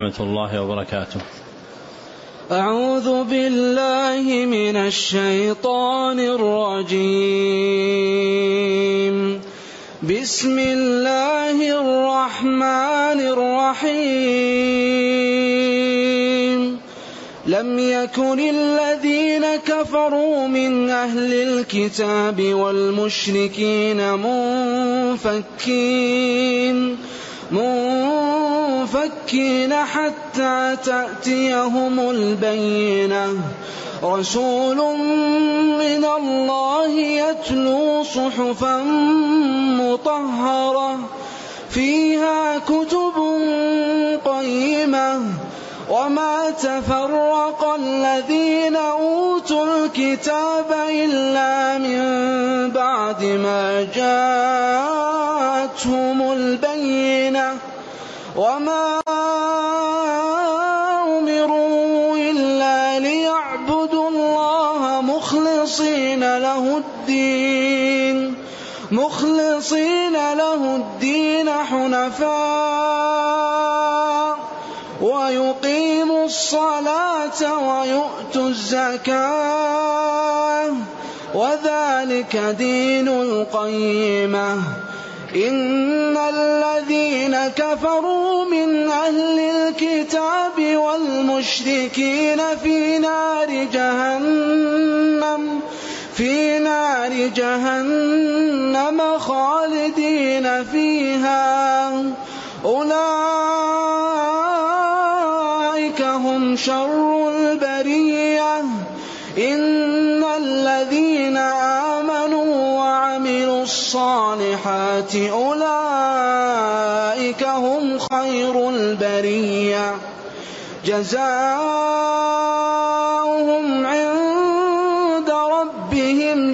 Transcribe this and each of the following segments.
ورحمة الله وبركاته. أعوذ بالله من الشيطان الرجيم. بسم الله الرحمن الرحيم. لم يكن الذين كفروا من أهل الكتاب والمشركين منفكين حتى تأتيهم البينة. رسول من الله يتلو صحفا مطهرة فيها كتب قيمة وما تفرق الذين أوتوا الكتاب إلا من بعد ما جاءتهم البينة وما أمروا إلا ليعبدوا الله مخلصين له الدين حنفاء ويقيموا الصلاة ويؤتوا الزكاة وذلك دين القيمة. إن الذين كفروا من أهل الكتاب والمشركين في نار جهنم خالدين فيها أولئك هم شر البرية. إن الذين آمنوا وعملوا الصالحات أولئك هم خير البرية. جزاؤهم عند ربهم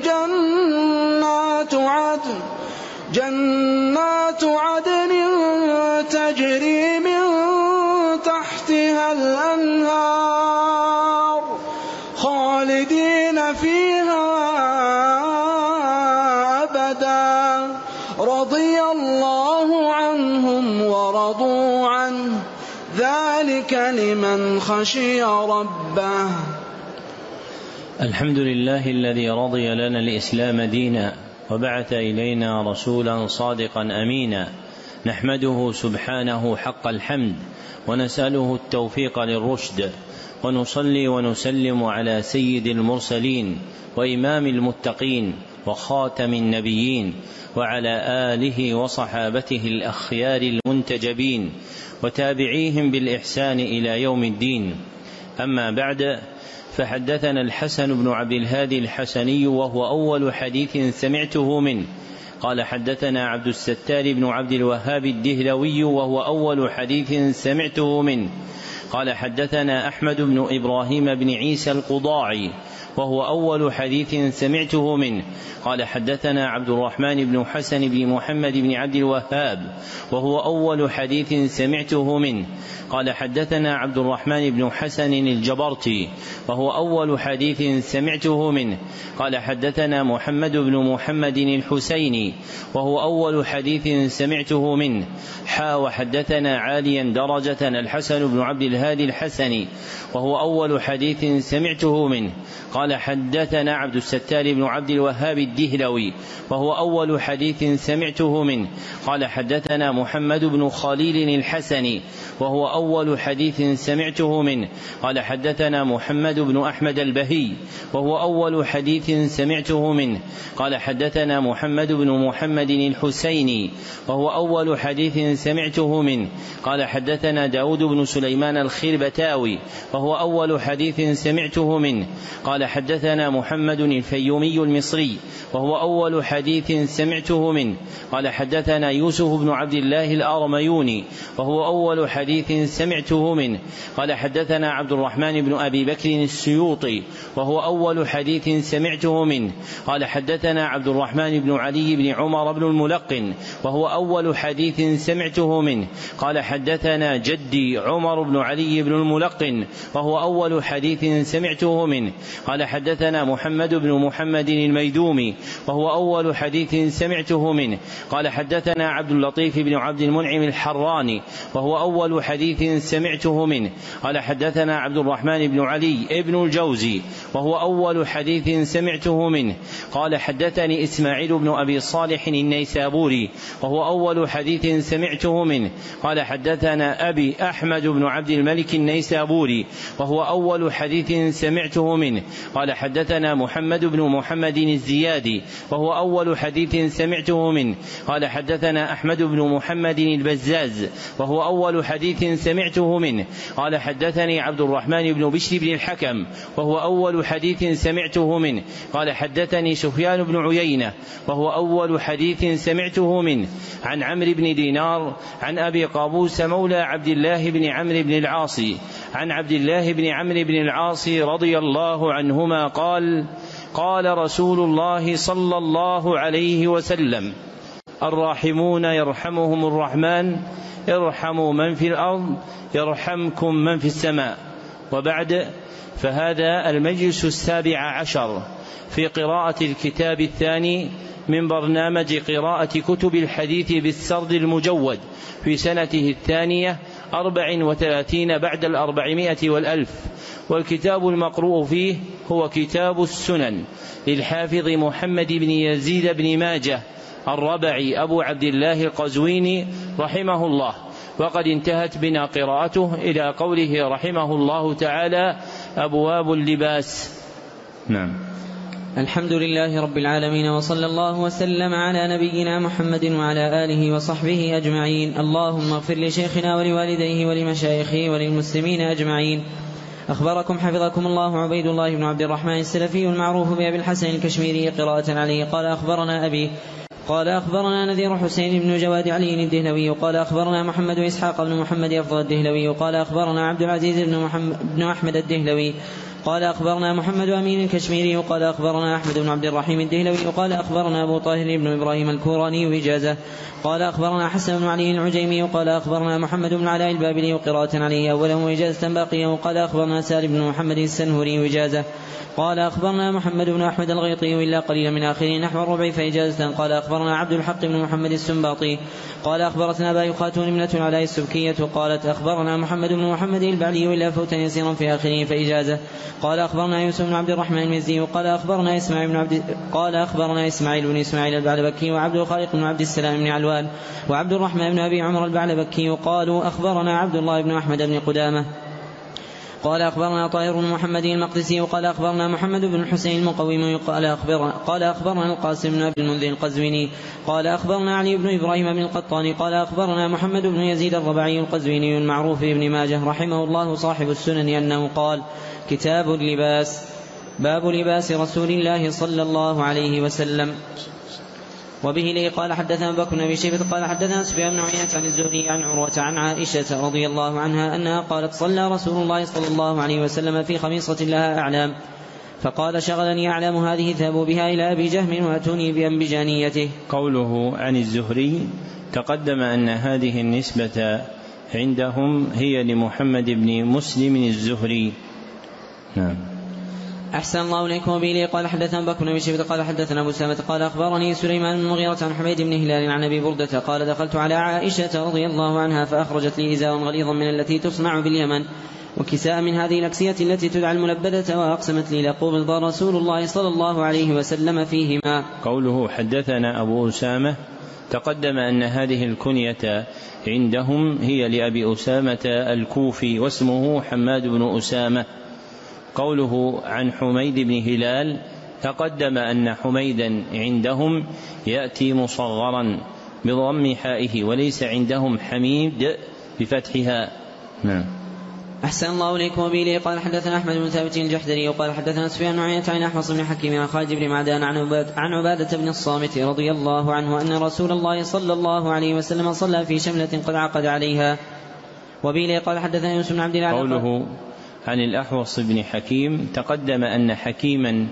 جنات عدن تجري من تحتها الأنهار خالدين فيها أبدا رضي الله عنهم ورضوا عنه ذلك لمن خشي ربه. الحمد لله الذي رضي لنا الإسلام دينا وبعث إلينا رسولا صادقا أمينا. نحمده سبحانه حق الحمد ونسأله التوفيق للرشد ونصلي ونسلم على سيد المرسلين وإمام المتقين وخاتم النبيين وعلى آله وصحابته الأخيار المنتجبين وتابعيهم بالإحسان إلى يوم الدين. أما بعد، فحدثنا الحسن بن عبد الهادي الحسني وهو أول حديث سمعته منه قال حدثنا عبد الستار بن عبد الوهاب الدهلوي وهو أول حديث سمعته منه قال حدثنا أحمد بن إبراهيم بن عيسى القضاعي وهو أول حديث سمعته منه قال حدثنا عبد الرحمن بن حسن بن محمد بن عبد الوهاب وهو أول حديث سمعته منه قال حدثنا عبد الرحمن بن حسن الجبرتي وهو أول حديث سمعته منه قال حدثنا محمد بن محمد الحسيني وهو أول حديث سمعته منه وحدثنا عاليا درجة الحسن بن عبد الهادي الحسني وهو أول حديث سمعته منه قال حدثنا عبد الستار بن عبد الوهاب الدهلوي وهو أول حديث سمعته منه قال حدثنا محمد بن خليل الحسني وهو أول حديث سمعته منه قال حدثنا محمد بن أحمد البهي وهو أول حديث سمعته منه قال حدثنا محمد بن محمد الحسيني وهو أول حديث سمعته منه قال حدثنا داود بن سليمان الخربتاوي وهو أول حديث سمعته منه قال حدثنا محمد الفيومي المصري وهو أول حديث سمعته منه قال حدثنا يوسف بن عبد الله الأرميوني وهو أول حديث سمعته منه قال حدثنا عبد الرحمن بن أبي بكر السيوطي وهو أول حديث سمعته منه قال حدثنا عبد الرحمن بن علي بن عمر بن الملقن وهو أول حديث سمعته منه قال حدثنا جدي عمر بن علي بن الملقن وهو أول حديث سمعته منه قال قال حدثنا محمد بن محمد الميدومي وهو أول حديث سمعته منه. قال حدثنا عبد اللطيف بن عبد المنعم الحراني وهو أول حديث سمعته منه. قال حدثنا عبد الرحمن بن علي بن الجوزي وهو أول حديث سمعته منه. قال حدثني إسماعيل بن أبي صالح النيسابوري وهو أول حديث سمعته منه. قال حدثنا أبي أحمد بن عبد الملك النيسابوري وهو أول حديث سمعته منه. قال حدثنا محمد بن محمد الزيادي وهو أول حديث سمعته منه. قال حدثنا أحمد بن محمد البزاز وهو أول حديث سمعته منه. قال حدثني عبد الرحمن بن بشر بن الحكم وهو أول حديث سمعته منه. قال حدثني سفيان بن عيينة وهو أول حديث سمعته منه عن عمرو بن دينار عن أبي قابوس مولى عبد الله بن عمرو بن العاص عن عبد الله بن عمرو بن العاص رضي الله عنهما قال قال رسول الله صلى الله عليه وسلم الراحمون يرحمهم الرحمن ارحموا من في الأرض يرحمكم من في السماء. وبعد، فهذا المجلس 17 في قراءة الكتاب الثاني من برنامج قراءة كتب الحديث بالسرد المجود في سنته 32 بعد 400 والألف. والكتاب المقروء فيه هو كتاب السنن للحافظ محمد بن يزيد بن ماجه الربعي أبو عبد الله القزويني رحمه الله. وقد انتهت بنا قراءته إلى قوله رحمه الله تعالى أبواب اللباس. نعم. الحمد لله رب العالمين، وصلى الله وسلم على نبينا محمد وعلى آله وصحبه أجمعين. اللهم اغفر لشيخنا ولوالديه ولمشايخه وللمسلمين أجمعين. أخبركم حفظكم الله عبيد الله بن عبد الرحمن السلفي المعروف بأبي الحسن الكشميري قراءة عليه. قال أخبرنا أبي قال أخبرنا نذير حسين بن جواد علي الدهلوي قال أخبرنا محمد إسحاق بن محمد أفضل الدهلوي قال أخبرنا عبد العزيز بن أحمد الدهلوي قال أخبرنا محمد أمين الكشميري قال أخبرنا أحمد بن عبد الرحيم الدهلوي قال أخبرنا أبو طاهر بن إبراهيم الكوراني وإجازة قال أخبرنا حسن بن علي العجيمي قال أخبرنا محمد بن علاء البابلي قراءة عليه أولا وإجازة باقية قال أخبرنا سالم بن محمد السنهوري وإجازة قال أخبرنا محمد بن أحمد الغيطي إلا قليلا من آخرين نحو الربع فإجازة قال أخبرنا عبد الحق بن محمد السنباطي قال أخبرتنا باي خاتون ابنة العلاء السبكية قالت أخبرنا محمد بن محمد البعلي إلا فوتا يسيرا في آخرين فإجازة قال أخبرنا يوسف بن عبد الرحمن المزي قال أخبرنا إسماعيل بن إسماعيل البعلبكي وعبد الخالق بن عبد السلام بن علوان وعبد الرحمن بن أبي عمر البعلبكي قالوا أخبرنا عبد الله بن أحمد بن قدامة قال أخبرنا طاهر بن محمد المقدسي وقال أخبرنا محمد بن الحسين المقوم قال أخبرنا القاسم بن أبي المنذر القزويني قال أخبرنا علي بن إبراهيم بن القطاني قال أخبرنا محمد بن يزيد الربعي القزويني المعروف بن ماجه رحمه الله صاحب السنن أنه قال كتاب اللباس باب لباس رسول الله صلى الله عليه وسلم. وبه لي قال حدثنا بكر بن أبي شيبة قال حدثنا سفيان بن عيينة عن الزهري عن عروة عن عائشة رضي الله عنها أنها قالت صلى رسول الله صلى الله عليه وسلم في خميصة لها أعلام فقال شغلني أعلام هذه ذهبوا بها إلى أبي جهم وأتوني بأنبجانيته. قوله عن الزهري تقدم أن هذه النسبة عندهم هي لمحمد بن مسلم الزهري. نعم. أحسن الله إليكم. وبه قال حدثنا بكر بن أبي شيبة قال حدثنا أبو سلمة قال أخبرني سليمان بن المغيرة عن حميد بن هلال عن أبي بردة قال دخلت على عائشة رضي الله عنها فأخرجت لي إزارا غليظا من التي تصنع باليمن وكساء من هذه الأكسية التي تدعى الملبدة وأقسمت لي لقبض رسول الله صلى الله عليه وسلم فيهما. قوله حدثنا أبو أسامة تقدم أن هذه الكنية عندهم هي لأبي أسامة الكوفي واسمه حماد بن أسامة. قوله عن حميد بن هلال تقدم أن حميدا عندهم يأتي مصغرا بضم حائه وليس عندهم حميد بفتحها. نعم. أحسن الله إليكم. وبه قال حدثنا أحمد بن ثابت الجحدري وقال حدثنا سفيان بن عيينة عن أحمص بن حكيم عن خالد بن معدان عن عبادة بن الصامت رضي الله عنه أن رسول الله صلى الله عليه وسلم صلى في شملة قد عقد عليها. وبه قال حدثنا يوسف بن عبد الله. قوله عن الأحوص بن حكيم تقدم أن حكيما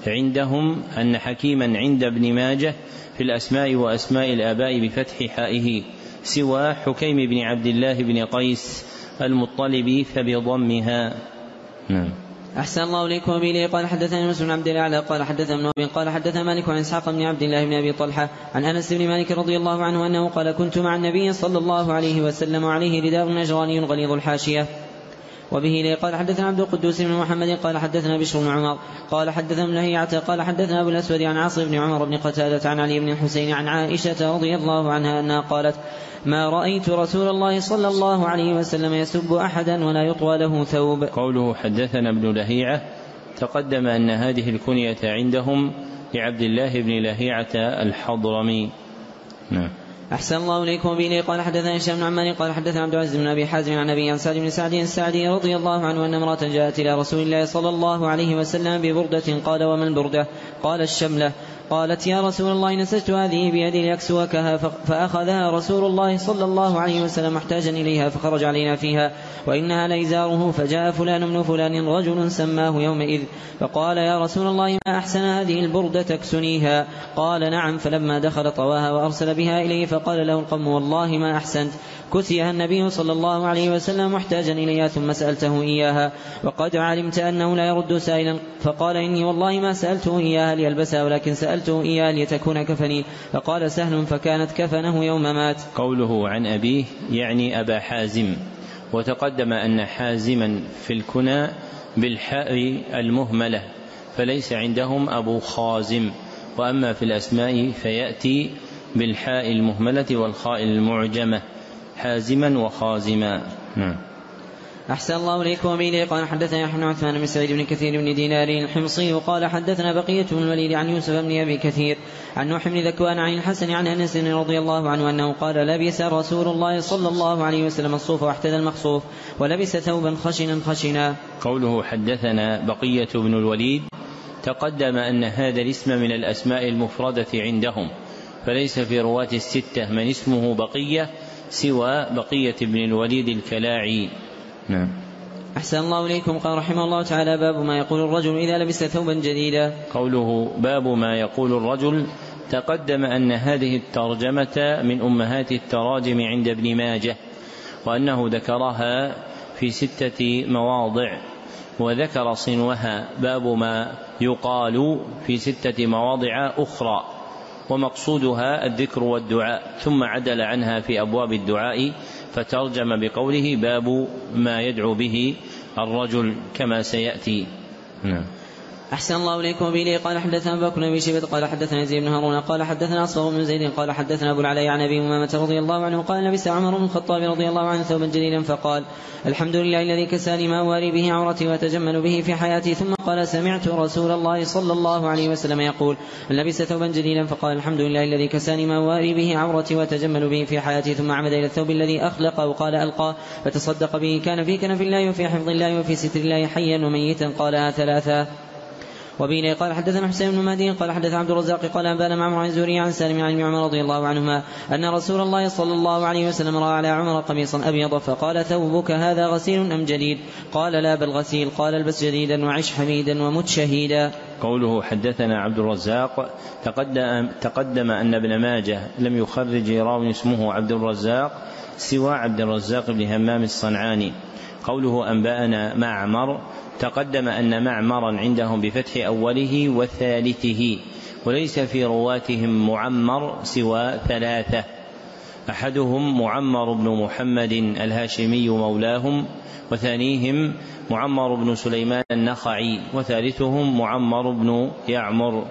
عند ابن ماجه في الأسماء وأسماء الآباء بفتح حائه سوى حكيم بن عبد الله بن قيس المطلبي فبضمها. نعم. أحسن الله إليكم. وبه قال حدثنا مسلم بن عبد الأعلى قال حدثنا ابن أبي قال حدثنا مالك عن إسحاق بن عبد الله بن أبي طلحة عن أنس بن مالك رضي الله عنه أنه قال كنت مع النبي صلى الله عليه وسلم وعليه رداء نجراني غليظ الحاشية. وبه قال حدثنا عبد القدوس بن محمد قال حدثنا بشر بن عمر قال حدثنا ابن لهيعة قال حدثنا أبو الأسود عن عاصم بن عمر بن قتادة عن علي بن الحسين عن عائشة رضي الله عنها أنها قالت ما رأيت رسول الله صلى الله عليه وسلم يسب أحدا ولا يطوى له ثوب. قوله حدثنا ابن لهيعة تقدم أن هذه الكنية عندهم لعبد الله بن لهيعة الحضرمي. نعم. أحسن الله إليكم. به قال حدثنا هشام بن عمار قال حدثنا عبد العزيز بن أبي حازم عن أبي سعد بن سعد السعدي رضي الله عنه أن امرأة جاءت إلى رسول الله صلى الله عليه وسلم ببردة قال وما البردة؟ قال الشملة. قالت يا رسول الله نسجت هذه بيدي لأكسوكها فأخذها رسول الله صلى الله عليه وسلم محتاجا إليها فخرج علينا فيها وإنها لإزاره فجاء فلان بن فلان رجل سماه يومئذ فقال يا رسول الله ما أحسن هذه البردة تكسنيها؟ قال نعم. فلما دخل طواها وأرسل بها إليه فقال له القوم والله ما أحسنت كسيها النبي صلى الله عليه وسلم محتاجا إليها ثم سألته إياها وقد علمت أنه لا يرد سائلا. فقال إني والله ما سألته إياها ليلبسها ولكن سألته إياها لتكون كفني. فقال سهل فكانت كفنه يوم مات. قوله عن أبيه يعني أبا حازم. وتقدم أن حازما في الكنى بالحاء المهملة فليس عندهم أبو خازم. وأما في الأسماء فيأتي بالحاء المهملة والخاء المعجمة حازما وخازما. أحسن الله إليكم. وبه قال حدثنا يحيى بن عثمان بن سعيد بن كثير بن دينار الحمصي قال حدثنا بقية بن الوليد عن يوسف بن أبي كثير عن نوح بن ذكوان عن الحسن عن أنس رضي الله عنه أنه قال لبس رسول الله صلى الله عليه وسلم الصوف واحتدى المخصوف ولبس ثوبا خشنا. قوله حدثنا بقية بن الوليد تقدم أن هذا الاسم من الأسماء المفردة عندهم فليس في رواة الستة من اسمه بقية سوى بقية بن الوليد الكلاعي. نعم. أحسن الله إليكم. قال رحمه الله تعالى باب ما يقول الرجل إذا لبس ثوبا جديدا. قوله باب ما يقول الرجل تقدم أن هذه الترجمة من أمهات التراجم عند ابن ماجه وأنه ذكرها في 6 مواضع وذكر صنوها باب ما يقال في 6 مواضع أخرى ومقصودها الذكر والدعاء ثم عدل عنها في أبواب الدعاء فترجم بقوله باب ما يدعو به الرجل كما سيأتي. نعم. أحسن الله إليكم. به قال حدثنا بكر بن أبي شيبة قال حدثنا يزيد بن هارون قال حدثنا أصبغ بن زيد قال حدثنا أبو العلاء عن أبي أمامة رضي الله عنه قال لبس عمر بن الخطاب رضي الله عنه ثوبا جديدا فقال الحمد لله الذي كساني ما أواري به عورتي وأتجمل به في حياتي. ثم قال سمعت رسول الله صلى الله عليه وسلم يقول لبس ثوبا جديدا فقال الحمد لله الذي كساني ما أواري به عورتي وأتجمل به في حياتي. ثم عمد إلى الثوب الذي أخلق وقال ألقى فتصدق به كان في كنف الله وفي حفظ الله وفي ستر الله حيا وميتا قالها 3. وبه قال حدثنا حسين بن مهدي قال حدث عبد الرزاق قال أنبانا معمر عن الزهري عن سالم عن ابن عمر رضي الله عنهما أن رسول الله صلى الله عليه وسلم رأى على عمر قميصا أبيض فقال ثوبك هذا غسيل أم جديد؟ قال لا بل غسيل. قال البس جديدا وعش حميدا ومت شهيدا. قوله حدثنا عبد الرزاق تقدم أن ابن ماجه لم يخرج راوي اسمه عبد الرزاق سوى عبد الرزاق بن همام الصنعاني. قوله أنبانا معمر تقدم أن معمرا عندهم بفتح أوله وثالثه وليس في رواتهم معمر سوى 3 أحدهم معمر بن محمد الهاشمي مولاهم وثانيهم معمر بن سليمان النخعي وثالثهم معمر بن يعمر.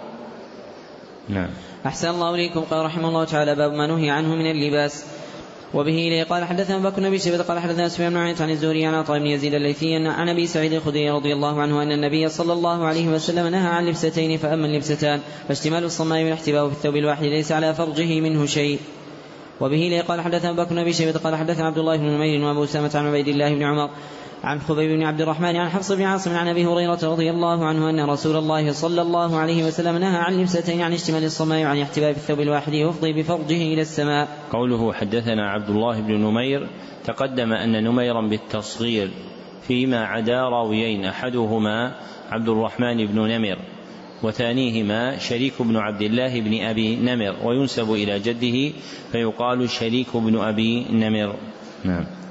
نعم. أحسن الله إليكم. قال رحمه الله تعالى باب ما نهي عنه من اللباس. وبه إليه قال حدثنا بكر بن أبي شيبة قال حدثنا سفيان بن عيينة عن الزهري عن عطاء بن يزيد الليثي عن أبي سعيد الخدري رضي الله عنه أن النبي صلى الله عليه وسلم نهى عن لبستين فأما اللبستان فاشتمال الصماء والاحتباء في الثوب الواحد ليس على فرجه منه شيء. وبه إليه قال حدثنا بكر بن أبي شيبة قال حدثنا عبد الله بن نمير وأبو أسامة عن عبيد الله بن عمر عن خبيب بن عبد الرحمن عن حفص بن عاصم عن أبي هريرة رضي الله عنه أن رسول الله صلى الله عليه وسلم نهى عن لبستين عن اشتمال الصماء وعن احتباء في الثوب الواحد يفضي بفرجه إلى السماء. قوله حدثنا عبد الله بن نمير تقدم أن نميرا بالتصغير فيما عدا راويين أحدهما عبد الرحمن بن نمر وثانيهما شريك بن عبد الله بن أبي نمر وينسب إلى جده فيقال شريك بن أبي نمر. نعم.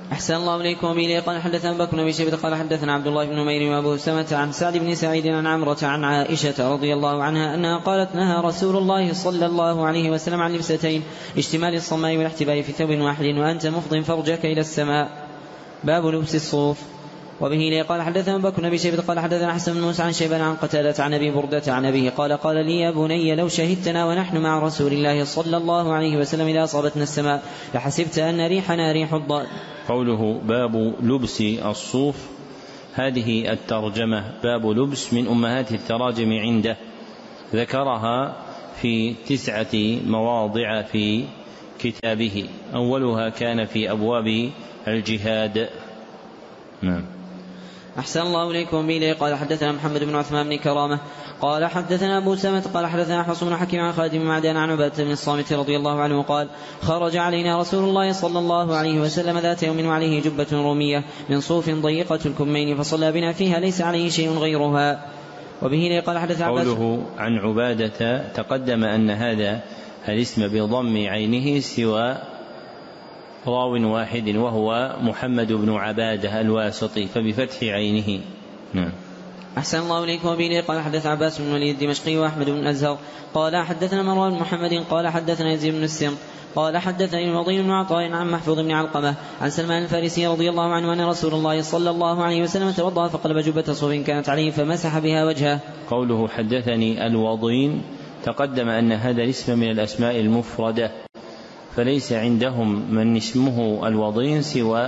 أحسن الله إليكم. به قال حدثنا بكر بن شيبة قال حدثنا عبد الله بن نمير وأبو سمة عن سعد بن سعيد عن عمرة عن عائشة رضي الله عنها أنها قالت نهى رسول الله صلى الله عليه وسلم عن لبستين: اشتمال الصماء والاحتباء في ثوب واحد وأنت مفض فرجك إلى السماء. باب لبس الصوف. وبه قال حدثنا بكر بن شيبة قال حدثنا حسن بن موسى عن شيبان عن قتادة عن أبي بردة عن أبيه قال لي يا بني لو شهدتنا ونحن مع رسول الله صلى الله عليه وسلم إذا أصابتنا السماء لحسبت أن ريحنا ريح الضأن. قوله باب لبس الصوف، هذه الترجمة باب لبس من أمهات التراجم عنده، ذكرها في 9 مواضع في كتابه، أولها كان في أبواب الجهاد. نعم. أحسن الله إليكم. به قال حدثنا محمد بن عثمان بن كرامة قال حدثنا أبو سمة قال حدثنا حفص بن حكيم عن خالد بن معدان عن عبادة بن الصامت رضي الله عنه قال خرج علينا رسول الله صلى الله عليه وسلم ذات يوم وعليه جبة رومية من صوف ضيقة الكمين فصلى بنا فيها ليس عليه شيء غيرها. وبه قال حدثنا قوله عن عبادة تقدم أن هذا الاسم بضم عينه سوى راو واحد وهو محمد بن عبادة الواسطي فبفتح عينه. نعم. أحسن الله إليكم. وبه قال حدث عباس بن وليد الدمشقي وأحمد بن الأزهر قال حدثنا مروان بن محمد قال حدثنا يزيد بن السمط قال حدثني المضي بن عطاء عن محفوظ بن علقمة عن سلمان الفارسي رضي الله عنه أن رسول الله صلى الله عليه وسلم توضأ فقلب جبة صوف كانت عليه فمسح بها وجهه. قوله حدثني الوضين تقدم أن هذا الاسم من الأسماء المفردة، فليس عندهم من اسمه الوضين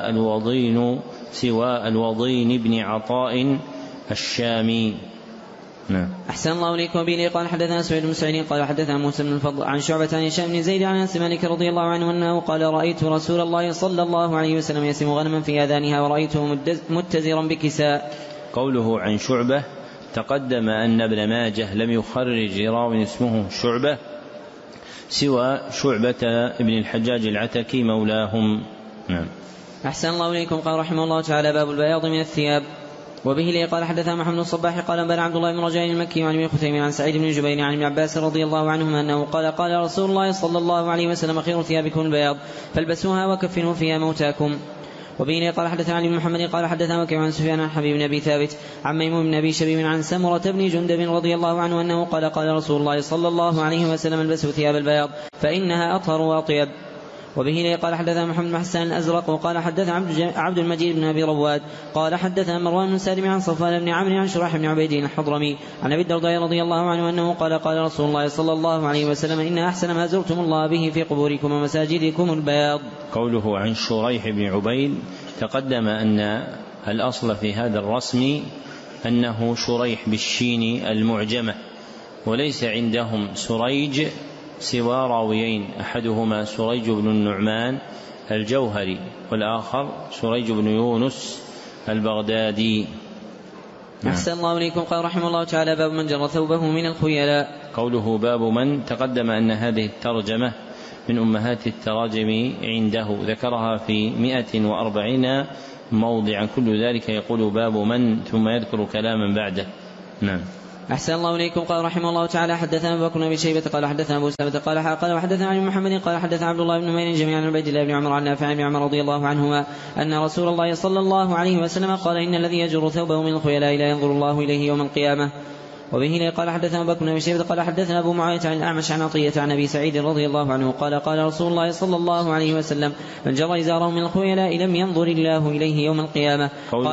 سوى الوضين بن عطاء الشامي. نعم. أحسن الله إليكم. به قال حدثنا سعيد بن سعيد قال حدثنا موسى بن الفضل عن شعبة عن هشام بن زيد عن أنس مالك رضي الله عنه أنه قال رأيت رسول الله صلى الله عليه وسلم يسم غنما في آذانها ورأيته متزرا بكساء. قوله عن شعبة تقدم أن ابن ماجه لم يخرج راو اسمه شعبة سوى شعبة ابن الحجاج العتكي مولاهم. نعم. أحسن الله إليكم. قال رحمه الله تعالى باب البياض من الثياب. وبه قال حدثنا محمد الصباح قال بن عبد الله بن رجاء المكي وعن ابن خثيم عن سعيد بن جبير عن ابن عباس رضي الله عنهما أنه قال رسول الله صلى الله عليه وسلم خير ثيابكم البياض فالبسوها وكفنوا فيها موتاكم. وبه قال حدثنا علي بن محمد قال حدثنا وكيع عن سفيان عن حبيب بن أبي ثابت عن ميمون بن أبي شبيب عن سمرة بن جندب رضي الله عنه أنه قال رسول الله صلى الله عليه وسلم البسوا ثياب البياض فإنها أطهر وأطيب. وبه قال حدثنا محمد بن حسان الأزرق وقال حدثنا عبد المجيد بن أبي رواد قال حدثنا مروان بن سالم عن صفوان بن عمرو عن شريح بن عبيد الحضرمي عن أبي الدرداء رضي الله عنه أنه قال رسول الله صلى الله عليه وسلم إن أحسن ما زرتم الله به في قبوركم ومساجدكم البياض. قوله عن شريح بن عبيد تقدم أن الأصل في هذا الرسم أنه شريح بالشين المعجمة، وليس عندهم سريج سوى راويين، أحدهما سريج بن النعمان الجوهري والآخر سريج بن يونس البغدادي. أحسن الله إليكم. قال رحمه الله تعالى باب من جر ثوبه من الخيلاء. قوله باب من تقدم أن هذه الترجمة من أمهات التراجم عنده، ذكرها في 140 موضعا، كل ذلك يقول باب من ثم يذكر كلاما بعده. نعم. أحسن الله إليكم. قال رحمه الله تعالى حدثنا بكر بن شيبة قال حدثنا أبو سلمة قال وحدثنا عن محمد قال حدثنا عبد الله بن نمير جميعا عن عبيد الله بن عمر عن نافع بن عمر رضي الله عنهما أن رسول الله صلى الله عليه وسلم قال إن الذي يجر ثوبه من الخيلاء لا ينظر الله إليه يوم القيامة. وبه قال حدثنا بكر بن شيبة قال حدثنا أبو معاوية عن الأعمش عن عطية عن أبي سعيد رضي الله عنه قال رسول الله صلى الله عليه وسلم من جر إزاره من الخيلاء لم ينظر الله إليه يوم القيامة.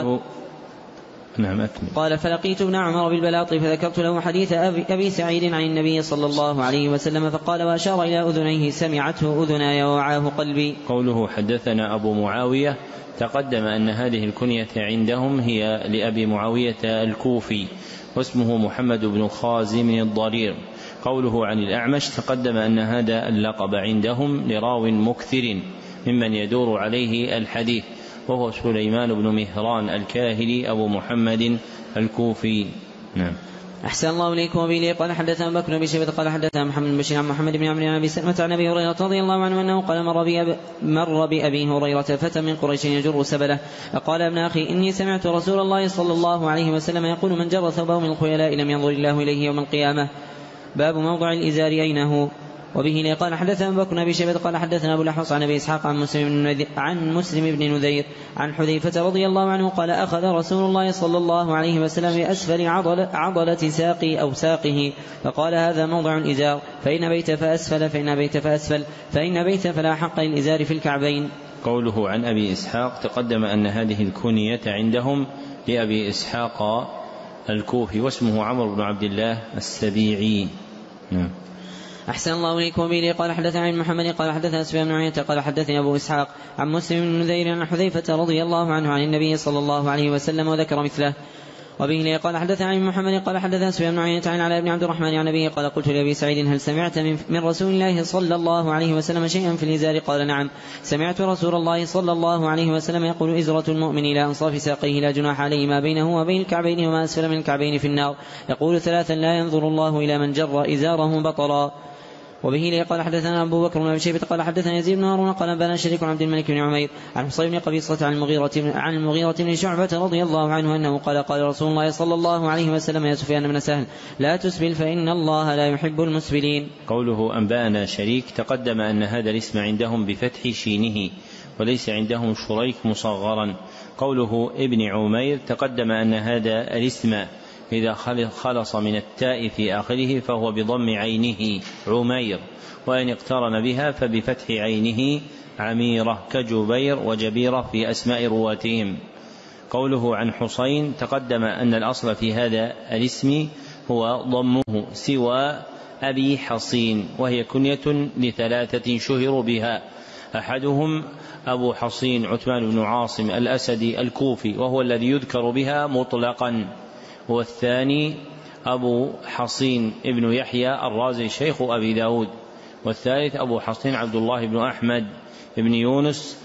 قال فلقيت ابن عمر بالبلاط فذكرت له حديث أبي سعيد عن النبي صلى الله عليه وسلم فقال وأشار إلى أذنيه سمعته أذناي ووعاه قلبي. قوله حدثنا أبو معاوية تقدم أن هذه الكنية عندهم هي لأبي معاوية الكوفي واسمه محمد بن خازم الضرير. قوله عن الأعمش تقدم أن هذا اللقب عندهم لراو مكثر ممن يدور عليه الحديث وهو سليمان بن مهران الكاهلي أبو محمد الكوفي. نعم. أحسن الله إليكم. وبه قال حدثنا بكر بن شيبة قال حدثنا محمد بن بشير عن محمد بن عمرو عن أبي سلمة عن أبي هريرة رضي الله عنه أنه قال مر بأبي هريرة فتى من قريش يجر سبله فقال ابن أخي إني سمعت رسول الله صلى الله عليه وسلم يقول من جر ثوبه من الخيلاء لم ينظر الله إليه يوم القيامة. باب موضع الإزار أين هو. وبه قال حدثنا أبو بكر بن أبي شيبة قال حدثنا أبو الأحوص عن أبي إسحاق عن مسلم بن نذير عن حذيفة رضي الله عنه قال أخذ رسول الله صلى الله عليه وسلم بأسفل عضلة ساقي أو ساقه فقال هذا موضع الإزار فإن بيت فأسفل فإن بيت فلا حق للإزار في الكعبين. قوله عن أبي إسحاق تقدم أن هذه الكنية عندهم لأبي إسحاق الكوفي واسمه عمرو بن عبد الله السبيعي. أحسن الله إليكم به قال حدثنا عن محمد قال حدثنا سفيان بن عيينة قال حدثني أبو إسحاق عن مسلم بن نذير عن حذيفة رضي الله عنه عن النبي صلى الله عليه وسلم وذكر مثله. وبه قال حدثنا عن محمد قال حدثنا سفيان بن عيينة عن علاء بن عبد الرحمن عن أبيه قال قلت لأبي سعيد هل سمعت من رسول الله صلى الله عليه وسلم شيئا في الإزار؟ قال نعم سمعت رسول الله صلى الله عليه وسلم يقول إزرة المؤمن إلى أنصاف ساقيه لا جناح عليه ما بينه وبين الكعبين وما أسفل من الكعبين في النار يقول ثلاثا لا ينظر الله إلى من جر إزاره بطرا. وبه قال حدثنا أبو بكر بن أبي شيبة قال حدثنا يزيد بن هارون قال بنا شريك عبد الملك بن عمير عن حصين بن قبيصة عن المغيرة بن شعبة رضي الله عنه أنه قال قال رسول الله صلى الله عليه وسلم يا سفيان بن سهل لا تسبل فإن الله لا يحب المسبلين. قوله أنبأنا شريك تقدم أن هذا الاسم عندهم بفتح شينه وليس عندهم شريك مصغرا. قوله ابن عمير تقدم أن هذا الاسم إذا خلص من التاء في آخره فهو بضم عينه عمير وإن اقترن بها فبفتح عينه عميرة كجبير وجبيرة في أسماء رواتهم. قوله عن حصين تقدم أن الأصل في هذا الاسم هو ضمه سوى أبي حصين وهي كنية لثلاثة شهروا بها أحدهم أبو حصين عثمان بن عاصم الأسدي الكوفي وهو الذي يذكر بها مطلقا والثاني أبو حصين ابن يحيى الرازي شيخ أبي داود والثالث أبو حصين عبد الله بن أحمد بن يونس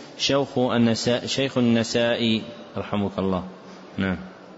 شيخ النسائي رحمك الله. نعم.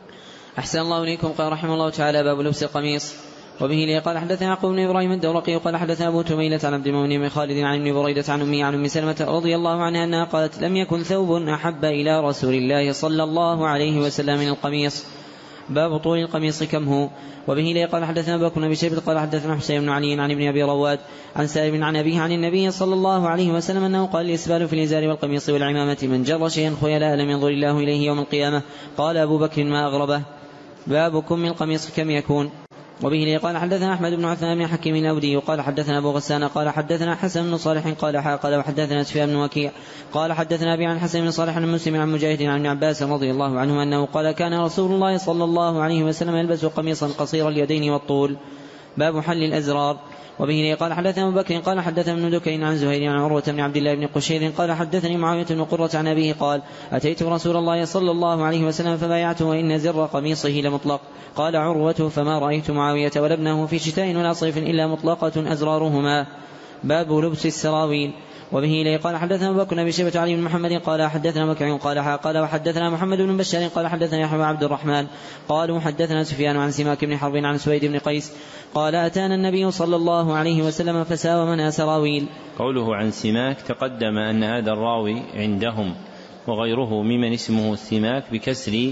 أحسن الله إليكم قال رحمه الله تعالى باب لبس القميص. وبه قال حدثنا يعقوب بن إبراهيم الدورقي قال حدثنا أبو تميلة عن عبد المؤمن بن خالد عن ابن بريدة عن أمي عن أم سلمة رضي الله عنها أنها قالت لم يكن ثوب أحب إلى رسول الله صلى الله عليه وسلم من القميص. باب طول القميص كم هو. وبه قال حدثنا أبو بكر بن أبي شيبة قال حدثنا حسين بن علي عن ابن أبي رواد عن سالم عن أبيه عن النبي صلى الله عليه وسلم أنه قال الإسبال في الإزار والقميص والعمامة من جر شيئا خيلاء لم ينظر الله إليه يوم القيامة. قال أبو بكر ما أغربه. باب كم القميص كم يكون. وبه قال حدثنا أحمد بن عثمان بن حكيم الأودي قال حدثنا أبو غسان قال حدثنا حسن بن صالح قال وحدثنا سفيان بن وكيع قال حدثنا أبي عن حسن بن صالح عن مسلم عن مجاهد عن ابن عباس رضي الله عنه أنه قال كان رسول الله صلى الله عليه وسلم يلبس قميصا قصير اليدين والطول. باب حل الأزرار. وبه قال حدثنا أبو بكر قال حدثنا ابن دكين عن زهير عن عروة بن عبد الله بن قشير قال حدثني معاوية بن قرة عن أبيه قال أتيت رسول الله صلى الله عليه وسلم فبايعته وإن زر قميصه لمطلق. قال عروة فما رأيت معاوية ولا ابنه في شتاء ولا صيف إلا مطلقة أزرارهما. باب لبس السراويل. وبه قال حدثنا أبو بكر بن أبي شيبة علي بن محمد قال حدثنا مكي قال وحدثنا محمد بن بشار قال حدثنا يحيى عبد الرحمن قالوا حدثنا سفيان عن سماك بن حرب عن سويد بن قيس قال أتانا النبي صلى الله عليه وسلم فساومنا سراويل. قوله عن سماك تقدم أن هذا الراوي عندهم وغيره ممن اسمه السماك بكسر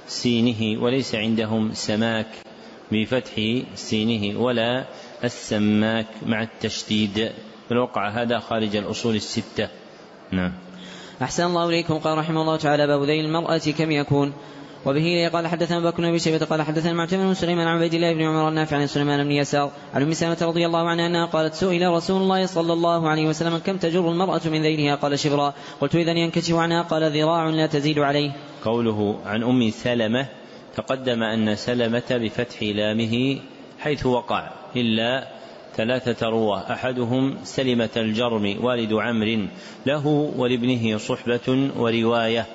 سينه وليس عندهم سماك بفتح سينه ولا السماك مع التشديد فالوقع هذا خارج الأصول الستة. نعم. أحسن الله إليكم قال رحمه الله تعالى باب ذيل المرأة كم يكون. وبه قال حدثنا أبو بكر بن أبي شيبة قال حدثنا معتمر بن سليمان عن عبيد الله بن عمر النافع عن سليمان بن يسار عن أم سلمة رضي الله عنها أنها قالت سئل رسول الله صلى الله عليه وسلم كم تجر المرأة من ذيلها؟ قال شبرا. قلت إذن ينكشف عنها؟ قال ذراع لا تزيد عليه. قوله عن أم سلمة تقدم أن سلمة بفتح لامه حيث وقع إلا ثلاثة رواه أحدهم سلمة الجرم والد عمرو له ولابنه صحبة ورواية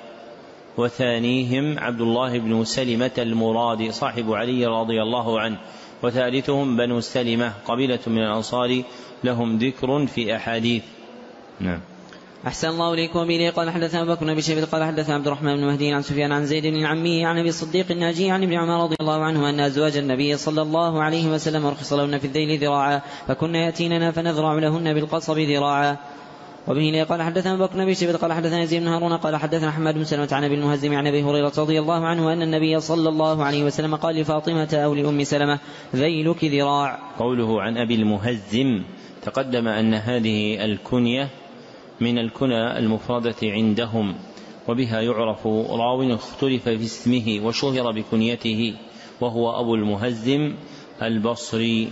وثانيهم عبد الله بن سلمة المرادي صاحب علي رضي الله عنه وثالثهم بنو سلمة قبيلة من الأنصار لهم ذكر في أحاديث. نعم. أحسن الله إليكم به قال حدثنا أبو بكر بن أبي شيبة قال حدثنا عبد الرحمن بن مهدي عن سفيان عن زيد بن عمي عن أبي الصديق الناجي عن ابن عمر رضي الله عنه أن أزواج النبي صلى الله عليه وسلم رخص لهن في الذيل ذراعا فكنا يأتيننا فنذرع لهن بالقصب ذراعا. وبه قال حدثنا بكر بن أبي شيبة قال حدثنا يزيد بن هارون قال حدثنا حماد بن سلمة عن أبي المهزم عن أبي هريرة رضي الله عنه أن النبي صلى الله عليه وسلم قال لفاطمة أو لأم سلمة ذيلك ذراع. قوله عن أبي المهزم تقدم أن هذه الكنية من الكنى المفردة عندهم، وبها يعرف راو اختلف في اسمه وشهر بكنيته، وهو أبو المهزم البصري.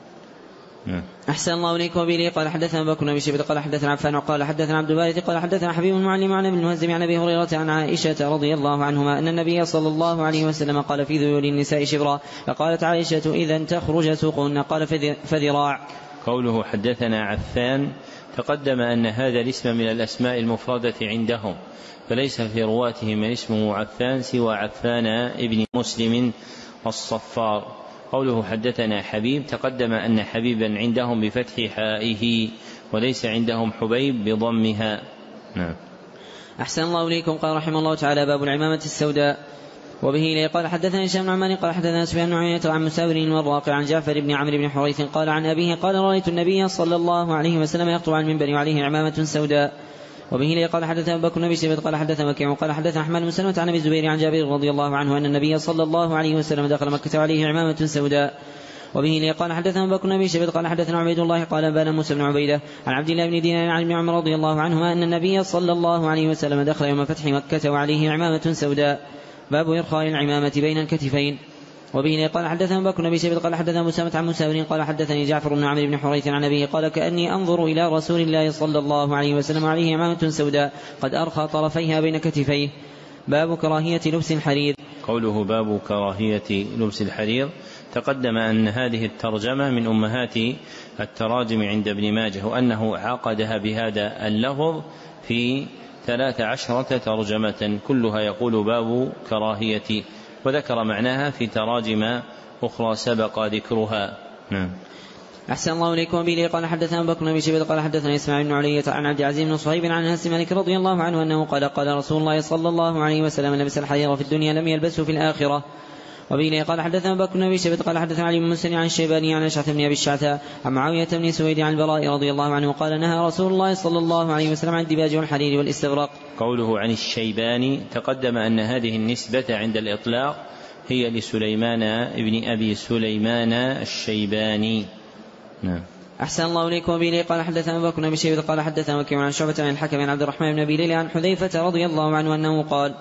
أحسن الله إليك. وبه قال حدثنا بكر بن أبي شيبة قال حدثنا عفان قال حدثنا عبد البارث قال حدثنا حبيب المعلم عن ابن المهزم عن أبي هريرة عن عائشة رضي الله عنهما أن النبي صلى الله عليه وسلم قال في ذيول النساء شبرا، فقالت عائشة إذا تخرج سوقهن قال فذراع. قوله حدثنا عفان تقدم أن هذا الاسم من الأسماء المفردة عندهم، فليس في رواته من اسمه عفان سوى عفان ابن مسلم الصفار. قوله حدثنا حبيب تقدم أن حبيبا عندهم بفتح حائه وليس عندهم حبيب بضمها. أحسن الله إليكم. قال رحمه الله تعالى باب العمامة السوداء. وبه قال حدثنا هشام بن عمار قال حدثنا سفيان بن عيينة عن مساور والراقع عن جعفر بن عمرو بن حريث قال عن أبيه قال رأيت النبي صلى الله عليه وسلم يخطب على المنبر وعليه عمامة سوداء. وبه قال حدثنا بكر بن أبي شيبة قال حدثنا وكيع قال حدثنا أحمد بن سلمة عن أبي الزبير عن جابر رضي الله عنه أن النبي صلى الله عليه وسلم دخل مكة وعليه عمامة سوداء. وبه قال حدثنا بكر بن أبي شيبة قال حدثنا عبيد الله قال بان موسى بن عبيدة عن عبد الله بن دينار عن ابن عمر رضي الله عنهما أن النبي صلى الله عليه وسلم دخل يوم فتح مكة وعليه عمامة سوداء. باب إرخاء العمامة بين الكتفين. وبه قال حدثنا بكر بن أبي شيبة قال حدثنا مسامة عن مساور قال حدثني جعفر بن عمرو بن حريث عن أبيه قال كأني أنظر إلى رسول الله صلى الله عليه وسلم عليه عمامة سوداء قد أرخى طرفيها بين كتفيه. باب كراهية لبس الحرير. قوله باب كراهية لبس الحرير تقدم أن هذه الترجمة من أمهات التراجم عند ابن ماجه، وأنه عقدها بهذا اللفظ في 13 ترجمة كلها يقول باب كراهية، وذكر معناها في تراجم أخرى سبق ذكرها. أحسن الله إليكم. وبه قال حدثنا بكر بن أبي شيبة قال حدثنا إسماعيل بن علية عن عبد العزيز بن صهيب عن أنس مالك رضي الله عنه أنه قال رسول الله صلى الله عليه وسلم لبس الحرير في الدنيا لم يلبسه في الآخرة. وبه قال حدثنا بكر بن أبي شيبة قال حدثنا علي بن مسلم عن الشيباني عن أشعث بن أبي الشعثاء عن معاوية بن سويد عن البراء رضي الله عنه قال نهى رسول الله صلى الله عليه وسلم عن الديباج والحرير والاستبرق. قوله عن الشيباني تقدم أن هذه النسبة عند الإطلاق هي لسليمان ابن أبي سليمان الشيباني. أحسن الله إليكم. وبه قال حدثنا بكر بن أبي شيبة قال حدثنا وكيع عن شعبة عن الحكم عن عبد الرحمن بن أبي ليلى عن حذيفة رضي الله عنه أنه قال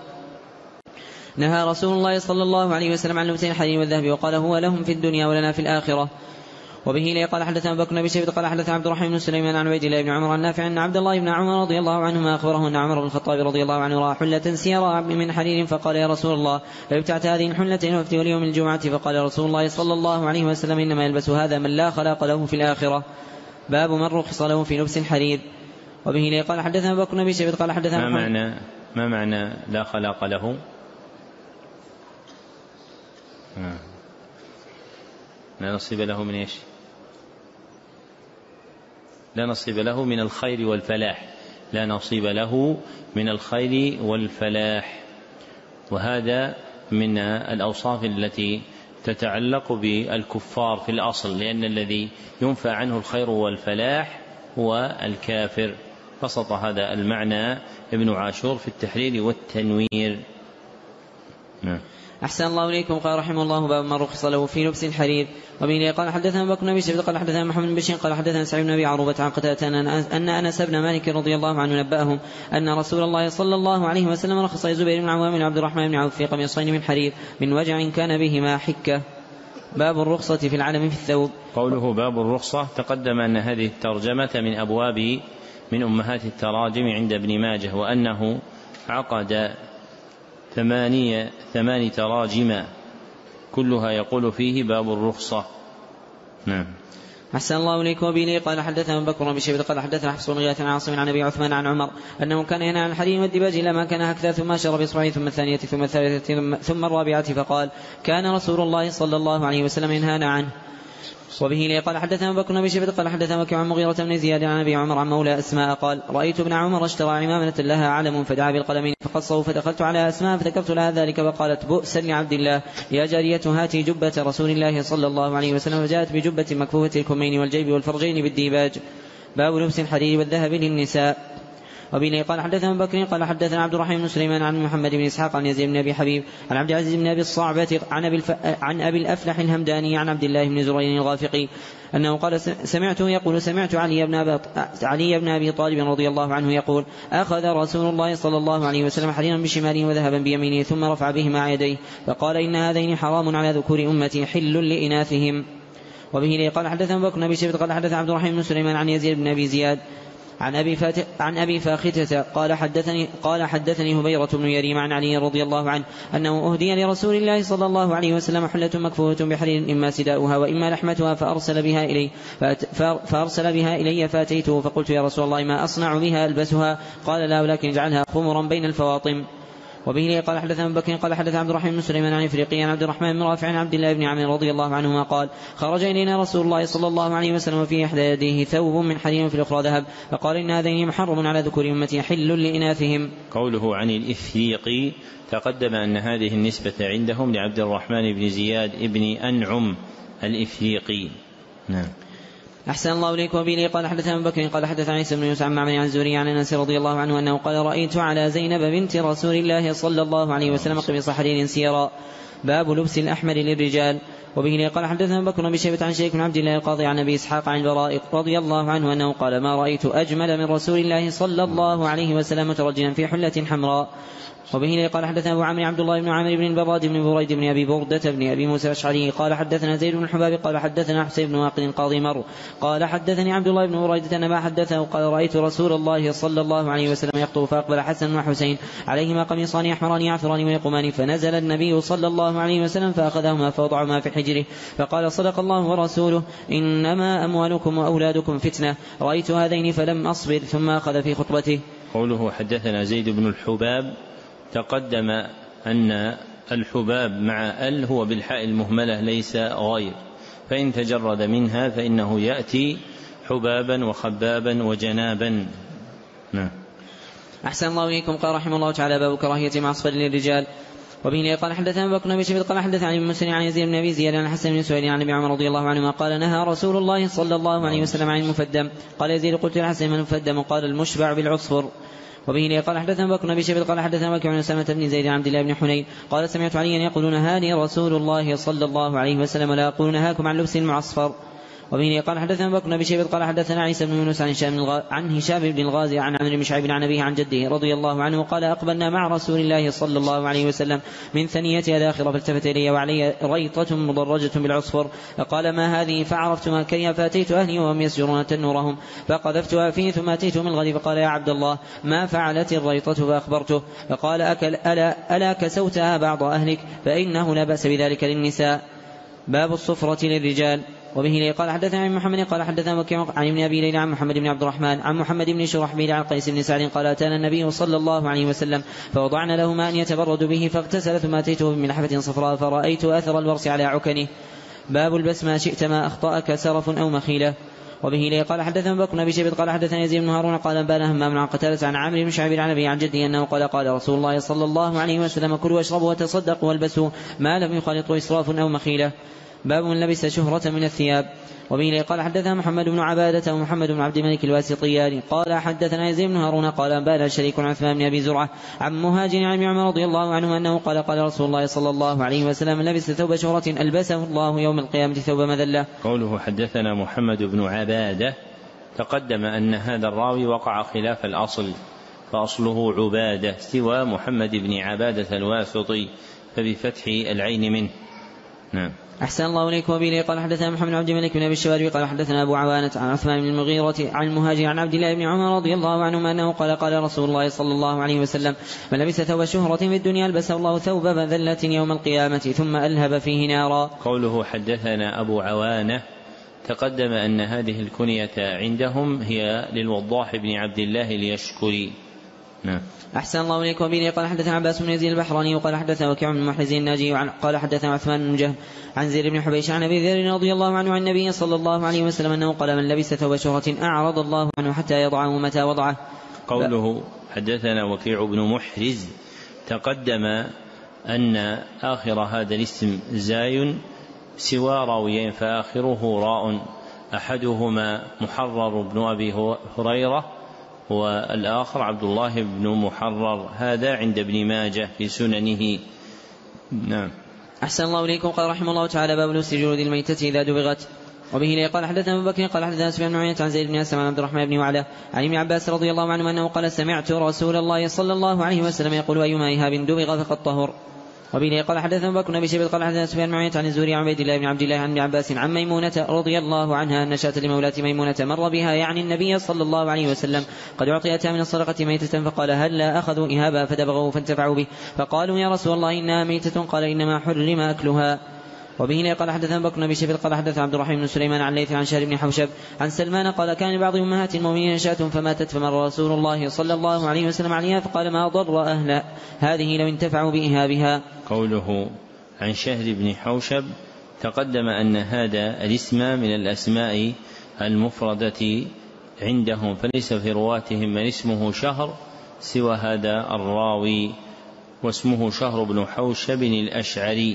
نهى رسول الله صلى الله عليه وسلم عن لبس الحرير والذهب وقال هو لهم في الدنيا ولنا في الآخرة. وبه قال حدثنا بكر بن أبي شيبة قال حدثنا عبد الرحمن بن سليمان عن عبيد الله بن عمر النافع أن عبد الله بن عمر رضي الله عنهما أخبره أن عمر بن الخطاب رضي الله عنه رأى حلة سيراء من حرير فقال يا رسول الله لو ابتعت هذه الحلة وفدي اليوم الجمعة، فقال رسول الله صلى الله عليه وسلم إنما يلبس هذا من لا خلاق له في الآخرة. باب من رخص له في لبس الحرير. وبه قال حدثنا بكر بن أبي شيبة قال حدثنا ما معنى لا خلاق له؟ لا نصيب له من ايش؟ لا نصيب له من الخير والفلاح، لا نصيب له من الخير والفلاح، وهذا من الأوصاف التي تتعلق بالكفار في الأصل، لأن الذي ينفى عنه الخير والفلاح هو الكافر. بسط هذا المعنى ابن عاشور في التحرير والتنوير. أحسن الله إليكم. قال رحمه الله باب من رخص له في لبس الحرير. وبه قال حدثنا بكر بن أبي شيبة قال حدثنا محمد بن بشير قال حدثنا سعيد بن أبي عروبة عن قتادة أن أنس بن مالك رضي الله عنه نبأهم أن رسول الله صلى الله عليه وسلم رخص لزبير بن العوام وعبد الرحمن بن عوف في قميصين من حرير من وجع كان بهما حكة. باب الرخصة في العلم في الثوب. قوله باب الرخصة تقدم أن هذه الترجمة من أبواب من أمهات التراجم عند ابن ماجه، وأنه عقد 8 تراجم كلها يقول فيه باب الرخصة. أحسن الله إليك. وبه قال حدثنا بكر بن أبي شيبة قال حدثنا حفص بن غياث عن عاصم عن أبي عثمان عن عمر أنه كان ينهى عن الحرير والديباج إلى ما كان هكذا ثم أشار بإصبعه ثم الثانية ثم الثالثة ثم الرابعة فقال كان رسول الله صلى الله عليه وسلم ينهانا عنه. وبه قال حدثنا بكر بن أبي شيبة قال حدثنا وكيع عن مغيرة بن زياد عن أبي عمر عن مولى أسماء قال رأيت ابن عمر اشترى عمامة لها علم فدعا بالقلمين فقصه فدخلت على أسماء فذكرت لها ذلك فقالت بؤسا لعبد الله يا جارية هاتي جبة رسول الله صلى الله عليه وسلم، فجاءت بجبة مكفوفة الكمين والجيب والفرجين بالديباج. باب لبس الحرير والذهب للنساء. وبه قال حدثنا بكر قال حدثنا عبد الرحمن بن سليمان عن محمد بن إسحاق عن يزيد بن أبي حبيب عن عبد العزيز بن أبي الصعبة عن أبي الأفلح الهمداني عن عبد الله بن زرين الغافقي أنه قال سمعته يقول سمعت علي بن أبي طالب رضي الله عنه يقول أخذ رسول الله صلى الله عليه وسلم حريرا بشماله وذهبا بيمينه ثم رفع بهما يديه فقال إن هذين حرام على ذكور أمتي حل لإناثهم. وبه قال حدثنا بكر بن أبي شيبة قال حدثنا عبد الرحمن بن سليمان عن يزيد بن أبي زياد عن أبي فاختة قال حدثني هبيرة بن يريم عن علي رضي الله عنه أنه أهدي لرسول الله صلى الله عليه وسلم حلة مكفوفة بحرير إما سداؤها وإما لحمتها فأرسل بها إلي فأتيته فقلت يا رسول الله ما أصنع بها ألبسها؟ قال لا ولكن اجعلها خمرا بين الفواطم. وبه قال حدثنا بكر قال حدث عبد الرحمن بن سليمان عن إفريقي عن عبد الرحمن بن رافع عن عبد الله بن عمرو رضي الله عنهما قال خرج إلينا رسول الله صلى الله عليه وسلم وفي إحدى يديه ثوب من حرير في الأخرى ذهب فقال إن هذين محرم على ذكور أمتي حل لإناثهم. قوله عن الإفريقي تقدم أن هذه النسبة عندهم لعبد الرحمن بن زياد ابن أنعم الإفريقي. نعم. أحسن الله إليك. وبه قال حدثنا بكر قال حدثنا عيسى بن يوسف عن معمر عن الزهري عن أنس رضي الله عنه أنه قال رأيت على زينب بنت رسول الله صلى الله عليه وسلم قميص حرير سيرا. باب لبس الأحمر للرجال. وبه قال حدثنا بكر بن شيبة عن شيخ بن عبد الله القاضي عن أبي إسحاق عن البراء رضي الله عنه أنه قال ما رأيت أجمل من رسول الله صلى الله عليه وسلم مترجلا في حلة حمراء. وبه قال حدثنا أبو عمرو عبد الله بن عامر بن البراد بن بريد بن أبي بردة بن أبي موسى الأشعري قال حدثنا زيد بن الحباب قال حدثنا حسين بن واقد قاضي مر قال حدثني عبد الله بن بريدة أن ما حدثه قال رأيت رسول الله صلى الله عليه وسلم يخطب فأقبل حسن وحسين عليهما قميصان أحمران يعثران ويقومان فنزل النبي صلى الله عليه وسلم فأخذهما فوضعهما في حجره فقال صدق الله ورسوله إنما أموالكم وأولادكم فتنة رأيت هذين فلم أصبر ثم أخذ في خطبته. قوله حدثنا زيد بن الحباب تقدم أن الحباب مع ال هو بالحاء المهملة ليس غير فإن تجرد منها فإنه يأتي حبابا وخبابا وجنابا. نعم. أحسن الله إليكم. قال رحمه الله تعالى باب كراهية معصفر للرجال. وبه قال حدثنا بكر بن شيبة قال حدث عن مسلم عن يزيد بن أبي زياد عن حسن بن سهيل عن ابي عمر رضي الله عنهما قال نهى رسول الله صلى الله عليه وسلم عن المفدم. قال يزيد قلت لحسن من المفدم قال المشبع بالعصفر. وبه قال حدثنا بكر بن شيبة قال حدثنا مكي عن سلمة بن زيد عن عبد الله بن حنين قال سمعت عليا يقولون هاني رسول الله صلى الله عليه وسلم لا يقولون هاكم عن لبس المعصفر. وبه قال حدثنا بكر بن شيبة قال حدثنا عيسى بن يونس عن هشام بن الغازي عن عمرو بن شعيب عن أبيه عن جده رضي الله عنه قال أقبلنا مع رسول الله صلى الله عليه وسلم من ثنية الآخرة فالتفت إلي وعلي ريطة مضرجة بالعصفر فقال ما هذه فعرفت ما كان فأتيت أهلي وهم يسجرون تنورهم فقذفتها فيه ثم أتيت من الغد فقال يا عبد الله ما فعلت الريطة فأخبرته فقال ألا كسوتها بعض أهلك فإنه لا بأس بذلك للنساء. باب الصفرة للرجال. وبه قال حدثنا عن محمد قال حدثنا وكيع عن ابن أبي ليلى عن محمد بن عبد الرحمن عن محمد بن شرحبيل عن قيس بن سعد قال أتانا النبي صلى الله عليه وسلم فوضعنا له ماء يتبرد به فاغتسل ثم أتيته بملحفة صفراء فرأيت أثر الورس على عكنه. باب البس ما شئت ما أخطأك سرف أو مخيلة. وبه قال حدثنا بكر بن أبي شيبة قال حدثنا يزيد بن هارون قال أنبانا همام عن قتادة عن عمرو بن شعيب عن أبيه عن جده أنه قال رسول الله صلى الله عليه وسلم كلوا واشربوا وتصدقوا والبسوا ما لم يخالطوا إسراف أو مخيلة. باب من لبس شهرة من الثياب. وبه قال حدثنا محمد بن عبادة ومحمد بن عبد الملك الواسطياني قال حدثنا يزيد بن هارون قال أنبانا شريك عثمان بن أبي زرعة عن مهاجر عن عمر رضي الله عنه أنه قال رسول الله صلى الله عليه وسلم لبس ثوب شهرة ألبسه الله يوم القيامة ثوب مذلة. قوله حدثنا محمد بن عبادة تقدم أن هذا الراوي وقع خلاف الأصل فأصله عبادة سوى محمد بن عبادة الواسطي فبفتح العين منه. نعم. أحسن الله إليك. وبه قال حدثنا محمد بن عبد الملك بن أبي الشوارب قال حدثنا أبو عوانة عن عثمان بن المغيرة عن المهاجر عن عبد الله بن عمر رضي الله عنهما أنه قال رسول الله صلى الله عليه وسلم من لبس ثوب شهرة في الدنيا ألبسه الله ثوب مذلة يوم القيامة ثم ألهب فيه نارا. قوله حدثنا أبو عوانة تقدم أن هذه الكنية عندهم هي للوضاح بن عبد الله اليشكري. نعم. أحسن الله إليك. وبه قال حدثنا عباس بن يزيد البحراني وقال حدثنا وكيع بن محرز الناجي قال حدثنا عثمان بن جهم عن زيد بن حبيش عن أبي ذر رضي الله عنه عن النبي صلى الله عليه وسلم أنه قال من لبس ثوب شهرة أعرض الله عنه حتى يضعه متى وضعه. قوله حدثنا وكيع بن محرز تقدم أن آخر هذا الاسم زاي سوى راويين فآخره راء أحدهما محرر بن أبي هريرة والآخر عبد الله بن محرر. هذا عند ابن ماجه في سننه. نعم. أحسن الله إليكم. قال رحمه الله تعالى: باب لبس جلود الميتة إذا دبغت. وبه قال حدثنا أبو بكر قال حدثنا سفيان بن عيينة عن زيد بن أسلم عن عبد الرحمن بن وعلى عن ابن عباس رضي الله عنه أنه قال: سمعت رسول الله صلى الله عليه وسلم يقول: أيما إهاب دبغ فقد طهر. وبه قال حدثنا أبو بكر بن شيبة قال حدثنا سفيان بن عيينة عن الزهري عن عبيد الله بن عبد الله عن ابن عباس عن ميمونة رضي الله عنها أن شاة لمولاة ميمونة مر بها يعني النبي صلى الله عليه وسلم قد أعطيتها من الصدقة ميتة، فقال: هلا أخذوا إهابا فدبغوا فانتفعوا به، فقالوا: يا رسول الله إنها ميتة، قال: إنما حرم أكلها. وبه قال حدثنا أبو بكر بن شيبة قال حدثنا عبد الرحمن بن سليمان عن ليث عن شهر بن حوشب عن سلمان قال: كان لبعض أمهات المؤمنين شاة فماتت، فمر رسول الله صلى الله عليه وسلم عليها فقال: ما ضر أهل هذه لو انتفعوا بإهابها. قوله عن شهر بن حوشب تقدم أن هذا الاسم من الأسماء المفردة عندهم، فليس في رواتهم من اسمه شهر سوى هذا الراوي، واسمه شهر بن حوشب الأشعري.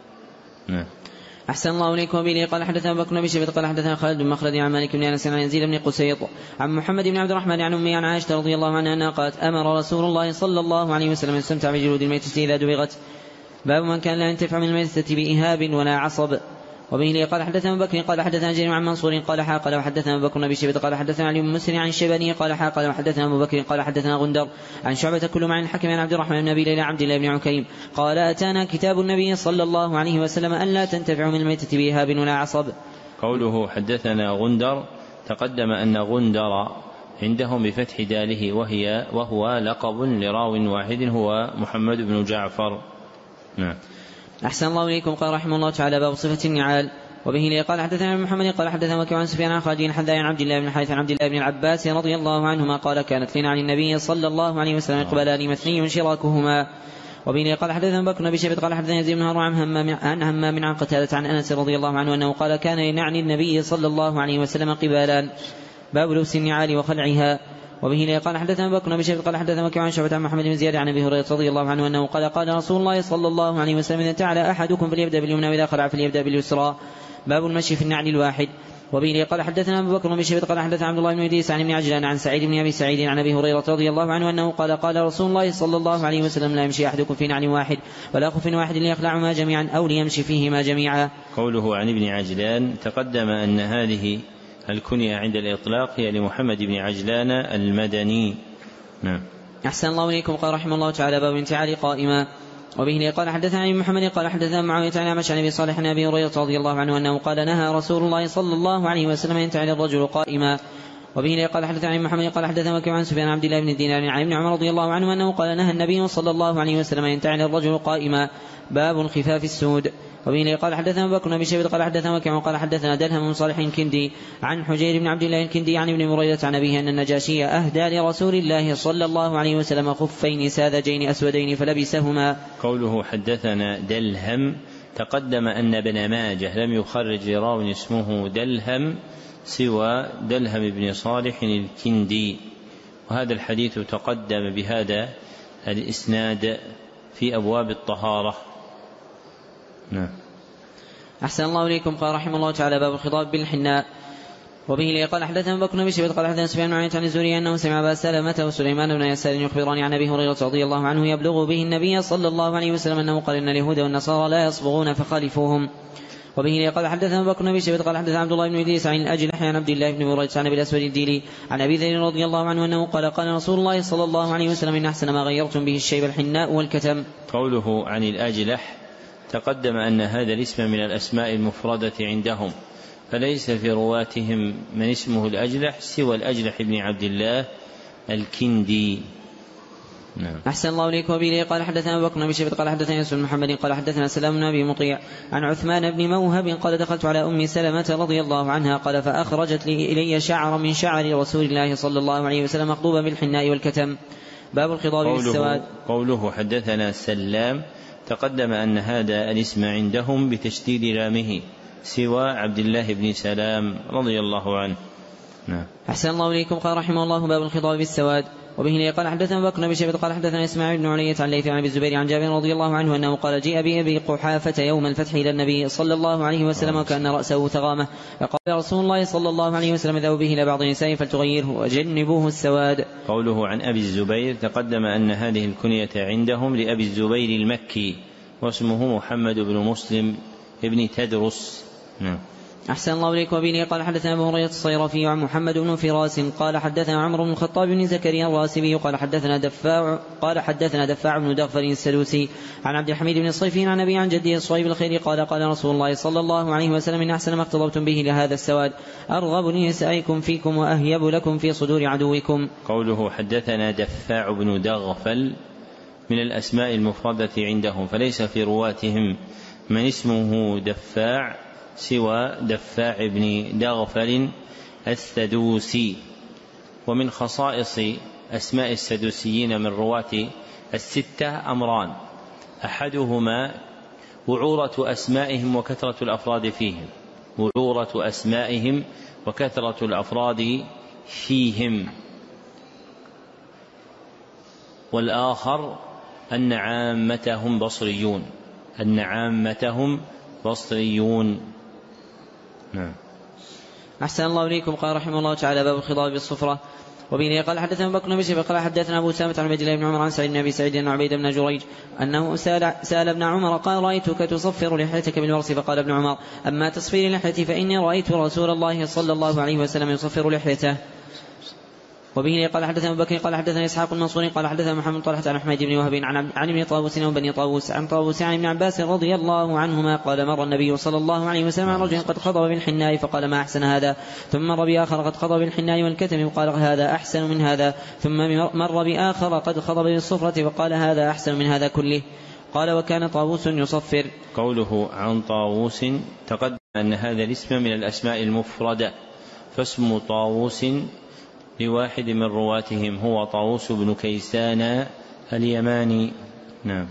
أحسن الله إليكم. وبه قال حدثنا أبو بكر بن شيبة قال حدثنا خالد بن مخلد عن مالك بن أنس عن يزيد بن قسيط عن محمد بن عبد الرحمن عن أمه عن عائشة رضي الله عنها أنها قالت: أمر رسول الله صلى الله عليه وسلم يستمتع بجلود الميتة إذا دبغت. باب من كان لا ينتفع من الميتة بإهاب ولا عصب. وبه قال حدثنا أبو بكر قال حدثنا جرير عن منصور قال حاقل وحدثنا أبو بكر بن شيبة قال حدثنا علي بن مسلم عن الشيباني قال حاقل وحدثنا أبو بكر قال حدثنا غندر عن شعبة كل عن الحكم عن عبد الرحمن بن أبي ليلى عبد الله بن عكيم قال: أتانا كتاب النبي صلى الله عليه وسلم أن لا تنتفع من الميتة بإهاب ولا عصب. قوله حدثنا غندر تقدم أن غندر عندهم بفتح داله وهو لقب لراو واحد هو محمد بن جعفر. نعم. أحسن الله إليكم. قال رحمه الله تعالى: باب صفة النعال. وبه قال حدثنا محمد قال حدثنا وكيع عن سفيان عن خالد حذاء عن عبد الله بن الحارث عن عبد الله بن العباس رضي الله عنهما قال: كانت لنا عن النبي صلى الله عليه وسلم إقبالان مثني شراكهما. وبه قال حدثنا بكر بن شيبة قال حدثنا يزيد بن هارون عن همام عن قتادة عن أنس رضي الله عنه أنه قال: كان ينعني النبي صلى الله عليه وسلم قبالان. باب لبس النعال وخلعها. وبه قال حدثنا بكر بن شيبة قال حدثنا وكيع عن شعبة عن محمد بن زياد عن أبي هريرة رضي الله عنه أنه قال: قال رسول الله صلى الله عليه وسلم: إذا انتعل أحدكم فليبدأ باليمنى وإذا خلع فليبدأ باليسرى. باب المشي في النعل الواحد. وبه قال حدثنا أبو بكر بن شيبة قال حدثنا عبد الله بن إدريس عن ابن عجلان عن سعيد بن أبي سعيد عن أبي هريرة رضي الله عنه أنه قال: قال رسول الله صلى الله عليه وسلم: لا يمشي أحدكم في نعل واحد ولا خف واحد ليخلعهما جميعا أو ليمشي فيهما جميعا. قوله عن ابن عجلان تقدم أن هذه الكنية عند الإطلاق هي لمحمد بن عجلان المدني. نعم. أحسن الله إليكم. قال رحمه الله تعالى: باب انتعال قائما. وبه قال حدثنا عن محمد قال حدثنا معاوية عن أعمش عن أبي صالح عن أبي هريرة رضي الله عنه أنه قال: نهى رسول الله صلى الله عليه وسلم أن ينتعل الرجل قائما. وبه قال حدثنا عن محمد قال حدثنا وكيع عن سفيان عبد الله بن الدينار عن ابن عمر رضي الله عنه أنه قال: نهى النبي صلى الله عليه وسلم أن ينتعل الرجل قائما. باب انخفاف السود. وبه قال حدثنا أبو بكر بن شيبة قال حدثنا وكيع قال حدثنا دلهم بن صالح الكندي عن حجير بن عبد الله الكندي عن ابن بريدة عن أبيه أن النجاشي أهدى لرسول الله صلى الله عليه وسلم خفين ساذجين أسودين فلبسهما. قوله حدثنا دلهم تقدم أن ابن ماجه لم يخرج راو اسمه دلهم سوى دلهم بن صالح الكندي، وهذا الحديث تقدم بهذا الإسناد في أبواب الطهارة. نعم. أحسن الله إليكم. قال رحمه الله تعالى: باب الخضاب بالحناء. وبه قال حدثنا بكر بن شيبة قال حدثنا سفيان عن عن الزهري أنه سمع أبا سلمة وسليمان بن يسار يخبران عن أبي هريرة رضي الله عنه يبلغ به النبي صلى الله عليه وسلم أنه قال: إن اليهود والنصارى لا يصبغون فخالفوهم. وبه قال حدثنا بكر بن شيبة قال حدثنا عبد الله بن إدريس عن الأجلح عن عبد الله بن بريدة عن أبي الأسود الديلي عن أبي ذر رضي الله عنه أنه قال: قال رسول الله صلى الله عليه وسلم: إن أحسن ما غيرتم به الشيب الحناء والكتم. قوله عن الأجلح تقدم أن هذا الاسم من الأسماء المفردة عندهم، فليس في رواتهم من اسمه الأجلح سوى الأجلح بن عبد الله الكندي. نعم. أحسن الله إليكم. وبه قال حدثنا أبو بكر بن شيبة قال حدثنا يوسف بن محمد قال حدثنا سلام بن أبي مطيع عن عثمان بن موهب قال: دخلت على أم سلمة رضي الله عنها قال: فأخرجت إلي شعر من شعر رسول الله صلى الله عليه وسلم مخضوبا بالحناء والكتم. باب الخضاب بالسواد. قوله حدثنا سلام تقدم أن هذا الاسم عندهم بتشديد لامه سوى عبد الله بن سلام رضي الله عنه. نعم. أحسن الله إليكم. قال رحمه الله باب الخضاب بالسواد. وبه قال حدثنا بكر بن شيبة قال حدثنا إسماعيل بن علية عن ليث عن أبي الزبير عن جابر رضي الله عنه أنه قال جيء بأبي قحافة يوم الفتح إلى النبي صلى الله عليه وسلم وكأن رأسه ثغامة فقال رسول الله صلى الله عليه وسلم اذهبوا به إلى بعض نسائه فلتغيره وجنبوه السواد. قوله عن أبي الزبير تقدم أن هذه الكنية عندهم لأبي الزبير المكي واسمه محمد بن مسلم ابن تدرس. نعم. أحسن الله إليك. وبه قال حدثنا أبو هريرة الصيرفي عن محمد بن فراس قال حدثنا عمرو بن الخطاب بن زكريا الراسبي قال حدثنا دفاع بن دغفر السدوسي عن عبد الحميد بن الصيفي عن أبي عن جده الصهيب الخيري قال قال رسول الله صلى الله عليه وسلم إن أحسن ما اقتضبتم به لهذا السواد أرغب لنسائكم فيكم وأهيب لكم في صدور عدوكم. قوله حدثنا دفاع بن دغفل من الأسماء المفردة عندهم فليس في رواتهم من اسمه دفاع سوى دفاع بن دغفل السدوسي. ومن خصائص أسماء السدوسيين من رواة الستة أمران أحدهما وعورة أسمائهم وكثرة الأفراد فيهم وكثرة الأفراد فيهم والآخر أن عامتهم بصريون. نعم. أحسن الله إليكم. قال رحمه الله تعالى باب الخضاب بالصفرة. وبه قال حدثنا بكر بن شيبة قال حدثنا أبو سامة عن عبد الله بن عمر عن سعيد بن أبي سعيد عن عبيد بن جريج أنه سأل ابن عمر قال رأيتك تصفر لحيتك بالورس فقال ابن عمر أما تصفير لحيتي فإني رأيت رسول الله صلى الله عليه وسلم يصفر لحيته. وبه قال حدثنا أبو بكر قال حدثنا إسحاق المنصوري قال حدثنا محمد طلحة عن حميد بن وهب عن ابن طاووس وبني طاووس عن طاووس عن ابن عباس رضي الله عنهما قال مر النبي صلى الله عليه وسلم عن رجل قد خضب بالحناء فقال ما أحسن هذا ثم مر بآخر قد خضب بالحناء والكتم فقال هذا أحسن من هذا ثم مر بآخر قد خضب بالصفرة فقال هذا أحسن من هذا كله. قال وكان طاووس يصفر. قوله عن طاووس تقدم أن هذا الاسم من الأسماء المفردة فاسم طاووس لواحد من رواتهم هو طاووس بن كيسان اليماني. نعم.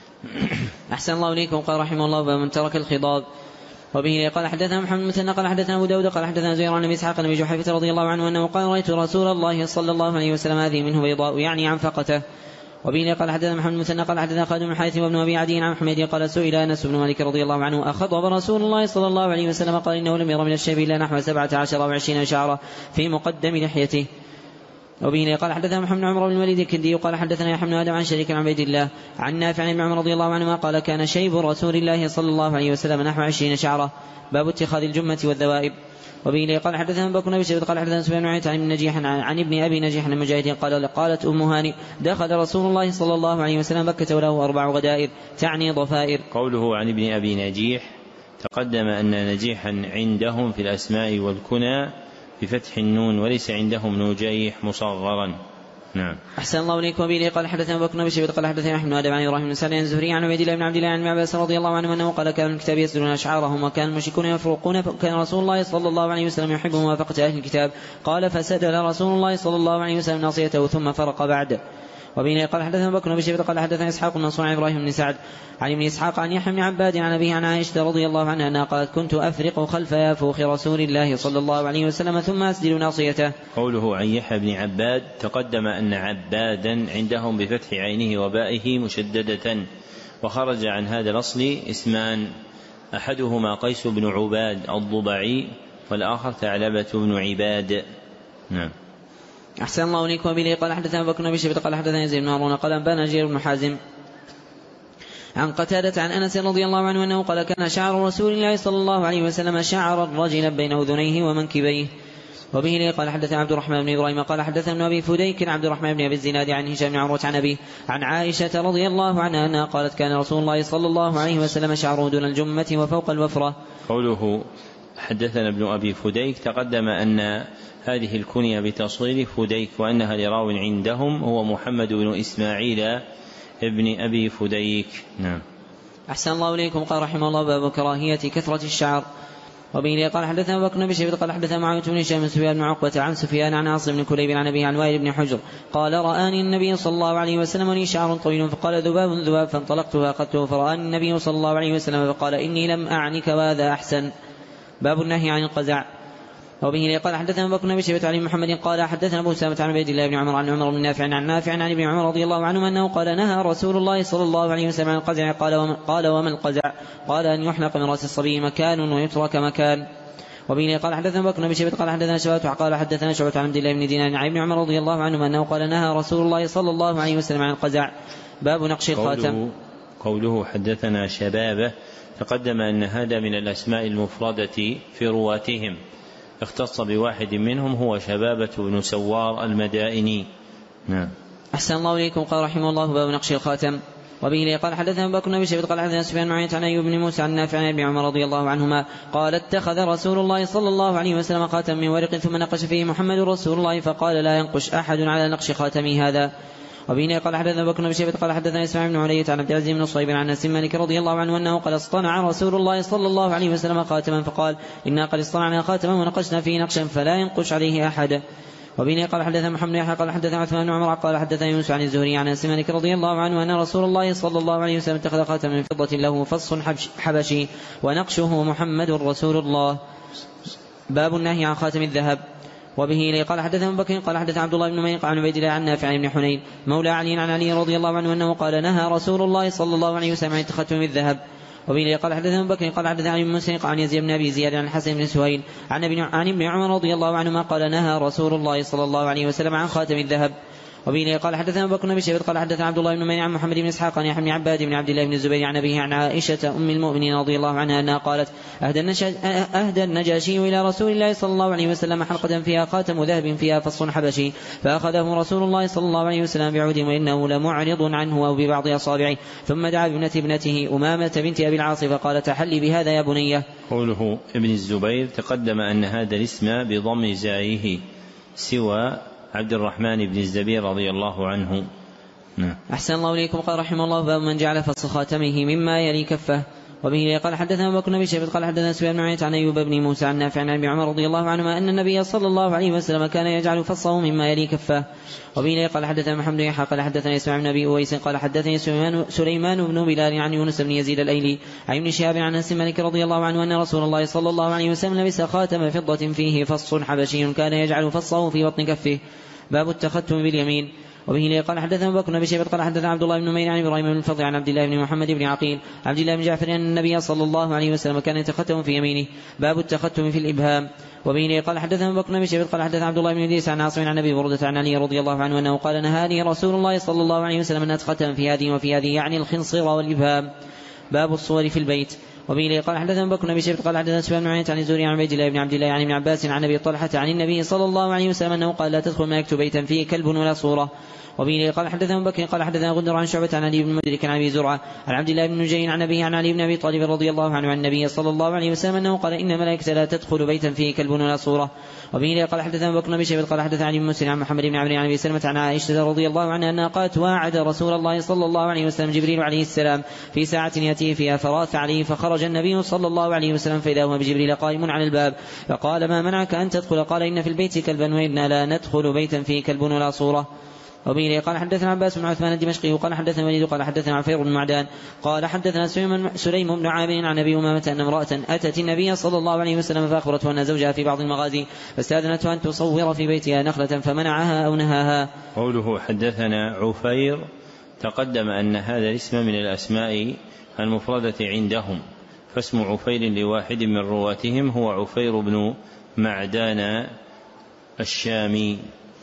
أحسن الله إليكم. قال رحمه الله بمن ترك الخضاب. وبه قال حدثنا محمد المثنى قال حدثنا أبو داود قال حدثنا زهير عن أبي إسحاق عن أبي جحيفة رضي الله عنه أنه قال رأيت رسول الله صلى الله عليه وسلم هذه منه بيضاء يعني عنفقته. وبه قال حدثنا محمد المثنى قال حدثنا خالد بن الحارث وابن أبي عدي عن حميد قال سئل أنس بن مالك رضي الله عنه أخضب رسول الله صلى الله عليه وسلم قال إنه لم ير من الشيب إلا نحو 17 أو 20 شعرة في مقدم لحيته. وبه قال حدثنا محمد بن عمر بن الوليد الكندي قال حدثنا يحيى بن آدم عن شريك عن عبيد الله عن نافع عن ابن عمر رضي الله عنهما قال كان شيب رسول الله صلى الله عليه وسلم نحو 20 شعرة. باب اتخاذ الجمة والذوائب. وبه قال حدثنا بكر بن شيبة قال حدثنا سفيان بن عيينة عن نجيح عن ابن أبي نجيح عن مجاهد قالت أم هاني دخل رسول الله صلى الله عليه وسلم مكة وله 4 غدائر تعني ضفائر. قوله عن ابن أبي نجيح تقدم أن نجيحا عندهم في الأسماء والكنى بفتح النون وليس عندهم نجيح مصغرا. نعم. أحسن الله إليكم. وبه قال حدثنا بكر بن شيبة قال حدثنا يحيى بن آدم عن إبراهيم بن سعد عن الزهري عن عبيد الله بن عبد الله عن عباس رضي الله عنه أنه قال كان الكتاب يسدلون أشعارهم وكان المشركون يفرقون فكان رسول الله صلى الله عليه وسلم يحب موافقة أهل الكتاب قال فسدل رسول الله صلى الله عليه وسلم ناصيته ثم فرق بعد. وبه قال حدثنا بكر بن شيبة قال حدثنا إسحاق المنصور عن إبراهيم بن سعد عن ابن إسحاق عن يحيى بن عباد عن أبيه عن عائشة رضي الله عنها أنها قالت كنت أفرق خلف يافوخ رسول الله صلى الله عليه وسلم ثم أسدل ناصيته. قوله عن يحيى بن عباد تقدم أن عبادا عندهم بفتح عينه وبائه مشددة وخرج عن هذا الأصل اسمان أحدهما قيس بن عباد الضبعي والآخر ثعلبة بن عباد. نعم. أحسن الله إليكم. وبه قال حدثنا بكر بن شيبة قال حدثنا يزيد بن هارون قال أنبانا جرير بن حازم عن قتادة عن أنس رضي الله عنه أنه قال كان شعر رسول الله صلى الله عليه وسلم شعر الرجل بين أذنيه ومنكبيه. وبه قال حدثنا عبد الرحمن بن إبراهيم قال حدثنا ابن أبي فديك عبد الرحمن بن أبي الزناد عن هشام بن عروة عن أبيه عن عائشة رضي الله عنها أنها قالت كان رسول الله صلى الله عليه وسلم شعره دون الجمة وفوق الوفرة. قوله حدثنا ابن أبي فديك تقدم أن هذه الكنية بتصغير فديك وأنها لراو عندهم هو محمد بن إسماعيل ابن أبي فديك. نعم. أحسن الله إليكم. قال رحمه الله باب كراهية كثرة الشعر. وبه قال حدثنا بكر بن شيبة قال حدثنا معاوية بن هشام سفيان بن عقبة عن سفيان عن عاصم بن كليب عن أبيه عن وائل بن حجر قال رآني النبي صلى الله عليه وسلم ولي شعر طويل فقال ذباب فانطلقت فأخذته فرآني النبي صلى الله عليه وسلم فقال إني لم أعنك وهذا أحسن. باب النهي عن القزع. وبه قال حدثنا أبو بكر بن أبي شيبة عن محمد قال حدثنا أبو أسامة عن عبيد الله بن عمر عن عمر بن نافع عن نافع عن ابن عمر رضي الله عنهما أنه قال نهى رسول الله صلى الله عليه وسلم عن القزع. قال وما القزع؟ قال أن يحلق من رأس الصبي مكان ويترك مكان. وبه قال حدثنا أبو بكر بن أبي شيبة قال حدثنا شعبة قال حدثنا شعبة عن عبد الله بن دينار عن ابن عمر رضي الله عنهما أنه قال نهى رسول الله صلى الله عليه وسلم عن القزع. باب نقش الخاتم. قوله حدثنا شبابه تقدم أن هذا من الأسماء المفردة في رواتهم، اختص بواحد منهم هو شبابة بن سوار المدائني. نعم. أحسن الله إليكم. قال رحمه الله باب نقش الخاتم. وبه قال حدثنا أبو بكر بن أبي شيبة قال حدثنا سفيان بن عيينة عن أيوب بن موسى عن نافع عن ابن عمر رضي الله عنهما قال اتخذ رسول الله صلى الله عليه وسلم خاتم من ورق ثم نقش فيه محمد رسول الله فقال لا ينقش أحد على نقش خاتمي هذا. وبه قال حدثنا أبو بكر بن أبي شيبة قال حدثنا إسماعيل بن علية عن عبد العزيز بن صهيب عن أنس بن مالك رضي الله عنه أنه قال اصطنع رسول الله صلى الله عليه وسلم خاتما فقال إنا قد اصطنعنا خاتما ونقشنا فيه نقشا فلا ينقش عليه أحد. وبه قال حدثنا محمد يحيى قال حدثنا عثمان بن عمر قال حدثنا يونس عن الزهري عن أنس بن مالك رضي الله عنه أن رسول الله صلى الله عليه وسلم اتخذ خاتما من فضة له فص حبشي ونقشه محمد رسول الله. باب النهي عن خاتم الذهب. وبه قال حدثنا أبو بكر قال حدثنا عبد الله بن ميق عن عبيد الله عن نافع بن حنين مولى علي عن علي رضي الله عنه أنه قال نهى رسول الله صلى الله عليه وسلم عن التختم بالذهب. وبه قال حدثنا أبو بكر قال حدثنا علي بن مسيق عن يزيد بن أبي زياد عن الحسن بن سهيل عن ابن عمر رضي الله عنهما قال نهى رسول الله صلى الله عليه وسلم عن خاتم الذهب. وبه قال حدثنا أبو بكر بن أبي شيبة قال حدثنا عبد الله بن ميق عن محمد بن إسحاق عن يحيى بن عباد بن عبد الله بن الزبير عن أبيه عن عائشة أم المؤمنين رضي الله عنها أنها قالت أهدى النجاشي إلى رسول الله صلى الله عليه وسلم حلقة فيها خاتم ذهب فيها فص حبشي فأخذه رسول الله صلى الله عليه وسلم بعود وإنه لمعرض عنه أو ببعض أصابعه ثم دعا ابنته أمامة بنت أبي العاص فقال تحلي بهذا يا بنية. قوله ابن الزبير تقدم أن هذا الاسم بضم زائه سوى عبد الرحمن بن الزبير رضي الله عنه. أحسن الله إليكم. قال رحمه الله باب من جعل فص خاتمه مما يلي كفه. وبه قال حدثنا أبو بكر بن أبي شيبة قال حدثنا سفيان بن عيينة عن أيوب بن موسى عن نافع عن ابن عمر رضي الله عنهما أن النبي صلى الله عليه وسلم كان يجعل فصه مما يلي كفه. وبه قال حدثنا محمد بن يحيى قال حدثنا إسماعيل بن أبي أويس قال حدثني سليمان بن بلال عن يونس بن يزيد الأيلي عن ابن شهاب عن أنس مالك رضي الله عنه أن رسول الله صلى الله عليه وسلم لبس خاتم فضة فيه فص حبشي كان يجعل فصه في بطن كفه. باب التختم باليمين. وبه قال حدثنا أبو بكر بن أبي شيبة قال حدثنا عبد الله بن نمير عن إبراهيم بن الفضل عن عبد الله بن محمد بن عقيل عبد الله بن جعفر أن النبي صلى الله عليه وسلم كان يتختم في يمينه. باب التختم في الإبهام. وبه قال حدثنا أبو بكر بن أبي شيبة قال حدثنا عبد الله بن إدريس عن عاصم عن أبي بردة عن علي رضي الله عنه أنه قال نهاني رسول الله صلى الله عليه وسلم أن أتختم في هذه وفي هذه يعني الخنصر والإبهام. باب الصور في البيت. وبه قال حدثنا أبو بكر بن أبي شيبة قال حدثنا سفيان بن عيينة عن الزهري عن عبيد الله بن عبد الله عن ابن عباس عن أبي طلحة عن النبي صلى الله عليه وسلم أنه قال لا تدخل ملائكة بيتا فيه كلب ولا صورة. وبه قال حدثنا أبو بكر قال حدثنا غندر عن شعبة عن علي بن مدرك عن أبي زرعة عن عبد الله بن نجين عن أبيه عن علي بن أبي طالب رضي الله عنه عن النبي صلى الله عليه وسلم أنه قال إن ملائكة لا تدخل بيتا فيه كلب ولا صورة. وبه قال حدثنا أبو بكر بن أبي شيبة قال حدثنا علي بن مسلم عن محمد بن عمرو عن أبي سلمة عن عائشة رضي الله عنها أنها قالت واعد رسول الله صلى الله عليه وسلم جبريل عليه السلام في ساعة يأتيه فيها فراث عليه فخرج النبي صلى الله عليه وسلم فإذا هو بجبريل قائم على الباب فقال ما منعك أن تدخل؟ قال إن في البيت كلبا وإنا لا ندخل بيتا فيه كلب ولا صورة. وبه قال حدثنا عباس بن عثمان الدمشقي وقال حدثنا وليد قال حدثنا عفير بن معدان قال حدثنا سليم بن عامر عن أبي أمامة أن امرأة أتت النبي صلى الله عليه وسلم فأخبرته أن زوجها في بعض المغازي فاستأذنته أن تصور في بيتها نخلة فمنعها أو نهاها. قوله حدثنا عفير تقدم أن هذا الاسم من الأسماء المفردة عندهم، فاسم عفير لواحد من رواتهم هو عفير بن معدان الشامي.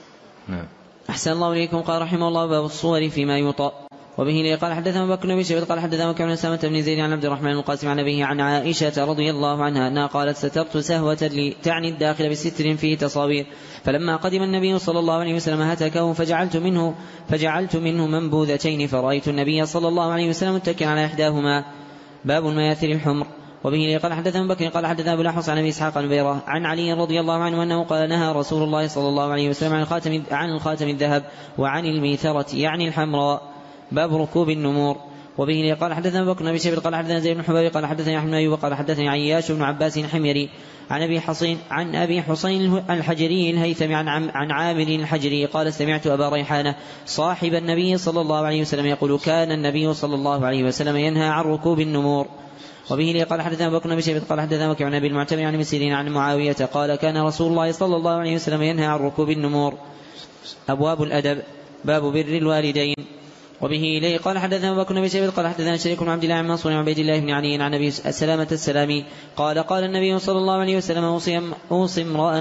أحسن الله إليكم. قال رحمه الله باب الصور فيما يوطأ. وبه قال حدثنا أبو بكر بن أبي شيبة قال حدثنا وكيع بن سامة بن زيد عن عبد الرحمن القاسم عن أبيه عن عائشة رضي الله عنها أنها قالت سترت سهوة لي تعني الداخل بستر فيه تصاوير فلما قدم النبي صلى الله عليه وسلم هتكه فجعلت منه منبوذتين فرأيت النبي صلى الله عليه وسلم متكئا على إحداهما. باب المياثر الحمر. وبه قال حدثنا أبو بكر قال حدثنا أبو الأحوص عن أبي إسحاق بن بيرة عن علي رضي الله عنه أنه قال نهى رسول الله صلى الله عليه وسلم عن الخاتم الذهب وعن الميثرة يعني الحمراء. باب ركوب النمور. وبه قال حدثنا أبو بكر بن أبي شيبة قال حدثنا زيد بن حباب قال حدثنا أحمد بن أيوب قال حدثني عياش بن عباس الحميري عن أبي حصين الحجري الهيثمي عن عامر الحجري قال سمعت أبا ريحانة صاحب النبي صلى الله عليه وسلم يقول كان النبي صلى الله عليه وسلم ينهى عن ركوب النمور. وبه قال حدثنا بكر بن شيبة قال حدثنا وكيع عن أبي المعتمر عن ابن سيرين عن معاوية قال كان رسول الله صلى الله عليه وسلم ينهى عن ركوب النمور. أبواب الأدب. باب بر الوالدين. وبه إليه قال حدثنا بكر بن شيبة قال حدثنا شريك بن عبد الله عن منصور عن عبيد الله بن علي عن أبي سلامة السلامي قال قال النبي صلى الله عليه وسلم أوصي امرأ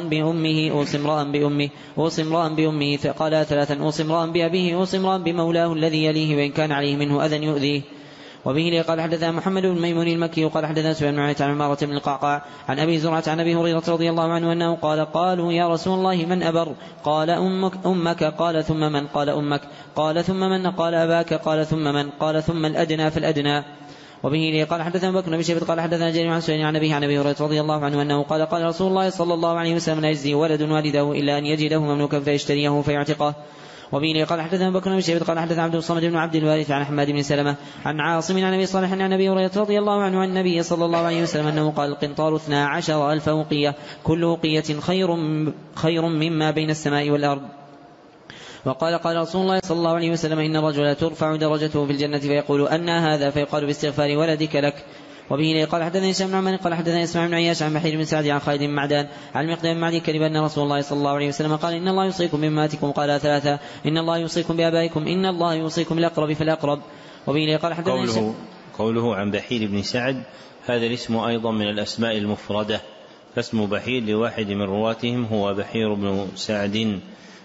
بأمه فقال ثلاثا أوصي امرأ بأبيه أوصي امرأ بمولاه الذي يليه وإن كان عليه منه أذى يؤذيه. وبه لي قال حدثنا محمد بن ميمون المكي قال حدثنا سفيان بن عن عمارة بن القعقاع عن أبي زرعة عن أبي هريرة رضي الله عنه أنه قال قالوا يا رسول الله من أبر قال أمك قال ثم من قال أمك قال ثم من قال أباك قال ثم من قال ثم الأدنى فالأدنى. وبه لي قال حدثنا بكر بن شيبة قال حدثنا جرير عن سفيان عن أبي هريرة رضي الله عنه أنه قال قال رسول الله صلى الله عليه وسلم لا يجزي ولد والده إلا أن يجده مملوكا فيشتريه فيعتقه. وبه قال حدثنا بكر بن شيبة قال حدثنا عبد الصمد بن عبد الوارث عن حماد بن سلمة عن عاصم عن أبي صالح عن أبي هريرة رضي الله عنه عن النبي صلى الله عليه وسلم أنه قال القنطار 12,000 وقية كل وقية خير مما بين السماء والأرض. وقال قال رسول الله صلى الله عليه وسلم إن الرجل ترفع درجته في الجنة فيقول أن هذا فيقال باستغفار ولدك لك. وبه قال حدثنا هشام بن عمرو قال حدثنا اسماعيل بن عياش عن بحير بن سعد عن خالد بن معدان عن المقدام بن معدي كذب أن رسول الله صلى الله عليه وسلم قال إن الله يوصيكم بأمهاتكم قال ثلاثة إن الله يوصيكم بآبائكم إن الله يوصيكم بالأقرب فالأقرب. وبه قال حدثنا قوله عن بحير بن سعد هذا الاسم أيضا من الأسماء المفردة فاسم بحير لواحد من رواتهم هو بحير بن سعد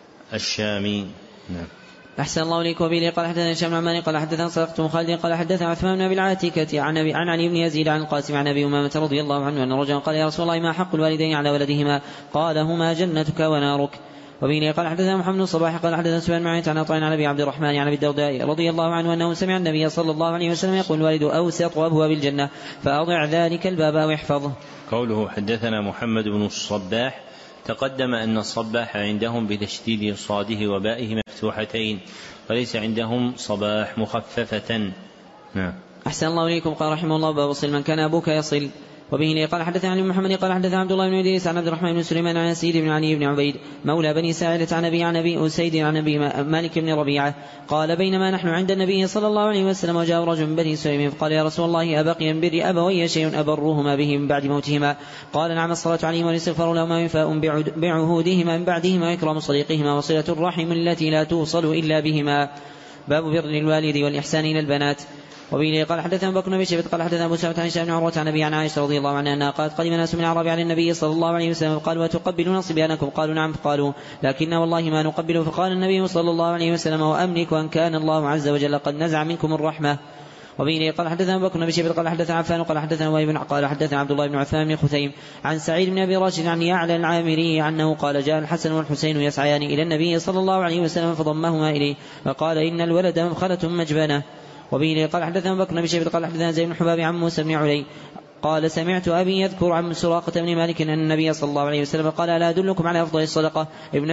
الشامي. نعم. أحسن الله إليك. وبه قال حدثنا هشام بن عمرو قال حدثنا صدقت بن خالد قال حدثنا عثمان بن أبي العاتكة عن علي بن يزيد عن القاسم عن أبي أمامة رضي الله عنه أن رجلا قال يا رسول الله ما حق الوالدين على ولدهما قال هما جنتك ونارك. وبه قال حدثنا محمد بن صباح قال حدثنا سفيان بن عيينة عن عطاء عن أبي عبد الرحمن عن أبي الدرداء رضي الله عنه أنه سمع النبي صلى الله عليه وسلم يقول الوالد أوسط أبواب الجنة فأضع ذلك الباب واحفظه. قوله حدثنا محمد بن الصباح تقدم أن الصباح عندهم بتشديد صاده وبائه مفتوحتين وليس عندهم صباح مخففة. نعم. أحسن الله إليكم. قال رحمه الله باب وصل من كان أبوك يصل. وبه قال حدثنا علي بن محمد قال حدثنا عبد الله بن إدريس عن عبد الرحمن بن سليمان عن سيد بن علي بن عبيد مولى بني ساعدة عن أبي أسيد عن أبي مالك بن ربيعة قال بينما نحن عند النبي صلى الله عليه وسلم وجاء رجل من بني سليم فقال يا رسول الله أبقي من بر أبوي شيء أبرهما به من بعد موتهما قال نعم الصلاة عليهما والاستغفار لهما وفاء بعهودهما من بعدهما وإكرام صديقهما وصلة الرحم التي لا توصل إلا بهما. باب بر الوالد والإحسان إلى البنات. وبه قال حدثنا بكر بن شيبة قال حدثنا أبو سعد عن هشام بن عروة عن أبي عن عائشة رضي الله عنها أنها قالت قدم ناس من الأعراب على النبي صلى الله عليه وسلم قالوا وتقبلون صبيانكم قالوا نعم قالوا لكن والله ما نقبل فقال النبي صلى الله عليه وسلم وأملك أن كان الله عز وجل قد نزع منكم الرحمة. وبه قال حدثنا بكر بن شيبة قال حدثنا عفان قال حدثنا وابن قال حدثنا عبد الله بن عثمان بن خثيم عن سعيد بن أبي راشد عن يعلى العامري أنه قال جاء الحسن والحسين يسعيان إلى النبي صلى الله عليه وسلم فضمهما إليه وقال إن الولد مبخلة مجبنة. وبه قال حدثنا بكر بن شيبة قال حدثنا زيد بن حباب عن موسى بن علي قال سمعت أبي يذكر عن سراقة بن مالك أن النبي صلى الله عليه وسلم قال لا أدلكم على أفضل الصدقة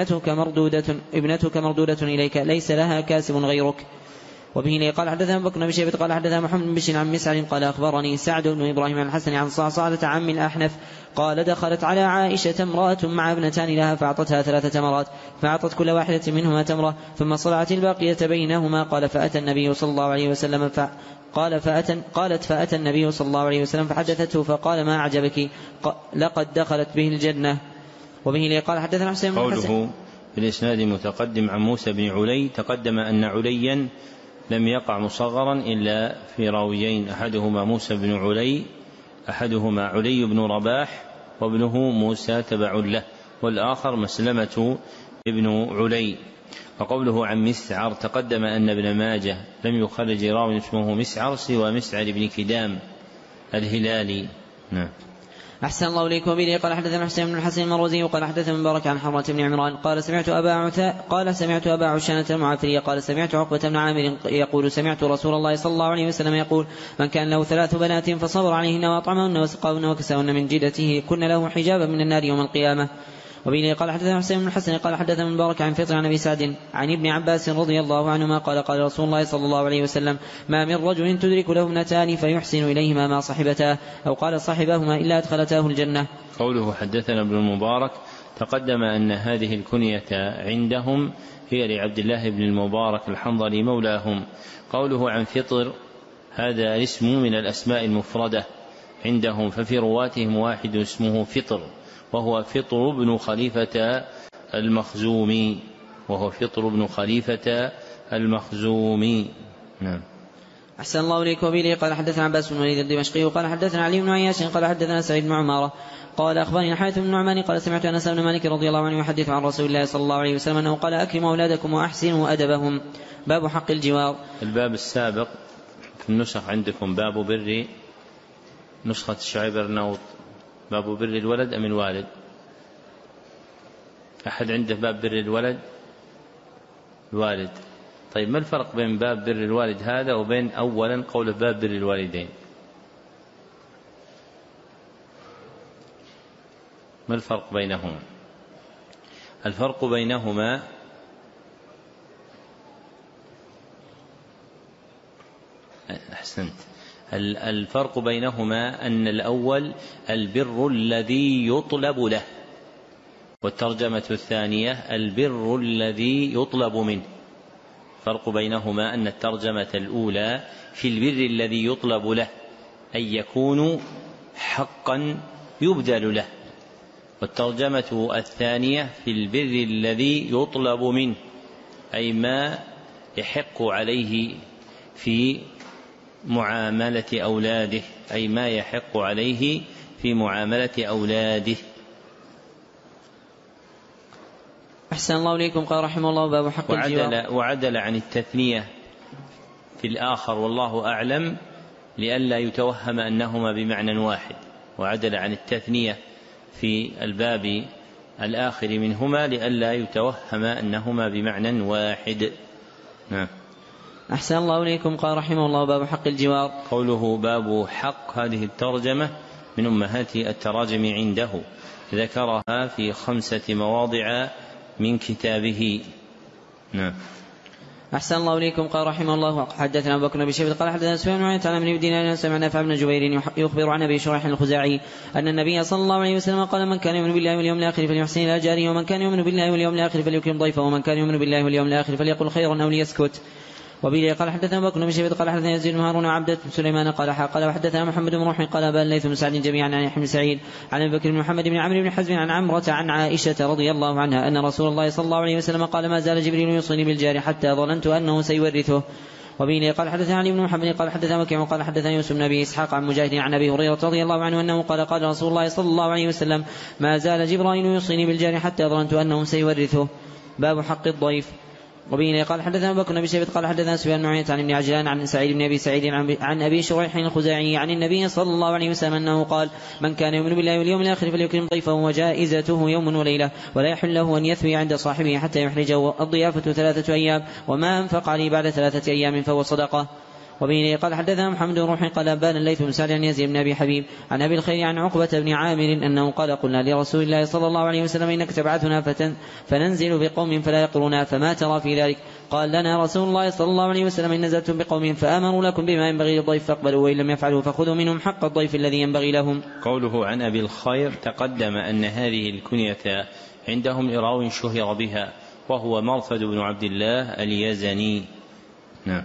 ابنتك مردودة إليك ليس لها كاسب غيرك. وبه قال حدثنا بكر بن شيبة قال حدثنا محمد بن بشر عن مسعر قال أخبرني سعد بن إبراهيم عن الحسن عن صعصعة عم الأحنف قال دخلت على عائشة امرأة مع ابنتان لها فأعطتها 3 تمرات فأعطت كل واحدة منهما تمرة ثم صلعت الباقية بينهما قال فأتى النبي صلى الله عليه وسلم قالت فأتى النبي صلى الله عليه وسلم فحدثته فقال ما أعجبك لقد دخلت به الجنة. وبه قال حدثنا حسين بن حسن قوله في الإسناد متقدم عن موسى بن علي تقدم أن عليا لم يقع مصغرا إلا في راويين أحدهما موسى بن علي أحدهما علي بن رباح وابنه موسى تبع له والآخر مسلمة ابن علي. وقوله عن مسعر تقدم أن ابن ماجه لم يخرج راوي اسمه مسعر سوى مسعر بن كدام الهلالي. نعم. أحسن الله إليكم. وبه قال حدثنا حسين بن الحسن المروزي وقال حدثنا مبارك عن حرة بن عمران قال سمعت أبا عشانة المعافري قال سمعت عقبة بن عامر يقول سمعت رسول الله صلى الله عليه وسلم يقول من كان له 3 بنات فصبر عليهن وأطعمهن وسقاهن وكساهن من جدته كن له حجابا من النار يوم القيامة. وبه قال حدثنا حسين بن الحسن قال حدثنا مبارك عن فطر عن أبي سعد عن ابن عباس رضي الله عنهما قال قال رسول الله صلى الله عليه وسلم ما من رجل تدرك له ابنتان فيحسن إليهما ما صحبتاه أو قال صحبهما إلا أدخلتاه الجنة. قوله حدثنا ابن المبارك تقدم أن هذه الكنية عندهم هي لعبد الله بن المبارك الحنظلي مولاهم. قوله عن فطر هذا اسم من الأسماء المفردة عندهم، ففي رواتهم واحد اسمه فطر، وهو فطر بن خليفة المخزومي، نعم. أحسن الله إليك. وبه قال حدثنا عباس بن الوليد الدمشقي قال حدثنا علي بن عياش قال حدثنا سعيد بن عمارة قال أخبرني الحارث بن النعمان قال سمعت أنس بن مالك رضي الله عنه يحدث عن رسول الله صلى الله عليه وسلم أنه قال أكرموا أولادكم وأحسنوا أدبهم. باب حق الجوار. الباب السابق في النسخ عندكم باب بر، نسخة الشعيب الرنوط باب بر الولد أم الوالد؟ أحد عنده باب بر الولد؟ الوالد. طيب ما الفرق بين باب بر الوالد هذا وبين أولا قول باب بر الوالدين؟ ما الفرق بينهما؟ الفرق بينهما أحسنت، الفرق بينهما أن الأول البر الذي يطلب له، والترجمة الثانية البر الذي يطلب منه. فرق بينهما أن الترجمة الأولى في البر الذي يطلب له أن يكون حقا يبذل له، والترجمة الثانية في البر الذي يطلب منه أي ما يحق عليه في معاملة أولاده، أحسن الله إليكم. قال رحمه الله باب حق الجوار. وعدل عن التثنية في الآخر والله أعلم لئلا يتوهم أنهما بمعنى واحد، وعدل عن التثنية في الباب الآخر منهما لئلا يتوهم أنهما بمعنى واحد. نعم. أحسن الله إليكم. قال رحمه الله باب حق الجوار. قوله باب حق هذه الترجمة من أمهات التراجم عنده، ذكرها في 5 مواضع من كتابه. نعم. أحسن الله إليكم. قال رحمه الله حدثنا أبو بكر بن شيبة قال حدثنا سفيان عن عن ابن دينار سمع نافع بن جبير يخبر عن أبي شريح الخزاعي أن النبي صلى الله عليه وسلم قال من كان يؤمن بالله واليوم الآخر فليحسن إلى جاره، ومن كان يؤمن بالله واليوم الآخر فليكرم ضيفه، ومن كان يؤمن بالله واليوم الآخر فليقل خيرا أو ليسكت. وبه قال حدثنا أبو بكر بن شيبة قال حدثنا يزيد بن هارون وعبدة بن سليمان قال وحدثنا محمد بن روح قال بان الليث بن سعد جميعا عن يحيى بن سعيد عن أبي بكر بن محمد بن عمرو بن حزم عن عمرة عن عائشة رضي الله عنها أن رسول الله صلى الله عليه وسلم قال ما زال جبريل يوصيني بالجار حتى ظننت أنه سيورثه. وبه قال حدثنا علي بن محمد قال حدثنا وكيع قال حدثنا يوسف بن أبي إسحاق عن مجاهد عن أبي هريرة رضي الله عنه أنه قال رسول الله صلى الله عليه وسلم ما زال جبريل يوصيني بالجار حتى ظننت أنه سيورثه. باب حق الضيف. وبه قال حدثنا أبو بكر بن شيبة قال حدثنا سفيان بن عيينة عن ابن عجلان عن سعيد بن أبي سعيد عن أبي شريح الخزاعي عن النبي صلى الله عليه وسلم أنه قال من كان يؤمن بالله واليوم الآخر فليكرم ضيفه وجائزته يوم وليلة، ولا يحل له أن يثوي عند صاحبه حتى يحرجه، الضيافة 3 أيام، وما أنفق عليه بعد 3 أيام فهو صدقة. وبه قال حدثنا محمد بن روح قال بان الليث بن سعد عن يزيد بن أبي حبيب عن أبي الخير عن عقبة بن عامر أنه قال قلنا لرسول الله صلى الله عليه وسلم إنك تبعثنا فننزل بقوم فلا يقرنا، فما ترى في ذلك؟ قال لنا رسول الله صلى الله عليه وسلم إن نزلتم بقوم فآمروا لكم بما ينبغي للضيف فاقبلوا، وإن لم يفعلوا فخذوا منهم حق الضيف الذي ينبغي لهم. قوله عن أبي الخير تقدم أن هذه الكنية عندهم إراو شهر بها، وهو مرثد بن عبد الله اليزني. نعم.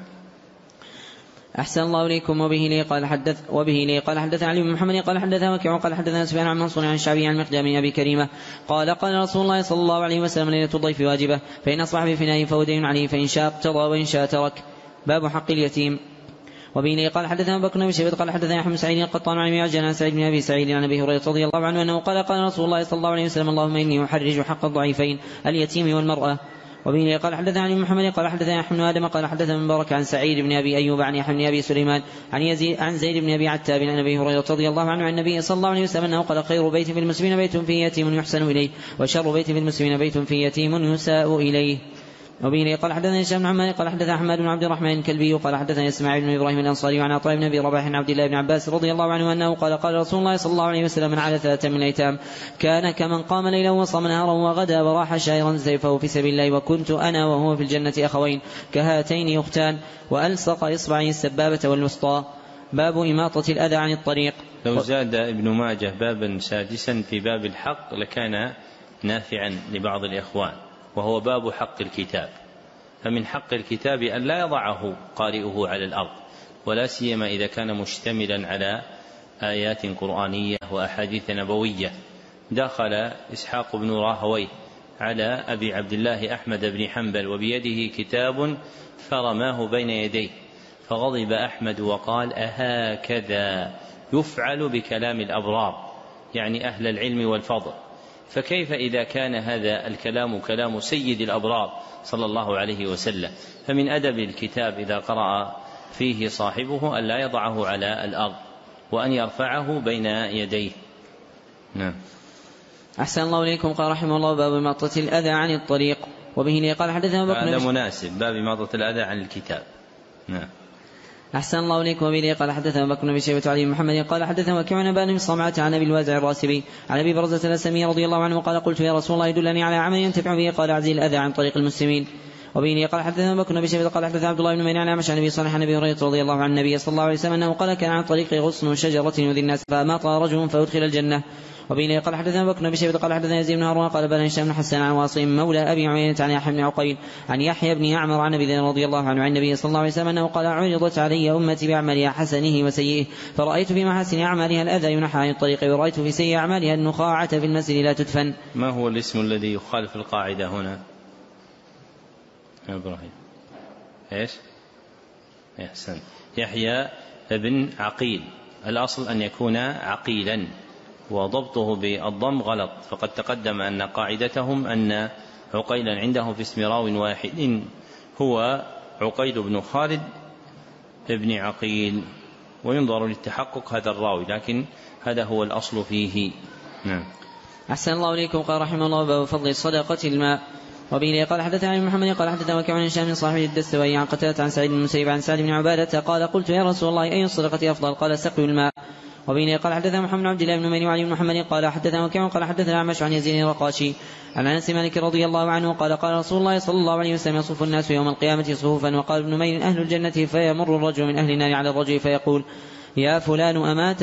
أحسن الله إليكم. وبه لي قال حدث علي بن محمد قال حدثنا وكيع قال حدثنا سفيان عن منصور عن الشعبي عن مقدام بن أبي كريمة قال رسول الله صلى الله عليه وسلم ليلة الضيف واجبة، فإن أصبح بفنائه فهو دين عليه، فإن شاء اقتضى وإن شاء ترك. باب حق اليتيم. وبه قال حدثنا أبو بكر بن شيبة قال حدثنا يحيى بن سعيد القطان عن عن سعيد بن أبي سعيد عن أبي هريرة رضي الله عنه أنه قال رسول الله صلى الله عليه وسلم اللهم إني أحرج حق الضعيفين اليتيم والمرأة. وبه قال حدثنا علي بن محمد قال حدثنا يحيى بن آدم قال حدثنا مبارك عن سعيد بن أبي أيوب عن يحيى بن أبي سليمان عن زيد بن أبي عتاب عن أبي هريرة رضي الله عنه عن النبي صلى الله عليه وسلم أنه قال خير بيت في المسلمين بيت فيه يتيم يحسن إليه، وشر بيت في المسلمين بيت فيه يتيم يساء إليه. وبه قال حدثنا هشام بن عمار قال حدثنا أحمد بن عبد الرحمن الكلبي قال حدثنا إسماعيل بن إبراهيم الأنصاري عن عطاء بن أبي رباح عن عبد الله بن عباس رضي الله عنه أنه قال رسول الله صلى الله عليه وسلم من على 3 من الأيتام كان كمن قام ليلا وصام نهارا وغدا وراح شائرا سيفه في سبيل الله، وكنت أنا وهو في الجنة أخوين كهاتين يختان، وألصق إصبعي السبابة والوسطى. باب إماطة الأذى عن الطريق. لو زاد ابن ماجه بابا سادسا في باب الحق لكان نافعا لبعض الإخوان، وهو باب حق الكتاب. فمن حق الكتاب أن لا يضعه قارئه على الأرض، ولا سيما إذا كان مشتملا على آيات قرآنية وأحاديث نبوية. دخل إسحاق بن راهويه على أبي عبد الله أحمد بن حنبل وبيده كتاب فرماه بين يديه، فغضب أحمد وقال: أهكذا يفعل بكلام الأبرار، يعني أهل العلم والفضل؟ فكيف إذا كان هذا الكلام كلام سيد الأبرار صلى الله عليه وسلم؟ فمن أدب الكتاب إذا قرأ فيه صاحبه أن لا يضعه على الأرض وأن يرفعه بين يديه. نعم. أحسن الله إليكم. قال رحمه الله: باب إماطة الأذى عن الطريق. وبه قال حدثنا بكر. هذا مناسب، باب إماطة الأذى عن الكتاب. نعم. أحسن الله إليكم. وبه قال حدثنا بكر بن شيبة علي محمد قال حدثنا وكيع عن بن صمعة عن أبي الوازع الراسبي عن أبي برزة الأسلمي رضي الله عنه قال: قلت: يا رسول الله دلني على عمل ينتفع به. قال: أعزل الأذى عن طريق المسلمين. وبه قال حدثنا بكر بن شيبة قال حدثنا عبد الله بن منان عن أبي صالح عن أبي هريرة رضي الله عن النبي صلى الله عليه وسلم أنه قال: كان عن طريق غصن شجرة يؤذي الناس فأماط رجل فأدخل الجنة. وبه قال حدثنا بكر بن شيبة قال حدثنا يزيد بن هارون قال: بلغني هشام بن حسان عن واصل مولى أبي عمينة عن يحيى بن عقيل عن يحيى بن يعمر عن أبي ذر رضي الله عنه عن النبي صلى الله عليه وسلم أنه قال: عرضت علي أمتي بأعمالها حسنه وسيئه، فرأيت في محاسن أعمالها الأذى ينحى عن الطريق، ورأيت في سيئ أعمالها النخاعة في المسجد لا تدفن. ما هو الاسم الذي يخالف القاعدة هنا يا إبراهيم؟ إيش؟ أحسن. يحيى بن عقيل، الأصل أن يكون عقيلا، وضبطه بالضم غلط، فقد تقدم أن قاعدتهم أن عقيلا عندهم في اسم راو واحد هو عقيل بن خالد بن عقيل، وينظر للتحقق هذا الراوي، لكن هذا هو الأصل فيه. نعم. أحسن الله إليكم. قال رحمه الله: باب فضل صدقة الماء. وبه قال حدثنا عن محمد قال حدثنا وكيع عن هشام صاحب الدستوائي عن قتادة عن سعيد بن المسيب عن سعد بن عبادة قال: قلت: يا رسول الله أي الصدقة أفضل؟ قال: سقي الماء. وبه قال حدثنا محمد بن عبد الله بن نمير وعلي بن محمد قال حدثنا وكيع قال حدثنا عمش عن يزيد الرقاشي عن أنس مالك رضي الله عنه قال: قال رسول الله صلى الله عليه وسلم: يصف الناس يوم القيامة صفوفا. وقال ابن نمير: أهل الجنة فيمر الرجل من أهل النار على الرجل فيقول: يا فلان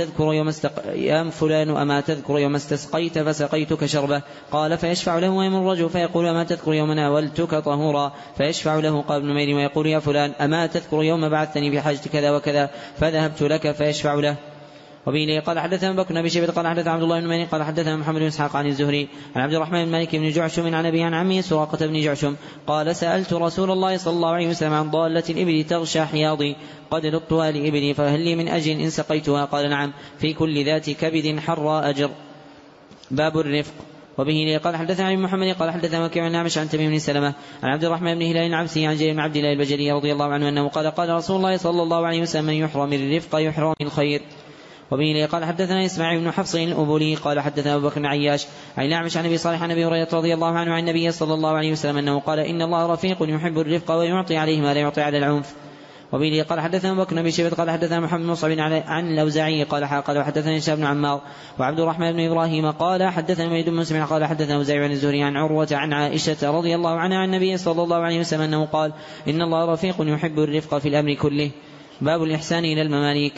أما تذكر يوم استسقيت فسقيتك شربة؟ قال: فيشفع له ويمر الرجل فيقول: أما تذكر يوم ناولتك طهورا؟ فيشفع له. قال ابن نمير: ويقول: يا فلان أما تذكر يوم بعثتني بحاجة كذا وكذا؟ فذهبت لك فيشفع له. وبه قال حدثنا بكر بن شيبة قال حدثنا عبد الله بن مني قال حدثنا محمد بن إسحاق عن الزهري عن عبد الرحمن بن مالك بن جعشم عن أبي عن عمه سراقة بن جعشم قال: سألت رسول الله صلى الله عليه وسلم عن ضالة الإبل تغشى حياضي قد لطها لإبلي فهل لي من أجر إن سقيتها؟ قال: نعم، في كل ذات كبد حرى أجر. باب الرفق. وبه قال حدثنا عن محمد قال حدثنا وكيع عن عن تميم بن سلمة عن عبد الرحمن بن هلال العبسي عن جرير بن عبد الله البجلي رضي الله عنه أنه قال: قال رسول الله صلى الله عليه وسلم: من يحرم الرفق يحرم الخير. وبه قال حدثنا إسماعيل بن حفص الأبولي قال حدثنا أبو بكر بن عياش عن الأعمش عن أبي صالح عن أبي هريرة رضي الله عنه عن النبي صلى الله عليه وسلم أنه قال: إن الله رفيق يحب الرفق ويعطي عليه ما لا يعطي على العنف. وبه قال حدثنا أبو بكر بن شيبة قال حدثنا محمد بن مصعب عن الأوزاعي قال وحدثنا هشام بن عمار وعبد الرحمن بن إبراهيم قال حدثنا وليد بن مسلم قال حدثنا الأوزاعي عن الزهري عن عروة عن عائشة رضي الله عنها عن النبي صلى الله عليه وسلم أنه قال: إن الله رفيق يحب الرفق في الأمر كله. باب الإحسان إلى المماليك.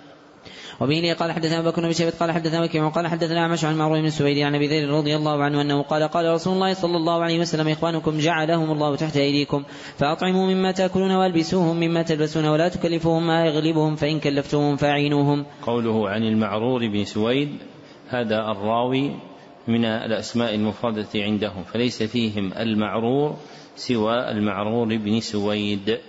وبه قال حدثنا أبو بكر بن شيبة قال حدثنا وكيع قال حدثنا أعمش عن معروف بن سويد عن أبي ذر رضي الله عنه أنه قال: قال رسول الله صلى الله عليه وسلم: إخوانكم جعلهم الله تحت أيديكم، فأطعموا مما تأكلون والبسوهم مما تلبسون ولا تكلفوهم ما يغلبهم، فإن كلفتموهم فأعينوهم. قوله عن المعرور بن سويد هذا الراوي من الأسماء المفردة عندهم، فليس فيهم المعرور سوى المعرور بن سويد.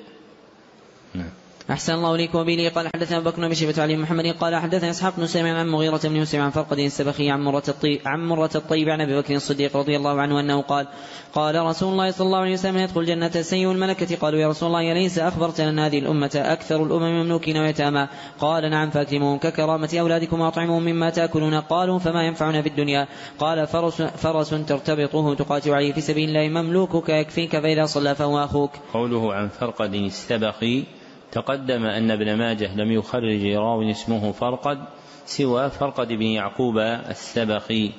أحسن الله إليكم. وبه قال حدثنا أبو بكر بن شيبة علي محمد قال حدثنا إسحاق بن سليمان عن مغيرة بن مسلم عن فرقد السبخي عن مرة الطيب عن أبي بكر الصديق رضي الله عنه أنه قال: قال رسول الله صلى الله عليه وسلم: يدخل الجنة سيء الملكة. قالوا: يا رسول الله أليس أخبرتنا أن هذه الأمة أكثر الأمم مملوكين ويتامى؟ قال: نعم، فأكرموهم ككرامة أولادكم وأطعموهم مما تأكلون. قالوا: فما ينفعنا في الدنيا؟ قال: فرس ترتبطه تقاتل عليه في سبيل الله مملوكك يكفيك فإذا صلى فهو أخوك. قوله عن فرقد السبخي تقدم أن ابن ماجه لم يخرج راو اسمه فرقد سوى فرقد بن يعقوب السبخي.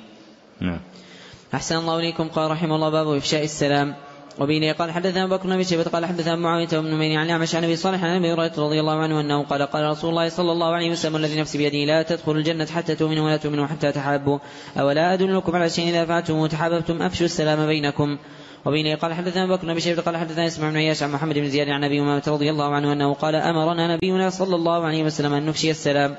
أحسن الله إليكم. قال رحمه الله: باب إفشاء السلام. وبه قال حدثنا أبو بكر بن شيبة قال حدثنا معاوية بن مني عن الأعمش عن أبي صالح عن أبي هريرة رضي الله عنه أنه قال: قال رسول الله صلى الله عليه وسلم: الذي نفسي بيده لا تدخل الجنة حتى تؤمنوا ولا تؤمنوا حتى تحابوا، أولا أدلكم على شيء إذا فعلتم وتحاببتم أفشوا السلام بينكم. وبه قال حدثنا أبو بكر بن شيبة قال حدثنا إسماعيل بن عياش عن محمد بن زياد عن أبي أمامة رضي الله عنه أنه قال: أمرنا نبينا صلى الله عليه وسلم أن نفشي السلام.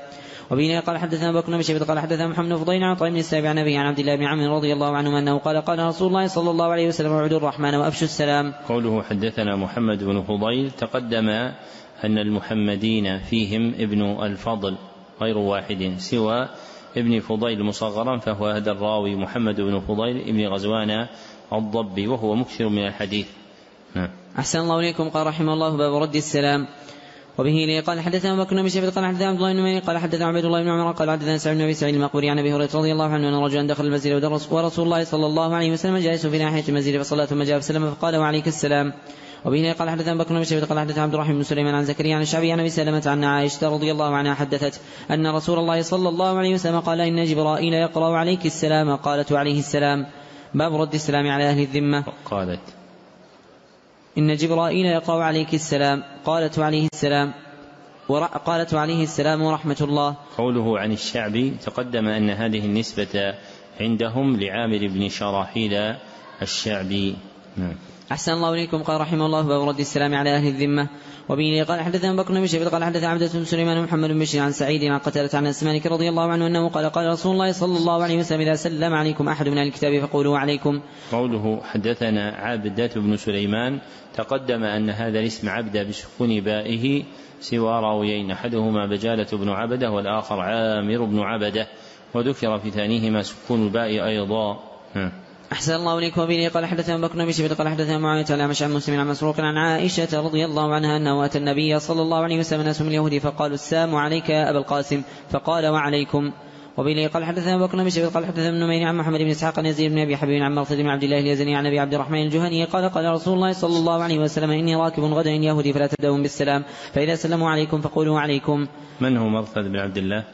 وبه قال حدثنا بكر بن شيبة قال حدثنا محمد بن فضيل عن طيب بن السائب عن أبيه عن عبد الله بن عمرو رضي الله عنهما أنه قال رسول الله صلى الله عليه وسلم اعبدوا الرحمن وأفشوا السلام. قوله حدثنا محمد بن فضيل تقدم أن المحمدين فيهم ابن الفضل غير واحد سوى ابن فضيل مصغرا، فهو هذا الراوي محمد بن فضيل ابن غزوان الضبي وهو مكثر من الحديث. أحسن الله إليكم. قال رحمه الله باب رد السلام. وبه قال حدثنا بكر بن شيبة قال حدثنا عبد الله بن نمير قال حدثنا عبد الله بن عمر قال حدثنا سعيد بن أبي سعيد المقبري عن أبي هريرة رضي الله عنه أن رجلا دخل المسجد ورسول الله صلى الله عليه وسلم جالس في ناحية المسجد فصلى ثم جاء فسلم فقال وعليك السلام. وبه قال حدثنا بكر بن شيبة قال حدثنا عبد الرحمن بن سليمان عن زكريا عن الشعبي عن أبي سلمة عن عائشة رضي الله عنها حدثت أن رسول الله صلى الله عليه وسلم قال إن جبرائيل يقرأ عليك السلام قالت عليه السلام. باب رد السلام على أهل الذمة. قالت إن جبرائيل يقرأ عليك السلام قالت عليه السلام قالت عليه السلام ورحمة الله. قوله عن الشعبي تقدم أن هذه النسبة عندهم لعامر بن شراحيل الشعبي. أحسن الله إليكم. قال رحمه الله باب رد السلام على أهل الذمة. وبه قال حدثنا بكر بن شيبة قال حدثنا عبدة بن سليمان ومحمد بن بشير عن سعيد عن قتادة عن أنس مالك رضي الله عنه أنه قال رسول الله صلى الله عليه وسلم إذا سلم عليكم أحد من الكتاب فقولوا عليكم. قوله حدثنا عبدة بن سليمان تقدم أن هذا الاسم عبدة بسكون بائه سوى راويين، أحدهما بجالة بن عبدة والآخر عامر بن عبدة، وذكر في ثانيهما سكون الباء أيضا. أحسن الله إليكم. وبه قال حدثنا بكر بن شيبة قال حدثنا معاوية عن مشعل مسلم عن مسروق عن عائشة رضي الله عنها أنه أتى النبي صلى الله عليه وسلم ناس من اليهود فقالوا السلام عليك يا أبا القاسم فقال وعليكم. وبه قال حدثنا بكر بن شيبة قال حدثنا ابن نمير عن محمد بن إسحاق عن يزيد بن أبي حبيب عن مرثد بن عبد الله اليزني عن أبي عبد الرحمن الجهني قال رسول الله صلى الله عليه وسلم إني راكب غدا يهودي فلا تبدأون بالسلام فإذا سلموا عليكم فقولوا عليكم. من هو مرثد بن عبد الله؟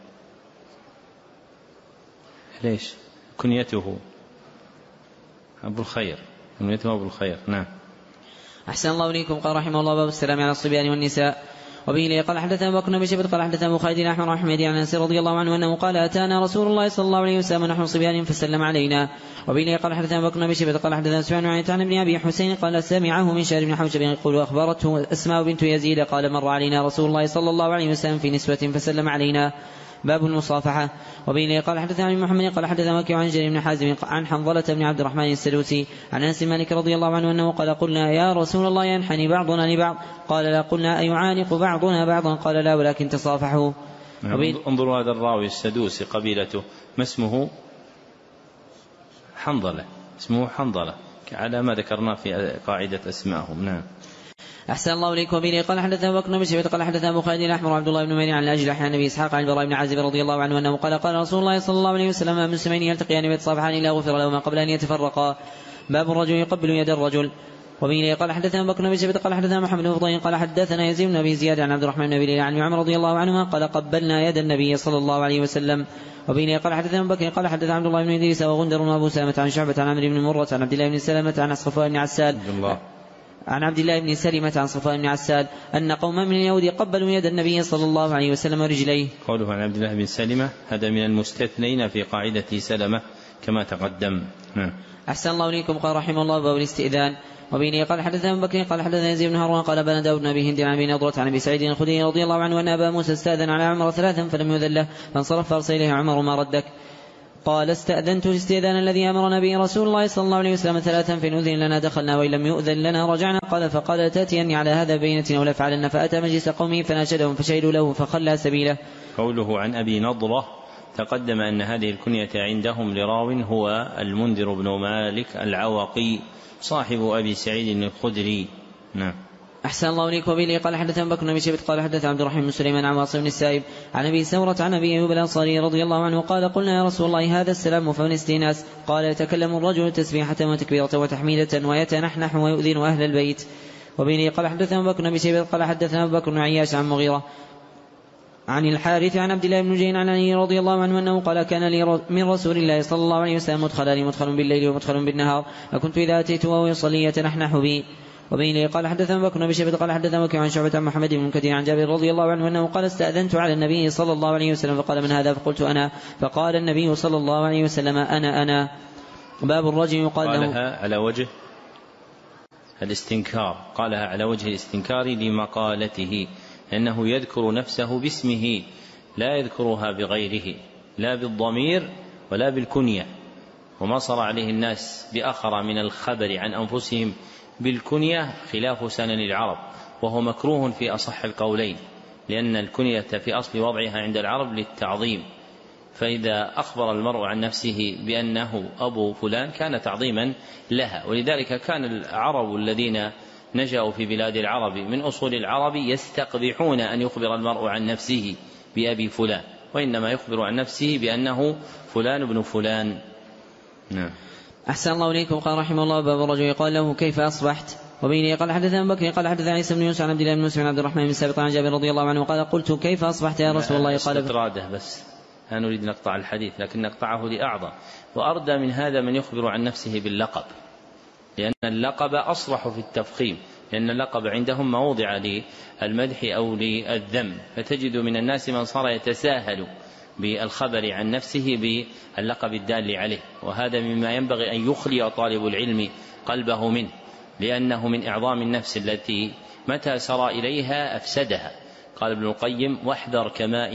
ليش كنيته أبو الخير، كنيته أبو الخير. نعم. أحسن الله إليكم. قال رحمه الله باب السلام على الصبيان والنساء. وبه قال حدثنا بكر بن شيبة قال حدثنا أبو خالد أحمد رحمه عن أنس رضي الله عنه أنه قال أتانا رسول الله صلى الله عليه وسلم نحن صبيان فسلم علينا. وبه قال حدثنا بكر بن شيبة قال حدثنا سفيان عن ابن أبي حسين قال سمعه من شهر بن حوشب يقول أخبرته أسماء بنت يزيد قال مر علينا رسول الله صلى الله عليه وسلم في نسوة فسلم علينا. باب المصافحة. وبه قال حدثنا عن محمد قال حدثنا وكيع عن جرير بن حازم عن حنظلة بن عبد الرحمن السدوسي عن أنس مالك رضي الله عنه أنه قال قلنا يا رسول الله ينحني بعضنا لبعض قال لا قلنا أيعانق بعضنا بعضا قال لا ولكن تصافحوا. انظروا هذا الراوي السدوسي قبيلته ما اسمه؟ حنظلة، اسمه حنظلة على ما ذكرنا في قاعدة أسمائهم. نعم. أحسن الله إليكم. وبه قال حدثنا بكر بن شيبة قال حدثنا أبو خالد الأحمر عبد الله بن نمير عن الأجلح عن أبي إسحاق عن البراء بن عازب رضي الله عنه أنه قال رسول الله صلى الله عليه وسلم ما من مسلمين يلتقيان ويتصافحان إلا غفر لهما قبل أن يتفرقا. باب الرجل يقبل يد الرجل. وبه قال حدثنا بكر بن شيبة قال حدثنا محمد بن فضيل قال حدثنا يزيد بن أبي زياد عن عبد الرحمن بن أبي عن عمر رضي الله عنهما قال قبلنا يد النبي صلى الله عليه وسلم. وبه قال حدثنا بكر قال حدثنا عبد الله بن إدريس وغندر وأبو سلمة عن شعبة عن عمرو بن مرة عن عبد الله بن سلمة عن صفوان بن عسال عن عبد الله بن سلمة عن صفوان بن عسال أن قوما من اليهود قبلوا يد النبي صلى الله عليه وسلم ورجليه. قوله عن عبد الله بن سلمة هذا من المستثنين في قاعدة سلمة كما تقدم. أحسن الله إليكم. قال رحمه الله باب الاستئذان. وبه قال حدثنا بكر قال حدثنا يزيد بن هارون قال بن داود بن أبي هند عن أبي نضرة عن أبي سعيد الخدري رضي الله عنه أن أبا موسى استأذن على عمر ثلاثا فلم يؤذن له فانصرف فأرسل إليه عمر ما ردك قال استأذنت الاستئذان الذي أمرنا به رسول الله صلى الله عليه وسلم ثلاثا فإن أذن لنا دخلنا وإن لم يؤذن لنا رجعنا. قال فقال تأتيني على هذا بينة أو لفعلن فأتى مجلس قومه فناشدهم فشهدوا له فخلى سبيله. قوله عن أبي نضرة تقدم أن هذه الكنية عندهم لراو هو المنذر بن مالك العوقي صاحب أبي سعيد الخدري. نعم. أحسن الله إليك. وبه قال حدثنا بكر بن شيبة قال حدثنا عبد الرحمن بن سليمان عن واصل بن السائب عن أبي سورة عن أبي أيوب الأنصاري رضي الله عنه قال قلنا يا رسول الله هذا السلام فمن استئناس قال يتكلم الرجل تسبيحة وتكبيرة وتحميدة ويتنحنح ويؤذن أهل البيت. وبه قال حدثنا بكر بن شيبة قال حدثنا بكر بن عياش عن مغيرة عن الحارث عن عبد الله بن جين عن علي رضي الله عنه أنه قال كان لي من رسول الله صلى الله عليه وسلم مدخلان مدخل بالليل ومدخل بالنهار فكنت إذا أتيت وهو يصلي يتنحنح بي. وبه قال حدثنا بكر بن شيبة قال حدثنا وكيع عن شعبة عن محمد بن كثير عن جابر رضي الله عنه أنه قال استأذنت على النبي صلى الله عليه وسلم فقال من هذا فقلت أنا فقال النبي صلى الله عليه وسلم أنا. باب الرجل يقال له قالها على وجه الاستنكار، قالها على وجه الاستنكار لمقالته لأنه يذكر نفسه باسمه لا يذكرها بغيره لا بالضمير ولا بالكنية. وما صار عليه الناس بأخر من الخبر عن أنفسهم بالكنية خلاف سنن العرب، وهو مكروه في أصح القولين، لأن الكنية في أصل وضعها عند العرب للتعظيم، فإذا أخبر المرء عن نفسه بأنه أبو فلان كان تعظيما لها. ولذلك كان العرب الذين نشأوا في بلاد العرب من أصول العرب يستقبحون أن يخبر المرء عن نفسه بأبي فلان، وإنما يخبر عن نفسه بأنه فلان بن فلان. نعم. أحسن الله إليكم. قال رحمه الله: باب الرجل يقال له كيف أصبحت؟ وبين قال حدثنا أبو بكر قال حدثنا عيسى بن يونس عن عبد الله بن مسلم عبد الرحمن بن ثابت عن جابر رضي الله عنه قال: قلت كيف أصبحت يا رسول الله؟ قال: استطراده بس، لا نريد نقطع الحديث، لكن نقطعه لأعظم وأردى من هذا من يخبر عن نفسه باللقب، لأن اللقب أصرح في التفخيم، لأن اللقب عندهم موضع للمدح أو للذم، فتجد من الناس من صار يتساهل بالخبر عن نفسه باللقب الدال عليه، وهذا مما ينبغي أن يخلي طالب العلم قلبه منه، لأنه من إعظام النفس التي متى سرى إليها أفسدها. قال ابن القيم: واحذر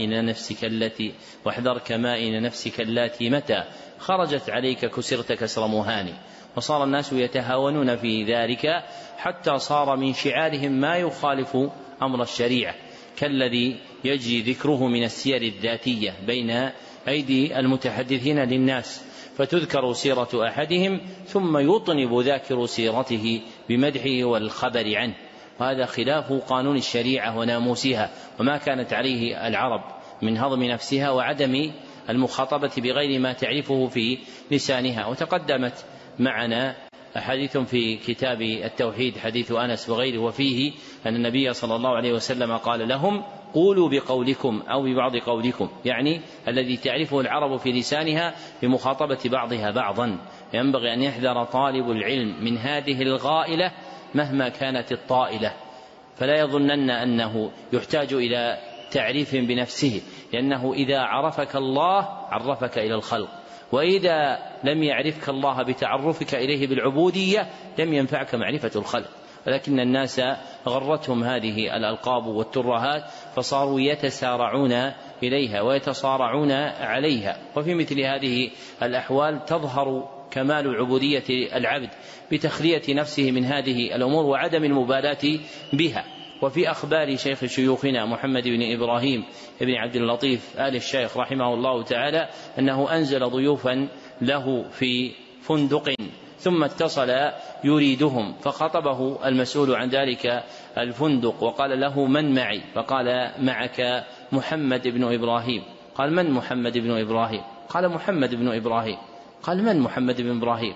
كمائن نفسك التي متى خرجت عليك كسرت كسر مهان. وصار الناس يتهاونون في ذلك حتى صار من شعارهم ما يخالف أمر الشريعة، كالذي يجري ذكره من السير الذاتية بين أيدي المتحدثين للناس، فتذكر سيرة أحدهم ثم يطنب ذاكر سيرته بمدحه والخبر عنه، وهذا خلاف قانون الشريعة وناموسها، وما كانت عليه العرب من هضم نفسها وعدم المخاطبة بغير ما تعرفه في لسانها. وتقدمت معنا حديث في كتاب التوحيد، حديث أنس وغيره، وفيه أن النبي صلى الله عليه وسلم قال لهم: قولوا بقولكم أو ببعض قولكم، يعني الذي تعرفه العرب في لسانها بمخاطبة بعضها بعضا. ينبغي أن يحذر طالب العلم من هذه الغائلة مهما كانت الطائلة، فلا يظنن أنه يحتاج إلى تعريف بنفسه، لأنه إذا عرفك الله عرفك إلى الخلق، وإذا لم يعرفك الله بتعرفك إليه بالعبودية لم ينفعك معرفة الخلق. ولكن الناس غرتهم هذه الألقاب والترهات، فصاروا يتسارعون إليها ويتصارعون عليها. وفي مثل هذه الأحوال تظهر كمال عبودية العبد بتخلية نفسه من هذه الأمور وعدم المبالاة بها. وفي أخبار شيخ شيوخنا محمد بن إبراهيم بن عبد اللطيف آل الشيخ رحمه الله تعالى أنه أنزل ضيوفا له في فندق ثم اتصل يريدهم، فخطبه المسؤول عن ذلك الفندق وقال له: من معي؟ فقال: معك محمد بن إبراهيم. قال: من محمد بن إبراهيم؟ قال: محمد بن إبراهيم. قال: من محمد بن إبراهيم؟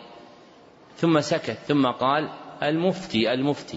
ثم سكت، ثم قال: المفتي.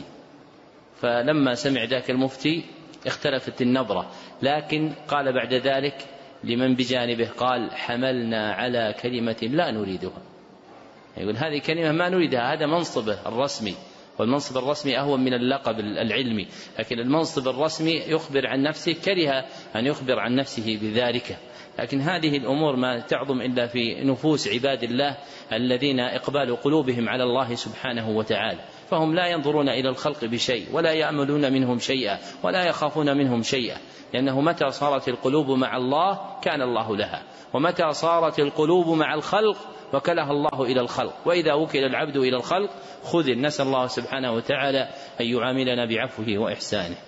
فلما سمع ذاك المفتي اختلفت النبرة، لكن قال بعد ذلك لمن بجانبه: قال: حملنا على كلمة لا نريدها. يقول هذه كلمة ما نريدها، هذا منصبه الرسمي، والمنصب الرسمي أهون من اللقب العلمي، لكن المنصب الرسمي يخبر عن نفسه، كره أن يخبر عن نفسه بذلك. لكن هذه الأمور ما تعظم إلا في نفوس عباد الله الذين إقبال قلوبهم على الله سبحانه وتعالى، فهم لا ينظرون إلى الخلق بشيء ولا يأملون منهم شيئا ولا يخافون منهم شيئا، لأنه متى صارت القلوب مع الله كان الله لها، ومتى صارت القلوب مع الخلق وكلها الله إلى الخلق. وإذا وكل العبد إلى الخلق خذل. نسأل الله سبحانه وتعالى أن يعاملنا بعفوه وإحسانه.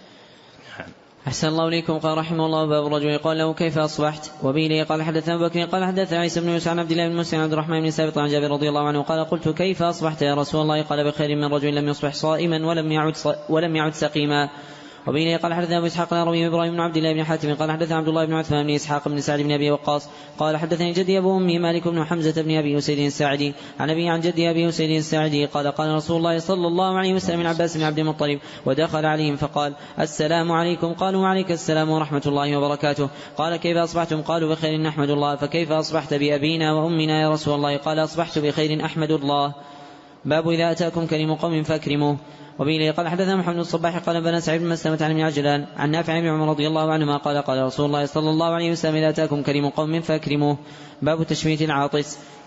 أحسن الله إليكم. قال رحمه الله: باب الرجل يقال له كيف أصبحت؟ وبه قال حدثنا أبو بكر قال حدثنا عيسى بن يونس عن عبد الله بن مسلم عبد الرحمن بن ثابت عن جابر رضي الله عنه قال: قلت كيف أصبحت يا رسول الله؟ قال: بخير من رجل لم يصبح صائما ولم يعد سقيما. وبه قال حدثنا أبو إسحاق الهروي إبراهيم بن عبد الله بن حاتم قال حدثنا عبد الله بن عثمان بن إسحاق بن سعد بن أبي وقاص قال حدثني جدي أبو أمي مالك بن حمزة بن أبي أسيد الساعدي عن أبي عن جدي أبي أسيد الساعدي قال: قال رسول الله صلى الله عليه وسلم العباس بن عبد المطلب ودخل عليهم فقال: السلام عليكم. قالوا: وعليك السلام ورحمة الله وبركاته. قال: كيف أصبحتم؟ قالوا: بخير نحمد الله. فكيف أصبحت بأبينا وأمنا يا رسول الله؟ قال: أصبحت بخير أحمد الله. باب إذا أتاكم كريم قوم فاكرموه. وبه قال حدثنا محمد بن الصباح قال بنا سعيد بن مسلمة عن ابن عجلان عن نافع بن عمر رضي الله عنهما قال: قال رسول الله صلى الله عليه وسلم: إذا أتاكم كريم قوم فاكرموه. باب تشميت العاطس.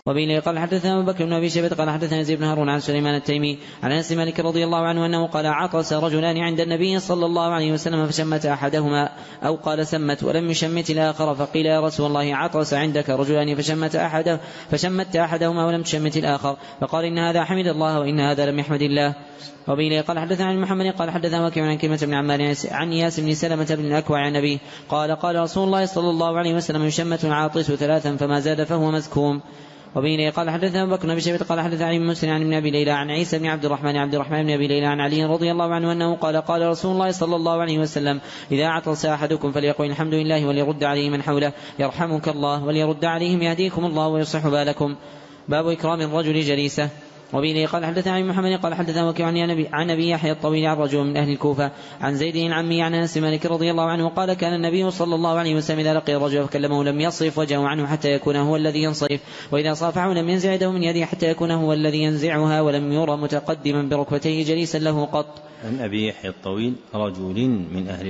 وبه قال حدثنا أبو بكر بن أبي شيبة قال حدثنا يزيد بن هارون عن سليمان التيمي عن أنس مالك رضي الله عنه أنه قال عطس رجلان عند النبي صلى الله عليه وسلم فشمت أحدهما أو قال سمت ولم يشمت الآخر فقيل يا رسول الله عطس عندك رجلان فشمت أحدهما ولم تشمت الآخر فقال إن هذا حمد الله وإن هذا لم يحمد الله. وبه قال حدثنا عن محمد قال حدثنا وكيع عن كلمة بن عمار عن إياس بن سلمة بن الأكوع عن النبي قال قال رسول الله صلى الله عليه وسلم يشمت العاطس ثلاثا فما زاد فهو مزكوم. وبه قال حدثنا أبو بكر بن أبي شيبة قال حدثنا علي بن مسلم عن ابن أبي ليلى عن عيسى بن عبد الرحمن بن أبي ليلى عن علي رضي الله عنه أنه قال قال رسول الله صلى الله عليه وسلم إذا عطس أحدكم فليقل الحمد لله وليرد عليه من حوله يرحمك الله وليرد عليهم يهديكم الله ويصلح بالكم. باب إكرام الرجل جليسه. وبه قال حدثنا عن محمد قال حدثنا وكيع عن أبي يحيى الطويل عن رجل من أهل الكوفة عن زيد العمي عن أنس مالك رضي الله عنه قال كان النبي صلى الله عليه وسلم إذا لقي الرجل فكلمه لم يصرف وجهه عنه حتى يكون هو الذي ينصرف وإذا صافحه لم ينزع يده من يده حتى يكون هو الذي ينزعها ولم يرى متقدما بركبتيه جليسا له قط. عن أبي يحيى الطويل رجل من أهل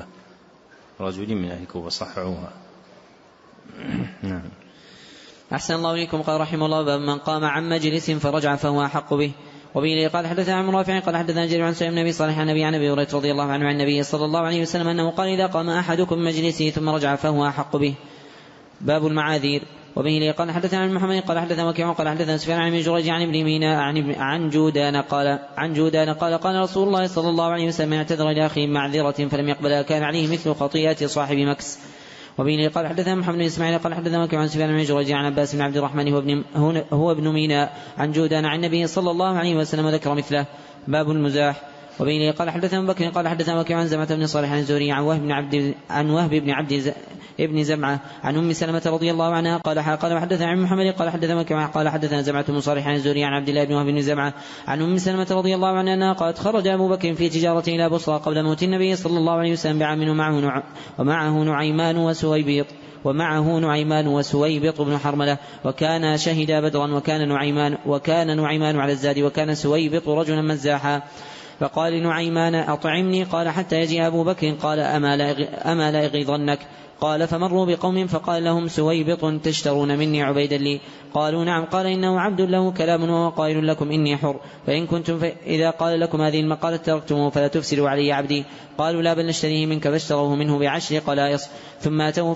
الكوفة صححوها. نعم. أحسن الله إليكم. قال رحمه الله باب من قام عن مجلس فرجع فهو أحق به. وبه قال حدثنا عن رافع قال حدثنا جرير عن سليم بن أبي صالح عن أبي هريرة رضي الله عنه عن النبي صلى الله عليه وسلم أنه قال إذا قام أحدكم من مجلسه ثم رجع فهو أحق به. باب المعاذير. وبه قال حدثنا عن محمد قال حدثنا وكيع قال حدثنا سفيان عن جريج عن ابن ميناء عن جودان قال رسول الله صلى الله عليه وسلم اعتذر إلى أخيه معذرة فلم يقبلها كان عليه مثل خطيئة صاحب مكس. وبه قال حدثنا محمد بن إسماعيل قال حدثنا وكيع عن سفيان عن جريج عن عباس بن عبد الرحمن هو ابن ميناء عن جودان عن النبي صلى الله عليه وسلم ذكر مثله. باب المزاح. وبه قال حدثنا بكر قال حدثنا وكيع عن زمعة بن صالح عن الزهري عن وهب بن عبد ابن زمعة عن أم سلمة رضي الله عنها قال حدثنا عن محمد قال حدثنا وكيع قال حدثنا زمعة بن صالح عن الزهري عن عبد الله بن وهب بن زمعة عن أم سلمة رضي الله عنها أنها قالت خرج أبو بكر في تجارة إلى بصرى قبل موت النبي صلى الله عليه وسلم بعام ومعه نعيمان وسويبط بن حرملة وكان شهدا بدرا وكان نعيمان على الزاد وكان سويبط رجلا مزاحا فقال نعيمان أطعمني قال حتى يجي أبو بكر قال أما لا يغيظنك قال فمروا بقوم فقال لهم سويبط تشترون مني عبيدا لي قالوا نعم قال إنه عبد له كلام وهو قائل لكم إني حر فإن كنتم إذا قال لكم هذه المقالة تركتموه فلا تفسدوا علي عبدي قالوا لا بل نشتريه منك فاشتروه منه ب10 قلائص ثم أتوه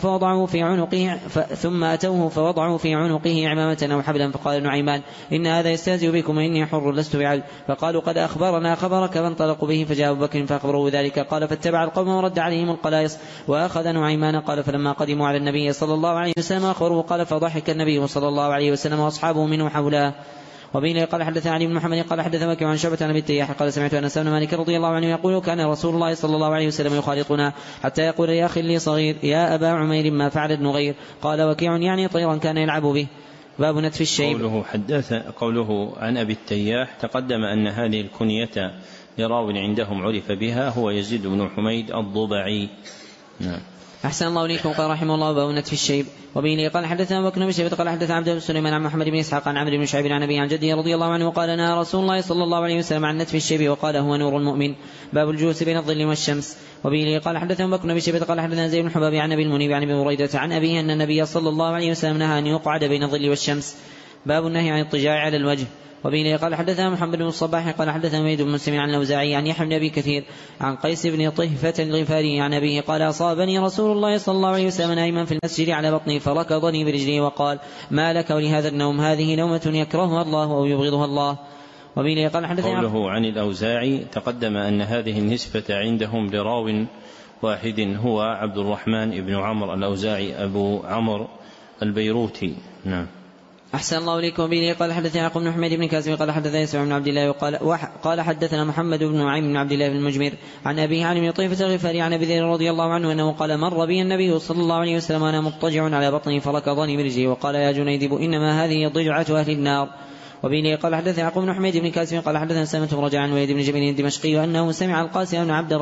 فوضعوا في عنقه عمامة أو حبلا فقال نعيمان إن هذا يستهزئ بكم وإني حر لست بعبد فقالوا قد أخبرنا خبرك فانطلقوا به فجاء أبو بكر فأخبروه ذلك قال فاتبع القوم ورد عليهم القلائص وأخذ نعيمان قال فلما قدموا على النبي صلى الله عليه وسلم أخبروه قال فضحك النبي صلى الله عليه وسلم وأصحابه منه حوله. وبه قال حدثنا علي بن محمد قال حدثنا وكيع عن شعبة عن أبي التياح قال سمعت أنس بن مالك رضي الله عنه يقول كان رسول الله صلى الله عليه وسلم يخالطنا حتى يقول يا أخي لي صغير يا أبا عمير ما فعل ابن غير قال وكيع يعني طيرا كان يلعب به. باب نتف الشيب. قوله عن أبي التياح تقدم أن هذه الكنية لراو عندهم عرف بها هو يزيد بن حميد الضبعي. نعم. أحسن الله إليكم. قال رحمه الله باب نتف الشيب. وبه قال حدثنا أبو بكر بن شيبة قال حدثنا عبد بن سليمان عن محمد بن إسحاق عن عمرو بن شعيب عن أبي عن جده رضي الله عنه وقال نهى رسول الله صلى الله عليه وسلم عن نتف الشيب وقال هو نور المؤمن. باب الجلوس بين الظل والشمس. وبه قال حدثنا أبو بكر بن شيبة قال حدثنا زيد بن حباب عن أبي المنيب عن أبي هريرة عن أبيه أن النبي صلى الله عليه وسلم نهى أن يقعد بين الظل والشمس. باب النهي عن الاضطجاع على الوجه. وبه قال حدثنا محمد بن الصباح قال حدثنا ميد بن مسلم عن الأوزاعي عن يحيى بن أبي كثير عن قيس بن طهفة الغفاري عن أبيه قال أصابني رسول الله صلى الله عليه وسلم نائما في المسجد على بطني فركضني برجلي وقال ما لك ولهذا النوم هذه نومة يكرهها الله أو يبغضها الله. وبه قال حدثنا قوله عن الأوزاعي تقدم أن هذه النسبة عندهم لراو واحد هو عبد الرحمن بن عمرو الأوزاعي أبو عمرو البيروتي. نعم. أحسن الله إليكم. به قال حدثنا يعقوب بن حميد بن كاسم قال حدثنا يسوع بن عبد الله قال حدثنا محمد بن نعيم بن عبد الله بن المجمر عن أبيه عن ابن طيفة الغفاري عن أبي ذر رضي الله عنه أنه قال مر بي النبي صلى الله عليه وسلم وأنا مضطجع على بطني فركضني برجلي وقال يا جنيدب إنما هذه ضجعة أهل النار. وبه قال حدثنا يعقوب بن حميد بن كاسم قال حدثنا سلمة بن رجاء عن وليد بن جبير الدمشقي أنه سمع القاسم بن عبد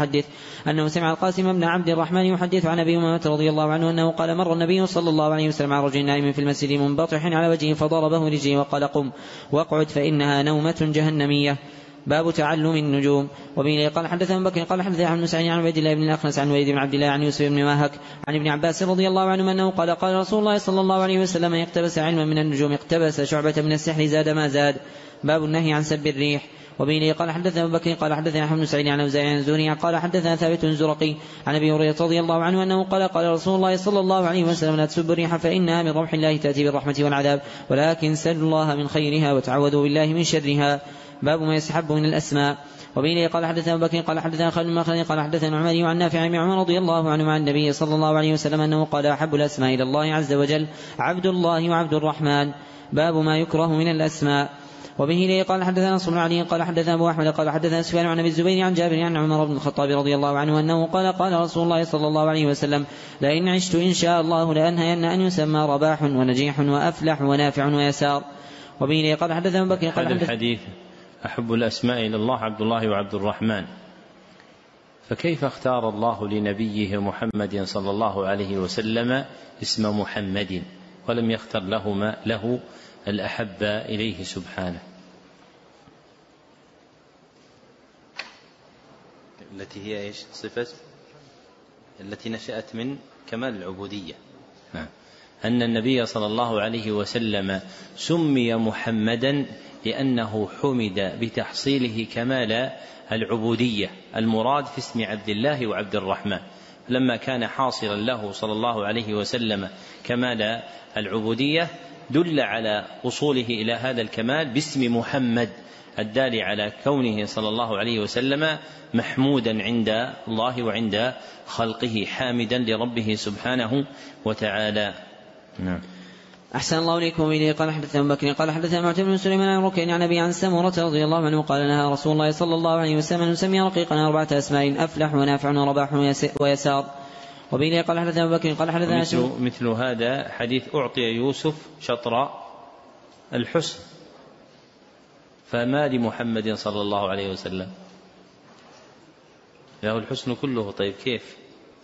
الرحمن يحدث عن أبي أمامة رضي الله عنه أنه قال مر النبي صلى الله عليه وسلم على رجل نائم في المسجد منبطح على وجهه فضربه رجله وقال قم واقعد فإنها نومة جهنمية. باب تعلم النجوم. وبه قال حدثنا أبو بكر قال حدثنا عن مسعود عن عبيد الله بن الأخنس عن وليد بن عبد الله عن يوسف بن ماهك عن ابن عباس رضي الله عنه أنه قال قال رسول الله صلى الله عليه وسلم: اقتبس علما من النجوم اقتبس شعبة من السحر زاد ما زاد. باب النهي عن سب الريح. وبه قال حدثنا أبو بكر قال حدثنا أحمد بن سعيد عن أوزاعي عن الزهري قال حدثنا ثابت الزرقي عن أبي هريرة رضي الله عنه أنه قال قال رسول الله صلى الله عليه وسلم: لا تسبوا الريح فإنها من روح الله تأتي بالرحمة والعذاب، ولكن سلوا الله من خيرها وتعوذوا بالله من شرها. باب ما يستحب من الأسماء. وبه قال حدثنا أبو بكر قال حدثنا خالد بن مخلد قال حدثنا عمري عن نافع عن عمر رضي الله عنه عن النبي صلى الله عليه وسلم أنه قال: أحب الأسماء إلى الله عز وجل عبد الله وعبد الرحمن. باب ما يكره من الأسماء. وبه قال حدثنا نصر بن علي قال حدثنا أبو أحمد قال حدثنا سفيان عن أبي الزبير عن جابر عن عمر بن الخطاب رضي الله عنه أنه قال قال رسول الله صلى الله عليه وسلم: لئن عشت إن شاء الله لأنهين أن يسمى رباح ونجيح وأفلح ونافع ويسار. وبه قال حدثنا أبو بكر قال حدثنا الحديث أحب الأسماء إلى الله عبد الله وعبد الرحمن، فكيف اختار الله لنبيه محمد صلى الله عليه وسلم اسم محمد ولم يختر له الأحب إليه سبحانه؟ التي هي إيش؟ صفة التي نشأت من كمال العبودية. أن النبي صلى الله عليه وسلم سمي محمدا لأنه حمد بتحصيله كمال العبودية المراد في اسم عبد الله وعبد الرحمن، لما كان حاصلا له صلى الله عليه وسلم كمال العبودية دل على وصوله إلى هذا الكمال باسم محمد الدال على كونه صلى الله عليه وسلم محمودا عند الله وعند خلقه حامدا لربه سبحانه وتعالى. نعم. أحسن الله إليكم. إليه قال حدثنا أبو بكر قال حدثنا معتمر بن سليمان عن ركين عن أبي عن سمرة رضي الله عنه قال: نهى رسول الله صلى الله عليه وسلم أن نسمي رقيقنا 4 أسماء: أفلح ونافع ورباح ويسار. وبه قال حدثنا أبو بكر قال حدثنا مثل هذا حديث أعطي يوسف شطر الحسن، فما لمحمد صلى الله عليه وسلم له الحسن كله. طيب كيف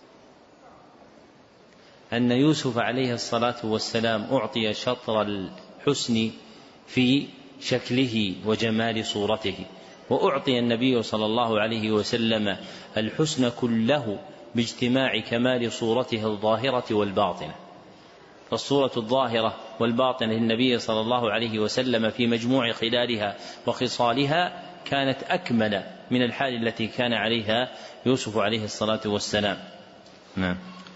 أن يوسف عليه الصلاة والسلام أعطي شطر الحسن في شكله وجمال صورته، وأعطي النبي صلى الله عليه وسلم الحسن كله باجتماع كمال صورته الظاهرة والباطنة؟ فالصورة الظاهرة والباطنة للنبي صلى الله عليه وسلم في مجموع خلالها وخصالها كانت أكمل من الحال التي كان عليها يوسف عليه الصلاة والسلام. نعم.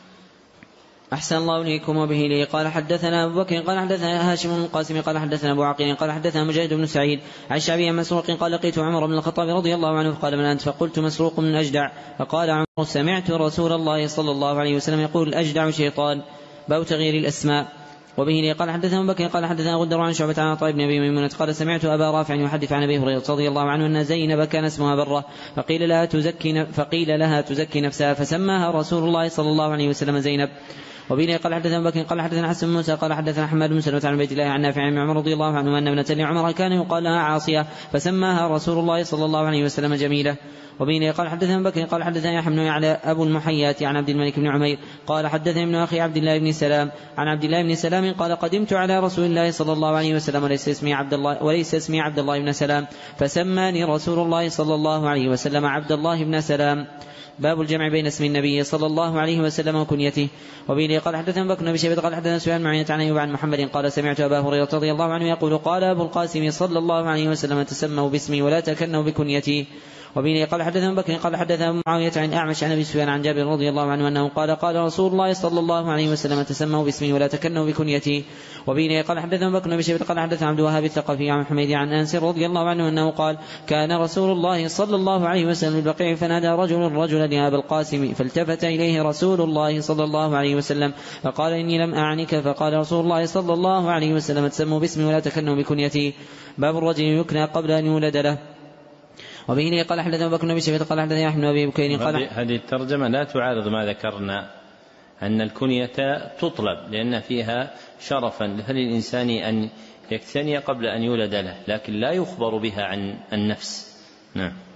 أحسن الله إليكم. وبه لي قال حدثنا أبو بكر قال حدثنا هاشم بن القاسم قال حدثنا أبو عقيل قال حدثنا مجاهد بن سعيد عن الشعبي عن مسروق قال: لقيت عمر بن الخطاب رضي الله عنه فقال: من أنت؟ فقلت: مسروق بن الأجدع. فقال عمر: سمعت رسول الله صلى الله عليه وسلم يقول: الأجدع شيطان. باب تغيير الأسماء. وبه لي قال حدثنا أبو بكر قال حدثنا غندر عن شعبة عن عطاء بن أبي ميمونة قال: سمعت أبا رافع يحدث عن أبي هريرة رضي الله عنه أن زينب كان اسمها برة فقيل لها تزكي نفسها فسماها رسول الله صلى الله عليه وسلم زينب. وبه قال حدثنا أبو بكر قال حدثنا حسن بن موسى قال حدثنا حماد بن سلمة عن بيت الله عن نافع عن عمر رضي الله عنه أن ابنة لعمر كان يقال لها عاصية فسماها رسول الله صلى الله عليه وسلم جميلة. وبه قال حدثنا أبو بكر قال حدثنا يحيى بن يعلى أبو المحيات عن عبد الملك بن عمير قال حدثني ابن أخي عبد الله بن سلام عن عبد الله بن سلام قال: قدمت على رسول الله صلى الله عليه وسلم وليس اسمي عبد الله بن سلام فسماني رسول الله صلى الله عليه وسلم عبد الله بن سلام. باب الجمع بين اسم النبي صلى الله عليه وسلم وكنيته. وبه قال حدثنا بكر بن شيبة قال حدثنا سفيان معينة عن أيوب عن محمد قال: سمعت أبا هريرة رضي الله عنه يقول: قال أبو القاسم صلى الله عليه وسلم: تسموا باسمي ولا تكنوا بكنيتي. وبه قال حدثنا بكر قال حدثنا معاوية عن أعمش عن أبي سفيان عن جابر رضي الله عنه أنه قال: قال رسول الله صلى الله عليه وسلم: تسموا باسمي ولا تكنوا بكنيتي. وبه قال حدثنا بكر بن شيبة قال حدثنا عبد الوهاب الثقفي عن حميد عن أنس رضي الله عنه أنه قال: كان رسول الله صلى الله عليه وسلم بالبقيع فنادى رجل يا أبا القاسم فالتفت إليه رسول الله صلى الله عليه وسلم فقال: إني لم أعنك. فقال رسول الله صلى الله عليه وسلم: تسموا باسمي ولا تكنوا بكنيتي. باب الرجل يكنى قبل أن يولد له. وبه قال حدثنا بكر بن شيبة قال حدثنا يحيى بن أبي بكير قال: هذه الترجمة لا تعارض ما ذكرنا أن الكنية تطلب لأن فيها شرفا للإنسان أن يكتني قبل أن يولد له، لكن لا يخبر بها عن النفس. نعم.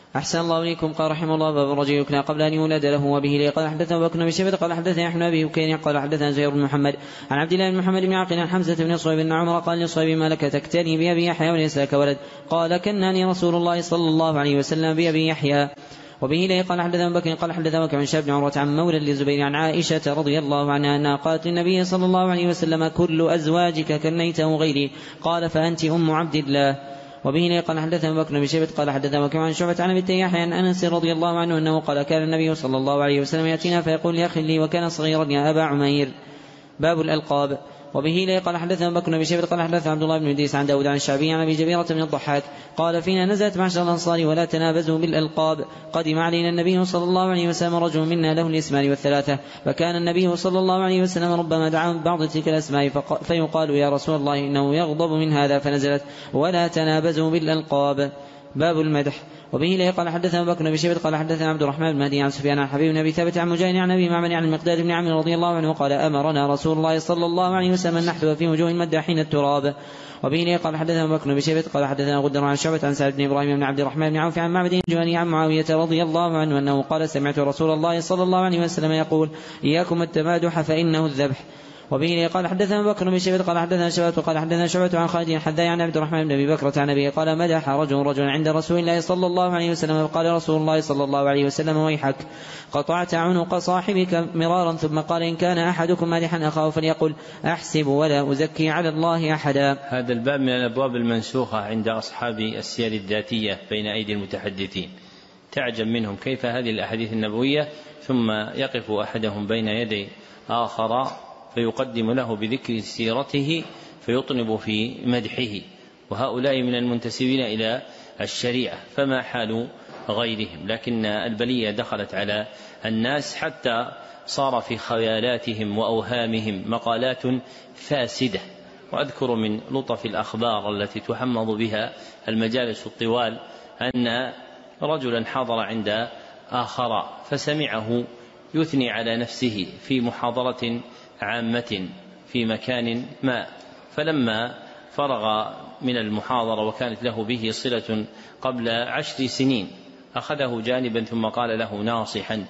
أحسن الله إليكم. قال رحمه الله: باب الرجل يكنى قبل أن يولد له. وبه لي قال حدثنا بكر بن شيبة قال حدثنا أحمد أبي بكير قال حدثنا زهير بن محمد عن عبد الله بن محمد بن عقيل عن حمزة بن صهيب بن عمر قال لصهيب: ما لك تكتني بأبي يحيى وليس لك ولد؟ قال: كناني رسول الله صلى الله عليه وسلم بأبي يحيى. وبه لي قال حدثنا بكر قال حدثنا بكر عن شاب بن عروة عن مولى للزبير عن عائشة رضي الله عنها أنها قالت للنبي صلى الله عليه وسلم: كل أزواجك كنيته غيري. قال: فأنت أم عبد الله. وبه لي قال حدثنا بكر بن شيبة قال حدثنا بكر عن شعبة عن أبي يحيى عن أنس رضي الله عنه أنه قال: كان النبي صلى الله عليه وسلم يأتينا فيقول: يا أخي لي وكان صغيرا يا أبا عمير. باب الألقاب. وبه لي قال حدثنا بكر بن شيبة قال حدثنا عبد الله بن إدريس عن داود عن الشعبي عن أبي جبيرة بن الضحاك قال: فينا نزلت معشر الأنصار ولا تنابزوا بالألقاب. قدم علينا النبي صلى الله عليه وسلم رجل منا له الاسمان والثلاثة، فكان النبي صلى الله عليه وسلم ربما دعا ببعض تلك الأسماء فيقال: يا رسول الله إنه يغضب من هذا، فنزلت: ولا تنابزوا بالألقاب. باب المدح. وبه لي قال حدثنا بكر بن شيبة قال حدثنا عبد الرحمن بن مهدي عن سفيان عن حبيب بن أبي ثابت عن مجاهد عن أبي معمر عن المقداد بن عمرو رضي الله عنه قال: أمرنا رسول الله صلى الله عليه وسلم أن نحثو في وجوه المداحين التراب. وبه لي قال حدثنا بكر بن شيبة قال حدثنا غدر عن شعبة عن سعد بن إبراهيم بن عبد الرحمن بن عوف عن معبد الجهني عن معاوية رضي الله عنه أنه قال: سمعت رسول الله صلى الله عليه وسلم يقول: إياكم التمادح فإنه الذبح. وبه لي قال حدثنا بكر بن شيبة قال حدثنا شعبة قال حدثنا شعبة عن خالد الحذاء عن عبد الرحمن بن أبي بكرة عن أبيه قال: مدح رجل عند رسول الله صلى الله عليه وسلم فقال رسول الله صلى الله عليه وسلم: ويحك، قطعت عنق صاحبك مرارا. ثم قال: إن كان أحدكم مادحا أخاه فليقل: أحسب ولا أزكي على الله أحدا. هذا الباب من الأبواب المنسوخة عند أصحاب السير الذاتية بين أيدي المتحدثين، تعجب منهم كيف هذه الأحاديث النبوية ثم يقف أحدهم بين يدي آخر فيقدم له بذكر سيرته فيطنب في مدحه، وهؤلاء من المنتسبين إلى الشريعة، فما حال غيرهم. لكن البلية دخلت على الناس حتى صار في خيالاتهم وأوهامهم مقالات فاسدة. وأذكر من لطف الأخبار التي تحمض بها المجالس الطوال أن رجلا حضر عند آخر فسمعه يثني على نفسه في محاضرة عامة في مكان ما، فلما فرغ من المحاضرة وكانت له به صلة قبل 10 سنين أخذه جانبا ثم قال له ناصحا: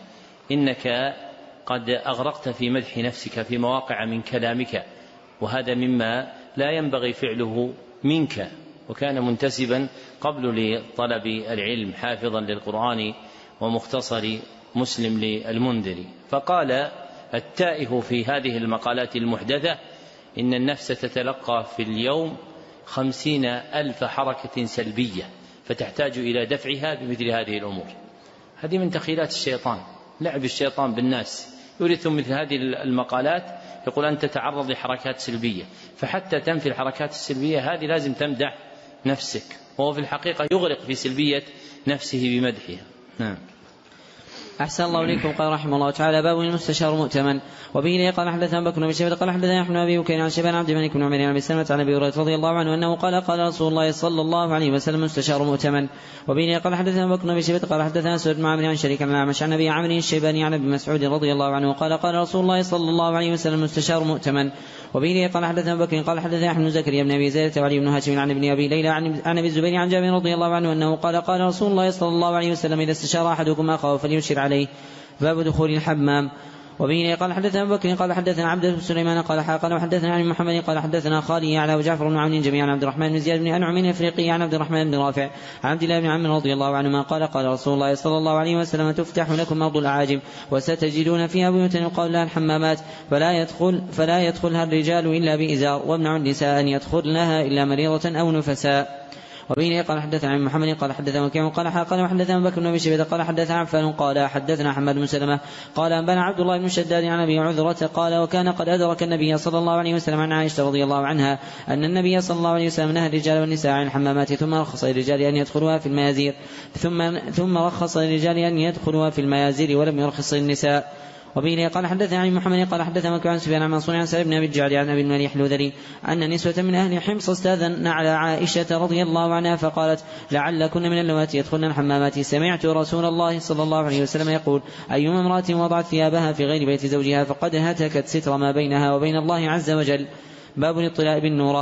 إنك قد أغرقت في مدح نفسك في مواقع من كلامك، وهذا مما لا ينبغي فعله منك. وكان منتسبا قبل لطلب العلم حافظا للقرآن ومختصر مسلم للمنذري، فقال التائه في هذه المقالات المحدثة: إن النفس تتلقى في اليوم 50,000 حركة سلبية، فتحتاج إلى دفعها بمثل هذه الأمور. هذه من تخيلات الشيطان، لعب الشيطان بالناس، يورث مثل هذه المقالات، يقول أنت تتعرض لحركات سلبية، فحتى تنفي الحركات السلبية هذه لازم تمدح نفسك، وهو في الحقيقة يغرق في سلبية نفسه بمدحها. نعم. أحسن الله إليكم. قال رحمه الله تعالى: باب المستشار مؤتمن. وبه لي قال حدثنا بكر بن شيبة قال حدثنا أحمد أبي بكير عن شيبان عبد الملك بن عمر عن أبي سلمة عن أبي هريرة رضي الله عنه أنه قال: قال رسول الله صلى الله عليه وسلم: مستشار مؤتمن. وبه لي قال حدثنا بكر بن شيبة قال حدثنا سعد بن عامر عن شريك عن الأعمش عن أبي عمرو الشيباني عن أبي مسعود رضي الله عنه قال: قال رسول الله صلى الله عليه وسلم: مستشار مؤتمن. وبه لي قال حدثنا بكر قال حدثنا أحمد زكريا بن أبي زيدة وعلي بن هاشم عن ابن أبي ليلى عن أبي الزبير عن جابر رضي الله عنه أنه قال: قال رسول الله صلى الله عليه وسلم: إذا استشار أحدكم أخاه فليشر عليه. باب دخول الحمام. وبه قال حدثنا أبو بكر قال حدثنا عبد بن سليمان قال وحدثنا عن محمد قال حدثنا خالي على وجعفر بن عون جميعا عن عبد الرحمن بن زياد بن أنعم الأفريقي عن عبد الرحمن بن رافع عن عبد الله بن عمرو رضي الله عنهما قال: قال رسول الله صلى الله عليه وسلم: تفتح لكم أرض الأعاجم وستجدون فيها بيوتا يقال لها الحمامات فلا يدخلها الرجال إلا بإزار، وامنعوا النساء أن يدخلنها إلا مريضة أو نفساء. وبه قال حدثنا عن محمد قال حدثنا وكيع قال وحدثنا بكر بن أبي شيبة قال حدثنا عفان قال حدثنا حماد بن سلمة قال أنبأنا عبد الله بن شداد عن أبي عذرة قال: وكان قد أدرك النبي صلى الله عليه وسلم عن عائشة رضي الله عنها أن النبي صلى الله عليه وسلم نهى الرجال والنساء عن الحمامات، ثم رخص للرجال أن يدخلوها في الميازير ولم يرخص للنساء. وبه قال حدثنا عن محمد قال حدثنا مكي عن سفيان عن منصور عن سعد بن أبي الجعد عن أبي المليح الهذلي أن نسوة من أهل حمص استاذن على عائشة رضي الله عنها فقالت: لعلكن من اللواتي يدخلن الحمامات. سمعت رسول الله صلى الله عليه وسلم يقول: أيما امرأة وضعت ثيابها في غير بيت زوجها فقد هتكت ستر ما بينها وبين الله عز وجل. باب الاطلاع بالنورة.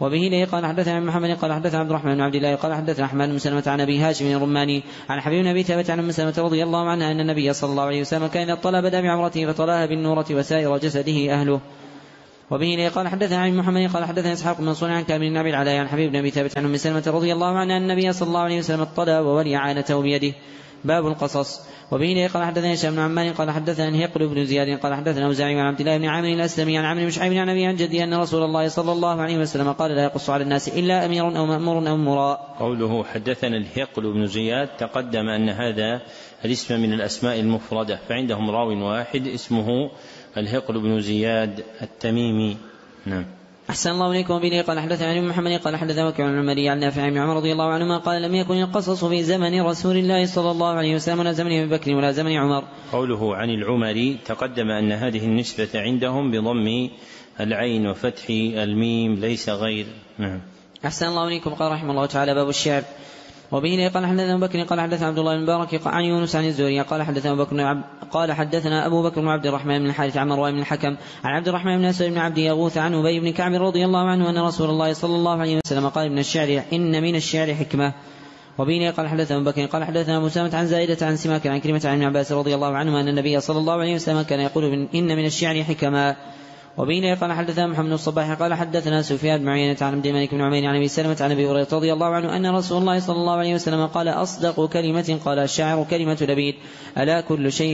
وبه لي قال حدثنا عن محمد قال حدثنا عبد الرحمن بن عبد الله قال حدثنا أحمد بن سلمة عن أبي هاشم الرماني عن حبيب بن أبي ثابت عن أم سلمة رضي الله عنها أن النبي صلى الله عليه وسلم كان إذا طلب بدأ بعمرته فطلاها بالنورة وسائر جسده أهله. وبه لي قال حدثنا عن محمد قال حدثنا إسحاق بن منصور عن كامل بن أبي العلاء عن حبيب بن أبي ثابت عن أم سلمة رضي الله عنها أن النبي صلى الله عليه وسلم اطلع وولي عانته بيده. باب القصص. وبه لي قال حدثنا هشام بن عمار قال حدثنا هيقل بن زياد قال حدثنا أوزاعي عن عبد الله بن عامر الأسلمي عن عمرو بن شعيب عن أبي عن جدي أن رسول الله صلى الله عليه وسلم قال لا يقص على الناس إلا أمير أو مأمور أو مراء. قوله حدثنا الهيقل بن زياد تقدم أن هذا الاسم من الأسماء المفردة، فعندهم راو واحد اسمه الهيقل بن زياد التميمي. نعم. أحسن الله إليكم. وبه قال حدثنا عن محمد قال حدثنا وكيع عن العمري عن نافع بن عمر رضي الله عنهما قال لم يكن القصص في زمن رسول الله صلى الله عليه وسلم ولا زمن أبي بكر ولا زمن عمر. قوله عن العمري تقدم أن هذه النسبة عندهم بضم العين وفتح الميم ليس غير. نعم. أحسن الله إليكم. قال رحمه الله تعالى باب الشعر. وبه قال حدثنا أبو بكر قال حدثنا عبد الله بن مبارك عن يونس عن الزهري قال حدثنا أبو بكر بن عبد الرحمن بن الحارث عن مروان بن الحكم عن عبد الرحمن بن أسود بن عبد يغوث عن أبي بن كعب رضي الله عنه أن رسول الله صلى الله عليه وسلم قال إن من الشعر حكمة. وبه قال حدثنا أبو بكر قال حدثنا أبو سامة عن زائدة عن سماك عن كلمة عن ابن عباس رضي الله عنه أن النبي صلى الله عليه وسلم كان يقول إن من الشعر حكما. وبه قال حدثنا محمد بن الصباح قال حدثنا سفيان بن عيينة عن عبد الملك بن عمير عن أبي سلمة عن أبي هريرة رضي الله عنه أن رسول الله صلى الله عليه وسلم قال أصدق كلمة قال الشاعر كلمة لبيد ألا كل شيء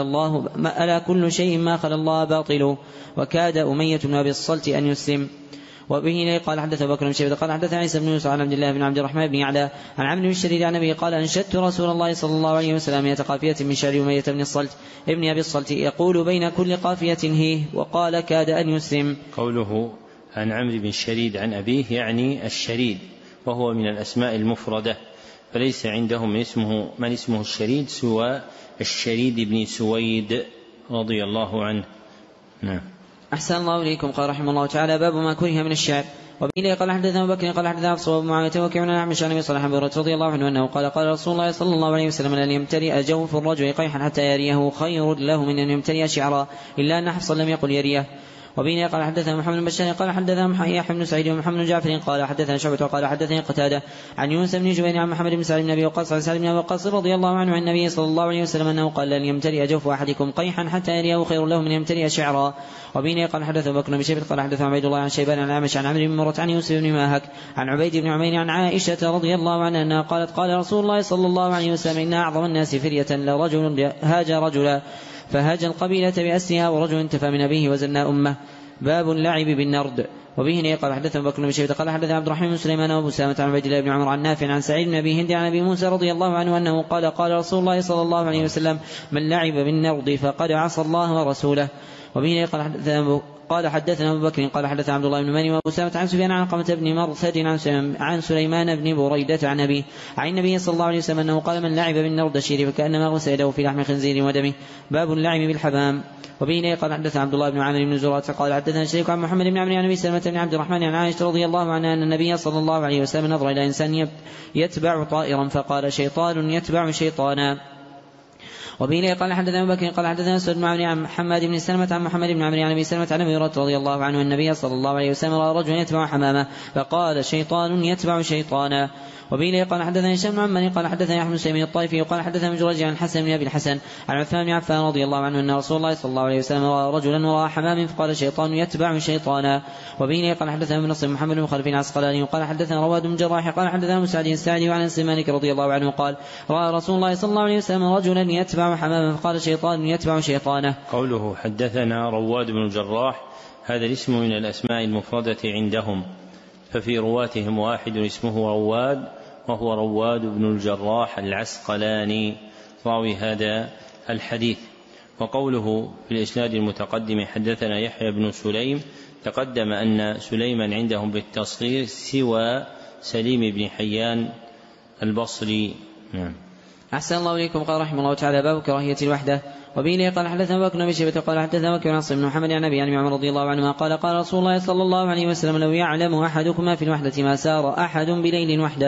ما خلا الله باطل وكاد أمية بن أبي الصلت أن يسلم. وبه قال حدثنا بكر بن شيبة قال حدثنا عيسى بن يوسف عن عبد الله بن عبد الرحمن بن يعلى عن عمرو بن الشريد عن أبي قال أنشدت رسول الله صلى الله عليه وسلم يتقافية من شعر أمية بن الصلت ابن أبي الصلت يقول بين كل قافية هي وقال كاد أن يسلم. قوله عن عمرو بن الشريد عن أبيه يعني الشريد وهو من الأسماء المفردة، فليس عندهم من اسمه الشريد سوى الشريد بن سويد رضي الله عنه. نعم. أحسن الله إليكم. قال رحمه الله تعالى باب ما كره من الشعر. وبه قال حدثنا أبو بكر قال حدثنا حفص بن معاوية وكيع عن أعمش عن أبي صالح بن رضي الله عنه أنه قال رسول الله صلى الله عليه وسلم لن يمتلئ جوف الرجل قيحا حتى يريه خير له من أن يمتلئ شعرا إلا أن حفصا لم يقل يريه. وبه قال حدثنا محمد بن بشار قال حدثنا يحيى بن سعيد ومحمد بن جعفر قال حدثنا شعبة قال حدثني قتادة عن يونس بن جبير عن محمد بن سعد بن أبي وقاص عن سعد بن أبي وقاص رضي الله عنه عن النبي صلى الله عليه وسلم أنه قال لن يمتلئ جوف أحدكم قيحا حتى يريه خير له من يمتلئ شعرا. وبه قال حدثنا بكر بن شيبة قال حدثنا عبيد الله عن شيبان عن الأعمش عن عمرو بن مرة عن يوسف بن ماهك عن عبيد بن عمير عن عائشة رضي الله عنها أنها قالت قال رسول الله صلى الله عليه وسلم إن أعظم الناس فرية لرجل هاج رجلا فهاج القبيلة بأسرها ورجل انتفى من أبيه وزنى أمه. باب اللعب بالنرد. وبه قال حدثنا بكر بن شيبة قال حدثنا عبد الرحمن بن سليمان وابو سامة عن عبيد الله بن عمر عن نافع عن سعيد بن أبي هند عن أبي موسى رضي الله عنه أنه قال رسول الله صلى الله عليه وسلم من لعب بالنرد فقد عصى الله ورسوله. وبه قال حدثنا أبو بكر قال حدثنا عبد الله بن مريم وابو سامة عن سفيان عن قمة بن مرثد عن سليمان بن بريدة عن أبيه عن النبي صلى الله عليه وسلم أنه قال من لعب بالنرد شير فكأنما غسل يده في لحم خنزير ودمه. باب اللعب بالحمام. وبه قال حدثنا عبد الله بن عامر بن زرارة قال حدثنا شريك عن محمد بن عمرو عن أبي سلمة بن عبد الرحمن عن عائشة رضي الله عنها أن النبي صلى الله عليه وسلم نظر إلى إنسان يتبع طائرا فقال شيطان يتبع شيطانا. وبه قال حدثنا أبو بكر قال حدثنا سعد بن عمرو عن حماد بن سلمة عن محمد بن عمرو عن أبي سلمة عن أبي هريرة رضي الله عنه النبي صلى الله عليه وسلم رأى رجلا يتبع حمامة فقال شيطان يتبع شيطانا. وبه قال حدثنا هشام بن عمار قال حدثنا يحيى بن سليمان الطائفي وقال حدثنا من جريج عن الحسن بن أبي الحسن عن عثمان بن عفان رضي الله عنه أن رسول الله صلى الله عليه وسلم رأى رجلا وراء حمام فقال شيطان يتبع شيطانا. وبه قال حدثنا ابن نصر محمد بن خلف العسقلاني وقال حدثنا رواد بن جراح قال حدثنا مسعد السعدي وعن أنس مالك رضي الله عنه قال رأى رسول الله صلى الله عليه وسلم رجلا يتبع حماما فقال شيطان يتبع شيطانه. قوله حدثنا رواد بن جراح هذا الاسم من الأسماء المفردة عندهم، ففي رواتهم واحد اسمه رواد وهو رواد بن الجراح العسقلاني راوي هذا الحديث. وقوله في الإسناد المتقدم حدثنا يحيى بن سليم تقدم أن سليما عندهم بالتصغير سوى سليم بن حيان البصري. نعم. أحسن الله إليكم. قال رحمه الله تعالى باب كراهية الوحدة. وبه قال حدثنا بكر بن شيبة قال حدثنا وكيع عن عاصم بن محمد عن أبي عن عمر رضي الله عنهما قال رسول الله صلى الله عليه وسلم لو يعلم أحدكم ما في الوحدة ما سار أحد بليل وحده.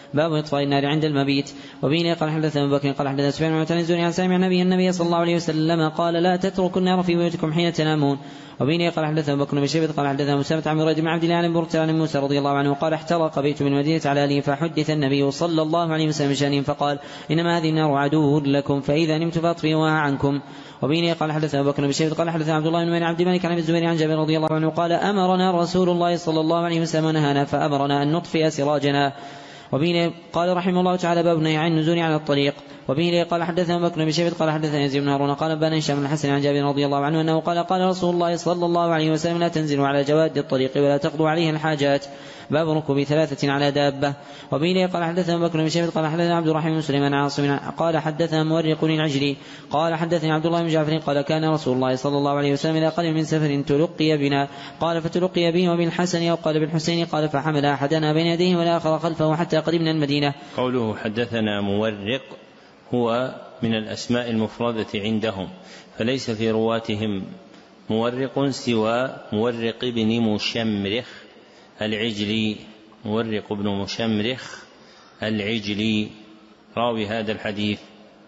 باب إطفاء النار عند المبيت. وبه قال حدثنا أبو بكر قال حدثنا سفيان عن الزهري عن سامع النبي صلى الله عليه وسلم قال لا تتركوا النار في بيوتكم حين تنامون. وبه قال حدثنا أبو بكر بن شيبة قال حدثنا مسامة عن مريد بن عبد الله عن برتة عن موسى رضي الله عنه قال احترق بيت من مدينة على أهله فحدث النبي صلى الله عليه وسلم بشأنهم فقال إنما هذه النار عدو لكم فإذا نمت فاطفئوها عنكم. وبه قال حدثنا أبو بكر بن شيبة قال حدثنا عبد الله بن عبد الملك عن الزبير عن جابر رضي الله عنه قال أمرنا رسول الله صلى الله عليه وسلم ونهانا فأمرنا أن نطفئ سراجنا. وبه قال رحمه الله تعالى باب النهي عن النزول على الطريق. وبه قال حدثنا أبو بكر بن شيبة قال حدثنا يزيد بن هارون قال بان هشام بن الحسن عن جابر رضي الله عنه أنه قال رسول الله صلى الله عليه وسلم لا تنزلوا على جواد الطريق ولا تقضوا عليها الحاجات باب ركوب 3 على دابة. وبه قال حدثنا أبو بكر بن شيبة قال حدثنا عبد الرحمن بن سليمان عاصم قال حدثنا مورق العجلي قال حدثني عبد الله بن جعفر قال كان رسول الله صلى الله عليه وسلم إذا قدم من سفر تلقي بنا قال فتلقي به وبالحسن أو قال بالحسين قال فحمل أحدنا بين يديه والآخر خلفه حتى قدمنا المدينة. قوله حدثنا مورق هو من الأسماء المفردة عندهم فليس في رواتهم مورق سوى مورق بن مشمرخ العجلي. مورق بن مشمرخ العجلي راوي هذا الحديث.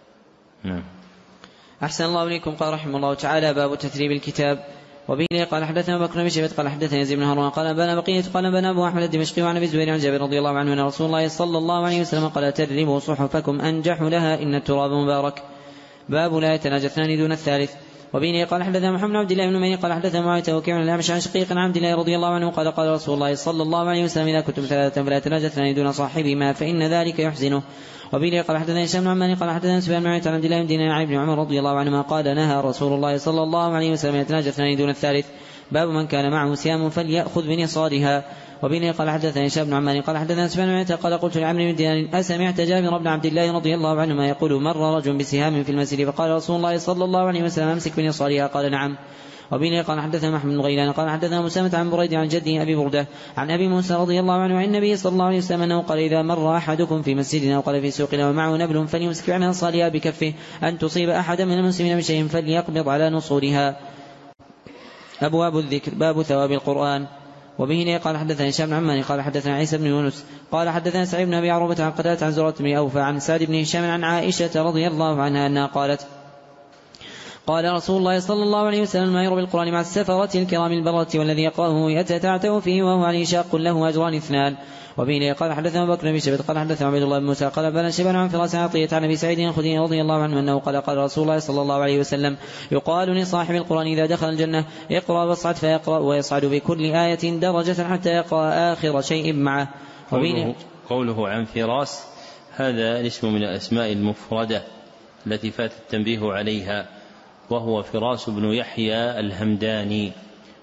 أحسن الله إليكم. قال رحمه الله تعالى باب تثريب الكتاب. وبه قال حدثنا أبو بكر بن شيبة قال حدثنا يزيد بن هارون قال بنا بقية قال بنا أبو أحمد الدمشقي وعن أبي الزبير عن جابر رضي الله عنه أن رسول الله صلى الله عليه وسلم قال تدربوا صحفكم أنجح لها إن التراب مبارك. باب لا يتناجى اثنان دون الثالث. وبه قال حدثنا محمد عبد الله بن مني قال حدثنا معاوية وكيع عن الأعمش عن شقيق عن عبد الله رضي الله عنه قال قال رسول الله صلى الله عليه وسلم إذا كنتم 3 فلا يتناجى اثنان دون صاحبهما فإن ذلك يحزنه. وبه قال حدثنا هشام بن عمان قال حدثنا سفيان بن عن عبد الله بن دينار عن ابن عمر رضي الله عنهما قال نهى رسول الله صلى الله عليه وسلم يتناجى اثنان دون الثالث. باب من كان معه سهام فليأخذ بنصادها. وبه قال حدثنا هشام بن عمان قال حدثنا سفيان بن عيينة قال قلت لعمرو بن دينار أسمعت جابر بن عبد الله رضي الله عنهما يقول مر رجل بسهام في المسجد فقال رسول الله صلى الله عليه وسلم امسك بنصادها قال نعم. وبه قال حدثنا محمد بن غيلان قال حدثنا مسامة عن بريد عن جده أبي بردة عن أبي موسى رضي الله عنه عن النبي صلى الله عليه وسلم أنه قال إذا مر أحدكم في مسجدنا وقال في سوقنا ومعه نبل فليمسك عن أنصارها بكفه أن تصيب أحدا من المسلمين بشيء فليقبض على نصورها. أبواب الذكر. باب ثواب القرآن. وبه قال حدثنا هشام بن عمان قال حدثنا عيسى بن يونس قال حدثنا سعيد بن أبي عروبة عن قتادة عن زرارة بن أوفى عن سعد بن هشام عن عائشة رضي الله عنها أنها قالت قال رسول الله صلى الله عليه وسلم ما يروي بالقرآن مع السفرة الكرام البررة والذي يقرأه يتتعتع فيه وهو عليه شاق له أجران 2. وبه قال حدثنا أبو بكر بن شيبة قال حدثنا عبد الله بن موسى قال بلى شبان عن فراس عطية عن أبي سعيد الخدري رضي الله عنه أنه قال رسول الله صلى الله عليه وسلم يقال لصاحب القرآن إذا دخل الجنة اقرأ واصعد فيقرأ ويصعد بكل آية درجة حتى يقرأ آخر شيء معه. قوله عن فراس هذا الاسم من الأسماء المفردة التي فات التنبيه عليها وهو فراس بن يحيى الهمداني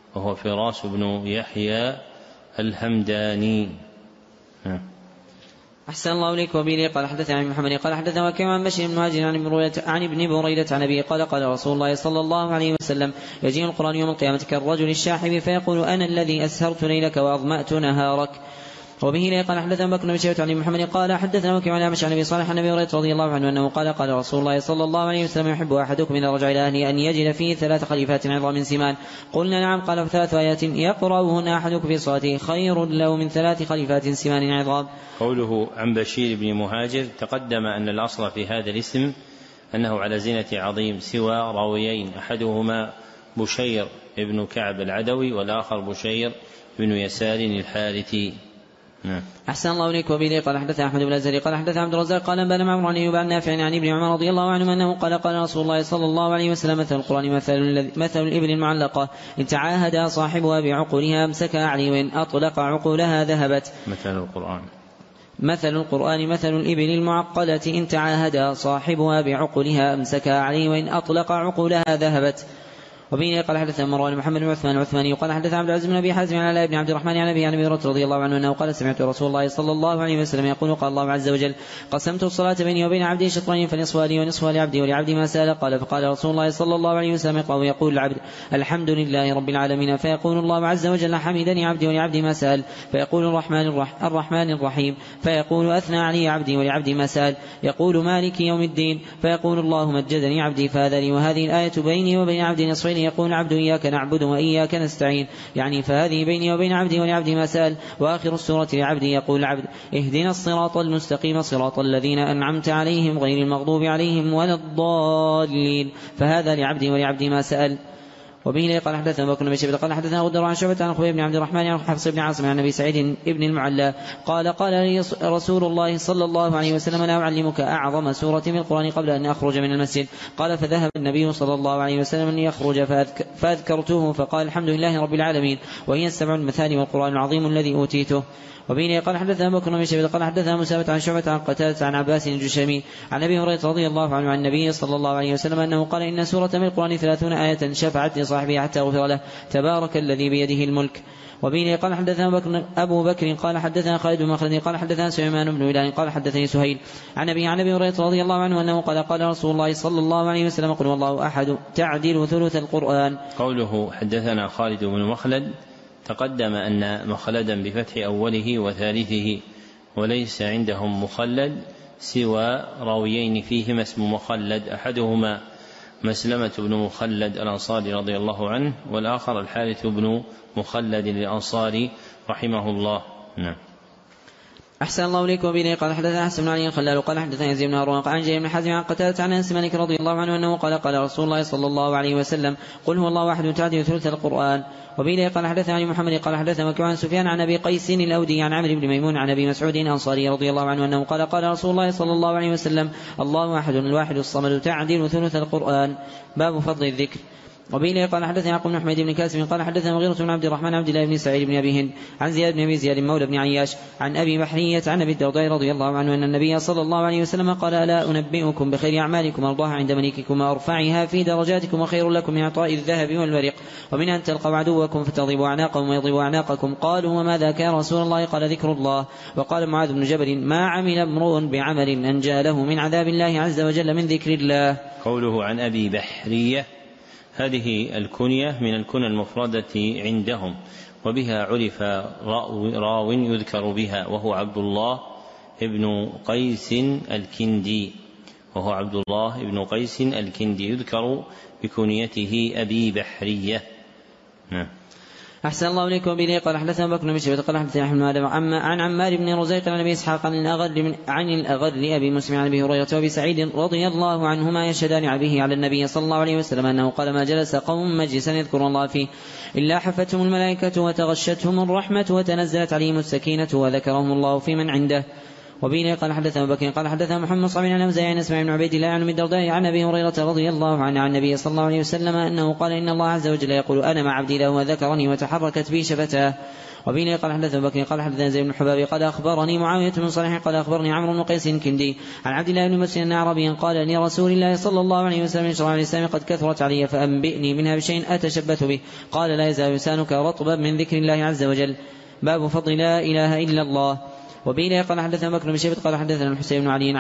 أحسن الله إليك. وبه قال حدثنا عن محمد قال حدثنا وكيع عن بشير بن مهاجر عن ابن بريدة عن أبيه قال رسول الله صلى الله عليه وسلم يجيء القرآن يوم القيامة كالرجل الشاحب فيقول أنا الذي أسهرت ليلك وأظمأت نهارك. وبه قال حدثنا بكر بن شيبة عن محمد قال حدثنا وكيع عن الأعمش عن أبي صالح عن أبي هريرة رضي الله عنه أنه قال رسول الله صلى الله عليه وسلم يحب أحدكم إذا رجع إلى أهله أن يجد فيه 3 خليفات عظام سمان. قلنا نعم قال 3 آيات يقرأهن أحدكم في صلاته خير له من 3 خليفات سمان عظام. قوله عن بشير بن مهاجر تقدم أن الأصل في هذا الاسم أنه على زينة عظيم سوى راويين أحدهما بشير بن كعب العدوي والآخر بشير بن يسار الحارثي. أحسن الله إليك. وبه قال حدثنا أحمد بن الأزهري قال حدثنا عبد الرزاق قال بان معمر عن أيوب عن نافع عن ابن عمر رضي الله عنه أنه قال رسول الله صلى الله عليه وسلم مثل القرآن مثل الإبل المعلقة إن تعاهد صاحبها بعقولها أمسكها عليه وإن أطلق عقولها ذهبت. مثل القرآن مثل الإبل المعقلة إن تعاهد صاحبها بعقولها أمسكها عليه وإن أطلق عقولها ذهبت. وبه قال حدثنا مروان محمد بن عثمان العثماني قال حدثنا عبد العزيز بن ابي حازم عن علاء بن عبد الرحمن عن ابي هريره رضي الله عنه انه قال سمعت رسول الله صلى الله عليه وسلم يقول قال الله عز وجل قسمت الصلاه بيني وبين عبدي شطرين فنصفها لي ونصفها لعبدي ولعبدي ما سال. قال فقال رسول الله صلى الله عليه وسلم يقول العبد الحمد لله رب العالمين فيقول الله عز وجل حمدني عبدي ولعبدي ما سال. فيقول الرحمن الرحيم فيقول اثنى علي عبدي ولعبدي ما سال. يقول مالك يوم الدين فيقول الله مجدني عبدي فهذا لي وهذه الايه بيني وبين عبدي نصفين الصلاتين يقول العبد إياك نعبد وإياك نستعين، يعني فهذه بيني وبين عبدي ولعبدي ما سأل. وآخر السورة لعبدي يقول العبد اهدنا الصراط المستقيم صراط الذين أنعمت عليهم غير المغضوب عليهم ولا الضالين، فهذا لعبدي ولعبدي ما سأل. وبه قال حدثنا بكر بن شيبة قال حدثنا غدر عن شعبة عن خبيب بن عبد الرحمن عن حفص بن عاصم عن أبي سعيد بن المعلى قال قال لي رسول الله صلى الله عليه وسلم لا أعلمك أعظم سورة من القرآن قبل أن أخرج من المسجد؟ قال فذهب النبي صلى الله عليه وسلم أن يخرج فأذكرته فقال الحمد لله رب العالمين وهي السبع المثاني والقرآن العظيم الذي أوتيته. وبه قال حدثنا بكر بن شيبة قال حدثنا مسابة عن شعبة عن قتادة عن عباس الجشمي عن أبي هريرة رضي الله عنه عن النبي صلى الله عليه وسلم أنه قال إن سورة من القرآن 30 آية شفعت لصاحبها حتى غفر له تبارك الذي بيده الملك. وبه قال حدثنا أبو بكر قال حدثنا خالد بن مخلد قال حدثنا سليمان بن هلال قال حدثني سهيل عن أبي هريرة رضي الله عنه أنه قال رسول الله صلى الله عليه وسلم قل والله أحد تعدل ثلث القرآن. قوله حدثنا خالد بن مخلد تقدم أن مخلدا بفتح أوله وثالثه، وليس عندهم مخلد سوى راويين فيهما اسم مخلد، أحدهما مسلمة بن مخلد الأنصاري رضي الله عنه، والآخر الحارث بن مخلد الأنصاري رحمه الله. نعم. أحسن الله إليكم. وبه قال حدثنا حسن بن علي الخلال قال حدثنا يزيد بن هارون عن جرير بن حازم عن قتادة عن أنس مالك رضي الله عنه أنه قال رسول الله صلى الله عليه وسلم قل هو الله أحد تعدل ثلث القرآن. وبه قال حدثنا علي محمد قال حدثنا وكيع عن سفيان عن أبي قيس الأودي عن عمرو بن ميمون عن أبي مسعود الأنصاري رضي الله عنه أنه قال رسول الله صلى الله عليه وسلم الله أحد الواحد الصمد تعدل ثلث القرآن. باب فضل الذكر. وبه قال حدثنا يعقوب بن حميد بن كاسم قال حدثنا مغيرة بن عبد الرحمن عبد الله بن سعيد بن أبي هند عن زياد بن أبي زياد مولى بن عياش عن أبي بحرية عن أبي الدرداء رضي الله عنه أن النبي صلى الله عليه وسلم قال ألا أنبئكم بخير أعمالكم أرضاها عند مليككم وأرفعها في درجاتكم وخير لكم من عطاء الذهب والورق ومن أن تلقوا عدوكم فتضربوا أعناقهم ويضربوا أعناقكم؟ قالوا وما ذاك يا رسول الله؟ قال ذكر الله. وقال معاذ بن جبل ما عمل امرؤ بعمل أنجى له من عذاب الله عز وجل من ذكر الله. قوله عن أبي بحرية هذه الكنية من الكنى المفردة عندهم، وبها عرف راو يذكر بها وهو عبد الله ابن قيس الكندي يذكر بكنيته أبي بحرية. أحسن الله إليكم. به قال حدثنا بكر بن شيبة قال حدثنا أحمد عن عمار بن رزيق عن أبي إسحاق عن الأغر أبي مسلم عن أبي هريرة وأبي سعيد رضي الله عنهما يشهدان به على النبي صلى الله عليه وسلم أنه قال ما جلس قوم مجلسا يذكر الله فيه إلا حفتهم الملائكة وتغشتهم الرحمة وتنزلت عليهم السكينة وذكرهم الله في من عنده. وبه قال حدثنا بكر قال حدثنا محمد صلى الله عليه وسلم عن اسماعيل بن عبيد الله عن الدرداء عن أبي هريرة رضي الله عنه عن النبي صلى الله عليه وسلم أنه قال إن الله عز وجل يقول أنا مع عبدي له وذكرني وتحركت بي شفتاه. وبه قال حدثنا بكر قال حدثنا زيد بن حباب قال أخبرني معاوية بن صالح قال أخبرني عمرو بن قيس الكندي عن عبد الله بن مسعود أعرابيا قال لرسول الله صلى الله عليه وسلم شرع الإسلام قد كثرت علي فأنبئني منها بشيء أتشبث به. قال لا يزال لسانك رطبا من ذكر الله عز وجل. باب فضل لا إله إلا الله. وبه قال حدثنا بكر بن شيبة قال حدثنا الحسين بن علي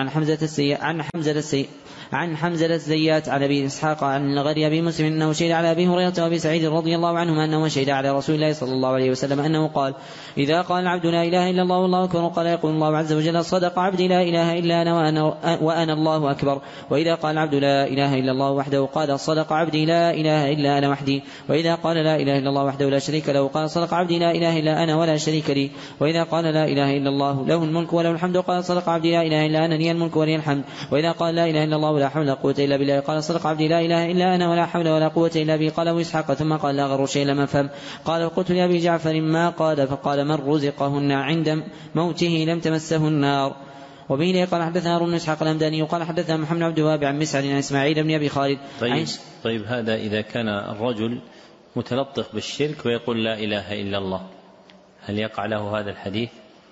عن حمزة الزيات على أبي إسحاق عن الغري أبي مسلم أنه شهد على أبي هريرة وأبي سعيد رضي الله عنهما أنه شهد على رسول الله صلى الله عليه وسلم أنه قال إذا قال العبد لا إله إلا الله والله أكبر قال يقول الله عز وجل صدق عبدي لا إله إلا أنا وأنا الله أكبر. وإذا قال العبد لا إله إلا الله وحده قال صدق عبدي لا إله إلا أنا وحدي. وإذا قال لا إله إلا الله وحده لا شريك له قال صدق عبدي لا إله إلا أنا ولا شريك لي. وإذا قال لا إله إلا الله له الملك وله الحمد قال صدق عبدي لا إله إلا أنا لي الملك ولي الحمد. وإذا قال لا إله إلا الله ولا حول ولا قوة إلا بالله قال صدق عبدي لا إله إلا أنا ولا حول ولا قوة إلا بي. قال أبو إسحاق ثم قال لا غر شيء لم أفهم. قال قلت لأبي جعفر ما قال؟ فقال من رزقهن عند موته لم تمسه النار. وبه قال حدثنا هارون بن إسحاق الهمداني قال حدثنا محمد عبد الوهاب عن مسعد عن إسماعيل بن أبي خالد. طيب هذا إذا كان الرجل متلطخ بالشرك ويقول لا إله إلا الله هل يقع له هذا الحديث؟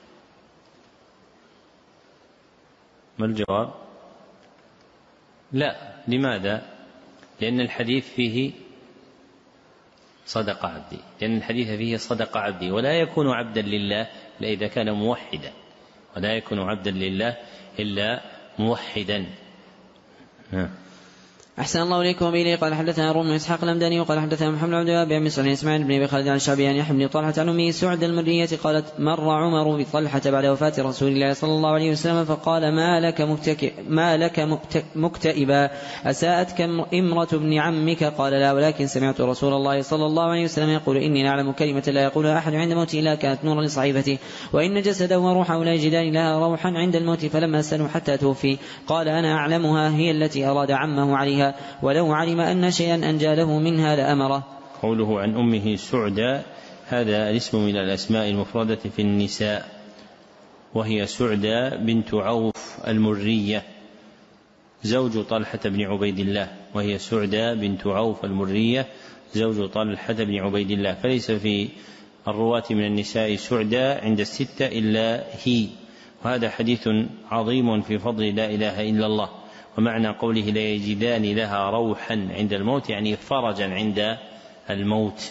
ما الجواب؟ لا. لماذا؟ لأن الحديث فيه صدق عبدي، لأن الحديث فيه صدق عبدي، ولا يكون عبدا لله إلا إذا كان موحدا، ولا يكون عبدا لله إلا موحدا. أحسن الله إليكم وبه قال حدثنا روم بن إسحاق الأمداني وقال حدثنا محمد بن عبد الوهاب عن مصر إسماعيل بن أبي خالد عن الشعبي عن يحيى بن طلحة عن أمه سعد المرية قالت مر عمر بطلحة بعد وفاة رسول الله صلى الله عليه وسلم فقال ما لك مكتئبا أساءتك امرة ابن عمك؟ قال لا، ولكن سمعت رسول الله صلى الله عليه وسلم يقول إني نعلم كلمة لا يقولها أحد عند موته إلا كانت نورا لصحيفته، وإن جسده وروحه لا يجدان لها روحا عند الموت، فلما سنوا حتى توفي قال أنا أعلمها، هي التي أراد عمه عليها، ولو علم أن شيئا أنجى له منها لأمره. قوله عن أمه سعدى هذا الاسم من الأسماء المفردة في النساء، وهي سعدى بنت عوف المرية زوج طلحة بن عبيد الله، وهي سعدى بنت عوف المرية زوج طلحة بن عبيد الله، فليس في الرواة من النساء سعدى عند الستة إلا هي. وهذا حديث عظيم في فضل لا إله إلا الله. ومعنى قوله لا يجدان لها روحا عند الموت يعني فرجا عند الموت.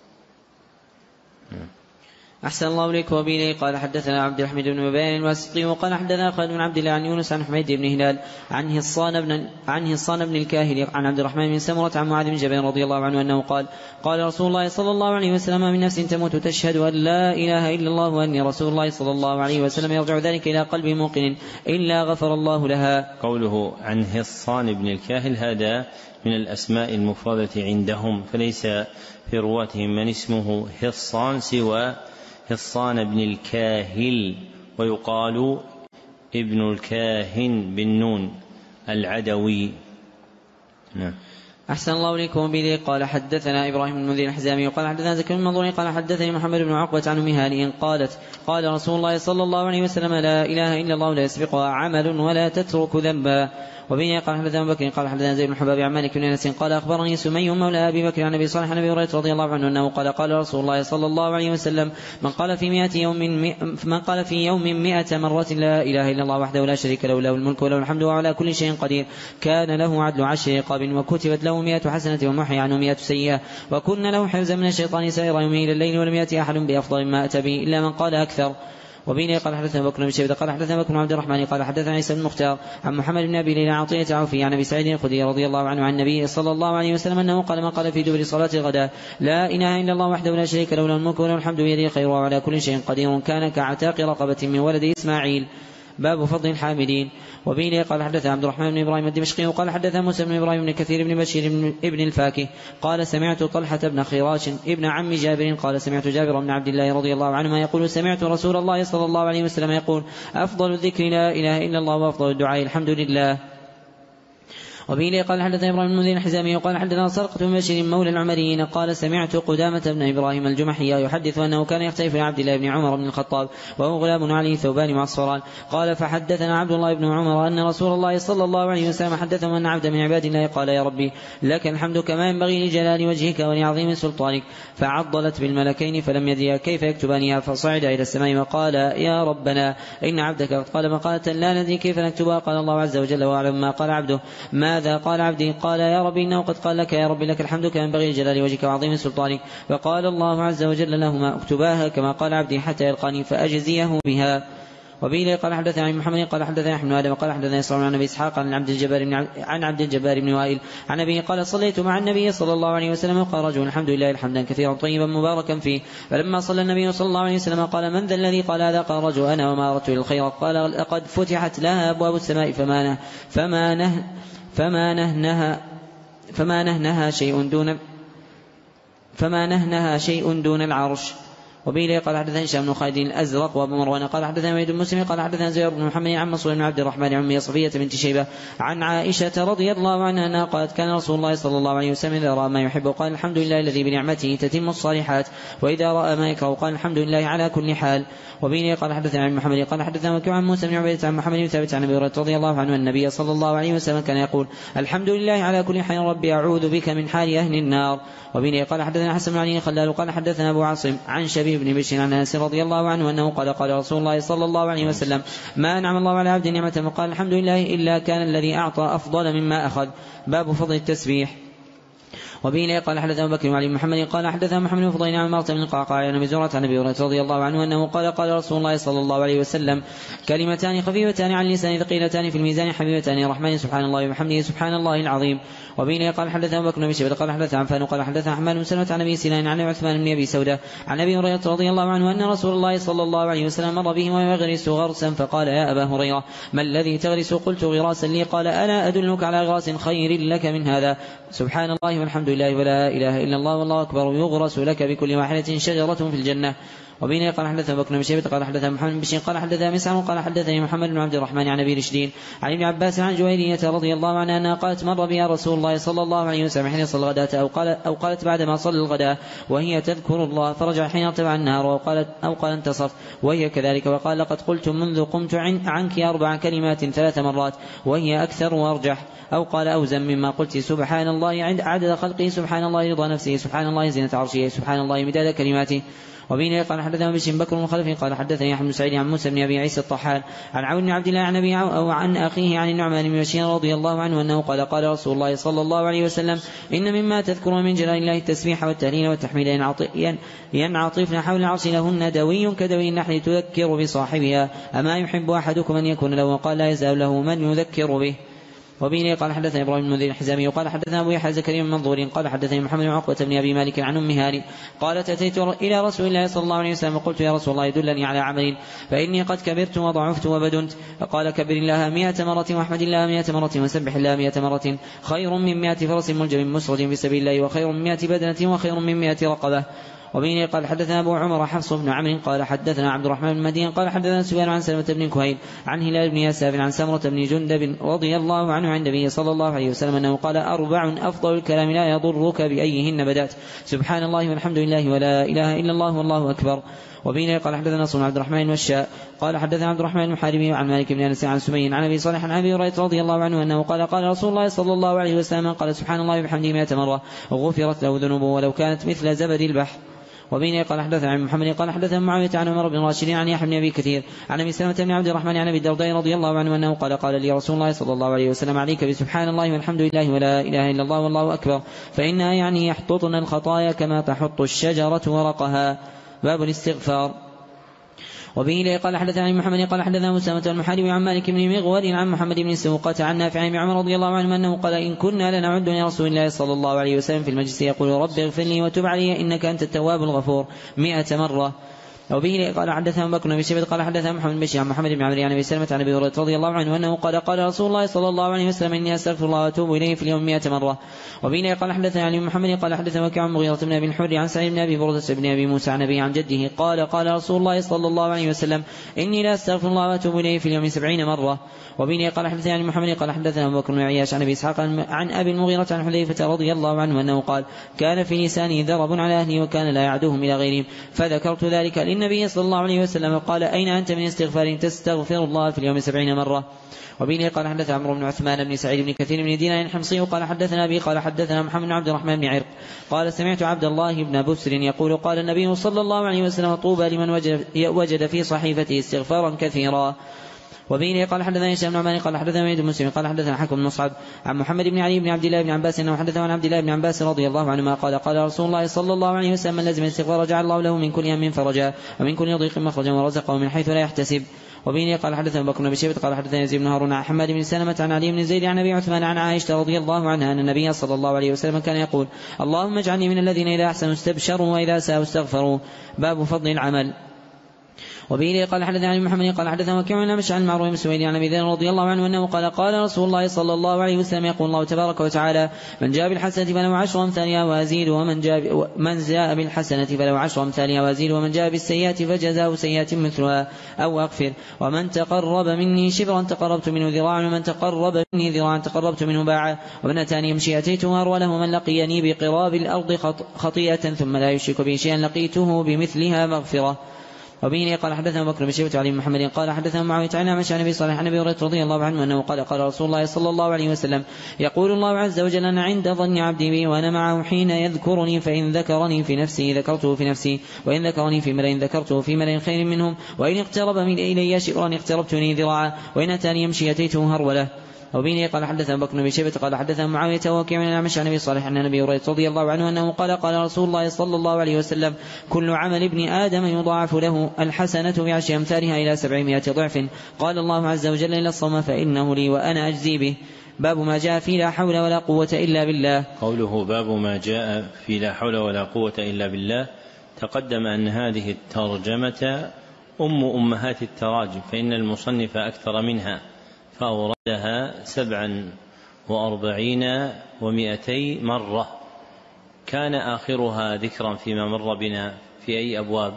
أحسن الله إليك وبه قال حدثنا عبد الحميد بن مبين الواسطي وقال حدثنا خالد بن عبد الله عن يونس عن حميد بن هلال عن هصان بن الكاهلي عن عبد الرحمن بن سمرة عن معاذ بن جبل رضي الله عنه أنه قال قال رسول الله صلى الله عليه وسلم من نفس تموت تشهد أن لا إله إلا الله وأني رسول الله صلى الله عليه وسلم يرجع ذلك إلى قلب موقن إلا غفر الله لها. قوله عن هصان بن الكاهل هذا من الأسماء المفردة عندهم، فليس في رواتهم من اسمه هصان سوى هصان بن الكاهل، ويقال ابن الكاهن بالنون العدوي. أحسن الله إليكم به قال حدثنا إبراهيم بن منذر الحزامي وقال حدثنا زكريا بن منظور قال حدثني محمد بن عقبة عن أم هانئ قالت قال رسول الله صلى الله عليه وسلم لا إله إلا الله لا يسبقها عمل ولا تترك ذنبا. وبه قال حدثنا بكر قال حدثنا زيد بن حباب عن مالك بن أنس قال أخبرني سمي مولى أبي بكر عن أبي صالح عن أبي هريرة رضي الله عنه أنه قال قال رسول الله صلى الله عليه وسلم من قال في يوم 100 مرة لا إله إلا الله وحده لا شريك له له الملك وله الحمد وعلى كل شيء قدير كان له عدل 10 رقاب وكتبت له 100 حسنة ومحي عنه 100 سيئة وكن له حفظا من الشيطان سائر يومه إلى الليل ولم يأتي أحد بأفضل ما أتى به إلا من قال أكثر. وبين قال حدثنا بكر بن شيبة قال حدثنا بكر بن عبد الرحمن قال حدثنا عيسى بن مختار عن محمد بن أبي ليلى عطية عوفي عن أبي سعيد الخدري رضي الله عنه عن النبي صلى الله عليه وسلم أنه قال من قال في دبر صلاة الغداء لا إله إلا الله وحده لا شريك له له الملك وله الحمد بيده الخير وعلى كل شيء قدير كان كعتاق رقبة من ولد إسماعيل. باب فضل الحامدين. وبه قال حدثنا عبد الرحمن بن إبراهيم الدمشقي وقال حدثنا موسى بن إبراهيم بن كثير بن بشير ابن الفاكه قال سمعت طلحة بن خراش ابن عم جابر قال سمعت جابر بن عبد الله رضي الله عنهما يقول سمعت رسول الله صلى الله عليه وسلم يقول أفضل الذكر لا إله إلا الله وأفضل الدعاء الحمد لله. وبه قال حدثنا إبراهيم بن منذر الحزامي وقال حدثنا سرقة بن بشير مولى العمريين قال سمعت قدامة بن إبراهيم الجمحي يحدث أنه كان يختلف عبد الله بن عمر بن الخطاب وهو غلام عليه ثوبان معصفران قال فحدثنا عبد الله بن عمر أن رسول الله صلى الله عليه وسلم حدثهم أن عبد من عباد الله قال يا ربي لك الحمد كما ينبغي لجلال وجهك ولعظيم سلطانك فعضلت بالملكين فلم يدريا كيف يكتبانها فصعد إلى السماء وقال يا ربنا إن عبدك قد قال مقالة لا ندري كيف نكتبها قال الله عز وجل وأعلم ما قال عبده ماذا قال عبدي قال يا ربي إنه قد قال لك يا ربي لك الحمد كما ينبغي لجلال وجهك وعظيم سلطانك فقال الله عز وجل لهما اكتباها كما قال عبدي حتى يلقاني فأجزيه بها. وبه قال حدثنا عن محمد قال حدثنا أحمد آدم قال حدثنا إسرائيل عن أبي إسحاق عن عبد الجبار بن وائل عن أبيه قال صليت مع النبي صلى الله عليه وسلم قال رجل الحمد لله حمدا كثيرا طيبا مباركا فيه فلما صلى النبي صلى الله عليه وسلم قال من ذا الذي قال هذا قال رجل أنا وما أردت للخير قال لقد فتحت لها أبواب السماء فما نهنها شيء دون العرش. وبه قال حدثنا هشام بن خالد الأزرق وابو مروان قال حدثنا وليد بن مسلم قال حدثنا زهير بن محمد عن منصور بن عبد الرحمن عن صفية بنت شيبة عن عائشة رضي الله عنها أنها قالت كان رسول الله صلى الله عليه وسلم إذا رأى ما يحب قال الحمد لله الذي بنعمته تتم الصالحات وإذا رأى ما يكره قال الحمد لله على كل حال. وبه قال حدثنا عن محمد قال حدثنا وكيع عن موسى بن عبيدة عن محمد بن ثابت عن أبي هريرة رضي الله عنه النبي صلى الله عليه وسلم كان يقول الحمد لله على كل حال ربي أعوذ بك من حال أهل النار. وبه قال حدثنا حسن بن علي خلال قال حدثنا أبو عاصم عن شبيب بن بشر عن أنس رضي الله عنه أنه قال رسول الله صلى الله عليه وسلم ما أنعم الله على عبد نعمة فقال الحمد لله إلا كان الذي أعطى أفضل مما أخذ. باب فضل التسبيح. وبه قال حدثنا أبو بكر وعلي بن محمد قال حدثنا محمد بن فضيل عن مرة بن القعقاع عن أبي زرعة عن أبي هريرة رضي الله عنه أنه قال قال رسول الله صلى الله عليه وسلم كلمتان خفيفتان عن اللسان ثقيلتان في الميزان حبيبتان الرحمن سبحان الله وبحمده سبحان الله العظيم. وبه قال حدثنا أبو بكر بن شيبة قال حدثنا عفان قال حدثنا حماد بن سلمة عن أبي سنان عن عثمان بن أبي سودة عن أبي هريرة رضي الله عنه أن رسول الله صلى الله عليه وسلم مر به ويغرس غرسا فقال يا أبا هريرة ما الذي تغرس؟ قلت غراسا لي. قال ألا أدلك على غراس خير لك من هذا؟ سبحان الله والحمد لله ولا إله إلا الله والله أكبر يغرس لك بكل واحدة شجرة في الجنة. وبين قال حدثنا بكر بن شيبة قال حدثنا محمد بن بشير قال حدثنا مسعر قال حدثني محمد بن عبد الرحمن عن أبي رشدين عن ابن عباس عن جويرية رضي الله عنها أنها قالت مر بها رسول الله صلى الله عليه وسلم حين صلى الغداة أو قالت بعدما صلى الغداء وهي تذكر الله فرجع حين ارتفع النهار أو قال انتصرت وهي كذلك وقال لقد قلت منذ قمت عنك 4 كلمات 3 مرات وهي أكثر وأرجح أو قال أوزن مما قلت سبحان الله عدد خلقه سبحان الله رضا نفسه سبحان الله زينة عرشه سبحان الله مداد كلماته. وبين قال حدثنا بشر بكر بن خلف قال حدثني أحمد بن سعيد عن موسى بن أبي عيسى الطحان عن عون بن عبد الله عن أبي أو عن أخيه عن النعمان بن بشير رضي الله عنه أنه قال قال رسول الله صلى الله عليه وسلم إن مما تذكرون من جلال الله التسبيح والتهليل والتحميد ينعطفن حول العرش لهن دوي كدوي النحل تذكر بصاحبها أما يحب أحدكم أن يكون له؟ وقال لا يزال له من يذكر به. وبه قال حدثنا إبراهيم بن المنذر الحزامي وقال حدثنا أبو يحيى زكريا بن منظور قال حدثني محمد بن عقبة بن أبي مالك عن أم هاني قالت أتيت إلى رسول الله صلى الله عليه وسلم وقلت يا رسول الله دلني على عمل فإني قد كبرت وضعفت وبدنت. فقال كبر الله 100 مرة واحمد الله 100 مرة وسبح الله 100 مرة خير من 100 فرس ملجم مسرج في سبيل الله وخير من 100 بدنة وخير من 100 رقبة. وبه قال حدثنا أبو عمر حفص بن عمرو قال حدثنا عبد الرحمن بن مدين قال حدثنا سفيان عن سلمة بن كهيل عن هلال بن يساف عن سمرة بن جندب رضي الله عنه عن النبي صلى الله عليه وسلم أنه قال 4 أفضل الكلام لا يضرك بأيهن بدأت سبحان الله والحمد لله ولا إله إلا الله والله أكبر. وبه قال حدثنا نصر بن عبد الرحمن والشاء قال حدثنا عبد الرحمن المحاربي عن مالك بن أنس عن سمي عن أبي صالح عن أبي هريرة رضي الله عنه أنه قال قال رسول الله صلى الله عليه وسلم قال سبحان الله وبحمده 100 مرة وغفرت له ذنوبه ولو كانت مثل زبد البحر. وبين قال حدثنا عن محمد قال حدثنا معاوية عن عمر بن راشد عن يحيى بن أبي كثير عن أبي سلمة بن عبد الرحمن عن أبي الدرداء رضي الله عنه أنه قال قال لي رسول الله صلى الله عليه وسلم عليك بسبحان الله والحمد لله ولا إله إلا الله والله أكبر فإنها يعني يحططن الخطايا كما تحط الشجرة ورقها. باب الاستغفار. وبه قال حدثنا عن محمد قال حدثنا مسامة المحاربي عن مالك بن مغول عن محمد بن سوقة عن نافع بن عمر رضي الله عنه أنه قال إن كنا لنعد لرسول الله صلى الله عليه وسلم في المجلس يقول رب اغفر لي وتب علي إنك أنت التواب الغفور 100 مرة. وبه قال حدثنا بكر بن شيبة قال حدثنا محمد بن بشير عن محمد بن عمرو عن أبي سلمة عن أبي هريرة رضي الله عنه أنه قال قال رسول الله صلى الله عليه وسلم إني أستغفر الله وأتوب إليه في اليوم 100 مرة. وبه قال حدثنا علي بن محمد قال حدثنا وكيع عن مغيرة بن أبي الحر عن سعيد بن أبي بردة بن أبي موسى عن أبي عن جده قال قال رسول الله صلى الله عليه وسلم إني لا أستغفر الله وأتوب إليه في اليوم 70 مرة. وبه قال حدثنا علي بن محمد قال حدثنا أبو بكر بن عياش عن أبي إسحاق عن أبي المغيرة عن حذيفة رضي الله عنه أنه قال كان في لساني ذرب على أهلي وكان لا يعدوهم إلى غيرهم فذكرت ذلك للنبي صلى الله عليه وسلم قال أين أنت من استغفار تستغفر الله في اليوم 70 مرة. وبه قال حدثنا عمرو بن عثمان بن سعيد بن كثير بن دينار الحمصي قال حدثنا أبي قال حدثنا محمد بن عبد الرحمن بن عرق قال سمعت عبد الله بن بسر يقول قال النبي صلى الله عليه وسلم طوبى لمن وجد في صحيفته استغفارا كثيرا. وبه قال حدثنا هشام بن عمان قال حدثنا وليد بن مسلم قال حدثنا حكم بن مصعب عن محمد بن علي بن عبد الله بن عباس انه حدثه عن عبد الله بن عباس رضي الله عنهما قال قال رسول الله صلى الله عليه وسلم من لزم الاستغفار جعل الله له من كل هم فرجا ومن كل ضيق مخرجا ورزقه من حيث لا يحتسب. وبه قال حدثنا بكر بن شيبة قال حدثنا يزيد بن هارون عن حماد بن سلمة عن علي بن زيد عن ابي عثمان عن عائشة رضي الله عنها ان النبي صلى الله عليه وسلم كان يقول اللهم اجعلني من الذين اذا احسنوا استبشروا واذا ساءوا استغفروا. باب فضل العمل. وبه قال حدثنا عن محمد قال حدثنا وكيع عن مشعل المعروف بن سويد عن ابي ذر رضي الله عنه انه قال قال رسول الله صلى الله عليه وسلم يقول الله تبارك وتعالى من جاء بالحسنة فله 10 أمثالها وازيد ومن جاء بالحسنة فله 10 أمثالها وازيد ومن جاء بالسيئة فجزاء سيئة مثلها أو أغفر ومن تقرب مني شبرا تقربت منه ذراعا ومن تقرب مني ذراعا تقربت منه باعا ومن أتاني يمشي أتيته هروله ومن لقيني بقراب الأرض خطيئة ثم لا يشرك بي شيئا لقيته بمثلها مغفرة. وبه قال حدثنا بكر بن شيبة وعلي بن محمد قال حدثنا معاوية عن أعمش عن أبي صالح عن أبي هريرة رضي الله عنه أنه قال قال رسول الله صلى الله عليه وسلم يقول الله عز وجل أنا عند ظن عبدي بي وأنا معه حين يذكرني فإن ذكرني في نفسي ذكرته في نفسي وإن ذكرني في ملأ ذكرته في ملأ خير منهم وإن اقترب من إلي شبرا اقتربت منه ذراعا وإن أتاني يمشي أتيته هرولة. وبه قال حدثنا بكر بن شيبة قال حدثنا معاوية ووكيع عن الأعمش عن أبي صالح عن أبي هريرة رضي الله عنه أنه قال رسول الله صلى الله عليه وسلم كل عمل ابن آدم يضاعف له الحسنة بعشر أمثالها إلى 700 ضعف. قال الله عز وجل إلا الصوم فإنه لي وأنا أجزي به. باب ما جاء في لا حول ولا قوة إلا بالله. قوله باب ما جاء في لا حول ولا قوة إلا بالله، تقدم أن هذه الترجمة أمهات التراجم، فإن المصنف أكثر منها فأوردها 47 و200 مرة، كان آخرها ذكرا فيما مر بنا في أي أبواب؟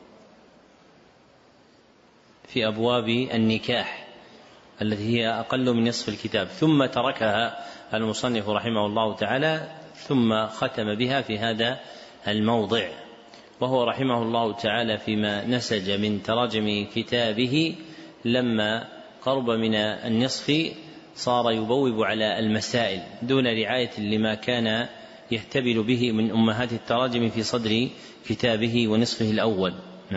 في أبواب النكاح التي هي أقل من نصف الكتاب، ثم تركها المصنف رحمه الله تعالى ثم ختم بها في هذا الموضع. وهو رحمه الله تعالى فيما نسج من تراجم كتابه لما قرب من النصف صار يبوب على المسائل دون رعاية لما كان يحتبل به من أمهات التراجم في صدر كتابه ونصفه الأول.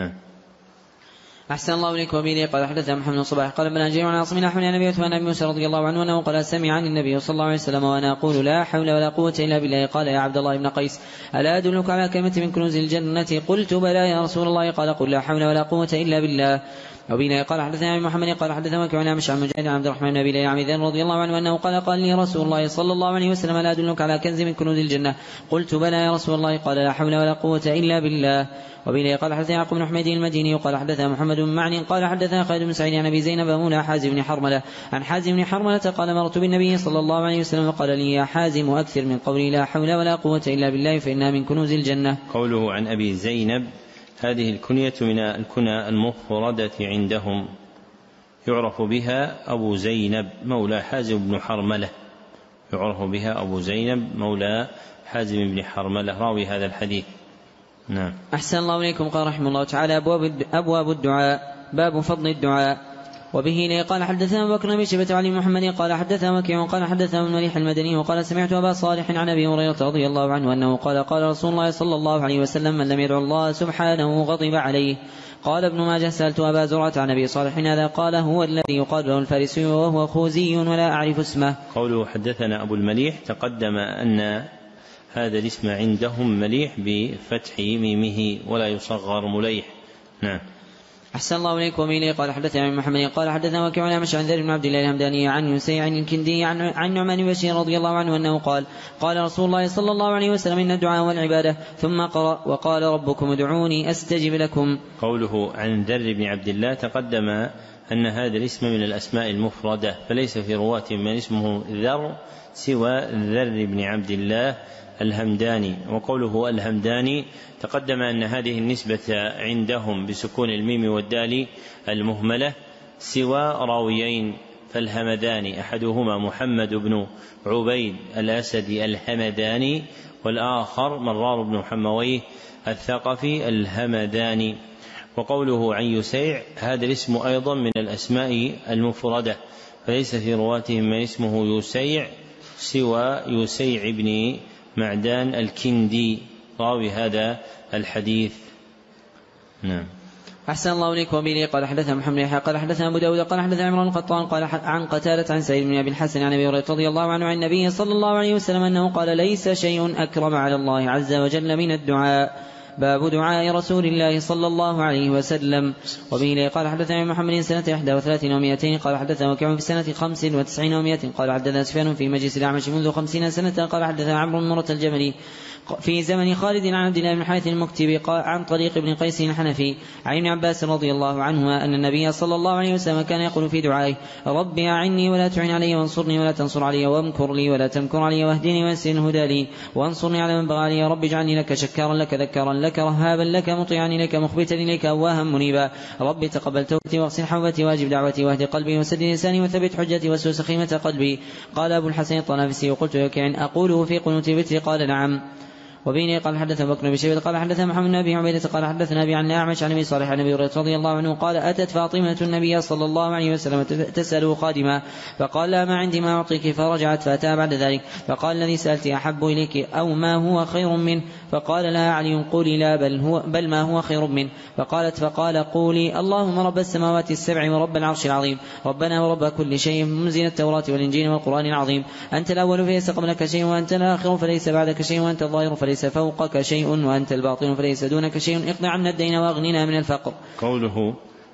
أحسن الله إليك. وبه قال حدثنا محمد بن صباح قال ابن جرير عن عاصم الأحول عن أبي عثمان بن موسى رضي الله عنه أنه قال سمع عن النبي صلى الله عليه وسلم وأنا أقول لا حول ولا قوة إلا بالله. قال يا عبد الله بن قيس ألا أدلك على كلمة من كنوز الجنة؟ قلت بلى يا رسول الله. قال قل لا حول ولا قوة إلا بالله. وبه قال حدثنا ابن محمد قال حدثنا وكيع عن الأعمش عن مجاهد عن عبد الرحمن بن أبي ليلى عن ذر رضي الله عنه أنه قال لي رسول الله صلى الله عليه وسلم ألا أدلك على كنز من كنوز الجنة؟ قلت بلى يا رسول الله. قال لا حول ولا قوة إلا بالله. وبه قال حدثنا يعقوب بن حميد المديني قال حدثنا محمد بن معن قال حدثنا خالد بن سعيد عن أبي زينب مولى حازم بن حرملة عن حازم بن حرملة قال مررت بالنبي صلى الله عليه وسلم وقال لي يا حازم أكثر من قولي لا حول ولا قوة إلا بالله فإنها من كنوز الجنة. قوله عن أبي زينب هذه الكنية من الكنى المفردة عندهم، يعرف بها أبو زينب مولى حازم بن حرملة، يعرف بها أبو زينب مولى حازم بن حرملة راوي هذا الحديث. نعم. أحسن الله إليكم. قال رحمه الله تعالى أبواب الدعاء. باب فضل الدعاء. وبه قال حدثنا بكر بن شيبة علي محمد قال حدثنا وكيع قال حدثنا ابن مليح المدني وقال سمعت أبا صالح عن أبي هريرة رضي الله عنه أنه قال رسول الله صلى الله عليه وسلم من لم يدعو الله سبحانه غضب عليه. قال ابن ماجه سألت أبا زرعة عن أبي صالح هذا قال هو الذي يقال له الفارسي وهو خوزي ولا أعرف اسمه. قوله حدثنا أبو المليح تقدم أن هذا الاسم عندهم مليح بفتح ميمه ولا يصغر مليح. نعم. أحسن الله إليك. وميلي قال حدثنا عن محمد قال حدثنا وكيع عن الأعمش عن ذر بن عبد الله الهمداني عن يسيع عن الكندي عن نعمان بن بشير رضي الله عنه أنه قال رسول الله صلى الله عليه وسلم إن الدعاء والعبادة ثم قرأ وقال ربكم ادعوني أستجب لكم. قوله عن ذر بن عبد الله تقدم أن هذا الاسم من الأسماء المفردة، فليس في رواة من اسمه ذر سوى ذر بن عبد الله الهمداني. وقوله الهمداني تقدم أن هذه النسبة عندهم بسكون الميم والدال المهملة سوى راويين، فالهمداني أحدهما محمد بن عبيد الأسدي الهمداني والآخر مرار بن حمويه الثقفي الهمداني. وقوله عن يسيع هذا الاسم أيضا من الأسماء المفردة، فليس في رواتهم من اسمه يسيع سوى يسيع بن معدان الكندي راوي هذا الحديث. نعم. أحسن الله إليك. وبه قال حدثنا محمد بن يحيى قال حدثنا أبو داود قال حدثنا عمران القطان قال عن قتادة عن سعيد بن أبي الحسن عن أبي هريرة رضي الله عنه عن النبي صلى الله عليه وسلم أنه قال ليس شيء أكرم على الله عز وجل من الدعاء. باب دعاء رسول الله صلى الله عليه وسلم. وبه قال حدثنا محمد سنة 31 و200 قال حدثنا وكيع في سنة 95 و100 قال حدثنا سفيان في مجلس الأعمش منذ 50 سنة قال حدثنا عمرو بن مرة الجملي في زمن خالد عن عبد الله بن الحارث المكتبي عن طريق ابن قيس الحنفي عن ابن عباس رضي الله عنهما أن النبي صلى الله عليه وسلم كان يقول في دعائه رب أعني ولا تعن علي وانصرني ولا تنصر علي وامكر لي ولا تمكر علي واهدني ويسر الهدى لي وانصرني على من بغى علي رب اجعلني لك شكارا لك ذكارا لك رهابا لك مطيعا لك مخبتا إليك أواها منيبا رب تقبل توبتي واغسل حوبتي واجب دعوتي واهد قلبي وسدد لساني وثبت حجتي واسلل سخيمة قلبي. قال أبو الحسن الطنافسي وقلت وكيع أقوله في قنوت الوتر قال نعم. وبه قال حدثنا بكر بن شيبة قال حدثنا محمد بن أبي عبيدة قال حدثنا أبي عن أعمش عن أبي صالح عن أبي هريرة رضي الله عنه قال أتت فاطمة النبي صلى الله عليه وسلم تسأله خادما فقال لا ما عندي ما أعطيك فرجعت فأتى بعد ذلك فقال الذي سألت أحب إليك أو ما هو خير منه فقال لها علي قولي لا بل ما هو خير منه فقالت فقال قولي اللهم رب السماوات السبع ورب العرش العظيم ربنا ورب كل شيء منزل التوراة والإنجيل والقرآن العظيم أنت الأول فليس قبلك شيء وأنت الآخر فليس بعدك شيء وأنت الظاهر فليس فوقك شيء وأنت الباطن فليس دونك شيء اقض عنا الدين وأغننا من الفقر. قوله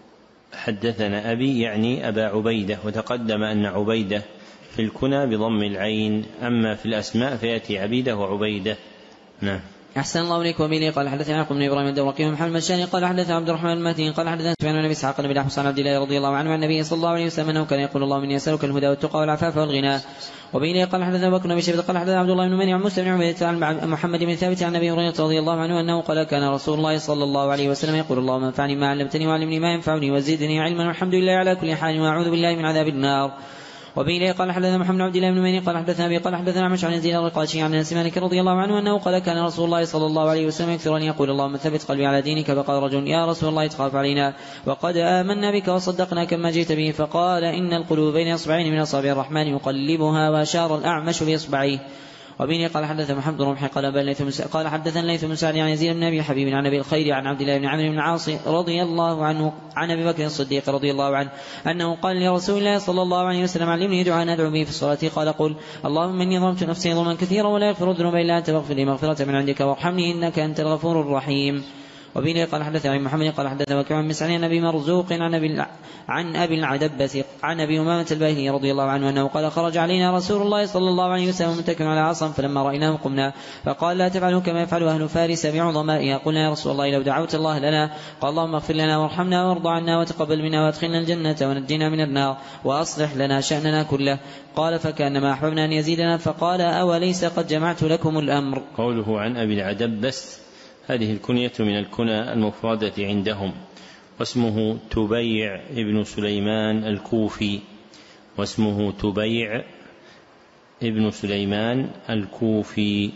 حدثنا أبي يعني أبا عبيدة، وتقدم أن عبيدة في الكنى بضم العين، أما في الأسماء فيأتي عبيدة وعبيدة. نعم. أحسن الله إليك. وبه قال حدثنا يعقوب بن إبراهيم الدورقي ومحمد الشاني قال حدثنا عبد الرحمن المهدي قال حدثنا سفيان بن إسحاق بن أبي عن عبد الله رضي الله عنه عن النبي صلى الله عليه وسلم أنه كان يقول اللهم إني أسألك الهدى والتقى والعفاف والغنى. وبه قال حدثنا بكر بن شيبة قال حدثنا عبد الله بن مني عن موسى بن عبيدة عن محمد بن ثابت عن أبي هريرة رضي الله عنه أنه قال كان رسول الله صلى الله عليه وسلم يقول اللهم انفعني ما علمتني وعلمني ما ينفعني وزدني علما والحمد لله على كل حال وأعوذ بالله من عذاب النار. وبه قال حدثنا محمد بن عبد الله بن مني قال حدثنا أبي قال حدثنا عمش عن يزيد الرقاشي عن أنس مالك رضي الله عنه أنه قال كان رسول الله صلى الله عليه وسلم يكثر أن يقول اللهم ثبت قلبي على دينك. فقال رجل يا رسول الله تخاف علينا وقد آمنا بك وصدقنا كما جئت به. فقال إن القلوب بين إصبعين من أصابع الرحمن يقلبها وأشار الأعمش بإصبعيه. وبه قال حدثنا محمد بن رمح قال حدثنا الليث بن سعد عن يزيد بن أبي حبيب عن أبي الخير عن عبد الله بن عمرو بن العاص رضي الله عنه عن أبي بكر الصديق رضي الله عنه أنه قال لرسول الله صلى الله عليه وسلم علمني دعاء أدعو به في الصلاة. قال قل اللهم إني ظلمت نفسي ظلما كثيرا ولا يغفر الذنوب إلا أنت فاغفر لي مغفرة من عندك وارحمني إنك أنت الغفور الرحيم. وبه قال حدثنا محمد قال حدثنا وكيع عن مسعر عن أبي مرزوق عن أبي العدبة عن أبي أمامة الباهلي رضي الله عنه أنه قال خرج علينا رسول الله صلى الله عليه وسلم متكئا على عصا فلما رأيناه قمنا فقال لا تفعلوا كما يفعل أهل فارس بعظمائها. قلنا يا رسول الله لو دعوت الله لنا. قال اللهم اغفر لنا وارحمنا وارض عنا وتقبل منا وادخلنا الجنة ونجنا من النار وأصلح لنا شأننا كله. قال فكأنما أحببنا أن يزيدنا فقال أوليس قد جمعت لكم الأمر. قوله عن أبي العدبس هذه الكنية من الكنى المفردة عندهم، واسمه تبيع ابن سليمان الكوفي، واسمه تبيع ابن سليمان الكوفي.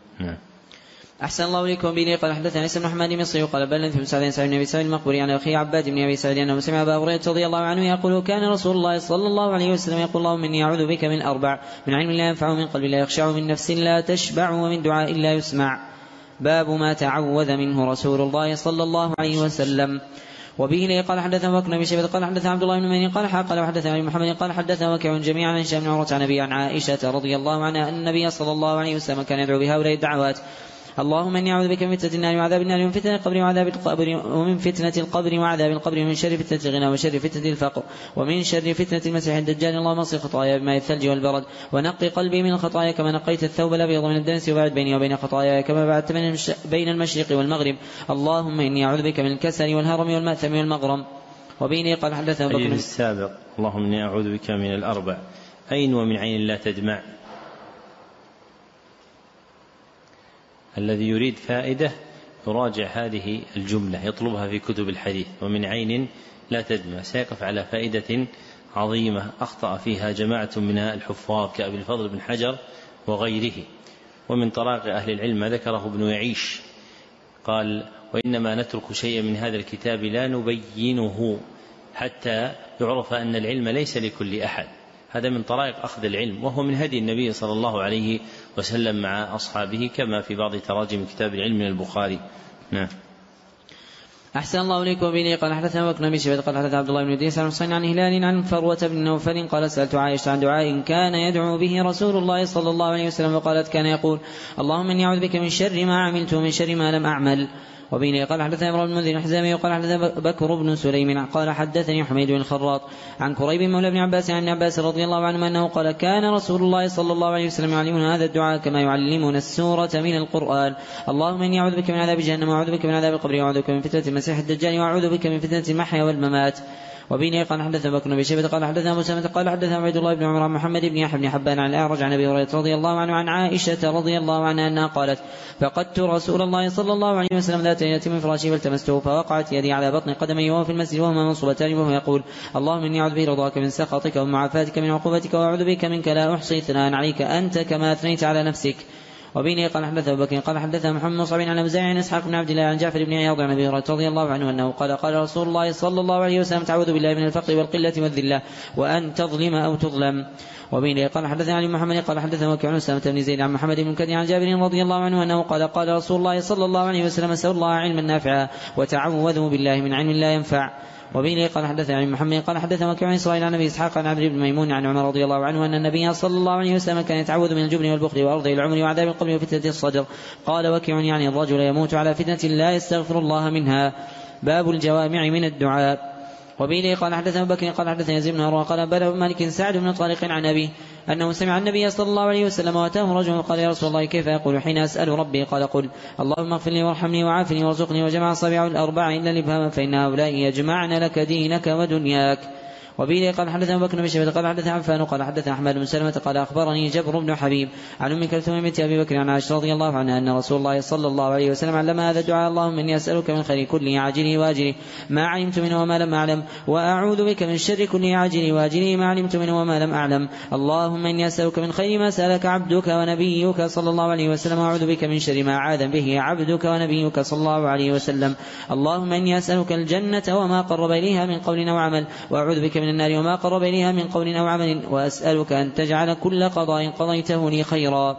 أحسن الله إليكم. به قال حدثنا عيسى بن حماد مصري قال بل في مسعد بن أبي سعيد المقبري عن أخي عباد بن أبي سعيد أنه سمع أبا هريرة رضي الله عنه يقول كان رسول الله صلى الله عليه وسلم يقول اللهم إني أعوذ بك من أربع: من علم لا ينفع، من قلب لا يخشع، من نفس لا تشبع، ومن دعاء لا يسمع. باب ما تعوذ منه رسول الله صلى الله عليه وسلم. وبه قال حدثنا بكر بن شيبة قال حدثنا عبد الله بن مني قال وحدثنا محمد قال حدثنا وكيع جميعا عن هشام بن عروة عن أبي عن عائشة رضي الله عنها أن النبي صلى الله عليه وسلم كان يدعو بهؤلاء الدعوات: اللهم إني أعوذ بك من فتنة النار وعذاب النار ومن فتنة القبر وعذاب القبر ومن فتنة القبر وعذاب القبر ومن شر فتنة الغنى وشر فتنة الفقر ومن شر فتنة المسيح الدجال. اللهم اصرف خطاياي بماء الثلج والبرد ونقي قلبي من الخطايا كما نقيت الثوب الأبيض من الدنس وبعد بيني وبين خطاياي كما بعدت بين المشرق والمغرب. اللهم إني أعوذ بك من الكسل والهرم والمأثم والمغرم. وبه قال حدثنا بكر السابق: اللهم إني أعوذ بك من الأربع: أين ومن عين لا تدمع. الذي يريد فائدة يراجع هذه الجملة يطلبها في كتب الحديث: ومن عين لا تدمع، سيقف على فائدة عظيمة أخطأ فيها جماعة من الحفاظ كأبي الفضل بن حجر وغيره. ومن طرائق أهل العلم ما ذكره ابن يعيش قال: وإنما نترك شيئا من هذا الكتاب لا نبينه حتى يعرف أن العلم ليس لكل أحد. هذا من طرائق أخذ العلم، وهو من هدي النبي صلى الله عليه وسلم مع أصحابه، كما في بعض تراجم كتاب العلم من البخاري. نعم. أحسن الله إليكم. به قال حدثنا بكر بن شيبة قال حدثنا عبد الله بن ديس عن حسين عن هلال عن فروة بن نوفل قال سألت عائشة عن دعاء كان يدعو به رسول الله صلى الله عليه وسلم وقالت كان يقول: اللهم إني أعوذ بك من شر ما عملت ومن شر ما لم أعمل. وبه قال حدثنا ابراهيم بن المنذر الحزامي وقال حدثنا بكر بن سليم قال حدثني حميد بن الخراط عن كريب مولى بن عباس عن ابن عباس رضي الله عنه أنه قال: كان رسول الله صلى الله عليه وسلم يعلمنا هذا الدعاء كما يعلمنا السورة من القرآن: اللهم إني أعوذ بك من عذاب جهنم وأعوذ بك من عذاب القبر وأعوذ بك من فتنة المسيح الدجال وأعوذ بك من فتنة المحيا والممات. وبه قال حدثنا بكر بن شيبة قال حدثنا مسلمة قال حدثنا عبد الله بن عمر محمد بن يحيى بن حبان عن الأعرج عن أبي هريرة رضي الله عنه عن عائشة رضي الله عنها أنها قالت: فقدت رسول الله صلى الله عليه وسلم ذات ليلة من فراشي فالتمسته فوقعت يدي على بطن قدمي وهو في المسجد وهما منصوبتان وهو يقول: اللهم إني أعوذ برضاك من سخطك ومعافاتك من عقوبتك وأعوذ بك منك لا أحصي ثناء عليك أنت كما أثنيت على نفسك. وبه قال حدث أبو بكر قال حدث محمد بن مصعب عن أوزاعي عن إسحاق بن عبد الله عن جعفر بن عياض عن أبي هريرة رضي الله عنه أنه قال قال رسول الله صلى الله عليه وسلم تعوذ بالله من الفقر والقلة والذلة وأن تظلم أو تظلم. وبه قال حدثنا علي محمد قال حدثنا وكيع عن أسامة بن زيد عن محمد بن كدي عن جابر رضي الله عنه أنه قال قال رسول الله صلى الله عليه وسلم اسألوا الله علما نافعا وتعوذوا بالله من علم لا ينفع. وبه قال حدثنا علي محمد قال حدثنا وكيع عن إسرائيل عن أبي إسحاق عن عبد بن ميمون عن عمر رضي الله عنه أن النبي صلى الله عليه وسلم كان يتعوذ من الجبن والبخل وأرض العمر وعذاب القبر وفتنة الصدر. قال وكيع يعني الرجل يموت على فتنة لا يستغفر الله منها. باب الجوامع من الدعاء. وبه قال حدثنا أبو بكر قال حدثنا يزيد بن هارون قال بلغ مالك سعد بن طارق عن أبيه أنه سمع النبي صلى الله عليه وسلم وأتاه رجل وقال يا رسول الله كيف يقول حين أسأل ربي؟ قال قل اللهم اغفر لي وارحمني وعافني وارزقني وجمع أصابعه الأربع إلا الإبهام فإن هؤلاء يجمعن لك دينك ودنياك. وبه قال حدثنا أبو بكر بن شيبة قال حدثنا عفان قال حدثنا أحمد بن سلمة قال أخبرني جبر بن حبيب عن أم كلثوم بنت أبي بكر عن عائشة رضي الله عنها أن رسول الله صلى الله عليه وسلم علم هذا الدعاء اللهم إني أسألك من خير كله عاجله واجله ما علمت منه وما لم أعلم وأعوذ بك من شر كله عاجله واجله ما علمت منه وما لم أعلم اللهم إني أسألك من خير ما سألك عبدك ونبيك صلى الله عليه وسلم وأعوذ بك من شر ما عاذ به عبدك ونبيك صلى الله عليه وسلم اللهم إني أسألك الجنة وما قرب إليها من قول أو عمل وأعوذ بك من النار وما قرب إليها من قول أو عمل وأسألك أن تجعل كل قضاء قضيته لي خيرا.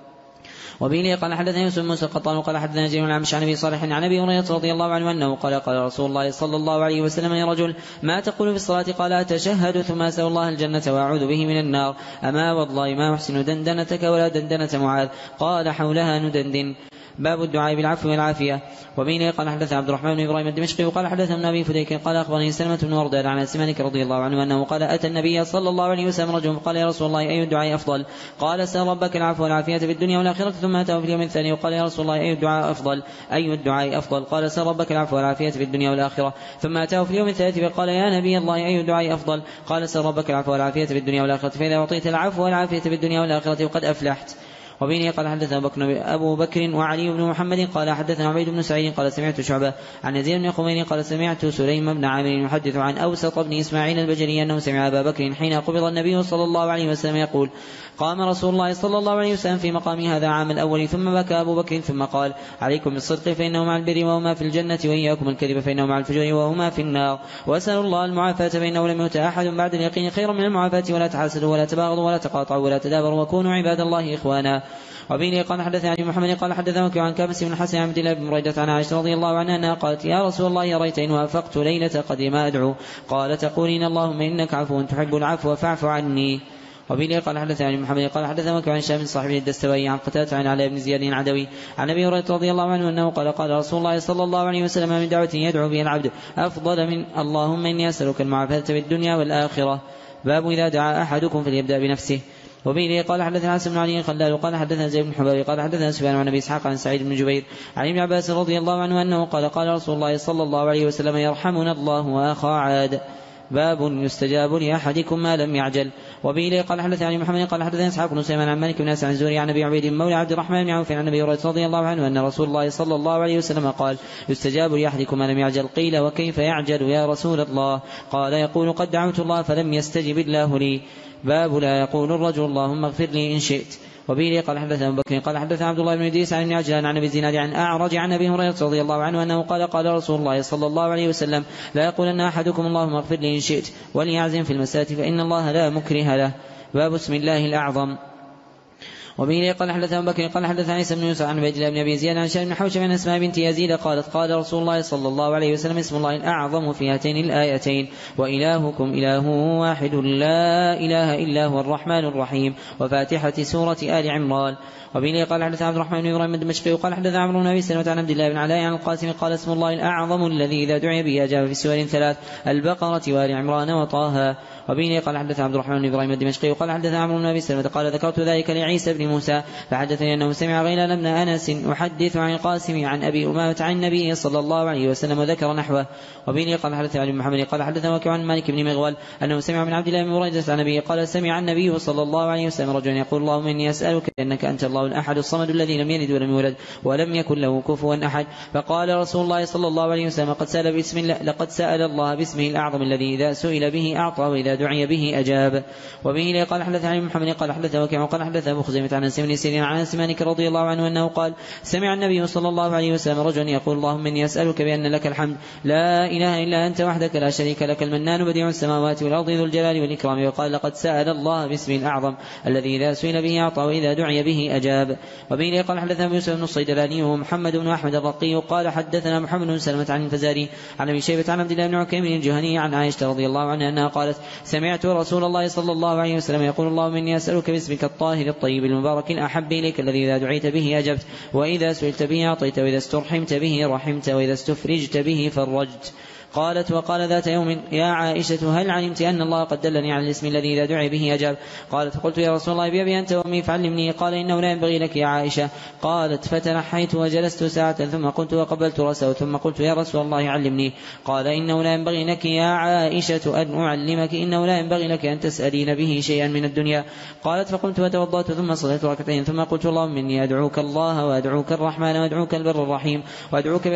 وبه قال حدثنا يوسف بن موسى القطان قال حدثنا جرير الأعمش عن أبي صالح عن أبي هريرة رضي الله عنه أنه قال قال رسول الله صلى الله عليه وسلم يا رجل ما تقول في الصلاة؟ قال أتشهد ثم أسأل الله الجنة وأعوذ به من النار. أما والله ما أحسن دندنتك ولا دندنة معاذ. قال حولها ندندن. باب الدعاء بالعفو والعافية. وبه قال حدثنا عبد الرحمن بن إبراهيم الدمشقي وقال حدثنا ابن أبي فديك قال أخبرني سلمة بن وردان عن أنس مالك رضي الله عنه أنه قال أتى النبي صلى الله عليه وسلم رجل قال يا رسول الله أي الدعاء أفضل؟ قال سأل ربك العفو والعافية في الدنيا والآخرة. ثم أتاه في اليوم الثاني وقال يا رسول الله أي الدعاء أفضل؟ أي الدعاء أفضل؟ قال سأل ربك العفو والعافية في الدنيا والآخرة. ثم أتاه في اليوم الثالث فقال يا نبي الله أي الدعاء أفضل؟ قال سأل ربك العفو والعافية في الدنيا والآخرة فإذا أعطيت العفو والعافية في الدنيا والآخرة وقد أفلحت. وبه قال حدثنا أبو بكر وعلي بن محمد قال حدثنا عبيد بن سعيد قال سمعت شعبة عن يزيد بن خمير قال سمعت سليم بن عامر يحدث عن أوسط بن إسماعيل البجلي أنه سمع أبا بكر حين قبض النبي صلى الله عليه وسلم يقول قام رسول الله صلى الله عليه وسلم في مقام هذا عام الأول ثم بكى أبو بكر ثم قال عليكم بالصدق فإنه مع البر وهما في الجنة وإياكم الكذب فإنه مع الفجور وهما في النار وأسأل الله المعافاة فإنه لم يؤت أحد بعد اليقين خيرا من المعافاة ولا تحاسدوا ولا تباغضوا ولا تقاطعوا ولا تدابروا وكونوا عباد الله إخوانا. وبه قال حدثنا علي محمد قال حدثنا وكيع عن كابس بن حسن عن عبد الله بن بريدة عن عائشة رضي الله عنها أنها قالت يا رسول الله يا ريت إن وافقت ليلة قدما أدعو قال تقولين اللهم إنك عفو تحب العفو فاعف عني. وبه قال حدثنا علي محمد قال حدثنا وكيع عن هشام صاحب الدستوائي عن قتادة عن علي بن زياد العدوي عن أبي هريرة رضي الله عنه أنه قال قال رسول الله صلى الله عليه وسلم من دعوة يدعو بها العبد أفضل من اللهم إني أسألك المعافاة في الدنيا والآخرة. باب إذا دعا أحدكم فليبدأ بنفسه. وبه قال حدثنا حسن بن علي خلال قال حدثنا زيد بن حباب قال حدثنا سفيان عن أبي إسحاق عن سعيد بن جبير عن ابن عباس رضي الله عنه أنه قال قال رسول الله صلى الله عليه وسلم يرحمنا الله وأخا عاد. باب يستجاب لأحدكم ما لم يعجل. وبه قال حدثنا علي محمد قال حدثنا إسحاق بن سليمان عن مالك بن أنس عن الزهري عن أبي عبيد مولى عبد الرحمن بن عوف عن أبي هريرة رضي الله عنه أن رسول الله صلى الله عليه وسلم قال يستجاب لأحدكم ما لم يعجل. قيل وكيف يعجل يا رسول الله؟ قال يقول قد دعوت الله فلم يستجب الله لي. باب لا يقول الرجل اللهم اغفر لي إن شئت. وبه قال حدثنا أبو بكر قال حدثنا عبد الله بن إدريس عن ابن عجلان عن أبي الزناد عن أعرج عن أبي هريرة رضي الله عنه أنه قال قال رسول الله صلى الله عليه وسلم لا يقولن أحدكم اللهم اغفر لي إن شئت وليعزم في المسألة فإن الله لا مكره له. باب اسم الله الأعظم. وبه قال حدثنا أبو بكر قال حدثنا عيسى بن يوسف عن عبيد الله بن أبي زياد عن شهر بن حوشب عن أسماء بنت يزيد قالت قال رسول الله صلى الله عليه وسلم اسم الله الأعظم في هاتين الآيتين وإلهكم إله واحد لا إله إلا هو الرحمن الرحيم وفاتحة سورة آل عمران. وبه قال حدثنا عبد الرحمن بن إبراهيم الدمشقي وقال حدثنا عمرو بن أبي سلمة عن عبد الله بن علاء عن القاسم قال اسم الله الأعظم الذي إذا دعي به أجاب في سور ثلاث البقرة وآل عمران وطه. وبه قال حدثنا عبد الرحمن بن إبراهيم الدمشقي وقال حدثنا عمرو بن أبي سلمة قال ذكرت ذلك لعيسى بن موسى فحدثني أنه سمع غيلان بن أنس يحدث عن القاسم عن أبي أمامة عن النبي صلى الله عليه وسلم وذكر نحوه. وبه قال حدثنا علي بن محمد قال حدثنا وكيع عن مالك بن مغول أنه سمع من عبد الله بن بريدة عن النبي قال سمع النبي صلى الله عليه وسلم رجلا يقول اللهم إني أسألك أنك أنت الله الأحد الصمد الذي لم يلد ولم يولد ولم يكن له كفوا أحد. فقال رسول الله صلى الله عليه وسلم لقد سأل الله باسمه الأعظم الذي إذا سئل به أعطى وإذا دعي به أجاب. وبه قال حدثنا علي بن محمد قال حدثنا وكيع قال حدثنا أبو خزيمة عن أنس بن سيرين عن أنس مالك رضي الله عنه أنه قال سمع النبي صلى الله عليه وسلم رجلا يقول اللهم إني أسألك بأن لك الحمد لا إله إلا أنت وحدك لا شريك لك المنان بديع السماوات والأرض ذو الجلال والإكرام. وقال لقد سأل الله باسمه الأعظم الذي إذا سئل به أعطى وإذا دعي به أجاب. وبه قال حدثنا يوسف بن الصيدلاني ومحمد بن أحمد الرقي قال حدثنا محمد بن سلمة عن الفزاري عن أبي شيبة عن عبد الله بن عكيم الجهني عن عائشة رضي الله عنها أنها قالت سمعت رسول الله صلى الله عليه وسلم يقول اللهم إني أسألك باسمك الطاهر الطيب المبارك الأحب إليك الذي إذا دعيت به أجبت وإذا سئلت به أعطيت وإذا استرحمت به رحمت وإذا استفرجت به فرجت. قالت وقال ذات يوم يا عائشة هل علمت أن الله قد دلني على الاسم الذي إذا دعي به أجاب؟ قالت قلت يا رسول الله بأبي أنت وأمي فعلمني. قال إنه لا ينبغي لك يا عائشة. قالت فتنحيت وجلست ساعة ثم قلت وقبلت رأسه ثم قلت يا رسول الله علمني. قال إنه لا ينبغي لك يا عائشة أن أعلمك إنه لا ينبغي لك أن تسألين به شيئا من الدنيا. قالت فقمت وتوضأت ثم صليت ركعتين ثم قلت اللهم إني أدعوك الله وأدعوك الرحمن وأدعوك البر الرحيم وأدعوك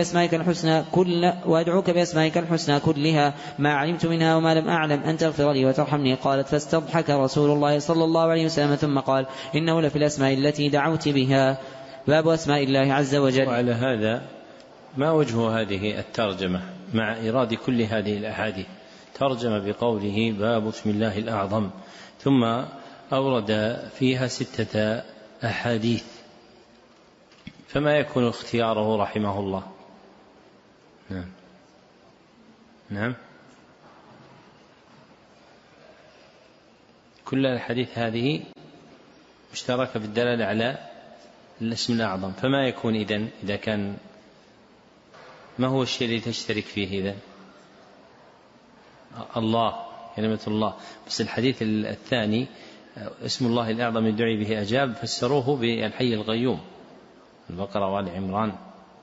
بأسمائك الحسنى كلها ما علمت منها وما لم أعلم أن تغفر لي وترحمني. قالت فاستضحك رسول الله صلى الله عليه وسلم ثم قال إنه لفي الأسماء التي دعوت بها. باب أسماء الله عز وجل. وعلى هذا ما وجه هذه الترجمة مع إيراد كل هذه الأحاديث؟ ترجم بقوله باب اسم الله الأعظم ثم أورد فيها 6 أحاديث، فما يكون اختياره رحمه الله؟ نعم كل الحديث هذه مشتركة في الدلالة على الاسم الأعظم، فما يكون إذا كان ما هو الشيء الذي تشترك فيه إذن؟ الله، كلمة الله. بس الحديث الثاني اسم الله الأعظم يدعي به أجاب فسروه بالحي القيوم، البقرة وآل عمران.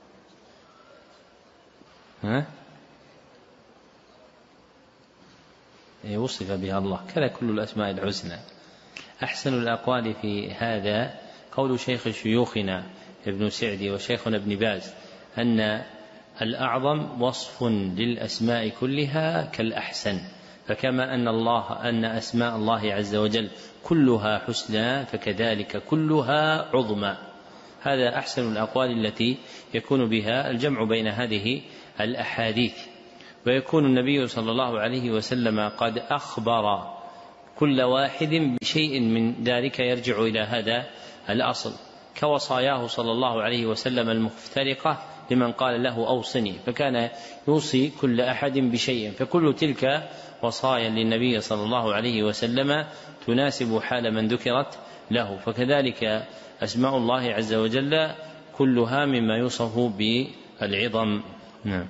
وصف بها الله، كذا كل الأسماء الحسنى. أحسن الأقوال في هذا قول شيخ شيوخنا ابن سعدي وشيخنا ابن باز أن الأعظم وصف للأسماء كلها كالأحسن، فكما أن أسماء الله عز وجل كلها حسنى فكذلك كلها عظمى. هذا أحسن الأقوال التي يكون بها الجمع بين هذه الأحاديث. ويكون النبي صلى الله عليه وسلم قد أخبر كل واحد بشيء من ذلك يرجع إلى هذا الأصل، كوصاياه صلى الله عليه وسلم المفترقة لمن قال له أوصني، فكان يوصي كل أحد بشيء، فكل تلك وصايا للنبي صلى الله عليه وسلم تناسب حال من ذكرت له. فكذلك أسماء الله عز وجل كلها مما يوصف بالعظم. نعم.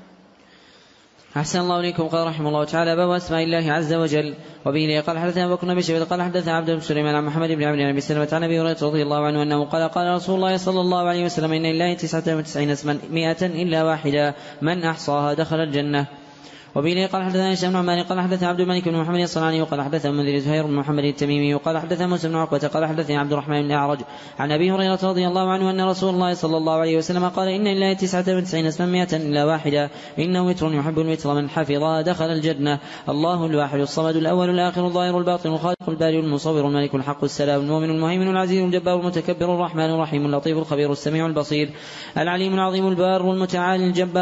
أحسن الله إليكم. قال رحمه الله تعالى باب أسماء الله عز وجل. وبه قال حدثنا أبو بكر بن شيبة قال حدثنا عبد بن سليمان عن محمد بن عمرو بن أبي سلمة عن أبي هريرة رضي الله عنه أنه قال رسول الله صلى الله عليه وسلم إن لله 99 اسما 100 إلا واحدة من أحصاها دخل الجنة. وبه قال حدثنا هشام بن عمار قال حدثنا عبد الملك بن محمد الصنعاني وقال حدثنا منذر زهير بن محمد التميمي وقال حدثنا موسى بن عقبة قال حدثنا عبد الرحمن بن أعرج عن أبي هريرة رضي الله عنه أن رسول الله صلى الله عليه وسلم قال إن لله 99 اسما 100 إلا واحدة إنه وتر يحب الوتر من حفظها دخل الجنة. الله الواحد الصمد الأول الآخر الظاهر الباطن الخالق البارئ المصور الملك الحق السلام المؤمن المهيمن العزيز الجبار المتكبر الرحمن الرحيم اللطيف الخبير السميع البصير العليم العظيم البار المتعالي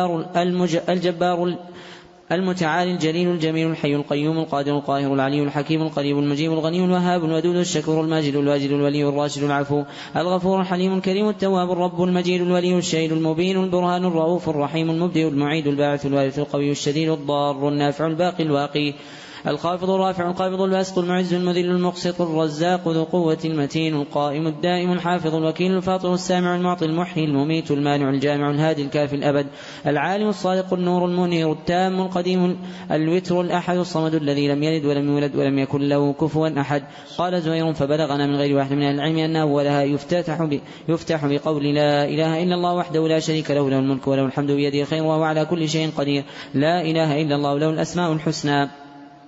الجبار المتعالي الجليل الجميل الحي القيوم القادر القاهر العلي الحكيم القريب المجيب الغني الوهاب الودود الشكور الماجد الواجد الولي الراشد العفو الغفور الحليم الكريم التواب الرب المجيد الولي الشهيد المبين البرهان الرؤوف الرحيم المبدئ المعيد الباعث الوارث القوي الشديد الضار النافع الباقي الواقي الخافض الرافع القابض الباسط المعز المذل المقسط الرزاق ذو قوة المتين القائم الدائم الحافظ الوكيل الفاطر السامع المعطي المحيي المميت المانع الجامع الهادي الكافي الأبد العالم الصادق النور المنير التام القديم الوتر الأحد الصمد الذي لم يلد ولم يولد ولم يكن له كفوا أحد. قال زهير فبلغنا من غير واحد من العلم أن أولها يفتح بقول لا إله إلا الله وحده لا شريك له له الملك وله الحمد بيده الخير وهو على كل شيء قدير لا إله إلا الله له الأسماء الحسنى.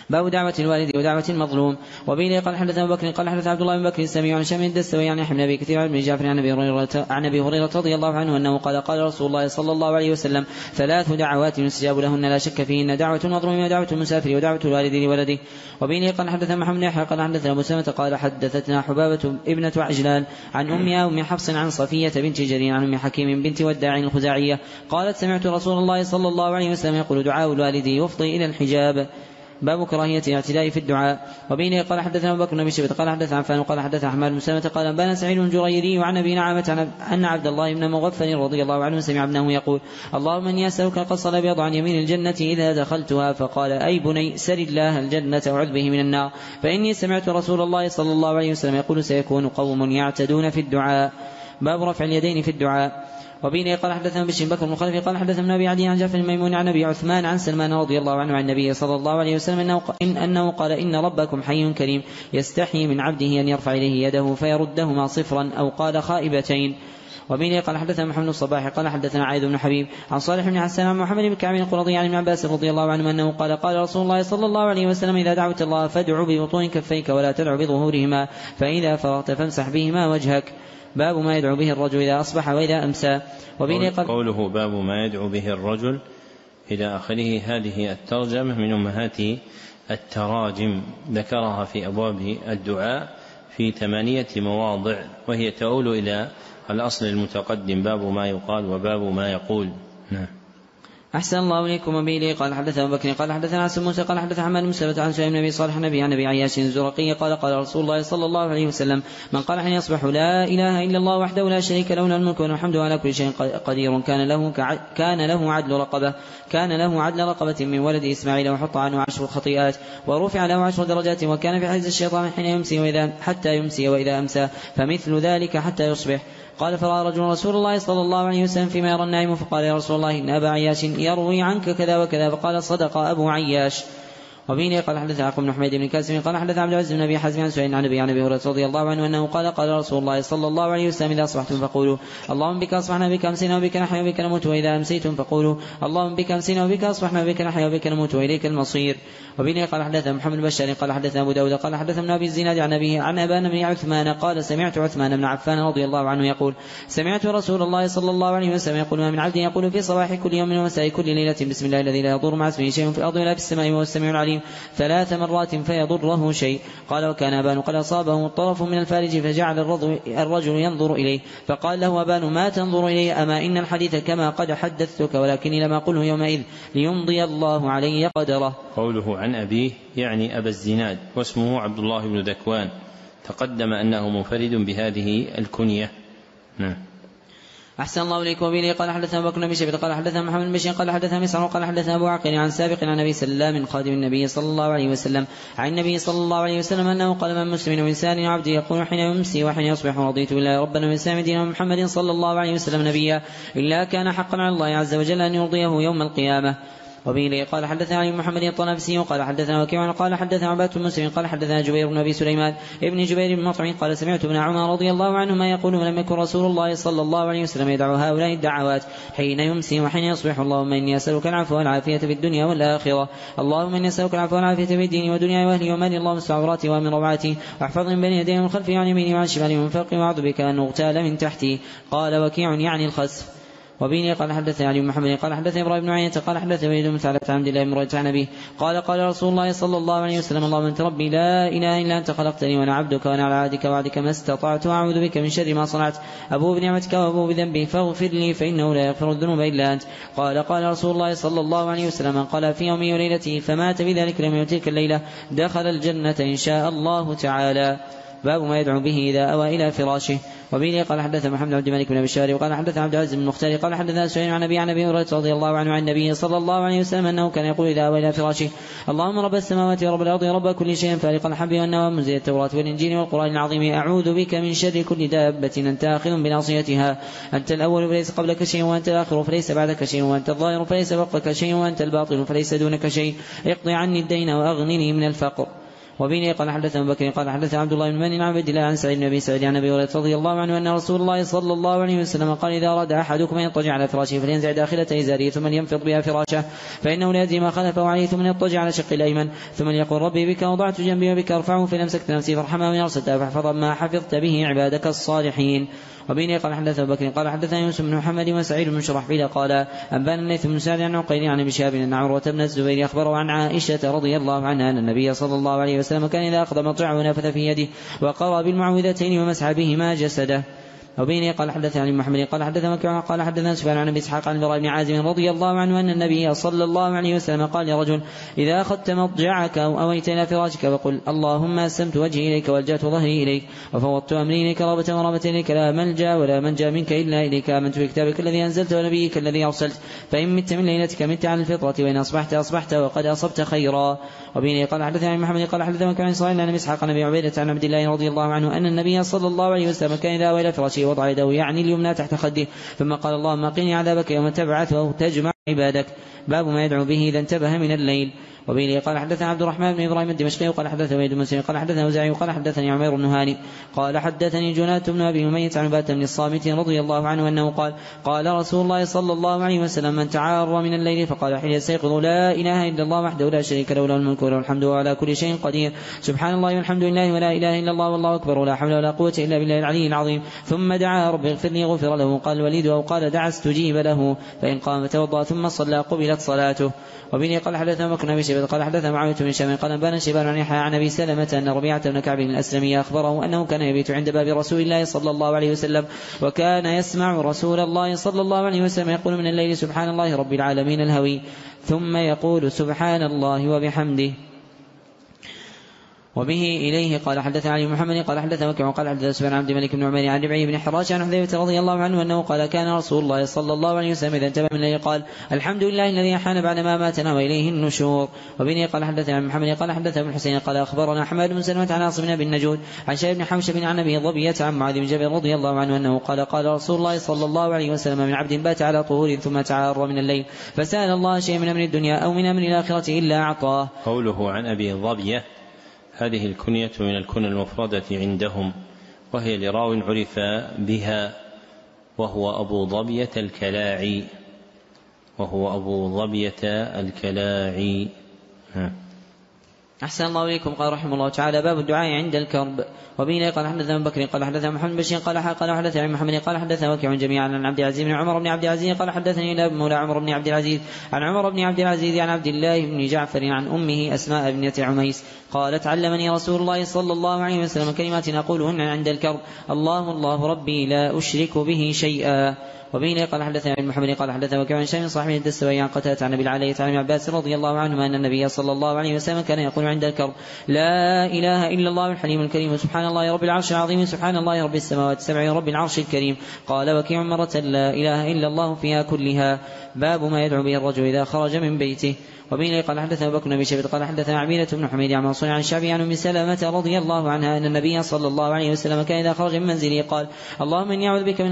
باب دعوة الوالد ودعوة المظلوم. وبه قال حدثنا أبو بكر قال حدث عبد الله بن بكر السميع عن هشام الدستوائي عن يحيى بن أبي كثير عن ابن جعفر عن أبي هريرة رضي الله عنه أنه قال رسول الله صلى الله عليه وسلم: 3 دعوات يستجاب لهن لا شك فيهن: دعوة المظلوم ودعوة المسافر ودعوة الوالد لولده. وبه قال حدثنا محمد بن يحيى قال حدثنا أبو سلمة قال حدثتنا حبابة ابنة عجلان عن أمها أم حفص عن صفية بنت جرير عن أم حكيم بنت وداع الخزاعية قالت: سمعت رسول الله صلى الله عليه وسلم يقول: دعاء الوالد يفضي إلى الحجاب. باب كراهية الاعتداء في الدعاء. وبه قال حدثنا أبو بكر بن شيبة قال حدثنا عفان قال حدثنا أحمد بن سلمة قال أنبانا سعيد الجريري عن أبي نعمة أن عبد الله بن مغفل رضي الله عنه سمع ابنه يقول: اللهم إني أسألك القصر الأبيض عن يمين الجنة إذا دخلتها. فقال: أي بني سل الله الجنة وعذ به من النار، فإني سمعت رسول الله صلى الله عليه وسلم يقول: سيكون قوم يعتدون في الدعاء. باب رفع اليدين في الدعاء. وبه قال حدثنا بشر بكر بن خلف قال حدثنا أبي عدي عن جعفر الميمون عن أبي عثمان عن سلمان رضي الله عنه عن النبي صلى الله عليه وسلم أنه قال: إن ربكم حي كريم يستحي من عبده أن يرفع إليه يده فيردهما صفرا أو قال خائبتين. وبه قال حدثنا محمد الصباح قال حدثنا عايد بن حبيب عن صالح بن حسان عن محمد بن كعب القرظي عن ابن عباس رضي الله عنه أنه قال رسول الله صلى الله عليه وسلم: إذا دعوت الله فادع ببطون كفيك ولا تدع بظهورهما، فإذا فرغت فامسح بهما وجهك. باب ما يدعو به الرجل إذا أصبح وإذا أمسى. قوله باب ما يدعو به الرجل إلى آخره، هذه الترجمة من أمهات التراجم، ذكرها في أبواب الدعاء في 8 مواضع، وهي تؤول إلى الأصل المتقدم: باب ما يقال وباب ما يقول. نعم. أحسن الله إليكم. وبه قال حدثنا أبو بكر قال حدثنا عاصم موسى قال حدثنا حماد بن سلمة عن سليمان بن أبي صالح عن أبي عياش الزرقي قال رسول الله صلى الله عليه وسلم: من قال حين يصبح: لا إله إلا الله وحده لا شريك له له الملك والحمد على كل شيء قدير، كان له عدل رقبة من ولد إسماعيل، وحط عنه 10 خطيئات، ورفع له 10 درجات، وكان في حيز الشيطان حين يمسي حتى يمسي وإذا أمسى، فمثل ذلك حتى يصبح. قال: فرأى رجل رسول الله صلى الله عليه وسلم فيما يرى النائم، فقال: يا رسول الله إن أبا عياش يروي عنك كذا وكذا. فقال: صدق أبو عياش. وبه قال حدثنا يعقوب بن حميد بن كاسم قال حدثنا عبد العزيز بن أبي حازم عن سعيد عن أبي هريرة رضي الله عنه أنه قال رسول الله صلى الله عليه وسلم: إذا أصبحتم فقولوا: اللهم بك أصبحنا وبك أمسينا وبك نحيا وبك نموت، وإذا أمسيتم فقولوا: اللهم بك أمسينا وبك أصبحنا وبك نحيا وبك نموت وإليك المصير. وبه قال حدثنا محمد بن بشار قال حدثنا أبو داود قال حدثنا أبي الزناد عن أبيه عن أبان بن عثمان قال: سمعت عثمان بن عفان رضي الله عنه يقول: سمعت رسول الله صلى الله عليه وسلم يقول: ما من عبد يقول في صباح كل يوم ومساء كل ليلة: بسم الله الذي لا يضر مع اسمه شيء في الأرض ولا في السماء وهو السميع العليم 3 مرات فيضره شيء. قال: وكان أبان قد أصابه طرف من الفارج، فجعل الرجل ينظر إليه، فقال له أبان: ما تنظر إليه؟ أما إن الحديث كما قد حدثتك، ولكني لم أقله يومئذ ليمضي الله علي قدره. قوله عن أبيه يعني أبا الزناد، واسمه عبد الله بن ذكوان، تقدم أنه منفرد بهذه الكنية. نعم. أحسن الله إليكم. وبه قال حدثنا أبو بكر بن شيبة قال حدثنا محمد بن بشير قال حدثنا مسعر قال حدثنا أبو عقيل عن سابق عن أبي سلام خادم النبي صلى الله عليه وسلم عن النبي صلى الله عليه وسلم أنه قال: من مسلم وإنسان وعبد يقول حين يمسي وحين يصبح: رضيت بالله ربنا وبالإسلام دينا ومحمد صلى الله عليه وسلم نبيا، إلا كان حقا على الله عز وجل أن يرضيه يوم القيامة. وبه قال حدثنا علي بن محمد الطنافسي قال حدثنا وكيع قال حدثنا عباد بن مسلم قال حدثنا جبير بن أبي سليمان ابن جبير بن مطعم قال: سمعت ابن عمر رضي الله عنهما يقول: ولم يكن رسول الله صلى الله عليه وسلم يدعو هؤلاء الدعوات حين يمسي وحين يصبح: اللهم إني أسألك العفو والعافية في الدنيا والآخرة، اللهم إني أسألك العفو والعافية في الدين ودنيا وأهلي ومالي، اللهم استر عوراتي وأمن روعاتي، واحفظني من بين يدي ومن خلفي وعن يميني وعن شمالي ومن فوقي، وأعوذ بك أن أغتال من تحتي. قال وكيع يعني الخسف. وبه قال حدثنا علي بن محمد قال حدثنا إبراهيم بن عيينة قال حدثنا وليد بن ثعلبة عن عبد الله بن رجاء عن أبيه قال رسول الله صلى الله عليه وسلم: اللهم أنت ربي لا إله إلا أنت خلقتني وأنا عبدك وأنا على عهدك ووعدك ما استطعت، وأعوذ بك من شر ما صنعت، أبوء بنعمتك وأبوء بذنبي فاغفر لي فإنه لا يغفر الذنوب إلا أنت. قال رسول الله صلى الله عليه وسلم: من قال في يومه وليلته فمات بذلك لم يؤت تلك الليلة دخل الجنة إن شاء الله تعالى. باب ما يدعو به إذا أوى إلى فراشه. وبه قال حدثنا محمد عبد الملك بن بشار وقال حدثنا عبد العزيز بن المختار قال حدثنا سعيد عن أبي هريرة رضي الله عنه عن النبي صلى الله عليه وسلم أنه كان يقول إذا أوى إلى فراشه: اللهم رب السماوات ورب الأرض ورب كل شيء فالق الحب والنوى منزل التوراة والإنجيل والقرآن العظيم، أعوذ بك من شر كل دابة أنت آخذ بناصيتها، أنت الأول فليس قبلك شيء، وأنت الآخر فليس بعدك شيء، وأنت الظاهر فليس فوقك شيء، وأنت الباطن فليس دونك شيء، اقضي عني الدين وأغنني من الفقر. وبه قال حدثنا أبو بكر قال حدثنا عبد الله بن من عن عبد الله عن سعيد بن أبي سعيد عن أبي هريرة رضي الله عنه أن رسول الله صلى الله عليه وسلم قال إذا أراد أحدكم أن يضطجع على فراشه فلينزع داخلة إزاره ثم لينفض بها فراشه فإنه لا يدري ما خلفه عليه ثم يضطجع على شق الأيمن ثم يقول ربي بك وضعت جنبي وبك أرفعه فإن أمسكت نفسي فارحمها وإن أرسلتها فاحفظ ما حفظت به عبادك الصالحين. وبه قال حدثنا أبو بكر قال حدثنا يوسف بن محمد وسعيد بن شرحبيل قال أنبانا الليث بن سعد عن عقيل عن ابي شهاب أن عروة بن الزبير أخبره عن عائشة رضي الله عنها أن النبي صلى الله عليه وسلم كان إذا أخذ مضجعه نفث في يده وقرأ بالمعوذتين ومسح بهما جسده. وبه قال حدثنا عن محمد قال حدثنا قال حدثنا سفيان عن ابي اسحاق عن البراء بن عازب رضي الله عنه ان النبي صلى الله عليه وسلم قال لرجل اذا اخذت مضجعك او اويت الى فراشك فقل اللهم اسلمت وجهي اليك والجأت ظهري اليك وفوضت امري اليك رغبة ورهبة اليك لا ملجا ولا منجا منك الا اليك امنت بكتابك الذي انزلت ونبيك الذي ارسلت فان مت من ليلتك مت على الفطرة وان اصبحت وقد اصبت خيرا. وبه قال حدثنا عن محمد قال حدثنا عن صالح عن ابي اسحاق عن ابي عبيدة عن عبد الله رضي الله عنه ان النبي صلى الله عليه وسلم كان اذا اوى الى فراشه وضع يده يعني اليمنى تحت خده ثم قال اللهم قني عذابك يوم تبعث وتجمع عبادك. باب ما يدعو به اذا انتبه من الليل. وبه قال حدثنا عبد الرحمن بن ابراهيم الدمشقي قال حدثنا وليد بن مسلم قال حدثنا اوزاعي قال حدثني عمير بن هاني قال حدثني جنات بن ابي امية عن عبادة بن الصامت رضي الله عنه انه قال رسول الله صلى الله عليه وسلم من تعار من الليل فقال حين يستيقظ لا اله الا الله وحده لا شريك له له الملك وله الحمد وعلى كل شيء قدير سبحان الله والحمد لله ولا اله الا الله والله اكبر ولا حول ولا قوة الا بالله العلي العظيم ثم دعا رب اغفر لي غفر له. قال الوليد او قال دعا استجيب له فان قام توضأ ثم صلى قبلت صلاته. وبه قال حدثنا بكر بن شيبة قال حدثنا معاوية بن هشام قال أنبانا شيبان عن يحيى عن أبي سلمة أن ربيعة بن كعب الأسلمي أخبره أنه كان يبيت عند باب رسول الله صلى الله عليه وسلم وكان يسمع رسول الله صلى الله عليه وسلم يقول من الليل سبحان الله رب العالمين الهوي ثم يقول سبحان الله وبحمده. وبه إليه قال حدثنا علي محمد قال حدثنا وكيع قال حدثنا سفيان عن عبد الملك بن عمير عن ربعي بن حراش عن حذيفة رضي الله عنه أنه قال كان رسول الله صلى الله عليه وسلم إذا انتبه من الليل قال الحمد لله الذي أحيانا بعد ما ماتنا وإليه النشور. وبه قال حدثنا عن محمد قال حدثنا ابن الحسين قال أخبرنا حماد بن سلمة عن عاصم بن نجود عن شيخ بن حوشب عن أبي ضبية عن معاذ بن جبل رضي الله عنه أنه قال رسول الله صلى الله عليه وسلم من عبد بات على طهور ثم تعار من الليل فسأل الله شيء من أمر الدنيا أو من أمر الآخرة إلا أعطاه. قوله عن أبي ضبية هذه الكنية من الكنى المفردة عندهم وهي لراو عرف بها وهو أبو ضبية الكلاعي. أحسن الله إليكم. قال رحمه الله تعالى باب الدعاء عند الكرب. وبه قال حدثنا بكر قال حدثنا محمد بن بشير قال حدثنا عن محمد قال حدثنا وكيع جميعا عن عبد العزيز بن عمر بن عبد العزيز قال حدثني إلى مولى عمر بن عبد العزيز عن عمر بن عبد العزيز عن عبد الله بن جعفر عن أمه أسماء بنت عميس قالت علمني رسول الله صلى الله عليه وسلم كلمات أقولهن عند الكرب الله ربي لا أشرك به شيئا. وبه قال حدثنا ابن محمد قال حدثنا وكيع عن شيخ صاحب الدستوائي عن قتادة عن ابي العالية عن ابن عباس رضي الله عنهما ان النبي صلى الله عليه وسلم كان يقول عند الكرب لا اله الا الله الحليم الكريم سبحان الله رب العرش العظيم سبحان الله رب السماوات السبع رب العرش الكريم. قال وكيع مرة لا اله الا الله فيها كلها. باب ما يدعو به الرجل اذا خرج من بيته. وبه قال حدثنا بكر بن شيبة قال حدثنا عبيدة بن حميد عن منصور عن الشعبي عن ام سلمة رضي الله عنها ان النبي صلى الله عليه وسلم كان اذا خرج من منزله قال اللهم اني اعوذ بك من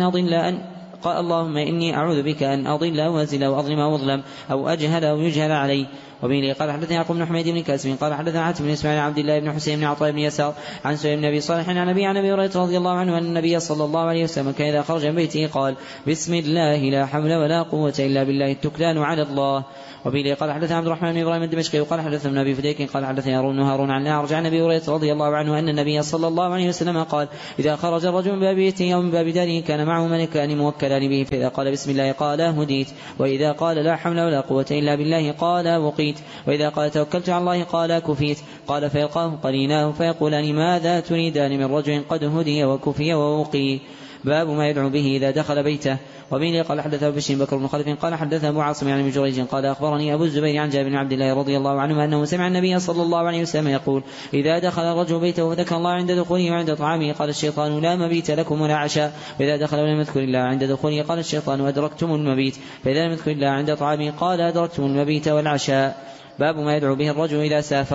اللهم إني أعوذ بك أن أضل أو أزل أو أظلم أو أظلم أو أجهل أو يجهل علي. وبه قال حدثنا يعقوب بن حميد بن كاسم قال حدثنا حاتم بن اسماعيل عن عبد الله بن حسين بن عطاء بن يسار عن سهيل بن ابي صالح عن ابي هريرة رضي الله عنه ان النبي صلى الله عليه وسلم كان اذا خرج من بيته قال بسم الله لا حول ولا قوة الا بالله التكلان على الله. وبه قال حدثنا عبد الرحمن بن ابراهيم الدمشقي وقال حدثنا ابي فديك قال حدثنا هارون عن الاعرج عن ابي هريرة رضي الله عنه ان النبي صلى الله عليه وسلم قال اذا خرج الرجل من باب بيته او من باب داره كان معه ملكان موكلان به فاذا قال بسم الله قال هديت واذا قال لا حول ولا قوة الا بالله قال وقيت واذا قال توكلت على الله قال كفيت. قال فيلقاه قريناه فيقولان ماذا تريدان من رجل قد هدي وكفي ووقي. باب ما يدعو به إذا دخل بيته. وبه قال حدث بشير بكر بن خلف قال حدث أبو عاصم عن ابن جريج قال أخبرني أبو الزبير عن جابر بن عبد الله رضي الله عنه أنه سمع النبي صلى الله عليه وسلم يقول إذا دخل الرجل بيته وذكر الله عند دخوله وعند طعامه قال الشيطان لا مبيت لكم ولا عشاء. وإذا دخل ولم يذكر الله عند دخوله قال الشيطان أدركتم المبيت. فإذا لم يذكر الله عند طعامه قال أدركتم المبيت والعشاء. باب ما يدعو به الرجل إذا سافر.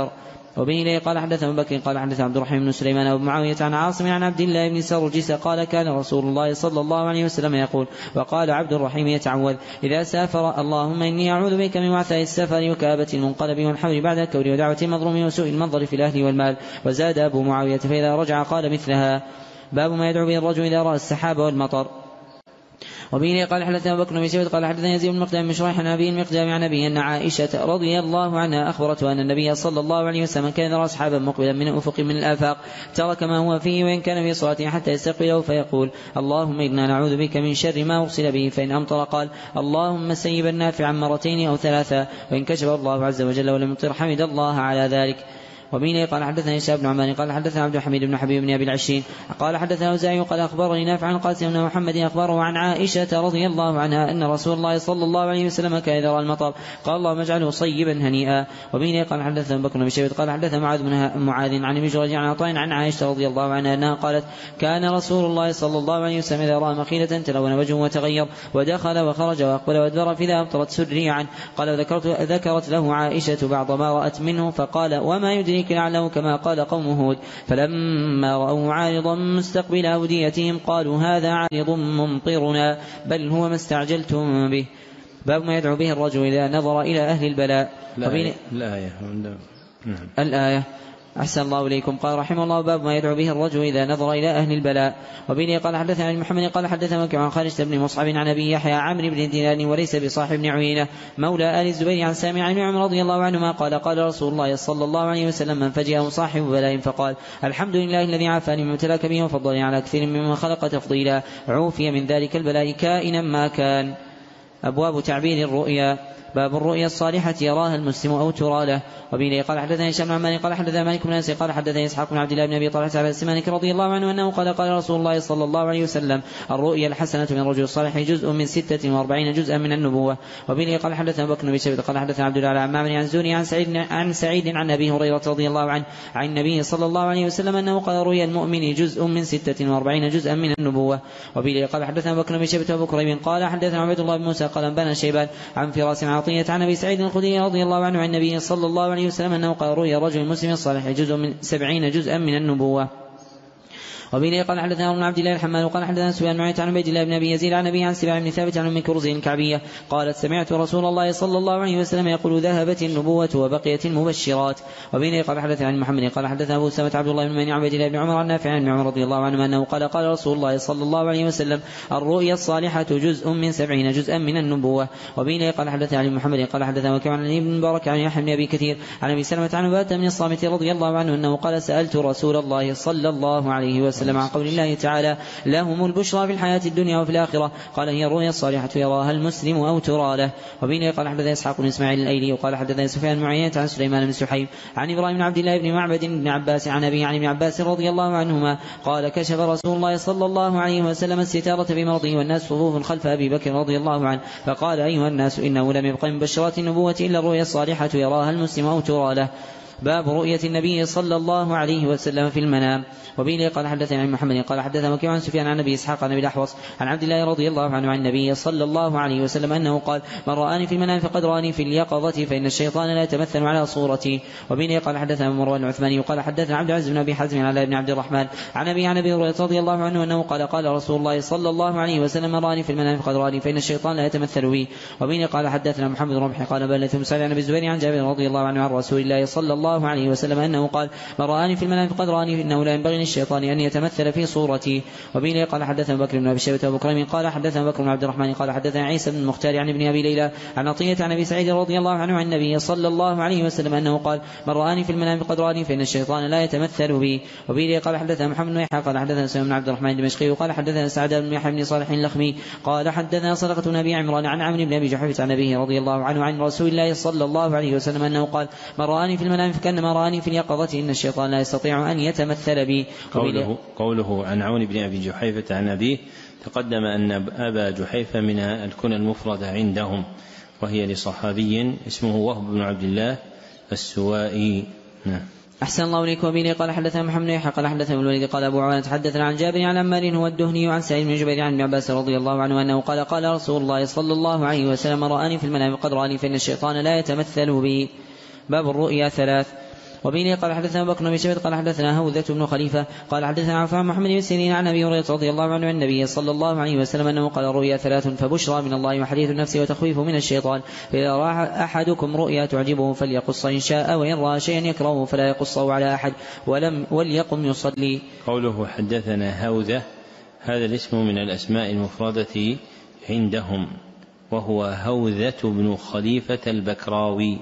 وبه قال حدثنا أبو بكر قال حدثنا عبد الرحمن بن سليمان وابن معاوية عن عاصم عن عبد الله بن سرجس قال كان رسول الله صلى الله عليه وسلم يقول وقال عبد الرحيم يتعوذ إذا سافر اللهم إني أعوذ بك من وعثاء السفر وكآبة المنقلب والحول بعد الكور ودعوة المظلوم وسوء المنظر في الأهل والمال. وزاد أبو معاوية فإذا رجع قال مثلها. باب ما يدعو به الرجل إذا رأى السحاب والمطر. وبه قال حدثنا أبو بكر بن شيبة قال حدثنا يزيد بن مقدام بن شريح عن أبي المقدام عن أبي أن عائشة رضي الله عنها أخبرته أن النبي صلى الله عليه وسلم كان يرى أصحابا مقبلا من أفق من الآفاق ترك ما هو فيه وإن كان في صلاته حتى يستقبله فيقول اللهم إنا نعوذ بك من شر ما أرسل به فإن أمطر قال اللهم سيبا نافعا مرتين أو ثلاثا وإن كشف الله عز وجل ولم يمطر حمد الله على ذلك. وبه قال حدثنا هشام بن عمان قال حدثنا عبد الحميد بن حبيب بن أبي العشرين قال حدثنا أوزاعي قال أخبرني نافع عن القاسم بن محمد أخبره عن عائشة رضي الله عنها أن رسول الله صلى الله عليه وسلم كان إذا رأى المطر قال اللهم اجعله صيبا هنيئا. وبه قال حدثنا بكر بن شيبة قال حدثنا معاذ عن ابن جريج عن عطاء عن عائشة رضي الله عنها أنها قالت كان رسول الله صلى الله عليه وسلم إذا رأى مخيلة تلون وجهه وتغير ودخل وخرج وأقبل وأدبر فإذا أبطرت سري عنه قال ذكرت له عائشة بعض ما رأت منه فقال وما يدريك لعله كما قال قوم هود فلما رأوا عارضا مستقبل أوديتهم قالوا هذا عارض ممطرنا بل هو ما استعجلتم به. باب ما يدعو به الرجل إذا نظر إلى أهل البلاء. الآية أحسن الله إليكم. قال رحمه الله باب ما يدعو به الرجل إذا نظر إلى أهل البلاء. وبه قال حدثنا محمد قال حدثنا وكيع عن خالد بن مصعب عن أبي يحيى عمرو بن دينار وليس بصاحب بن عيينة مولى آل الزبير عن سامع عن عمر رضي الله عنهما قال قال رسول الله صلى الله عليه وسلم من فجأه صاحب بلاء فقال الحمد لله الذي عافاني مما ابتلاك به وفضلني على كثير مما خلق تفضيلا عوفي من ذلك البلاء كائنا ما كان. أبواب تعبير الرؤيا. باب الرؤيا الصالحة يراها المسلم أو ترى له. وبه قال حدثنا هشام بن عمان قال حدثنا مالك بن أنس قال حدثنا إسحاق بن عبد الله بن أبي طلحة على السمانك رضي الله عنه أنه قال قال رسول الله صلى الله عليه وسلم الرؤيا الحسنة من الرجل الصالح جزء من 46 جزءا من النبوة. وبه قال حدثنا بكر بن شيبة قال حدثنا عبد الله عن معمر عن زوري عن سعيد عن أبي هريرة رضي الله عنه عن النبي صلى الله عليه وسلم أنه قال رؤيا المؤمن جزء من 46 جزءا من النبوة. وبه قال حدثنا بكر بن شيبة وأبو كريب قال حدثنا عبد الله بن موسى قال أنبانا شيبان عن فراس عطية عن أبي سعيد الخدري رضي الله عنه عن النبي صلى الله عليه وسلم أنه قال رؤيا رجل مسلم الصالح جزء من 70 جزءا من النبوة. وبه قال حدثنا ابن عبد الله الحمال قال حدثنا سفيان بن عن عبيد الله بن ابي يزيد عن ابي عن سباع بن ثابت عن ام كرز الكعبيه قالت سمعت رسول الله صلى الله عليه وسلم يقول ذهبت النبوة وبقيت المبشرات. وبه قال حدثنا عن محمد قال حدثنا ابو سلمة عبد الله بن من عبيد الله بن عمر عن نافع عن عمر رضي الله عنه انه قال قال رسول الله صلى الله عليه وسلم الرؤيا الصالحة جزء من 70 جزءا من النبوة. وبه قال حدثنا عن محمد قال حدثنا وكيع عن ابن مبارك عن يحيى بن ابي كثير عن ابي سلمة عن عبادة بن الصامت رضي الله عنه انه قال سألت رسول الله صلى الله عليه وسلم عن قول الله تعالى لهم البشرى في الحياة الدنيا وفي الآخرة قال هي الرؤيا الصالحة يراها المسلم أو ترى له. وبه قال حدثنا إسحاق بن إسماعيل الأيلي وقال حدثنا سفيان بن عيينة عن سليمان بن سحيب عن إبراهيم بن عبد الله بن معبد بن عباس عن أبي عن ابن عباس رضي الله عنهما قال كشف رسول الله صلى الله عليه وسلم الستارة في مرضه والناس صفوف خلف أبي بكر رضي الله عنه فقال أيها الناس إنه لم يبق من بشرات النبوة إلا الرؤيا الصالحة يراها المسلم أو ترى له. باب رؤية النبي صلى الله عليه وسلم في المنام. وبه قال حدثنا عن محمد قال حدثنا وكيع عن سفيان عن ابي اسحاق عن ابي الاحوص عن عبد الله رضي الله عنه عن النبي صلى الله عليه وسلم انه قال من رآني في المنام فقد رآني في اليقظة فإن الشيطان لا يتمثل على صورتي. وبه قال حدثنا مروان العثماني قال حدثنا عبد العزيز بن ابي حزم على ابن عبد الرحمن عن ابي هريرة رضي الله عنه انه قال قال رسول الله صلى الله عليه وسلم من رآني في المنام فقد رآني فإن الشيطان لا يتمثل بي. وبه قال حدثنا محمد بن رمح قال بلثم سعد عن ابي الزبير عن جابر رضي الله عنه عن رسول الله صلى الله عليه وسلم انه قال من رآني في المنام فقد رآني انه لا ينبغي للشيطان ان يتمثل في صورتي. وبه قال حدثنا بكر بن ابي شيبة وابو كريم قال حدثنا بكر بن عبد الرحمن قال حدثنا عيسى بن المختار عن ابن ابي ليلى عن عطية عن ابي سعيد رضي الله عنه عن النبي صلى الله عليه وسلم انه قال من رآني في المنام فقد رآني فإن الشيطان لا يتمثل بي. وبه قال حدثنا محمد بن يحيى قال حدثنا سليمان بن عبد الرحمن الدمشقي وقال حدثنا سعد بن يحيى بن صالح اللخمي قال حدثنا صدقة بن ابي عمران عن عمرو بن ابي جحيفة عن ابيه رضي الله عنه عن رسول الله صلى الله عليه وسلم انه قال من رآني في المنام فكأنما رآني في اليقظة إن الشيطان لا يستطيع أن يتمثل بي. قوله عن عون بن أبي جحيفة عن أبيه تقدم أن أبا جحيفة من الكنى المفردة عندهم وهي لصحابي اسمه وهب بن عبد الله السوائي. أحسن الله إليك. وبه قال حدثنا محمد بن يحيى قال حدثنا ابن الوليد قال أبو عوانة حدثنا عن جابر عن عمار هو الدهني عن سعيد بن جبير عن ابن عباس رضي الله عنه أنه قال قال رسول الله صلى الله عليه وسلم رآني في المنام قد رآني فإن الشيطان لا يتمثل بي. باب الرؤيا 3. وبه قال حدثنا بكر بن شيبة قال حدثنا هوذة بن خليفة قال حدثنا عفان محمد بن سيرين عن أبي هريرة رضي الله عنه عن النبي صلى الله عليه وسلم أنه قال الرؤيا ثلاث فبشرى من الله وحديث النفس وتخويف من الشيطان فإذا رأى أحدكم رؤيا تعجبه فليقص إن شاء وإن رأى شيئا يكرهه فلا يقصه على أحد وليقم يصلي. قوله حدثنا هوذة هذا الاسم من الأسماء المفردة عندهم وهو هوذة بن خليفة البكراوي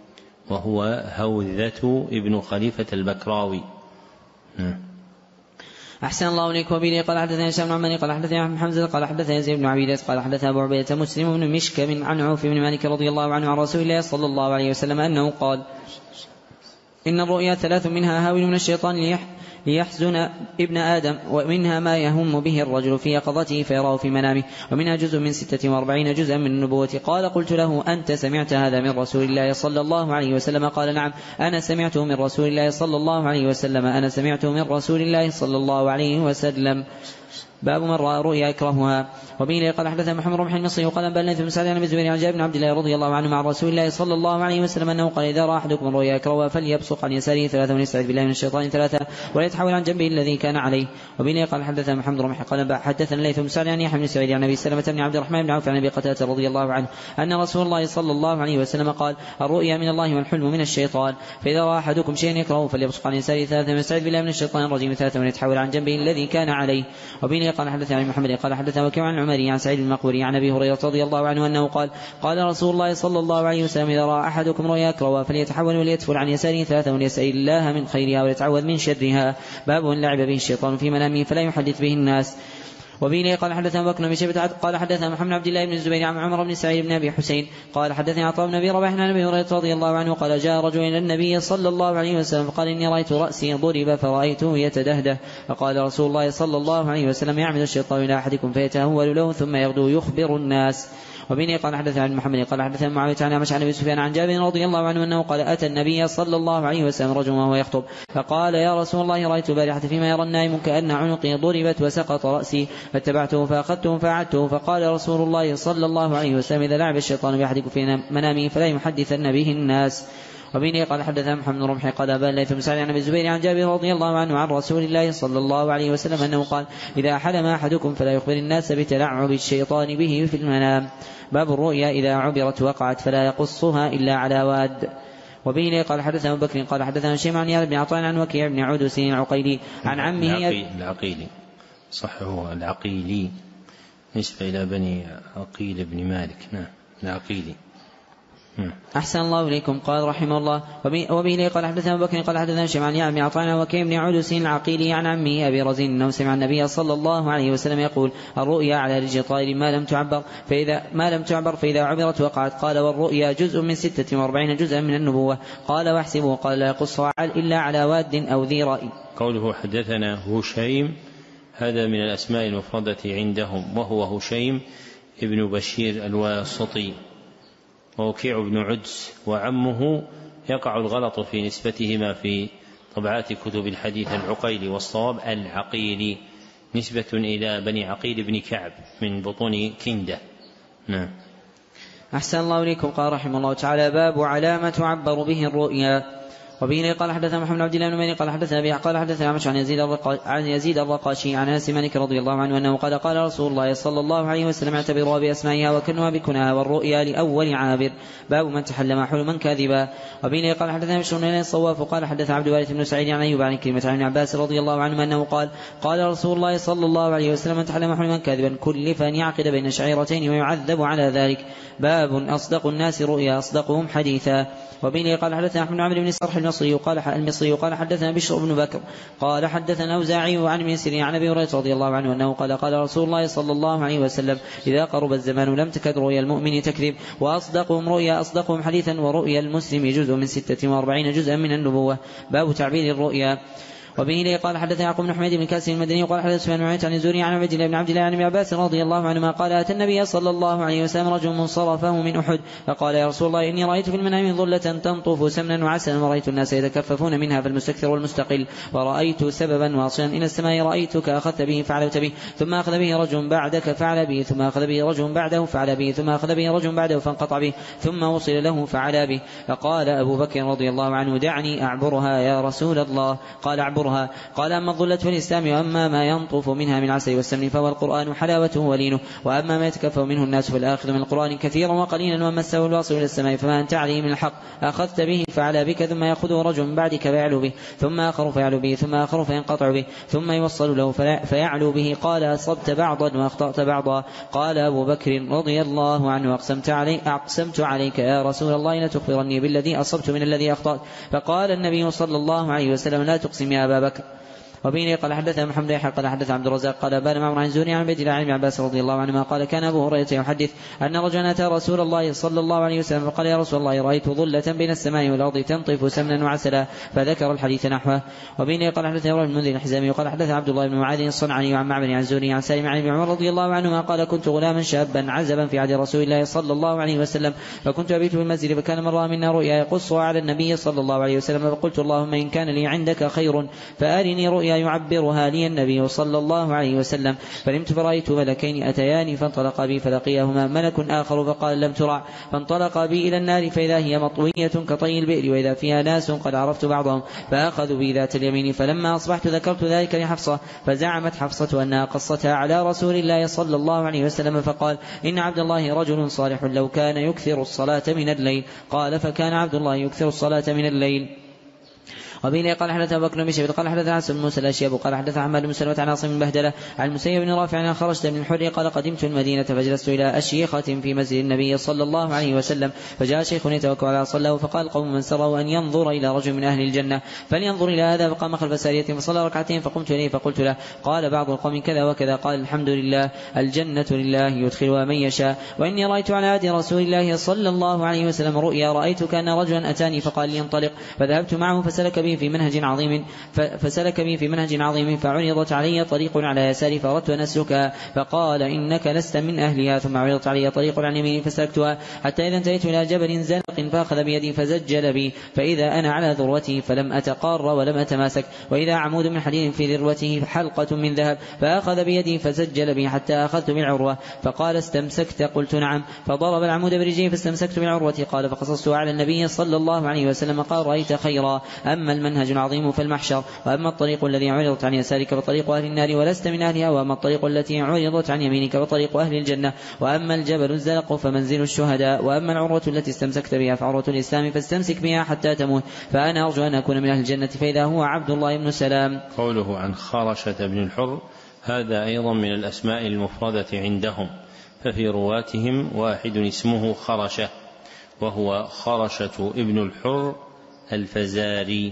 أحسن الله إليك. وبه قال حدثنا هشام بن عمرو قال حدثنا أحمد حمزة قال حدثنا يزيد بن عبيدة قال حدثنا أبو عبيدة مسلم بن مشكم عن عوف بن مالك رضي الله عنه عن رسول الله صلى الله عليه وسلم أنه قال إن الرؤيا ثلاث منها هاول من الشيطان ليحزن ابن آدم ومنها ما يهم به الرجل في يقظته فيراه في منامه ومنها جزء من 46 جزءا من النبوة. قال قلت له أنت سمعت هذا من رسول الله صلى الله عليه وسلم؟ قال نعم أنا سمعته من رسول الله صلى الله عليه وسلم. باب من رأى رؤيا يكرهها. وبه قال حدثنا محمد رمح المصري وقال بل ليث بن سعد عن الزبير عن جابر بن عبد الله رضي الله عنه مع رسول الله صلى الله عليه وسلم أنه قال إذا رأى أحدكم رؤيا يكرهها فليبصق عن يساره 3 وليستعذ بالله من الشيطان 3 وليتحول عن جنبه الذي كان عليه. وبه قال حدثنا محمد رمح قال حدثنا ليث بن سعد عن يحيى بن سعيد عن أبي سلمة بن عبد الرحمن بن عوف عن أبي قتادة رضي الله عنه أن رسول الله صلى الله عليه وسلم قال الرؤيا من الله والحلم من الشيطان فإذا رأى أحدكم شيئا يكرهه فليبصق عن يساره 3 وليستعذ بالله من الشيطان الرجيم 3 وليتحول عن جنبه الذي كان عليه. وبه قال حدثنا محمد قال حدثنا وكيع عن العمري عن سعيد المقبري عن أبي هريرة رضي الله عنه أنه قال قال رسول الله صلى الله عليه وسلم إذا رأى أحدكم رؤيا يكرهها فليتحول وليتفل عن يساره 3 وليسأل الله من خيرها وليتعوذ من شرها. باب أن لعب به الشيطان في منامه فلا يحدث به الناس. وبه قال حدثنا بكر بن شيبة قال حدثنا محمد عبد الله بن الزبير عن عمر بن سعيد بن أبي حسين قال حدثني عطاء بن أبي رباح عن أبي هريرة رضي الله عنه قال جاء رجل إلى النبي صلى الله عليه وسلم فقال إني رأيت رأسي ضرب فرأيته يتدهده فقال رسول الله صلى الله عليه وسلم يعمد الشيطان إلى أحدكم فيتهول له ثم يغدو يخبر الناس. وبه قال حدثنا عن محمد قال حدثنا معاوية عن عمش عن أبي سفيان عن جابر رضي الله عنه أنه قال أتى النبي صلى الله عليه وسلم رجل وهو يخطب فقال يا رسول الله رأيت البارحة فيما يرى النائم كأن عنقي ضربت وسقط رأسي فاتبعته فأخذته فأعدته فقال رسول الله صلى الله عليه وسلم إذا لعب الشيطان بأحدكم في منامه فلا يحدثن به الناس. وبه قال حدثنا محمد بن رمح قال بل ليث بن سعد عن أبي الزبير عن جابر رضي الله عنه عن رسول الله صلى الله عليه وسلم أنه قال إذا حلم أحدكم فلا يخبر الناس بتلعب الشيطان به في المنام. باب الرؤيا إذا عبرت وقعت فلا يقصها إلا على واد. وبه قال حدثنا أبو بكر قال حدثنا شيء عن يار بن عطاء عن وكيع بن عدس العقيلي عن عمه العقيلي صحه العقيلي نسبة إلى بني عقيل بن مالك. نعم العقيلي. أحسن الله إليكم. قال رحمه الله وبه قال حدثنا أبو بكر قال حدثنا شيء عن يار بن عطاء عن وكيع بن عدس العقيلي عن عمه أبي رزين أنه سمع النبي صلى الله عليه وسلم يقول الرؤيا على رجل طائر ما لم تعبر فإذا عبرت وقعت. قال والرؤيا جزء من 46 جزءا من النبوة. قال واحسبه قال لا يقصها إلا على واد أو ذي رأي. قوله حدثنا هشيم هذا من الأسماء المفردة عندهم وهو هشيم ابن بشير الواسطي ووكيع بن عدس وعمه يقع الغلط في نسبتهما في طبعات كتب الحديث العقيلي والصواب العقيلي نسبة إلى بني عقيل بن كعب من بطون كندة. نعم. أحسن الله إليكم. قال رحمه الله تعالى باب علامة تعبر به الرؤيا. وبه قال حدثنا محمد عبد الله بن مالك قال حدثنا أبي قال حدثنا عمش عن يزيد الرقاشي عن أنس مالك رضي الله عنه أنه قال رسول الله صلى الله عليه وسلم اعتبروا بأسمائها وكنوا بكنها والرؤيا لأول عابر. باب من تحلم حلما كاذبا. وبه قال حدثنا بشر بن الصواف قال حدثنا عبد الوارث بن سعيد عن أيوب عن كلمة عن ابن عباس رضي الله عنه أنه قال رسول الله صلى الله عليه وسلم من تحلم حلما كاذبا كلف أن يعقد بين شعيرتين ويعذب على ذلك. باب أصدق الناس رؤيا أصدقهم حديثا. وبه قال حدثنا أحمد بن عمرو بن الصرح المصري قال حدثنا بشر بن بكر قال حدثنا أوزاعي عن ابن سيرين عن أبي هريرة رضي الله عنه أنه قال رسول الله صلى الله عليه وسلم إذا قرب الزمان لم تكد رؤيا المؤمن تكذب وأصدقهم رؤيا أصدقهم حديثا ورؤيا المسلم جزء من 46 جزءا من النبوة. باب تعبير الرؤيا. وبه لي قال حدث يعقوب بن حميد بن كاسر المدني وقال حدث سفيان بن عن الزهري عن عبد الله بن عبد الله عن ابن عباس رضي الله عنهما قال أتى النبي صلى الله عليه وسلم رجل منصرفه من أحد فقال يا رسول الله إني رأيت في المنام ظلة تنطف سمنا وعسلا ورأيت الناس يتكففون منها فالمستكثر والمستقل ورأيت سببا واصلا إلى السماء رأيتك أخذت به فعلت به ثم أخذ به رجل بعدك فعل به ثم أخذ به رجل بعده فعل به ثم أخذ به رجل بعده فانقطع به ثم وصل له فعل به. فقال أبو بكر رضي الله عنه دعني أعبرها يا رسول الله. قال أعبرها. قال أما الظلة في الإسلام وأما ما ينطف منها من العسل والسمن فهو القرآن حلاوته ولينه وأما ما يتكفى منه الناس فالآخذ من القرآن كثيرا وقليلا وأما السوء الواصل إلى السماء فما أنت عليه من الحق أخذت به فعلى بك ثم يأخذه رجل بعدك فيعلو به ثم آخر فيعلو به ثم آخر فينقطع به ثم يوصل له فيعلو به. قال أصبت بعضا وأخطأت بعضا. قال أبو بكر رضي الله عنه أقسمت عليك يا رسول الله لتخبرني بالذي أصبت من الذي أخطأت. فقال النبي صلى الله عليه وسلم لا تقسم يا أبا بكر. وبه قال حدث محمد يحيى قال حدث عبد الرزاق قال بان معمر عن الزهري عن عبد الله بن عباس رضي الله عنهما قال كان ابو هريره يحدث ان رجلا اتى رسول الله صلى الله عليه وسلم فقال يا رسول الله رايت ظله بين السماء والارض تنطف سمنا وعسلا فذكر الحديث نحوه. وبه قال حدث ابراهيم بن المنذر الحزامي وقال حدث عبد الله بن معاذ الصنعاني عن معمر عن الزهري عن سالم عن ابن عمر رضي الله عنهما قال كنت غلاما شابا عزبا في عهد رسول الله صلى الله عليه وسلم فكنت ابيت في المسجد فكان من راى منا رؤيا يقصها على النبي صلى الله عليه وسلم فقلت اللهم ان كان لي عندك خير فارني رؤيا يعبرها لي النبي صلى الله عليه وسلم. فنمت فرأيت ملكين أتياني فانطلق بي فلقيهما ملك آخر فقال لم ترع فانطلق بي إلى النار فإذا هي مطوية كطي البئر وإذا فيها ناس قد عرفت بعضهم فأخذوا بي ذات اليمين. فلما أصبحت ذكرت ذلك لحفصة فزعمت حفصة أنها قصتها على رسول الله صلى الله عليه وسلم فقال إن عبد الله رجل صالح لو كان يكثر الصلاة من الليل. قال فكان عبد الله يكثر الصلاة من الليل. وبه قال حدث أبو بكر بن شيبة قال حدث عاصم بن موسى الأشيب قال حدث حماد بن سلمة عن عاصم بن بهدلة عن المسيب بن رافع عن خرجت بن الحر قال قدمت المدينة فجلست إلى أشيخة في مسجد النبي صلى الله عليه وسلم فجاء شيخ يتوكل على صلاه فقال قوم من سره أن ينظر إلى رجل من أهل الجنة فلينظر إلى هذا فقام خلف سارية فصلى ركعتين فقمت إليه فقلت له قال بعض القوم كذا وكذا. قال الحمد لله الجنة لله يدخلها من يشاء. وإني رأيت على عهد رسول الله صلى الله عليه وسلم رؤيا رأيت كأن رجلا أتاني فقال لي انطلق فذهبت معه فسلك به في منهج عظيم فعرضت علي طريق على يساري فأردت أن أسلكها فقال إنك لست من أهلها. ثم عرضت علي طريق عن يميني فسلكتها حتى إذا انتهيت إلى جبل زلق فأخذ بيدي فزجل بي فإذا أنا على ذروته فلم أتقار ولم أتماسك وإذا عمود من حديد في ذروته حلقة من ذهب فأخذ بيدي فزجل بي حتى أخذت بالعروة فقال استمسكت؟ قلت نعم. فضرب العمود برجلي فاستمسكت بالعروة. قال فقصصته على النبي صلى الله عليه وسلم قال رأيت خيرا. أما المنهج العظيم فالمحشر وأما الطريق الذي عرضت عن يسارك فطريق أهل النار ولست من أهلها وأما الطريق التي عرضت عن يمينك فطريق أهل الجنة وأما الجبل الزلق فمنزل الشهداء وأما العروة التي استمسكت بها فعروة الإسلام فاستمسك بها حتى تموت فأنا أرجو أن أكون من أهل الجنة فإذا هو عبد الله بن سلام. قوله عن خرشة بن الحر هذا أيضا من الأسماء المفردة عندهم ففي رواتهم واحد اسمه خرشة وهو خرشة ابن الحر الفزاري.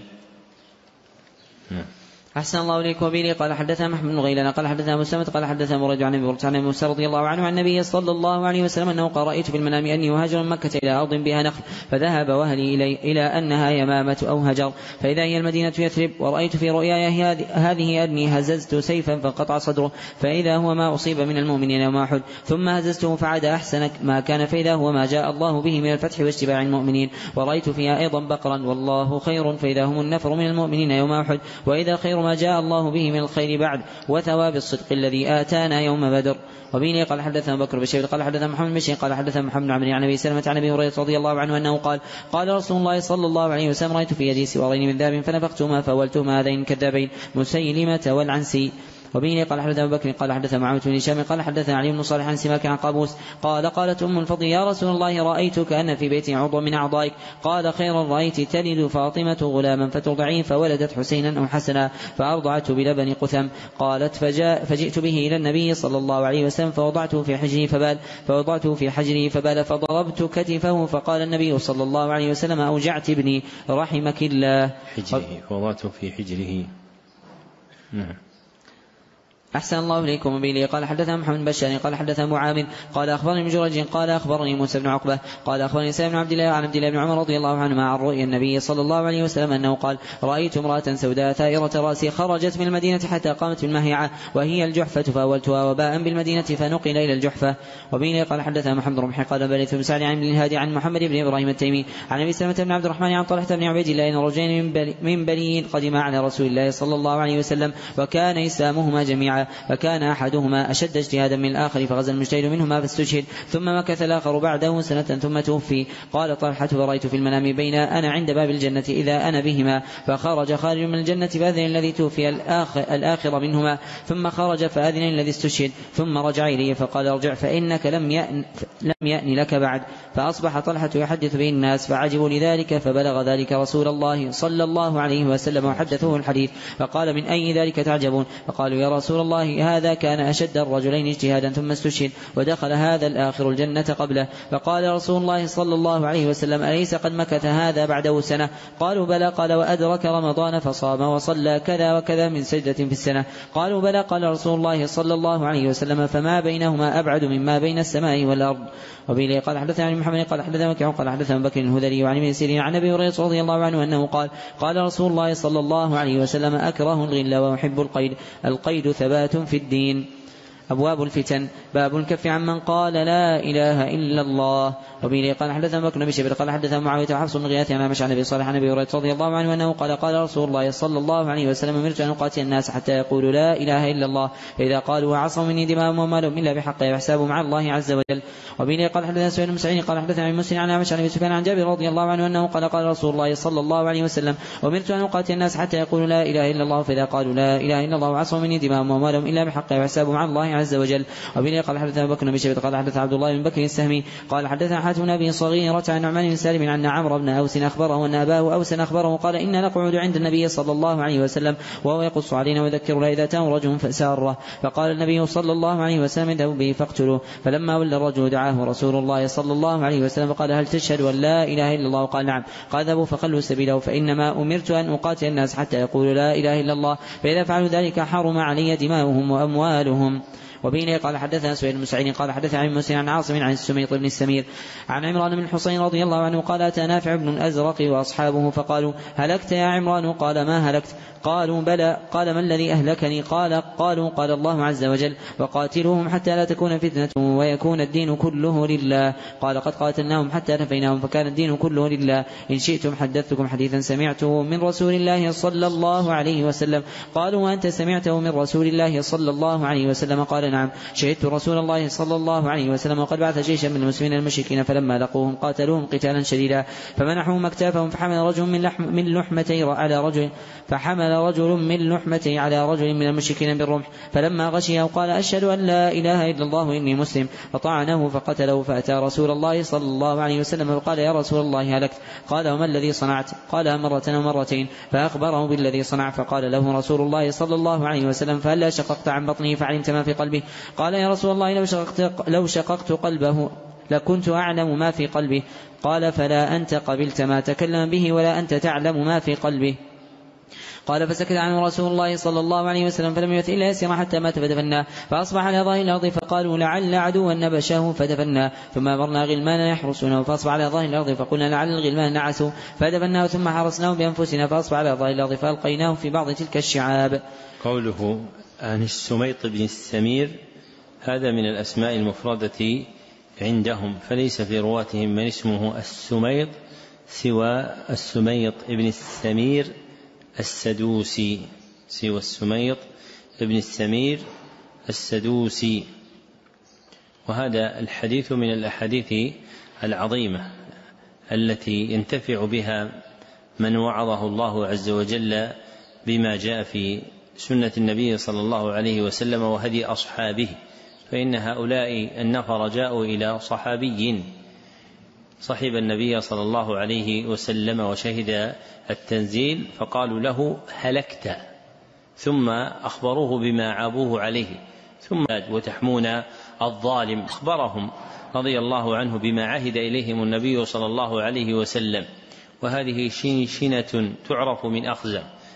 أحسن الله إليك. وبه قال حدثنا محمد بن غيلان قال حدثنا مسلمة قال حدثنا مريد عن أبي عن موسى رضي الله عنه عن النبي صلى الله عليه وسلم أنه قال رأيت في المنام أني أهاجر من مكة إلى أرض بها نخل فذهب وهلي إلى أنها يمامة أو هجر فإذا هي المدينة يثرب ورأيت في رؤياي هذه أني هززت سيفا فانقطع صدره فإذا هو ما أصيب من المؤمنين يوم أحد ثم هززته فعاد أحسن ما كان فإذا هو ما جاء الله به من الفتح واشتباع المؤمنين ورأيت فيها أيضا بقرا والله خير فإذا هم النفر من المؤمنين يوم أحد وإذا خير ما جاء الله به من الخير بعد وثواب الصدق الذي آتانا يوم بدر. وبه قال حدثنا بكر بن شيبة قال حدثنا محمد بن بشير قال حدثنا محمد بن عمرو عن أبي سلمة عن أبي هريرة رضي الله عنه أنه قال قال رسول الله صلى الله عليه وسلم رأيت في يدي سوارين من ذهب فنفختهما فولتهما هذين الكذابين مسيلمة والعنسي. وبه قال حدثنا أبو بكر قال حدثنا معاوية بن هشام قال حدثنا علي بن صالح عن سماك عن قابوس قال قالت أم الفضل يا رسول الله رأيت كأن في بيتي عضو من أعضائك قال خيرا رأيت تلد فاطمة غلاما فترضعيه فولدت حسينا أو حسنا فأرضعته بلبن قثم قالت فجئت به إلى النبي صلى الله عليه وسلم فوضعته في حجره فبال فضربت كتفه فقال النبي صلى الله عليه وسلم أوجعت ابني رحمك الله. حجره وضعته في حجره. نعم. أحسن الله إليكم. وبه قال حدثنا محمد بن بشار قال حدثنا أبو عامر قال أخبرني ابن جريج قال أخبرني موسى بن عقبة قال أخبرني سالم بن عبد الله عن عبد الله بن عمر رضي الله عنهما عن رؤيا النبي صلى الله عليه وسلم أنه قال: رأيت امرأة سوداء ثائرة رأسي خرجت من المدينة حتى قامت بالمهيعة وهي الجحفة فأولتها وباء بالمدينة فنقل إلى الجحفة. وبه قال حدثنا محمد بن رمح قال بليث بن سعد عن ابن الهادي عن محمد بن إبراهيم التيمي عن أبي سلمة بن عبد الرحمن عن طلحة بن عبيد الله أن رجلين من بني قدما على رسول الله صلى الله عليه وسلم وكان إسلامهما جميعا، فكان أحدهما أشد اجتهادا من الآخر فغزا المجتهد منهما فاستشهد، ثم مكث الآخر بعده سنة ثم توفي. قال طلحة: فرأيت في المنام بين أنا عند باب الجنة إذا أنا بهما، فخرج خارج من الجنة فأذن الذي توفي الآخر منهما، ثم خرج فأذن الذي استشهد، ثم رجع إلي فقال: ارجع فإنك لم يأن لك بعد. فأصبح طلحة يحدث به الناس فعجبوا لذلك، فبلغ ذلك رسول الله صلى الله عليه وسلم وحدثوه الحديث، فقال: من أي ذلك تعجبون؟ فقالوا: يا رسول الله هذا كان أشد الرجلين اجتهادا ثم استشهد، ودخل هذا الآخر الجنة قبله. فقال رسول الله صلى الله عليه وسلم: أليس قد مكث هذا بعده سنة؟ قالوا: بلى. قال: وأدرك رمضان فصام وصلى كذا وكذا من سجدة في السنة. قالوا: بلى. قال رسول الله صلى الله عليه وسلم: فما بينهما أبعد مما بين السماء والأرض. وبه قال حدثنا عن محمد قال حدثنا وكيع قال حدثنا بكر الهذلي وعن ابن سيرين عن ابي هريره رضي الله عنه انه قال: قال رسول الله صلى الله عليه وسلم: أكره الغل وأحب القيد. القيد ثبات في الدين. أبواب الفتن. باب الكف عمن قال لا إله إلا الله. وبه قال حدثنا بكر بن شيبة قال حدثنا معاوية وحفص بن غياث عن أعمش عن أبي صالح عن أبي هريرة رضي الله عنه أنه قال: قال رسول الله صلى الله عليه وسلم: أمرت أن أقاتل الناس حتى يقولوا لا إله إلا الله، فإذا قالوا وعصوا مني دماءهم ومالهم إلا بحقه وحسابهم مع الله عز وجل. وبه قال حدثنا سعيد بن مسعود قال حدثنا عن مسلم عن أعمش عن أبي سفيان عن جابر رضي الله عنه أنه قال: قال رسول الله صلى الله عليه وسلم: أمرت أن أقاتل الناس حتى يقولوا لا إله إلا الله، فإذا قالوا لا إله إلا الله وعصوا مني دماءهم ومالهم إلا بحقه وحسابهم مع الله عز وجل. وبه قال حدثنا بكر بن شيبة قال حدثنا عبد الله بن بكر السهمي قال حدثنا حاتم بن أبي صغيرة عن نعمان بن سالم عن عمرو بن أوس أخبره أن أباه أوس أخبره قال: إنا نقعد عند النبي صلى الله عليه وسلم وهو يقص علينا ويذكرنا إذا أتاه رجل فساره، فقال النبي صلى الله عليه وسلم: اذهبوا به فاقتلوه. فلما ولى الرجل دعاه رسول الله صلى الله عليه وسلم فقال: هل تشهد أن لا إله إلا الله؟ قال: نعم. قال: اذهبوا فخلوا سبيله، فإنما أمرت أن أقاتل الناس حتى يقولوا لا إله إلا الله، فإذا فعلوا ذلك حرم علي دماؤهم وأموالهم. وبه قال حدثنا سعيد بن سعيد قال حدثنا عن مسلم عن عاصم عن السميط بن السمير عن عمران بن الحصين رضي الله عنه قال: أتى نافع بن الأزرق وأصحابه فقالوا: هلكت يا عمران؟ قال: ما هلكت؟ قالوا: بلى. قال: ما الذي أهلكني؟ قالوا: قال الله عز وجل: وقاتلوهم حتى لا تكون فتنة ويكون الدين كله لله. قال: قد قاتلناهم حتى نفيناهم فكان الدين كله لله. إن شئتم حدثتكم حديثا سمعته من رسول الله صلى الله عليه وسلم. قالوا: وأنت سمعته من رسول الله صلى الله عليه وسلم؟ قال: نعم، شهدت رسول الله صلى الله عليه وسلم وقد بعث جيشا من المسلمين المشركين، فلما لقوهم قاتلوهم قتالا شديدا فمنحوهم أكتافهم، فحمل رجل من لحمتي على رجل من المشركين بالرمح، فلما غشيه قال: أشهد أن لا إله إلا الله وإني مسلم، فطعنه فقتله. فأتى رسول الله صلى الله عليه وسلم فقال: يا رسول الله هلكت. قال: وما الذي صنعت؟ قال: مرة ومرتين. فأخبره بالذي صنع، فقال له رسول الله صلى الله عليه وسلم: فهلا شققت عن بطنه فعلمت ما في قلبه؟ قال: يا رسول الله لو شققت قلبه لكنت أعلم ما في قلبه. قال: فلا أنت قبلت ما تكلم به ولا أنت تعلم ما في قلبه. قال: فسكت عنه رسول الله صلى الله عليه وسلم فلم يمت إلا يسير حتى مات فدفناه، فأصبح على ظاهر الأرض، فقالوا: لعل عدوا نبشه فدفناه. ثم أمرنا غلمان يحرسونه فأصبح على ظاهر الأرض، فقلنا: لعل الغلمان نعسوا فدفناه، ثم حرسناه بأنفسنا فأصبح على ظاهر الأرض، فألقيناه في بعض تلك الشعاب. قوله عن السميط بن السمير هذا من الأسماء المفردة عندهم، فليس في رواتهم من اسمه السميط سوى السميط ابن السمير السدوسي، سوى السميط ابن السمير السدوسي. وهذا الحديث من الأحاديث العظيمة التي ينتفع بها من وعظه الله عز وجل بما جاء في سنة النبي صلى الله عليه وسلم وهدي أصحابه. فإن هؤلاء النفر جاءوا إلى صحابي صحب النبي صلى الله عليه وسلم وشهد التنزيل، فقالوا له: هلكت، ثم أخبروه بما عابوه عليه، ثم وتحمون الظالم. أخبرهم رضي الله عنه بما عهد إليهم النبي صلى الله عليه وسلم، وهذه شنشنة تعرف من أخزم،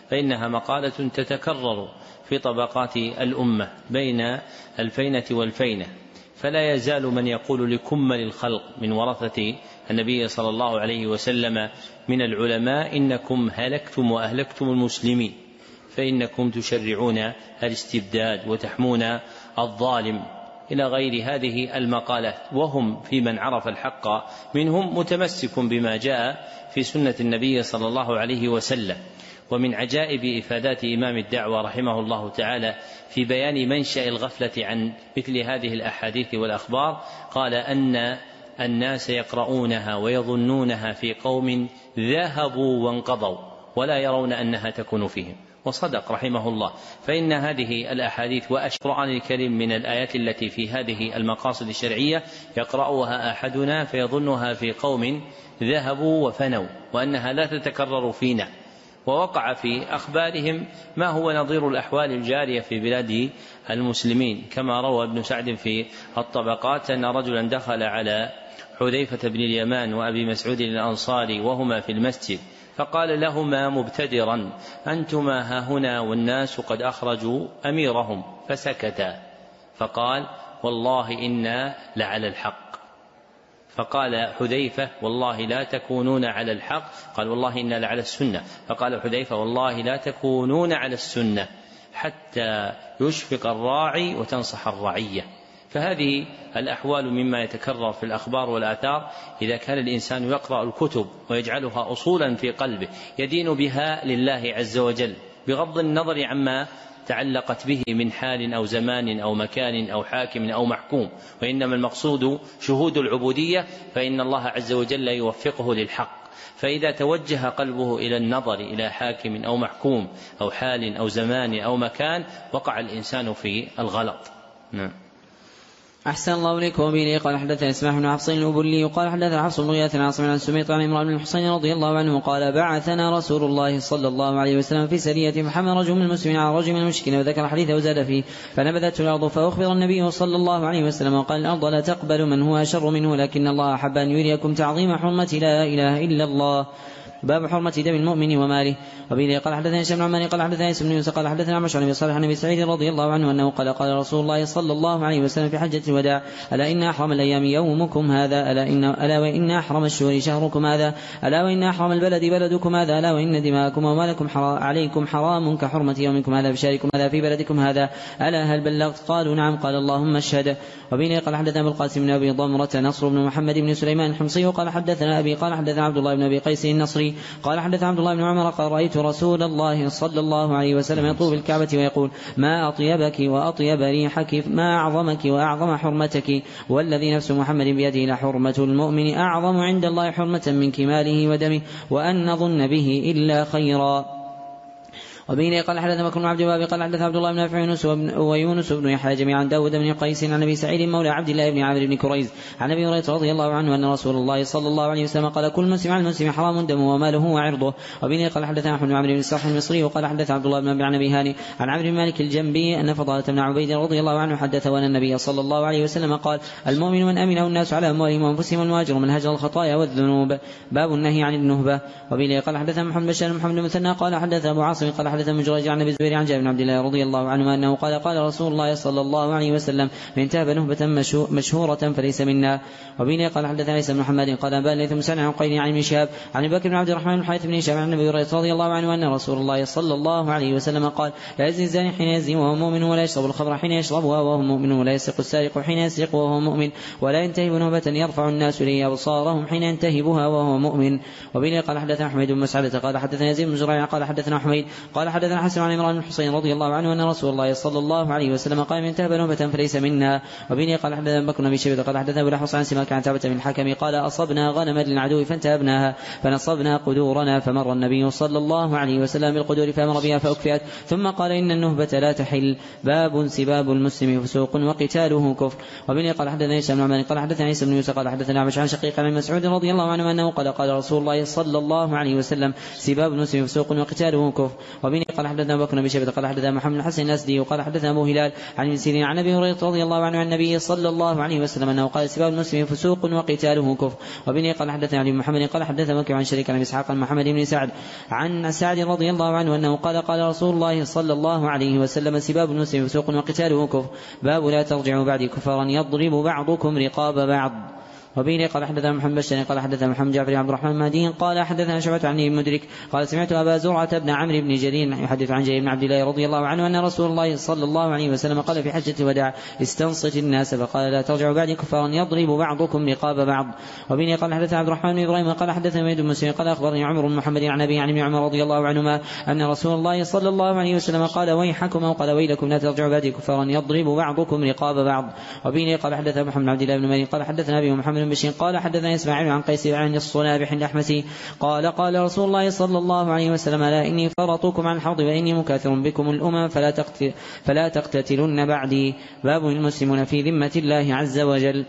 فإنها مقالة تتكرر في طبقات الأمة بين الفينة والفينة، فلا يزال من يقول لكمل الخلق من ورثة النبي صلى الله عليه وسلم من العلماء: إنكم هلكتم وأهلكتم المسلمين، فإنكم تشرعون الاستبداد وتحمون الظالم، إلى غير هذه المقالات. وهم في من عرف الحق منهم متمسك بما جاء في سنة النبي صلى الله عليه وسلم. ومن عجائب إفادات إمام الدعوة رحمه الله تعالى في بيان منشأ الغفلة عن مثل هذه الأحاديث والأخبار، قال أن الناس يقرؤونها ويظنونها في قوم ذهبوا وانقضوا ولا يرون أنها تكون فيهم. وصدق رحمه الله، فإن هذه الأحاديث والقرآن الكريم من الآيات التي في هذه المقاصد الشرعية يقرأها أحدنا فيظنها في قوم ذهبوا وفنوا وأنها لا تتكرر فينا، ووقع في أخبارهم ما هو نظير الأحوال الجارية في بلاد المسلمين، كما روى ابن سعد في الطبقات أن رجلا دخل على حذيفة بن اليمان وأبي مسعود الأنصاري وهما في المسجد، فقال لهما مبتدرا: أنتما هاهنا والناس قد أخرجوا أميرهم، فسكتا، فقال: والله إنا لعلى الحق. فقال حذيفة: والله لا تكونون على الحق. قال: والله إنا لعلى السنة. فقال حذيفة: والله لا تكونون على السنة حتى يشفق الراعي وتنصح الرعية. فهذه الأحوال مما يتكرر في الأخبار والآثار إذا كان الإنسان يقرأ الكتب ويجعلها أصولا في قلبه يدين بها لله عز وجل بغض النظر عما تعلقت به من حال أو زمان أو مكان أو حاكم أو محكوم، وإنما المقصود شهود العبودية، فإن الله عز وجل يوفقه للحق. فإذا توجه قلبه إلى النظر إلى حاكم أو محكوم أو حال أو زمان أو مكان وقع الإنسان في الغلط. نعم. أحسن الله إليكم. وبه قال حدثنا إسماعيل بن حفص الأبلي قال حدثنا حفص بن غياث عاصم عن سميط عن عمران بن الحصين رضي الله عنه قال: بعثنا رسول الله صلى الله عليه وسلم في سرية فحمل رجل من المسلمين على رجل من المشركين وذكر الحديث وزاد فيه، فنبذته الأرض، فأخبر النبي صلى الله عليه وسلم وقال: الأرض لا تقبل من هو أشر منه، لكن الله أحب أن يريكم تعظيم حرمة لا إله إلا الله. باب حرمة دم المؤمن وماله. وبه قال حدثنا هشام بن عمار قال حدثنا عيسى بن يونس قال حدثنا عمش عن ابي صالح عن ابي سعيد رضي الله عنه انه قال: قال رسول الله صلى الله عليه وسلم في حجة الوداع: ألا إن أحرم الأيام يومكم هذا، ألا وإن أحرم الشهور شهركم هذا، ألا وإن أحرم البلد بلدكم هذا، ألا وإن دماءكم ومالكم عليكم حرام كحرمة يومكم هذا في شهركم هذا في بلدكم هذا، ألا هل بلغت؟ قالوا: نعم. قال: اللهم اشهد. وبه قال حدثنا أبو القاسم بن أبي ضمرة نصر بن محمد بن سليمان الحمصي قال حدثنا أبي قال حدثنا عبد الله بن أبي قيس النصري قال حدثنا عبد الله بن عمر قال: رأيت رسول الله صلى الله عليه وسلم يطوف بالكعبة ويقول: ما أطيبك وأطيب ريحك، ما أعظمك وأعظم حرمتك، والذي نفس محمد بيده لحرمة المؤمن أعظم عند الله حرمة من كماله ودمه، وأن نظن به إلا خيرا. وبين قال حدثنا بكر بن عبد الوهاب قال حدثنا عبد الله بن نافع ويونس بن يحيى جميعا داود بن قيس عن ابي سعيد مولى عبد الله بن عامر بن كريز عن ابي هريره رضي الله عنه ان رسول الله صلى الله عليه وسلم قال: كل مسلم على المسلم حرام دمه وماله وعرضه. وبين قال حدثنا احمد بن عمرو بن الصالح المصري وقال حدث عبد الله بن ابي هاني عن عمرو بن مالك الجنبي ان فضالة بن عبيد رضي الله عنه حدث وان النبي صلى الله عليه وسلم قال: المؤمن من امنه الناس على اموالهم وانفسهم، والمهاجر من هجر الخطايا والذنوب. باب النهي عن النهبه. وبين قال حدثنا محمد بشار محمد بن مثنى قال حدث ابو عاصم قال حدث مجرج عن ابي عن جابر بن عبد الله رضي الله عنه أنه قال: قال رسول الله صلى الله عليه وسلم: من تاب نهبة مشهورة فليس منا. وبين قال حدثنا عيسى بن محمد قال أنبأنا ليث بن سعد عن قيل عن شهاب عن أبي بكر بن عبد الرحمن بن الحارث بن هشام عن ابي هريرة رضي الله عنه أن رسول الله صلى الله عليه وسلم قال: لا يزني الزاني حين يزني وهو مؤمن، ولا يشرب الخمر حين يشربها وهو مؤمن، ولا يسرق السارق حين يسرق وهو مؤمن، ولا ينتهب نهبة يرفع الناس إليه أبصارهم حين ينتهبها وهو مؤمن. وبين قال حدثنا أحمد بن مسعدة قال حدثنا يزيد بن زريع قال حدثنا حميد قال حدثنا حسن عن عمران بن الحصين رضي الله عنه أن رسول الله صلى الله عليه وسلم قال: من انتهب نهبة فليس منا. وبين قال حدثنا بكر بن شيبة قال حدثنا أبو الأحوص عن سماك عن ثابت بن الحكم قال: أصبنا غنما للعدو فانتهبناها فنصبنا قدورنا، فمر النبي صلى الله عليه وسلم بالقدور فأمر بها فأكفئت، ثم قال: إن النهبة لا تحل. باب سباب المسلم فسوق وقتاله كفر. وبين قال حدثنا هشام بن عمار قال حدثنا عيسى بن يوسف قال حدثنا عبش عن شقيق عن مسعود رضي الله عنه أنه قال: قال رسول الله صلى الله عليه وسلم: سباب المسلم فسوق وقتاله كفر. وبين وبه قال حدثنا أبو بكر بن شيبة قال حدثنا محمد بن الحسن الأسدي وقال حدثنا أبو هلال عن ابن سيرين عن أبي هريرة رضي الله عنه عن النبي صلى الله عليه وسلم أنه قال سباب المسلم فسوق وقتاله كفر. وبه قال حدثنا علي بن محمد قال حدثنا وكيع عن شريك عن إسحاق عن محمد بن سعد عن سعد رضي الله عنه أنه قال قال رسول الله صلى الله عليه وسلم سباب المسلم فسوق وقتاله كفر. باب لا ترجعوا بعدي كفارا يضرب بعضكم رقاب بعض. وبه قال حدثنا محمد بن قال حدثنا محمد جعفر عبد الرحمن المهدي قال حدثنا شعبة عن ابن مدرك قال سمعت أبا زرعة بن عمرو بن جرير يحدث عن جرير بن عبد الله رضي الله عنه أن رسول الله صلى الله عليه وسلم قال في حجة الوداع استنصت الناس فقال لا ترجعوا بعدي كفارا يضرب بعضكم رقاب بعض. وبه قال حدثنا عبد الرحمن بن إبراهيم قال حدثنا ميد بن مسلم قال أخبرني عمر بن محمد عن أبي عن ابن عمر رضي الله عنهما أن رسول الله صلى الله عليه وسلم قال ويحكم أو قال ويلكم لا ترجعوا بعدي كفارا يضرب بعضكم رقاب بعض. وبه قال حدثنا محمد بن عبد الله بن مريم قال حدثنا أبي محمد بن بشير قال حدثنا إسماعيل عن قيس عن الصنابح الأحمسي قال قال رسول الله صلى الله عليه وسلم لا إني فرطكم عن الحوض وإني مكاثر بكم الأمم فلا تقتتلن بعدي. باب المسلمون في ذمة الله عز وجل.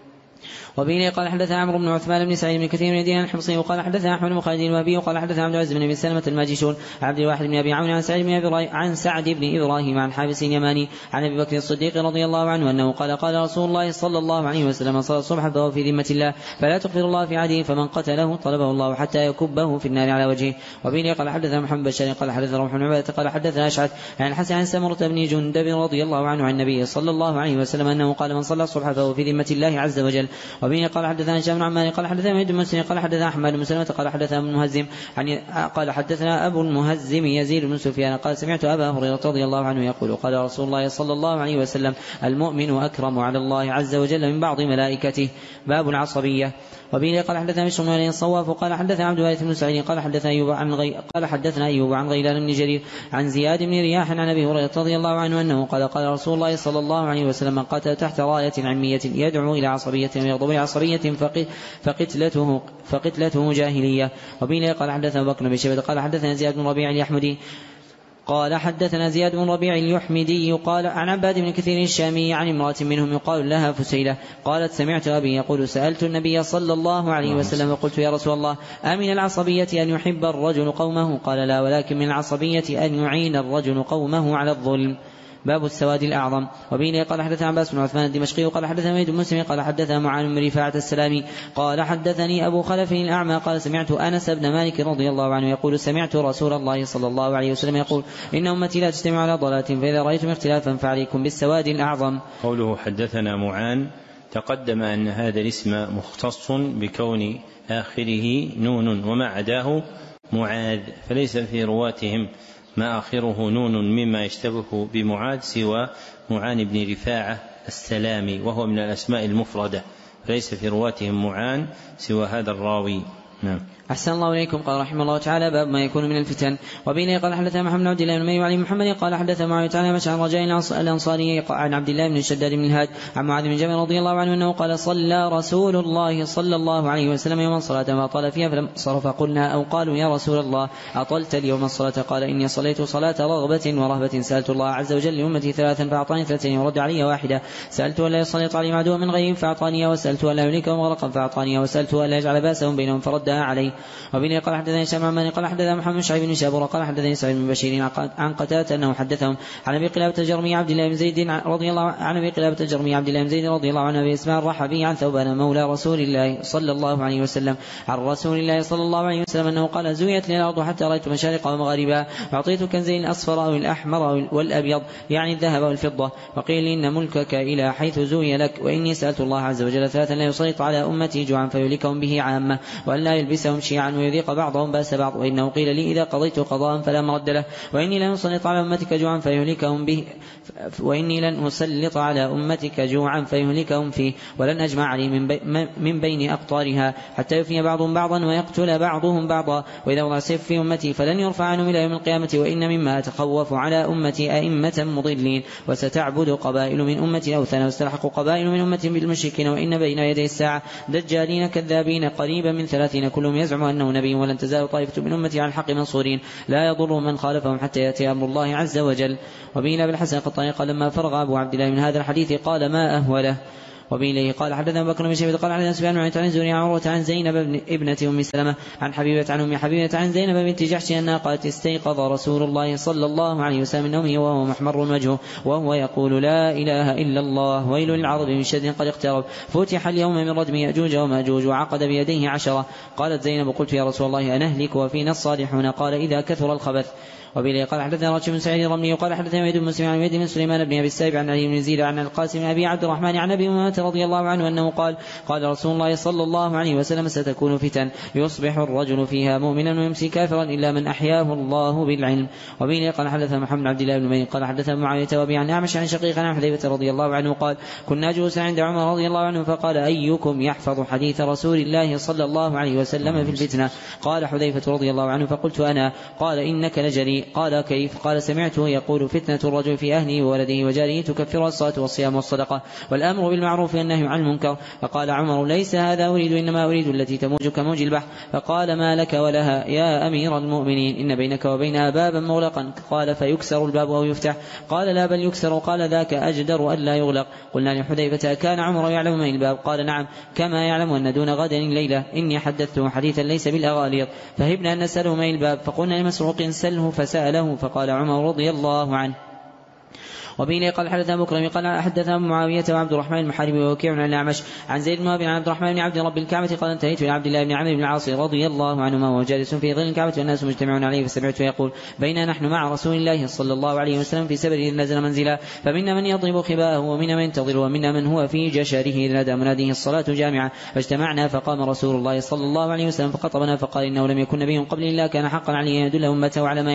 وبه قال حدثنا عمرو بن عثمان بن سعيد بن كثير بن دينار الحمصي وقال حدثنا أحمد بن خالد الوهبي وقال حدثنا عبد العزيز بن أبي سلمة الماجشون عبد الواحد بن أبي عون عن سعد بن إبراهيم عن حابس يماني عن أبي بكر الصديق رضي الله عنه أنه قال قال رسول الله صلى الله عليه وسلم صلى الصبح فهو في ذمة الله فلا تغفر الله في عهده فمن قتله طلبه الله حتى يكبه في النار على وجهه. وبه قال حدثنا محمد بن قال حدثنا روح بن عبادة قال حدثنا أشعث عن الحسن عن سمرة بن جندب رضي الله عنه عن النبي صلى الله عليه وسلم أنه قال من صلى الصبح فهو في ذمة الله عز وجل. وبه قال حدثنا هشام بن عمار قال حدثنا مهدي بن مسلم قال حدثنا أحمد بن سلمة قال حدثنا ابن المهزم قال حدثنا أبو المهزم يزيد بن سفيان قال سمعت أبا هريرة رضي الله عنه يقول قال رسول الله صلى الله عليه وسلم المؤمن أكرم على الله عز وجل من بعض ملائكته. باب العصبية. وبه قال حدثنا بشر بن الصواف قال حدثنا عبد الوارث بن سعيد قال حدثنا أيوب عن غيلان بن جرير عن زياد بن رياح عن أبي هريرة رضي الله عنه أنه قال قال رسول الله صلى الله عليه وسلم من قتل تحت راية علمية يدعو إلى عصبية ويغضب لعصبية فقتلته جاهلية. وبه قال حدثنا بكر بن شيبة قال حدثنا زياد بن ربيع اليحمدي قال حدثنا زياد بن ربيع اليحمدي قال عن عباد بن كثير الشامي عن امرأة منهم يقال لها فسيلة قالت سمعت أبي يقول سألت النبي صلى الله عليه وسلم وقلت يا رسول الله أمن العصبية أن يحب الرجل قومه قال لا ولكن من العصبية أن يعين الرجل قومه على الظلم. باب السواد الأعظم. وبه قال حدثنا عباس بن عثمان الدمشقي قال حدثنا ميد بن مسلم قال حدثنا معان بن رفاعة السلامي قال حدثني أبو خلف الأعمى قال سمعت أنس بن مالك رضي الله عنه يقول سمعت رسول الله صلى الله عليه وسلم يقول إن أمتي لا تجتمع على ضلالة فإذا رأيتم اختلافا فعليكم بالسواد الأعظم. قوله حدثنا معان تقدم أن هذا الاسم مختص بكون آخره نون وما عداه معاذ فليس في رواتهم ما آخره نون مما يشتبه بمعاذ سوى معان بن رفاعة السلامي وهو من الأسماء المفردة فليس في رواتهم معان سوى هذا الراوي. نعم. أحسن الله إليكم. قال رحمه الله تعالى باب ما يكون من الفتن. وبه قال حدثنا محمد بن عبد الله بن ميمون وعلي محمد قال حدثنا معاوية عن مشعر رجاء الأنصاري عن عبد الله بن شداد بن الهاد عن معاذ بن جبل رضي الله عنه أنه قال صلى رسول الله صلى الله عليه وسلم يوما صلاة فأطال فيها فلم صرف قلنا أو قالوا يا رسول الله أطلت اليوم الصلاة قال إني صليت صلاة رغبة ورهبة سألت الله عز وجل لأمتي ثلاثا فأعطاني ثلاثين ورد علي واحدة سألت أن لا يسلط عليهم عدوا من غيرهم فأعطاني وسألت أن لا يهلكهم غرقا فأعطاني وسألت أن لا يجعل باسهم بينهم فردها علي. وبه قال حدثني هشام بن عمار قال حدثنا محمد بن شعيب بن شابور قال حدثني سعيد بن بشير عن قتادة أنه حدثهم عن أبي قلابة الجرمي عبد الله بن زيد رضي الله عن أبي قلابة الجرمي عبد الله بن زيد رضي الله عنه بإسماء الرحبي عن ثوبان مولى رسول الله صلى الله عليه وسلم عن رسول الله صلى الله عليه وسلم أنه قال زويت لي الأرض حتى رأيت مشارق ومغاربها وأعطيت كنزين الأصفر أو الأحمر والأبيض يعني الذهب والفضة وقيل لي إن ملكك إلى حيث زوي لك وإني سألت الله عز وجل ثلاثا لا يسلط على أمتي جوعا فيهلكهم به عامة وأن لا يلبسهم شيعا ويذيق بعضهم بأس بعض وإنه قيل لي إذا قضيت قضاء فلا مرد له وإني لن أسلط على أمتك جوعا فيهلكهم به وإني لن أسلط على أمتك جوعا فيهلكهم فيه ولن أجمع علي من بين أقطارها حتى يفني بعضهم بعضا ويقتل بعضهم بعضا وإذا وضع سيف في أمتي فلن يرفع عنهم إلى يوم القيامة وإن مما أتخوف على أمتي أئمة مضلين وستعبد قبائل من أمتي أوثانا واستلحق قبائل من أمتي بالمشركين وإن بين يدي الساعة دجالين كذابين قريبا من 30 كلهم يزعم أنه نبي ولن تزال طائفة من أمتي على الحق منصورين لا يضر من خالفهم حتى يأتي أمر الله عز وجل. وبين بالحسن قطاني قال لما فرغ أبو عبد الله من هذا الحديث قال ما أهوله. وبه قال حدثنا بكر بن شيبة قال حدثنا سفيان عن الزهري عن عروة عن زينب ابنة أم سلمة عن حبيبة عن أم حبيبة عن زينب بنت جحش أنها قالت استيقظ رسول الله صلى الله عليه وسلم من نومه وهو محمر وجهه وهو يقول لا إله إلا الله ويل للعرب من شد قد اقترب فتح اليوم من ردم يأجوج ومأجوج وعقد بيديه 10. قالت زينب قلت يا رسول الله أنهلك وفينا الصالحون؟ قال إذا كثر الخبث. وبه قال حدثنا راشد بن سعيد الرملي قال حدثنا يد بن مسلم عن يد بن سليمان بن ابي السائب عن علي بن يزيد عن القاسم بن ابي عبد الرحمن عن ابي امامه رضي الله عنه انه قال قال رسول الله صلى الله عليه وسلم ستكون فتن يصبح الرجل فيها مؤمنا ويمسي كافرا الا من احياه الله بالعلم. وبه قال حدثنا محمد عبد الله بن مين قال حدثنا معاويه وابي عن اعمش عن شقيق عن حذيفه رضي الله عنه قال كنا جلوسا عند عمر رضي الله عنه فقال ايكم يحفظ حديث رسول الله صلى الله عليه وسلم في الفتنه؟ قال حذيفه رضي الله عنه فقلت انا. قال انك لجريء. قال كيف؟ قال سمعته يقول فتنة الرجل في أهله وولده وجاره تكفر الصلاة والصيام والصدقة والأمر بالمعروف والنهي عن المنكر. فقال عمر ليس هذا أريد إنما أريد التي تموج كموج البحر. فقال ما لك ولها يا أمير المؤمنين إن بينك وبينها بابا مغلقا. قال فيكسر الباب أو يفتح؟ قال لا بل يكسر. قال ذاك أجدر ألا يغلق. قلنا لحذيفة كان عمر يعلم من الباب؟ قال نعم كما يعلم أن دون غد الليلة إني حدثته حديثا ليس بالأغاليط. فهبنا أن نسأله من الباب فقلنا لمسروق سله فسأله فقال عمر رضي الله عنه. وبه قال حدثنا بكر قال حدثنا معاوية وعبد الرحمن المحاربي ووكيع عن الأعمش عن زيد بن وهب عن عبد الرحمن بن عبد رب الكعبة قال انتهيت إلى عبد الله بن عمرو بن العاص رضي الله عنهما وهو جالس في ظل الكعبة والناس مجتمعون عليه فسمعته يقول بينا نحن مع رسول الله صلى الله عليه وسلم في سبر إذ نزل منزلا فمنا من يضرب خباءه ومنا من ينتظر ومنا من هو في جشره إذ نادى مناديه الصلاة جامعة فاجتمعنا فقام رسول الله صلى الله عليه وسلم فخطبنا فقال إنه لم يكن نبي قبل الله كان حقا عليه أن يدل أمته على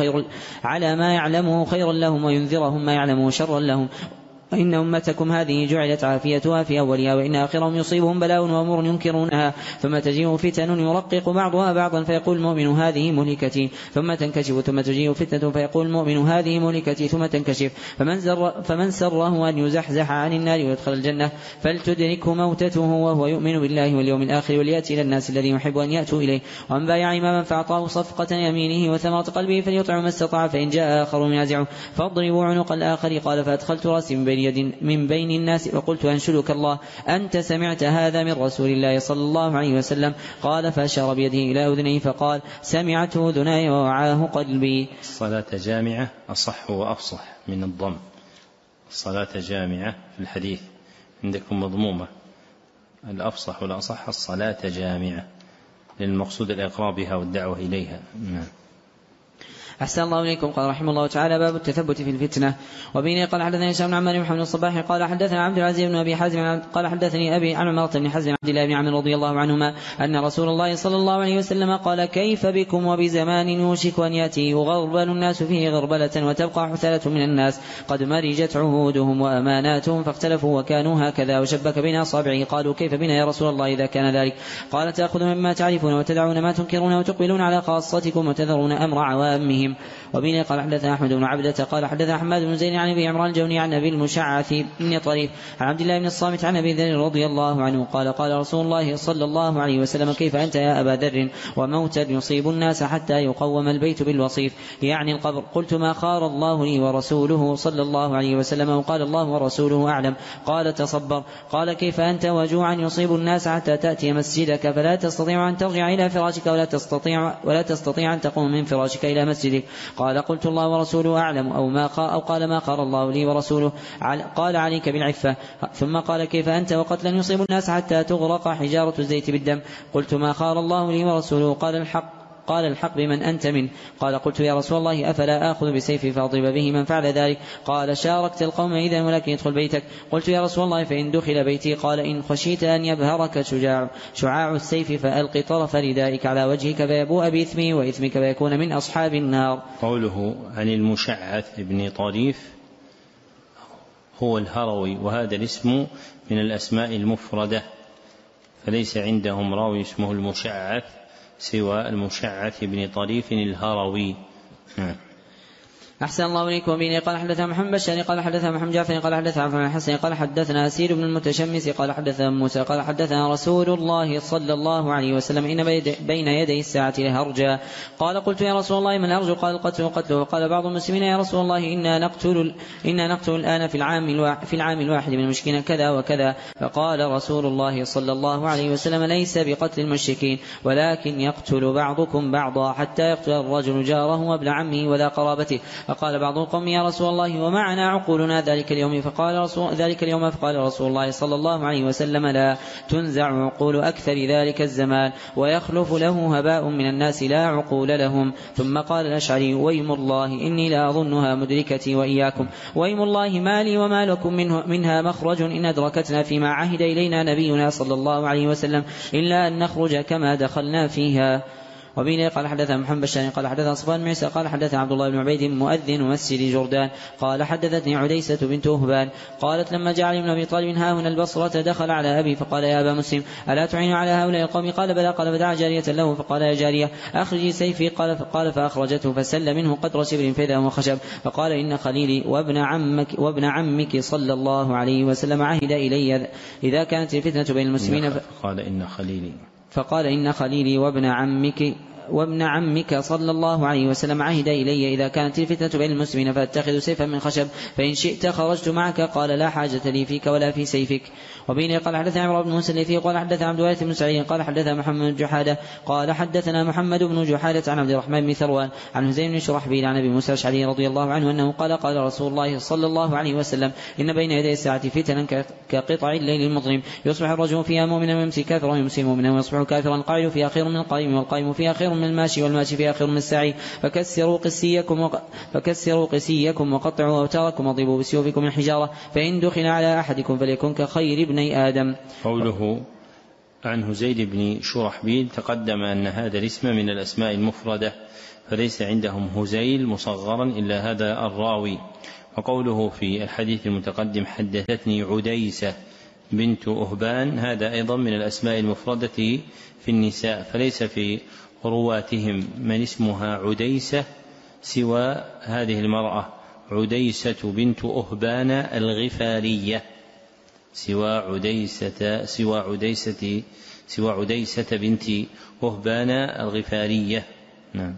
ما يعلمه خيرا لهم وينذرهم ما يعلمه شرا لهم وإن أمتكم هذه جعلت عافيتها في أولها وإن آخرهم يصيبهم بلاء وأمور ينكرونها ثم تجيء فتن يرقق بعضها بعضا فيقول المؤمن هذه مهلكتي ثم تنكشف ثم تجيء فتنة فيقول المؤمن هذه مهلكتي ثم تنكشف فمن سره أن يزحزح عن النار ويدخل الجنة فلتدركه موتته وهو يؤمن بالله واليوم الآخر وليأتي إلى الناس الذي يحب أن يأتوا إليه ومن بايع إماما فأعطاه صفقة يمينه وثمرة قلبه فليطعم ما استطاع فإن جاء آخر ينازعه فاضربوا عنق الآخر. قال فأدخلت رأسي من بين الناس وقلت أنشدك الله أنت سمعت هذا من رسول الله صلى الله عليه وسلم؟ قال فأشار بيده إلى أذنيه فقال سمعته أذناي ووعاه قلبي. الصلاة جامعة أصح وأفصح من الضم. الصلاة جامعة في الحديث عندكم مضمومة الأفصح والأصح الصلاة جامعة للمقصود الإقرار بها والدعوة إليها. أحسن الله إليكم. قال رحمه الله تعالى باب التثبت في الفتنة. وبه قال حدثني هشام بن عمار محمد الصباح قال حدثنا عبد العزيز بن أبي حازم قال حدثني أبي عن عمارة بن حزم عبد الله بن عمرو رضي الله عنهما أن رسول الله صلى الله عليه وسلم قال كيف بكم وبزمان يوشك أن يأتي يغربل الناس فيه غربلة وتبقى حثالة من الناس قد مرجت عهودهم وأماناتهم فاختلفوا وكانوا هكذا وشبك بين أصابعه. قالوا كيف بنا يا رسول الله إذا كان ذلك؟ قال تأخذون مما تعرفون وتدعون ما تنكرون وتقبلون على خاصتكم وتذرون أمر عوامهم. وبه قال حدثنا أحمد بن عبدة قال حدثنا حماد بن زيد عن أبي عمران الجوني عن أبي المشعث بن طريف عن عبد الله بن الصامت عن أبي ذر رضي الله عنه قال قال رسول الله صلى الله عليه وسلم كيف أنت يا أبا ذر وموتا يصيب الناس حتى يقوم البيت بالوصيف يعني القبر؟ قلت ما خار الله لي ورسوله صلى الله عليه وسلم وقال الله ورسوله أعلم. قال تصبر. قال كيف أنت وجوعا يصيب الناس حتى تأتي مسجدك فلا تستطيع أن ترجع إلى فراشك ولا تستطيع أن تقوم من فراشك إلى مسجدك؟ قال قلت الله ورسوله أعلم أو قال ما قال الله لي ورسوله. قال عليك بالعفة. ثم قال كيف أنت وقتلا يصيب الناس حتى تغرق حجارة الزيت بالدم؟ قلت ما قال الله لي ورسوله. قال الحق بمن أنت منه؟ قال قلت يا رسول الله أفلا آخذ بسيفي فأضرب به من فعل ذلك؟ قال شاركت القوم إذا ولكن يدخل بيتك. قلت يا رسول الله فإن دخل بيتي؟ قال إن خشيت أن يبهرك شعاع السيف فألق طرف ردائك على وجهك فيبوء بإثمه وإثمك فيكون من أصحاب النار. قوله عن المشعث بن طريف هو الهروي وهذا الاسم من الأسماء المفردة فليس عندهم راوي اسمه المشعث سوى المشعث بن طريف الهروي. أحسن الله إليكم. وبه قال حدثنا محمد بشار قال حدثنا محمد جعفر قال حدثنا عن الحسن قال حدثنا أسير بن المتشمس قال حدثنا موسى قال حدثنا رسول الله صلى الله عليه وسلم إن بين يدي الساعة لهرجا. قال قلت يا رسول الله من الهرج؟ قال القتل قتله. وقال بعض المسلمين يا رسول الله إنا نقتل الآن في العام الواحد من المشركين كذا وكذا. فقال رسول الله صلى الله عليه وسلم ليس بقتل المشركين ولكن يقتل بعضكم بعضا حتى يقتل الرجل جاره وابن عمه وذا قرابته. فقال بعض القوم يا رسول الله ومعنا عقولنا ذلك اليوم؟ فقال رسول الله صلى الله عليه وسلم لا تنزع عقول أكثر ذلك الزمان ويخلف له هباء من الناس لا عقول لهم. ثم قال الأشعري ويم الله إني لا أظنها مدركتي وإياكم، ويم الله ما لي وما لكم منها مخرج إن أدركتنا فيما عهد إلينا نبينا صلى الله عليه وسلم إلا أن نخرج كما دخلنا فيها. وبه قال حدثنا محمد بشار قال حدثنا صفوان بن عيسى قال حدثنا عبد الله بن عبيد مؤذن مسجد جردان قال حدثتني عديسة بنت وهبان قالت لما جاء علي بن أبي طالب هاهنا البصرة دخل على أبي فقال يا أبا مسلم ألا تعين على هؤلاء القوم؟ قال بلى. قال فدعا جارية له فقال يا جارية أخرجي سيفي. قال فأخرجته فسل منه قدر شبر فإذا هو خشب. فقال إن خليلي وابن عمك صلى الله عليه وسلم عهد إلي إذا كانت الفتنة بين المسلمين فقال إن خليلي وابن عمك صلى الله عليه وسلم عهد إلي إذا كانت الفتنة بين المسلمين فاتخذ سيفا من خشب فإن شئت خرجت معك. قال لا حاجة لي فيك ولا في سيفك. وبه قال حدثنا عمرو بن موسى الذي قال حدثنا عبد الوارث بن سعيد قال حدثنا محمد بن جحادة قال حدثنا محمد بن جحادة عن عبد الرحمن بن ثروان عن هزيم بن شرحبيل عن أبي موسى الأشعري رضي الله عنه أنه قال رسول الله صلى الله عليه وسلم إن بين يدي الساعة فتنا كقطع الليل المظلم يصبح الرجل فيها مؤمنا ويمسي كافرا ويمسي مؤمنا ويصبح كافرا. القاعد فيها خير من القائم والقائم فيها خير من الماشي والماشي فيها خير من السعي. فكسروا قسيكم وقطعوا أوتاركم وضربوا بسيوفكم الحجارة فإن دخل على أحدكم فليكن كخير ابني آدم. قوله عن هزيل بن شرحبيل تقدم أن هذا الاسم من الأسماء المفردة فليس عندهم هزيل مصغرا إلا هذا الراوي. وقوله في الحديث المتقدم حدثتني عديسة بنت أهبان هذا أيضا من الأسماء المفردة في النساء فليس في رواتهم من اسمها عديسة سوى هذه المرأة عديسة بنت أهبان الغفارية سوى عديسة بنت أهبان الغفارية. نعم.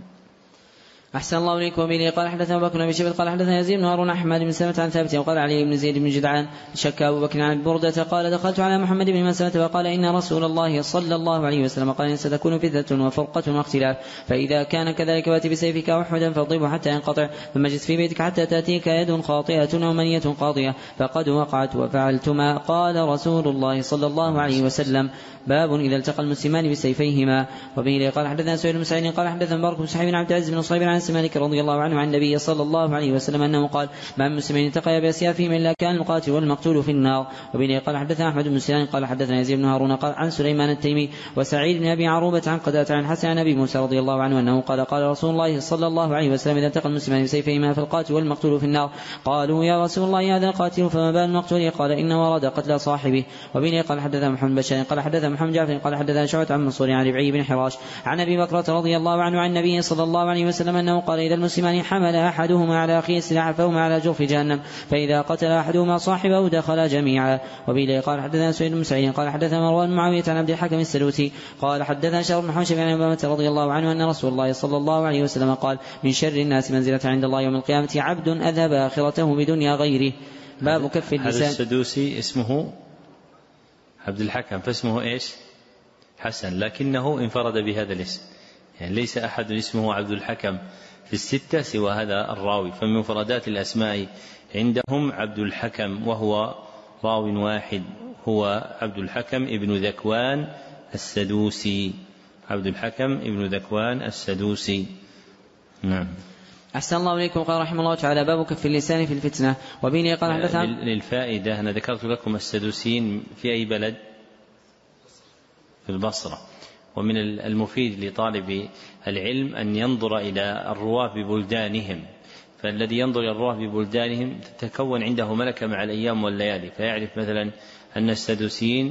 أحسن الله إليكم. وبه قال حدثنا أبو بكر بن شيبة قال حدثنا يزيد بن هارون أحمد بن سلمة عن ثابت وقال علي بن زيد بن جدعان شك أبو بكر عن بردة قال دخلت على محمد بن مسلمة وقال إن رسول الله صلى الله عليه وسلم قال إن ستكون فتنة وفرقة واختلاف فإذا كان كذلك فأت بسيفك أحدا فاضربه حتى ينقطع ثم اجلس في بيتك حتى تأتيك يد خاطئة أو منية قاضية فقد وقعت وفعلت ما قال رسول الله صلى الله عليه وسلم باب إذا التقى المسلمان بسيفيهما. وبه قال حدثنا سعيد بن سعيد قال حدثنا مبارك بن سحيب بن عبد العزيز بن صهيب عن مالك رضي الله عنه عن النبي صلى الله عليه وسلم أنه قال ما من مسلمين التقيا بأسيافهم إلا كان المقاتل والمقتول في النار. وبه قال حدثنا أحمد بن سنان قال حدثنا يزيد بن هارون قال عن سليمان التيمي وسعيد بن أبي عروبة عن قتادة عن حسن عن أبي موسى رضي الله عنه أنه قال رسول الله صلى الله عليه وسلم إذا التقى المسلمان بسيفيهما فالقاتل والمقتول في النار. قالوا يا رسول الله هذا القاتل فما بال المقتول؟ قال إن ورد قتل صاحبه. وبه قال حدثنا محمد بشار قال حدثنا محمد جعفر قال حدثنا شعبة عن منصور عن ربعي بن حراش عن أبي بكرة رضي الله عنه عن النبي صلى الله عليه وسلم أنه قال إذا المسلمان حمل أحدهما على أخيه السلاح فهما على جرف جهنم فإذا قتل أحدهما صاحبه دخل جميعا. وبه قال حدثنا سعيد بن سعيد قال حدثنا مروان بن معاوية عن عبد الحكم السلوسي قال حدثنا شهر بن حوشب عن أبي رضي الله عنه أن رسول الله صلى الله عليه وسلم قال من شر الناس منزلة عند الله يوم القيامة عبد أذهب آخرته بدنيا غيره. باب كف اللسان. هذا السدوسي اسمه عبد الحكم فاسمه إيش؟ حسن، لكنه انفرد بهذا الاسم، يعني ليس أحد اسمه عبد الحكم في الستة سوى هذا الراوي، فمن مفردات الأسماء عندهم عبد الحكم وهو راو واحد هو عبد الحكم ابن ذكوان السدوسي. عبد الحكم ابن ذكوان السدوسي. نعم. أحسن الله إليكم. قال رحمه الله تعالى باب كف اللسان في الفتنة. وبه قال حدثنا للفائدة أنا ذكرت لكم السدوسيين في أي بلد؟ في البصرة. ومن المفيد لطالب العلم أن ينظر إلى الرواة ببلدانهم، فالذي ينظر إلى الرواة ببلدانهم تتكون عنده ملكة مع الأيام والليالي، فيعرف مثلا أن السدوسيين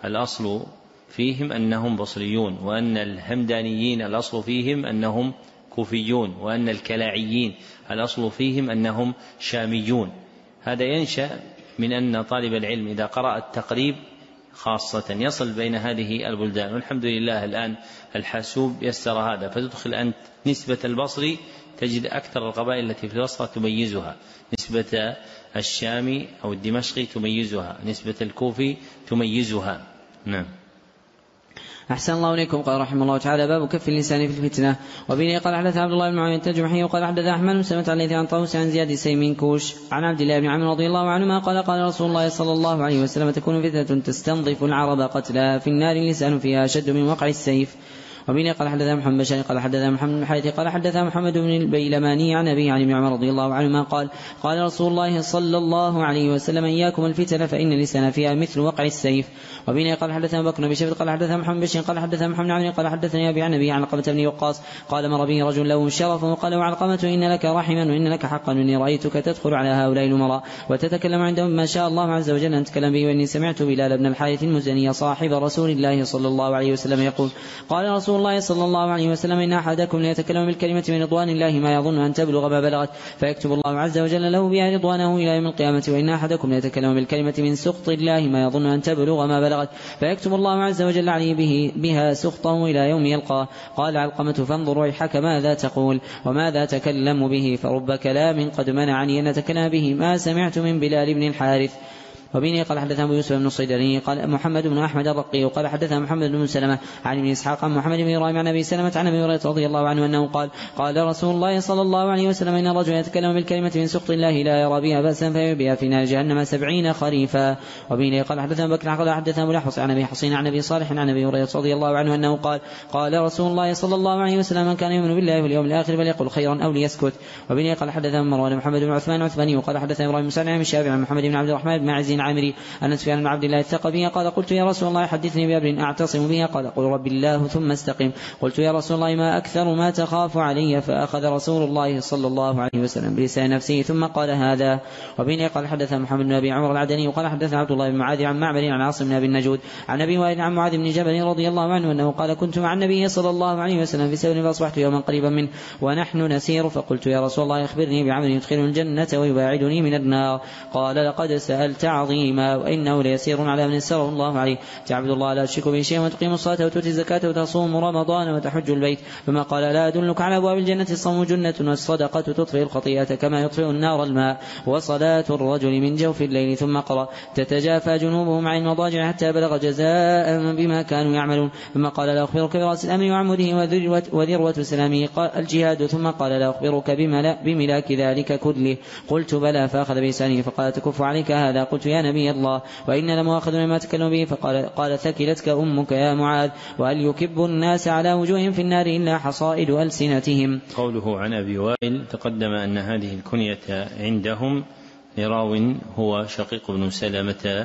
الأصل فيهم أنهم بصريون، وأن الهمدانيين الأصل فيهم أنهم كوفيون، وأن الكلاعيين الأصل فيهم أنهم شاميون. هذا ينشأ من أن طالب العلم إذا قرأ التقريب خاصة يصل بين هذه البلدان، والحمد لله الآن الحاسوب يسر هذا، فتدخل أنت نسبة البصري تجد أكثر القبائل التي في البصرة تميزها، نسبة الشامي أو الدمشقي تميزها، نسبة الكوفي تميزها. نعم. أحسن الله إليكم. قال رحمه الله تعالى: باب كف اللسان في الفتنة. وبه قال حدث عبد الله بن معاوية الجمحي وقال حدث أحمد بن سلمة عليه عن طاووس عن زياد سيمين كوش عن عبد الله بن عمرو رضي الله عنهما قال: قال رسول الله صلى الله عليه وسلم: تكون فتنة تستنظف العرب قتلى في النار اللسان فيها أشد من وقع السيف. وبه قال حدث محمد بن بشار قال حدث محمد بن حارث قال حدث محمد بن البيلماني عن أبيه عن ابن عمر رضي الله عنهما قال: قال رسول الله صلى الله عليه وسلم: إياكم الفتن فإن اللسان فيها مثل وقع السيف. وبه قال حدث بكر بن شيبة قال حدث محمد بن بشار قال حدث محمد بن عمرو قال حدثني أبي عن أبي عن علقمة بن وقاص قال: مر به رجل له شرف وقال: وعلقمة إن لك رحما وإن لك حقا، وإني رأيتك تدخل على هؤلاء الأمراء وتتكلم عندهم ما شاء الله عز وجل أن تتكلم به، وإني سمعت بلال بن الحارث المزني صاحب رسول الله صلى الله عليه وسلم يقول: قال رسول الله صلى الله عليه وسلم: إن أحدكم ليتكلم بالكلمة من رضوان الله ما يظن أن تبلغ ما بلغت، فيكتب الله عز وجل له بها رضوانه إلى يوم القيامة. وإن أحدكم ليتكلم بالكلمة من سخط الله ما يظن أن تبلغ ما بلغت، فيكتب الله عز وجل عليه بها سخطه إلى يوم يلقاه. قال علقمة: فانظر ويحك ماذا تقول وماذا تكلم به، فرب كلام قد منعني أن أتكلم به ما سمعت من بلال بن الحارث. وبه قال حدثنا أبو يوسف بن الصيدلي قال محمد بن أحمد الرقي وقال حدثنا محمد بن سلمة عن ابن إسحاق عن محمد بن إبراهيم عن أبي سلمة عن أبي هريرة رضي الله عنه أنه قال: قال رسول الله صلى الله عليه وسلم: إن الرجل يتكلم بالكلمة من سخط الله لا يرى بها بأسا فيبيها في نار جهنم 70 خريفا. وبه قال حدثنا بكر قال حدثنا أبو الأحوص عن أبي حصين عن أبي صالح عن أبي هريرة رضي الله عنه أنه قال: قال رسول الله صلى الله عليه وسلم: من كان يؤمن بالله واليوم الآخر فليقل خيرا أو ليسكت. وبه قال حدثنا مروان محمد بن عثمان عثماني وقال حدثنا إبراهيم بن سعد عن الشافعي عن محمد بن عبد الرحمن بن معز عامري أن سفيان بن عبد الله الثقفي قال: قلت يا رسول الله حدثني بأمر أعتصم به. قال: قل رب الله ثم استقم. قلت يا رسول الله ما أكثر ما تخاف علي؟ فأخذ رسول الله صلى الله عليه وسلم بلسان نفسه ثم قال: هذا. وبه قال حدث محمد بن أبي عمر العدني وقال حدث عبد الله بن معاذ عن معمر عن عاصم بن أبي النجود عن أبي وائل عن معاذ بن جبل رضي الله عنه أنه قال: كنت مع النبي صلى الله عليه وسلم في سفر فأصبحت يوما قريبا منه ونحن نسير، فقلت يا رسول الله أخبرني بعمل يدخلني الجنة ويباعدني من النار. قال: لقد سألت عظيما، وإنه ليسير على من يسره الله عليه، تعبد الله لا تشرك به شيئا وتقيم الصلاة وتؤتي الزكاة وتصوم رمضان وتحج البيت. ثم قال: لا أدلك على أبواب الجنة؟ الصوم جنة والصدقة تطفئ الخطيئة كما يطفئ النار الماء، وصلاة الرجل من جوف الليل. ثم قرأ: تتجافى جنوبهم عن المضاجع حتى بلغ جزاء بما كانوا يعملون. ثم قال: لا أخبرك برأس الأمر وعموده وذروة سلامه الجهاد. ثم قال: لا أخبرك بملاك ذلك كله؟ قلت: بلى. فأخذ بلسانه فقال: تكف عليك هذا. قلت: يا نبي الله وإن لمؤاخذ مما تكلم به. فقال: ثكلتك أمك يا معاذ، وهل يكب الناس على وجوههم في النار إلا حصائد ألسنتهم. قوله عن أبي وائل تقدم أن هذه الكنية عندهم لراو هو شقيق بن سلمة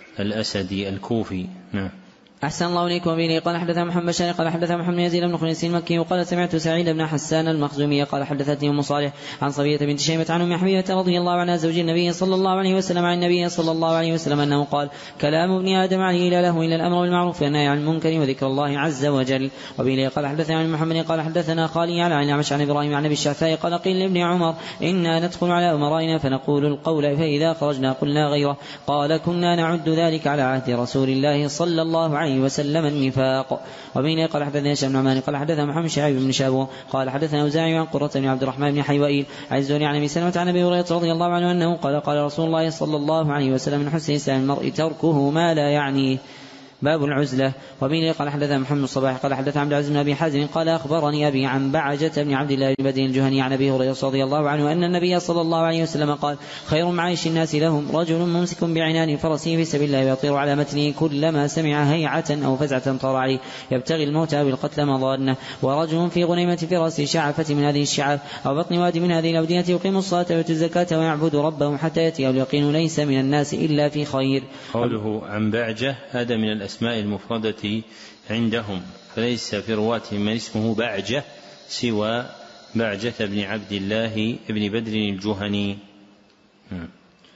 الأسدي الكوفي. نعم. أحسن الله إليكم. وبه قال حدثنا محمد بن قال حدثنا محمد يزيد بن خنيس المكي وقال: سمعت سعيد بن حسان المخزومي قال: حدثتني أم صالح عن صبية بنت شيبة عن أم حبيبة رضي الله عنها زوج النبي صلى الله عليه وسلم عن النبي صلى الله عليه وسلم أنه قال: كلام ابن آدم عليه لا له إلا الأمر بالمعروف والنهي عن المنكر وذكر الله عز وجل. وبه قال حدثنا عن محمد قال حدثنا خالي على الأعمش عن إبراهيم عن أبي الشعثاء قال: قيل لابن عمر: إنا ندخل على أمرائنا فنقول القول فإذا خرجنا قلنا غيره. قال: كنا نعد ذلك على عهد رسول الله صلى الله عليه وسلم النفاق. وبين قال حدثنا هشام بن عمان قال حدثنا محمد شعيب بن شابو قال حدثنا أوزاعي عن قرة بن عبد الرحمن بن حيوئيل عن الزهري عن أبي سلمة عن أبي هريرة رضي الله عنه أنه قال: قال رسول الله صلى الله عليه وسلم: من حسن إسلام المرء تركه ما لا يعنيه. باب العزلة. وبه قال حدثنا محمد الصباح قال حدثنا عبد العزيز بن أبي حازم قال: أخبرني أبي عن بعجة بن عبد الله بن بدر الجهني عن أبي هريرة رضي الله عنه أن النبي صلى الله عليه وسلم قال: خير معايش الناس لهم رجل ممسك بعنان فرسه في سبيل الله ويطير على متنه كلما سمع هيعة أو فزعة طار عليه يبتغي الموت بالقتل مضانه، ورجل في غنيمة فرسه شعفة من هذه الشعاب أو بطن واد من هذه الأودية يقيم الصلاة ويؤتي الزكاة ويعبد ربه حتى يأتيه اليقين ليس من الناس إلا في خير. قوله عن بعجة هذا من الأسماء المفردة عندهم، فليس في رواتهم من اسمه بعجة سوى بعجة بن عبد الله بن بدر الجهني.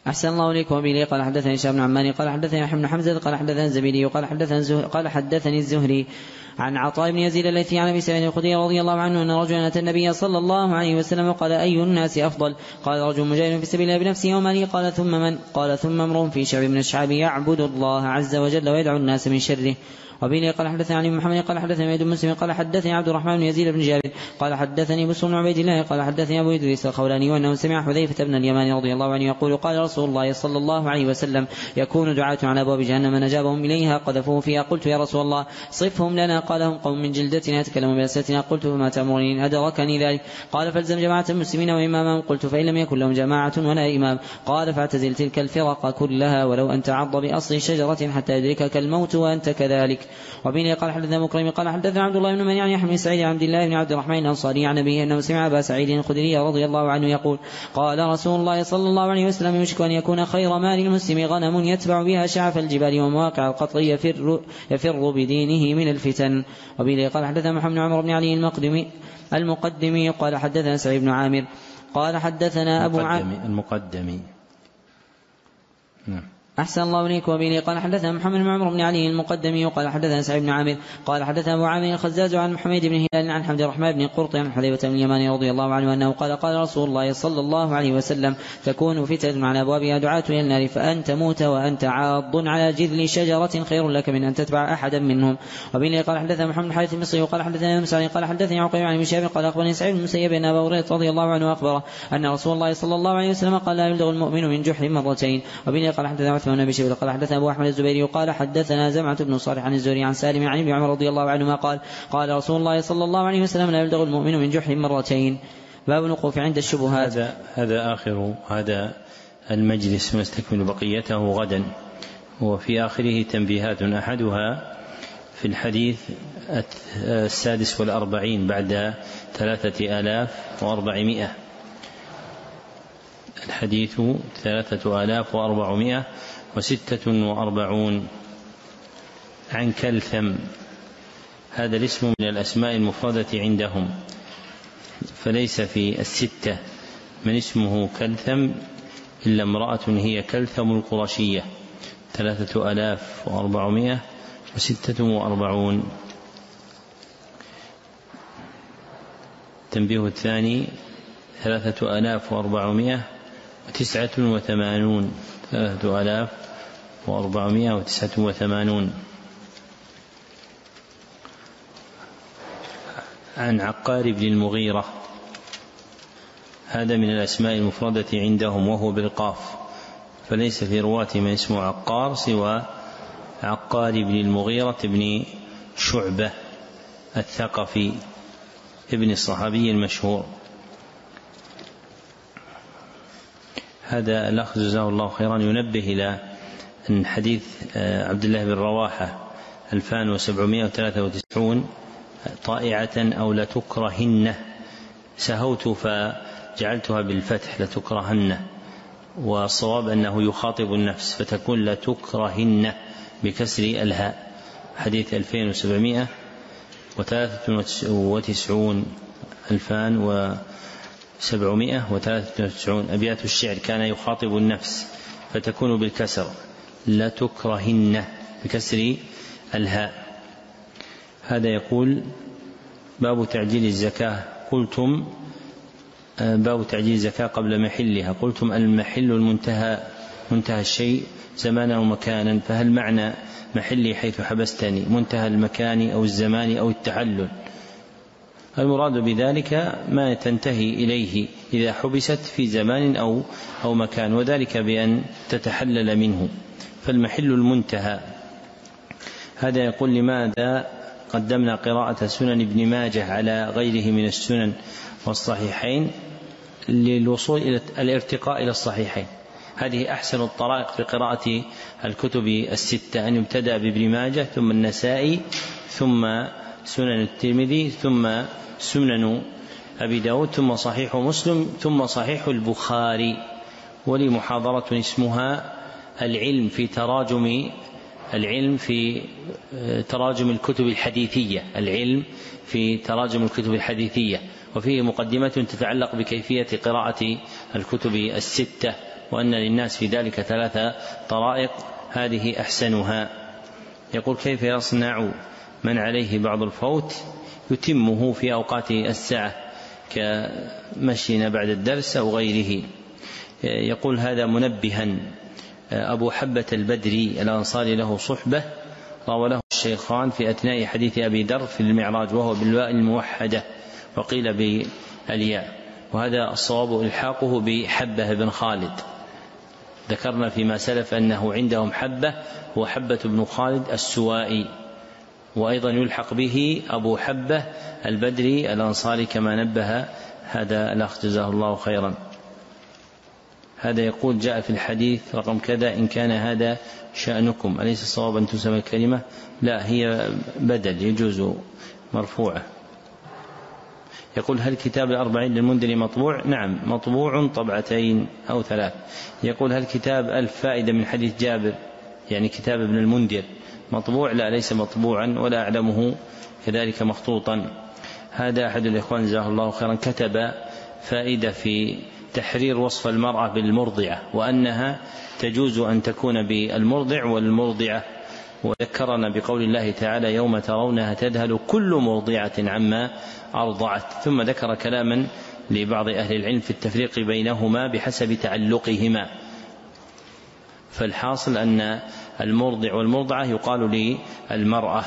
أحسن الله إليك. وبه قال حدثني هشام بن عمار قال حدثني يحيى بن حمزة قال حدثني الزبيدي قال حدثني الزهري عن عطاء بن يزيد الليثي عن ابي سعيد الخدري رضي الله عنه ان رجلا اتى النبي صلى الله عليه وسلم وقال: اي الناس افضل؟ قال: رجل مجاهد في سبيل الله بنفسه وماله. قال: ثم من؟ قال: ثم امرؤ في شعب من الشعب يعبد الله عز وجل ويدعو الناس من شره. وبه قال حدثني علي بن محمد قال حدثني عبد مسلم قال حدثني عبد الرحمن بن يزيد بن جابر قال حدثني بسر بن عبيد الله قال حدثني ابو ادريس الخولاني وانه سمع حذيفه بن اليمان رضي الله عنه يقول: قال رسول الله صلى الله عليه وسلم: يكون دعاة على ابواب جهنم من اجابهم اليها قذفوه فيها. قلت: يا رسول الله صفهم لنا. قال: هم قوم من جلدتنا يتكلمون بألسنتنا. قلت: فما تأمرني؟ إن أدركني ذلك. قال: فالزم جماعة المسلمين وإمامهم. قلت: فإن لم يكن لهم جماعة ولا إمام؟ قال: فاعتزل تلك الفرق كلها ولو أن تعض بأصل شجرة حتى يدركك الموت وأنت كذلك. وبه قال حدثنا مكرم قال حدثنا عبد الله بن من يعني بن سعيد عبد الله بن عبد الرحمن الأنصاري عن أبيه أنه سمع أبا سعيد الخدري رضي الله عنه يقول: قال رسول الله صلى الله عليه وسلم: يشك أن يكون خير مال المسلم غنم يتبع بها شعف الجبال ومواقع القطر يفر بدينه من الفتن. وبه قال حدثنا محمد بن عمرو بن علي المقدمي قال حدثنا سعيد بن عامر قال حدثنا أبو المقدمي. نعم. أحسن الله إليك. وبه قال حدثنا محمد بن عمرو بن علي المقدمي قال حدثنا سعيد بن عامر قال حدثنا أبو عامر الخزاز عن محمد بن هلال عن حمد الرحمن بن قرط عن حذيفة بن اليمان رضي الله عنه أنه قال: قال رسول الله صلى الله عليه وسلم: تكون فتنة على أبوابها دعاة إلى النار فأن تموت وأنت عاض على جذل شجرة خير لك من أن تتبع أحدا منهم. وبه قال حدثنا محمد بن حارث المصري قال حدثنا مسعود قال حدثني عقيل عن شهاب قال أخبرني سعيد بن المسيب أن أبا هريرة رضي الله عنه أخبره أن رسول الله صلى الله عليه وسلم قال: لا يبلغ المؤمن من جحر مرتين. وبه قال حدثنا عثمان بن شيبة قال حدثنا أبو أحمد الزبيري قال حدثنا زمعة بن صالح عن الزهري عن سالم عن ابن عمر رضي الله عنهما قال: قال رسول الله صلى الله عليه وسلم: لا يبلغ المؤمن من جحر مرتين. باب الوقوف عند الشبهات. هذا آخر هذا المجلس، ونستكمل بقيته غدا. وفي آخره تنبيهات، أحدها في الحديث 46 بعد 3400. الحديث 3446 عن كلثم. هذا الاسم من الأسماء المفردة عندهم، فليس في الستة من اسمه كلثم إلا امرأة هي كلثم القرشية. 3446. تنبيه الثاني 3489. 3489 عن عقار بن المغيرة. هذا من الأسماء المفردة عندهم وهو بالقاف، فليس في رواة من اسمه عقار سوى عقار بن المغيرة بن شعبة الثقفي ابن الصحابي المشهور. هذا الأخ جزاه الله خيرا ينبه إلى أن حديث عبد الله بن رواحة 2793 طائعة أو لتكرهن، سهوت فجعلتها بالفتح لتكرهن، والصواب أنه يخاطب النفس فتكون لتكرهن بكسر الهاء. حديث 2793 2793 أبيات الشعر كان يخاطب النفس فتكون بالكسر لتكرهن بكسر الهاء. هذا يقول: باب تعجيل الزكاة. قلتم باب تعجيل الزكاة قبل محلها. قلتم: المحل منتهى الشيء زمانا ومكانا، فهل معنى محلي حيث حبستني منتهى المكان أو الزمان أو التحلل؟ المراد بذلك ما تنتهي إليه إذا حبست في زمان أو مكان، وذلك بأن تتحلل منه، فالمحل المنتهى. هذا يقول: لماذا قدمنا قراءة سنن ابن ماجه على غيره من السنن والصحيحين؟ للوصول إلى الارتقاء إلى الصحيحين. هذه أحسن الطرائق في قراءة الكتب الستة، أن يبتدأ بابن ماجه ثم النسائي ثم سنن الترمذي ثم سنن أبي داود ثم صحيح مسلم ثم صحيح البخاري. ولي محاضرة اسمها العلم في تراجم الكتب الحديثية، العلم في تراجم الكتب الحديثية، وفيه مقدمة تتعلق بكيفية قراءة الكتب الستة وأن للناس في ذلك 3 طرائق هذه أحسنها. يقول: كيف يصنع من عليه بعض الفوت يتمه في أوقات الساعة كمشينا بعد الدرس أو غيره؟ يقول: هذا منبها. أبو حبة البدري الأنصاري له صحبة روى له الشيخان في أثناء حديث أبي ذر في المعراج، وهو بالواء الموحدة وقيل بالياء، وهذا الصواب إلحاقه بحبة بن خالد. ذكرنا فيما سلف أنه عندهم حبة هو حبة بن خالد السوائي، وأيضا يلحق به أبو حبة البدري الأنصاري كما نبه هذا الأخ جزاه الله خيرا. هذا يقول: جاء في الحديث رقم كذا إن كان هذا شأنكم، أليس الصواب أن تسمى الكلمة؟ لا، هي بدل يجوز مرفوعة. يقول: هل كتاب 40 للمنذري مطبوع؟ نعم، مطبوع 2 أو 3. يقول: هل كتاب 1000 فائدة من حديث جابر يعني كتاب ابن المنذر مطبوع؟ لا، ليس مطبوعا ولا أعلمه كذلك مخطوطا. هذا أحد الإخوان جزاه الله خيرا كتب فائدة في تحرير وصف المرأة بالمرضعة، وأنها تجوز أن تكون بالمرضع والمرضعة، وذكرنا بقول الله تعالى: يوم ترونها تذهل كل مرضعة عما أرضعت. ثم ذكر كلاما لبعض أهل العلم في التفريق بينهما بحسب تعلقهما، فالحاصل أن المرضع والمرضعة يقال للمرأة.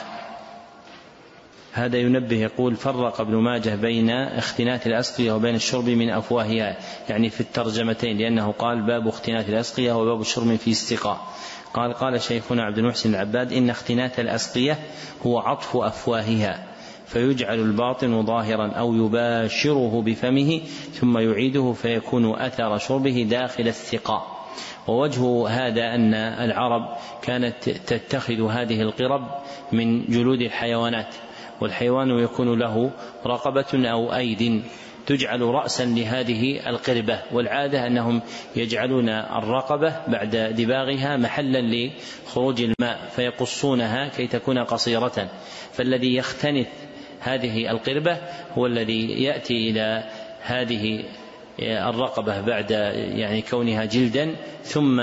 هذا ينبه، يقول: فرق ابن ماجه بين اختنات الأسقية وبين الشرب من أفواهها، يعني في الترجمتين، لأنه قال: باب اختنات الأسقية وباب الشرب في استقاء. قال شيخنا عبد المحسن العباد: إن اختنات الأسقية هو عطف أفواهها، فيجعل الباطن ظاهرا أو يباشره بفمه ثم يعيده فيكون أثر شربه داخل السقاء. ووجه هذا أن العرب كانت تتخذ هذه القرب من جلود الحيوانات، والحيوان يكون له رقبة أو أيد تجعل رأسا لهذه القربة، والعادة أنهم يجعلون الرقبة بعد دباغها محلا لخروج الماء فيقصونها كي تكون قصيرة، فالذي يختنث هذه القربة هو الذي يأتي إلى هذه الرقبة بعد يعني كونها جلدا، ثم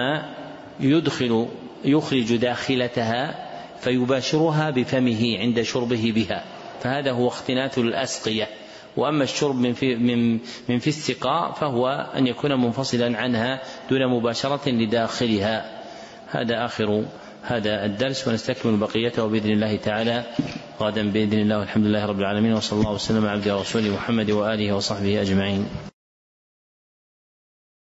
يخرج داخلتها فيباشرها بفمه عند شربه بها، فهذا هو اختناث الأسقية. وأما الشرب من في السقاء فهو أن يكون منفصلا عنها دون مباشرة لداخلها. هذا آخر هذا الدرس، ونستكمل بقيته بإذن الله تعالى غدا بإذن الله، والحمد لله رب العالمين، وصلى الله وسلم على عبده ورسوله محمد وآله وصحبه أجمعين.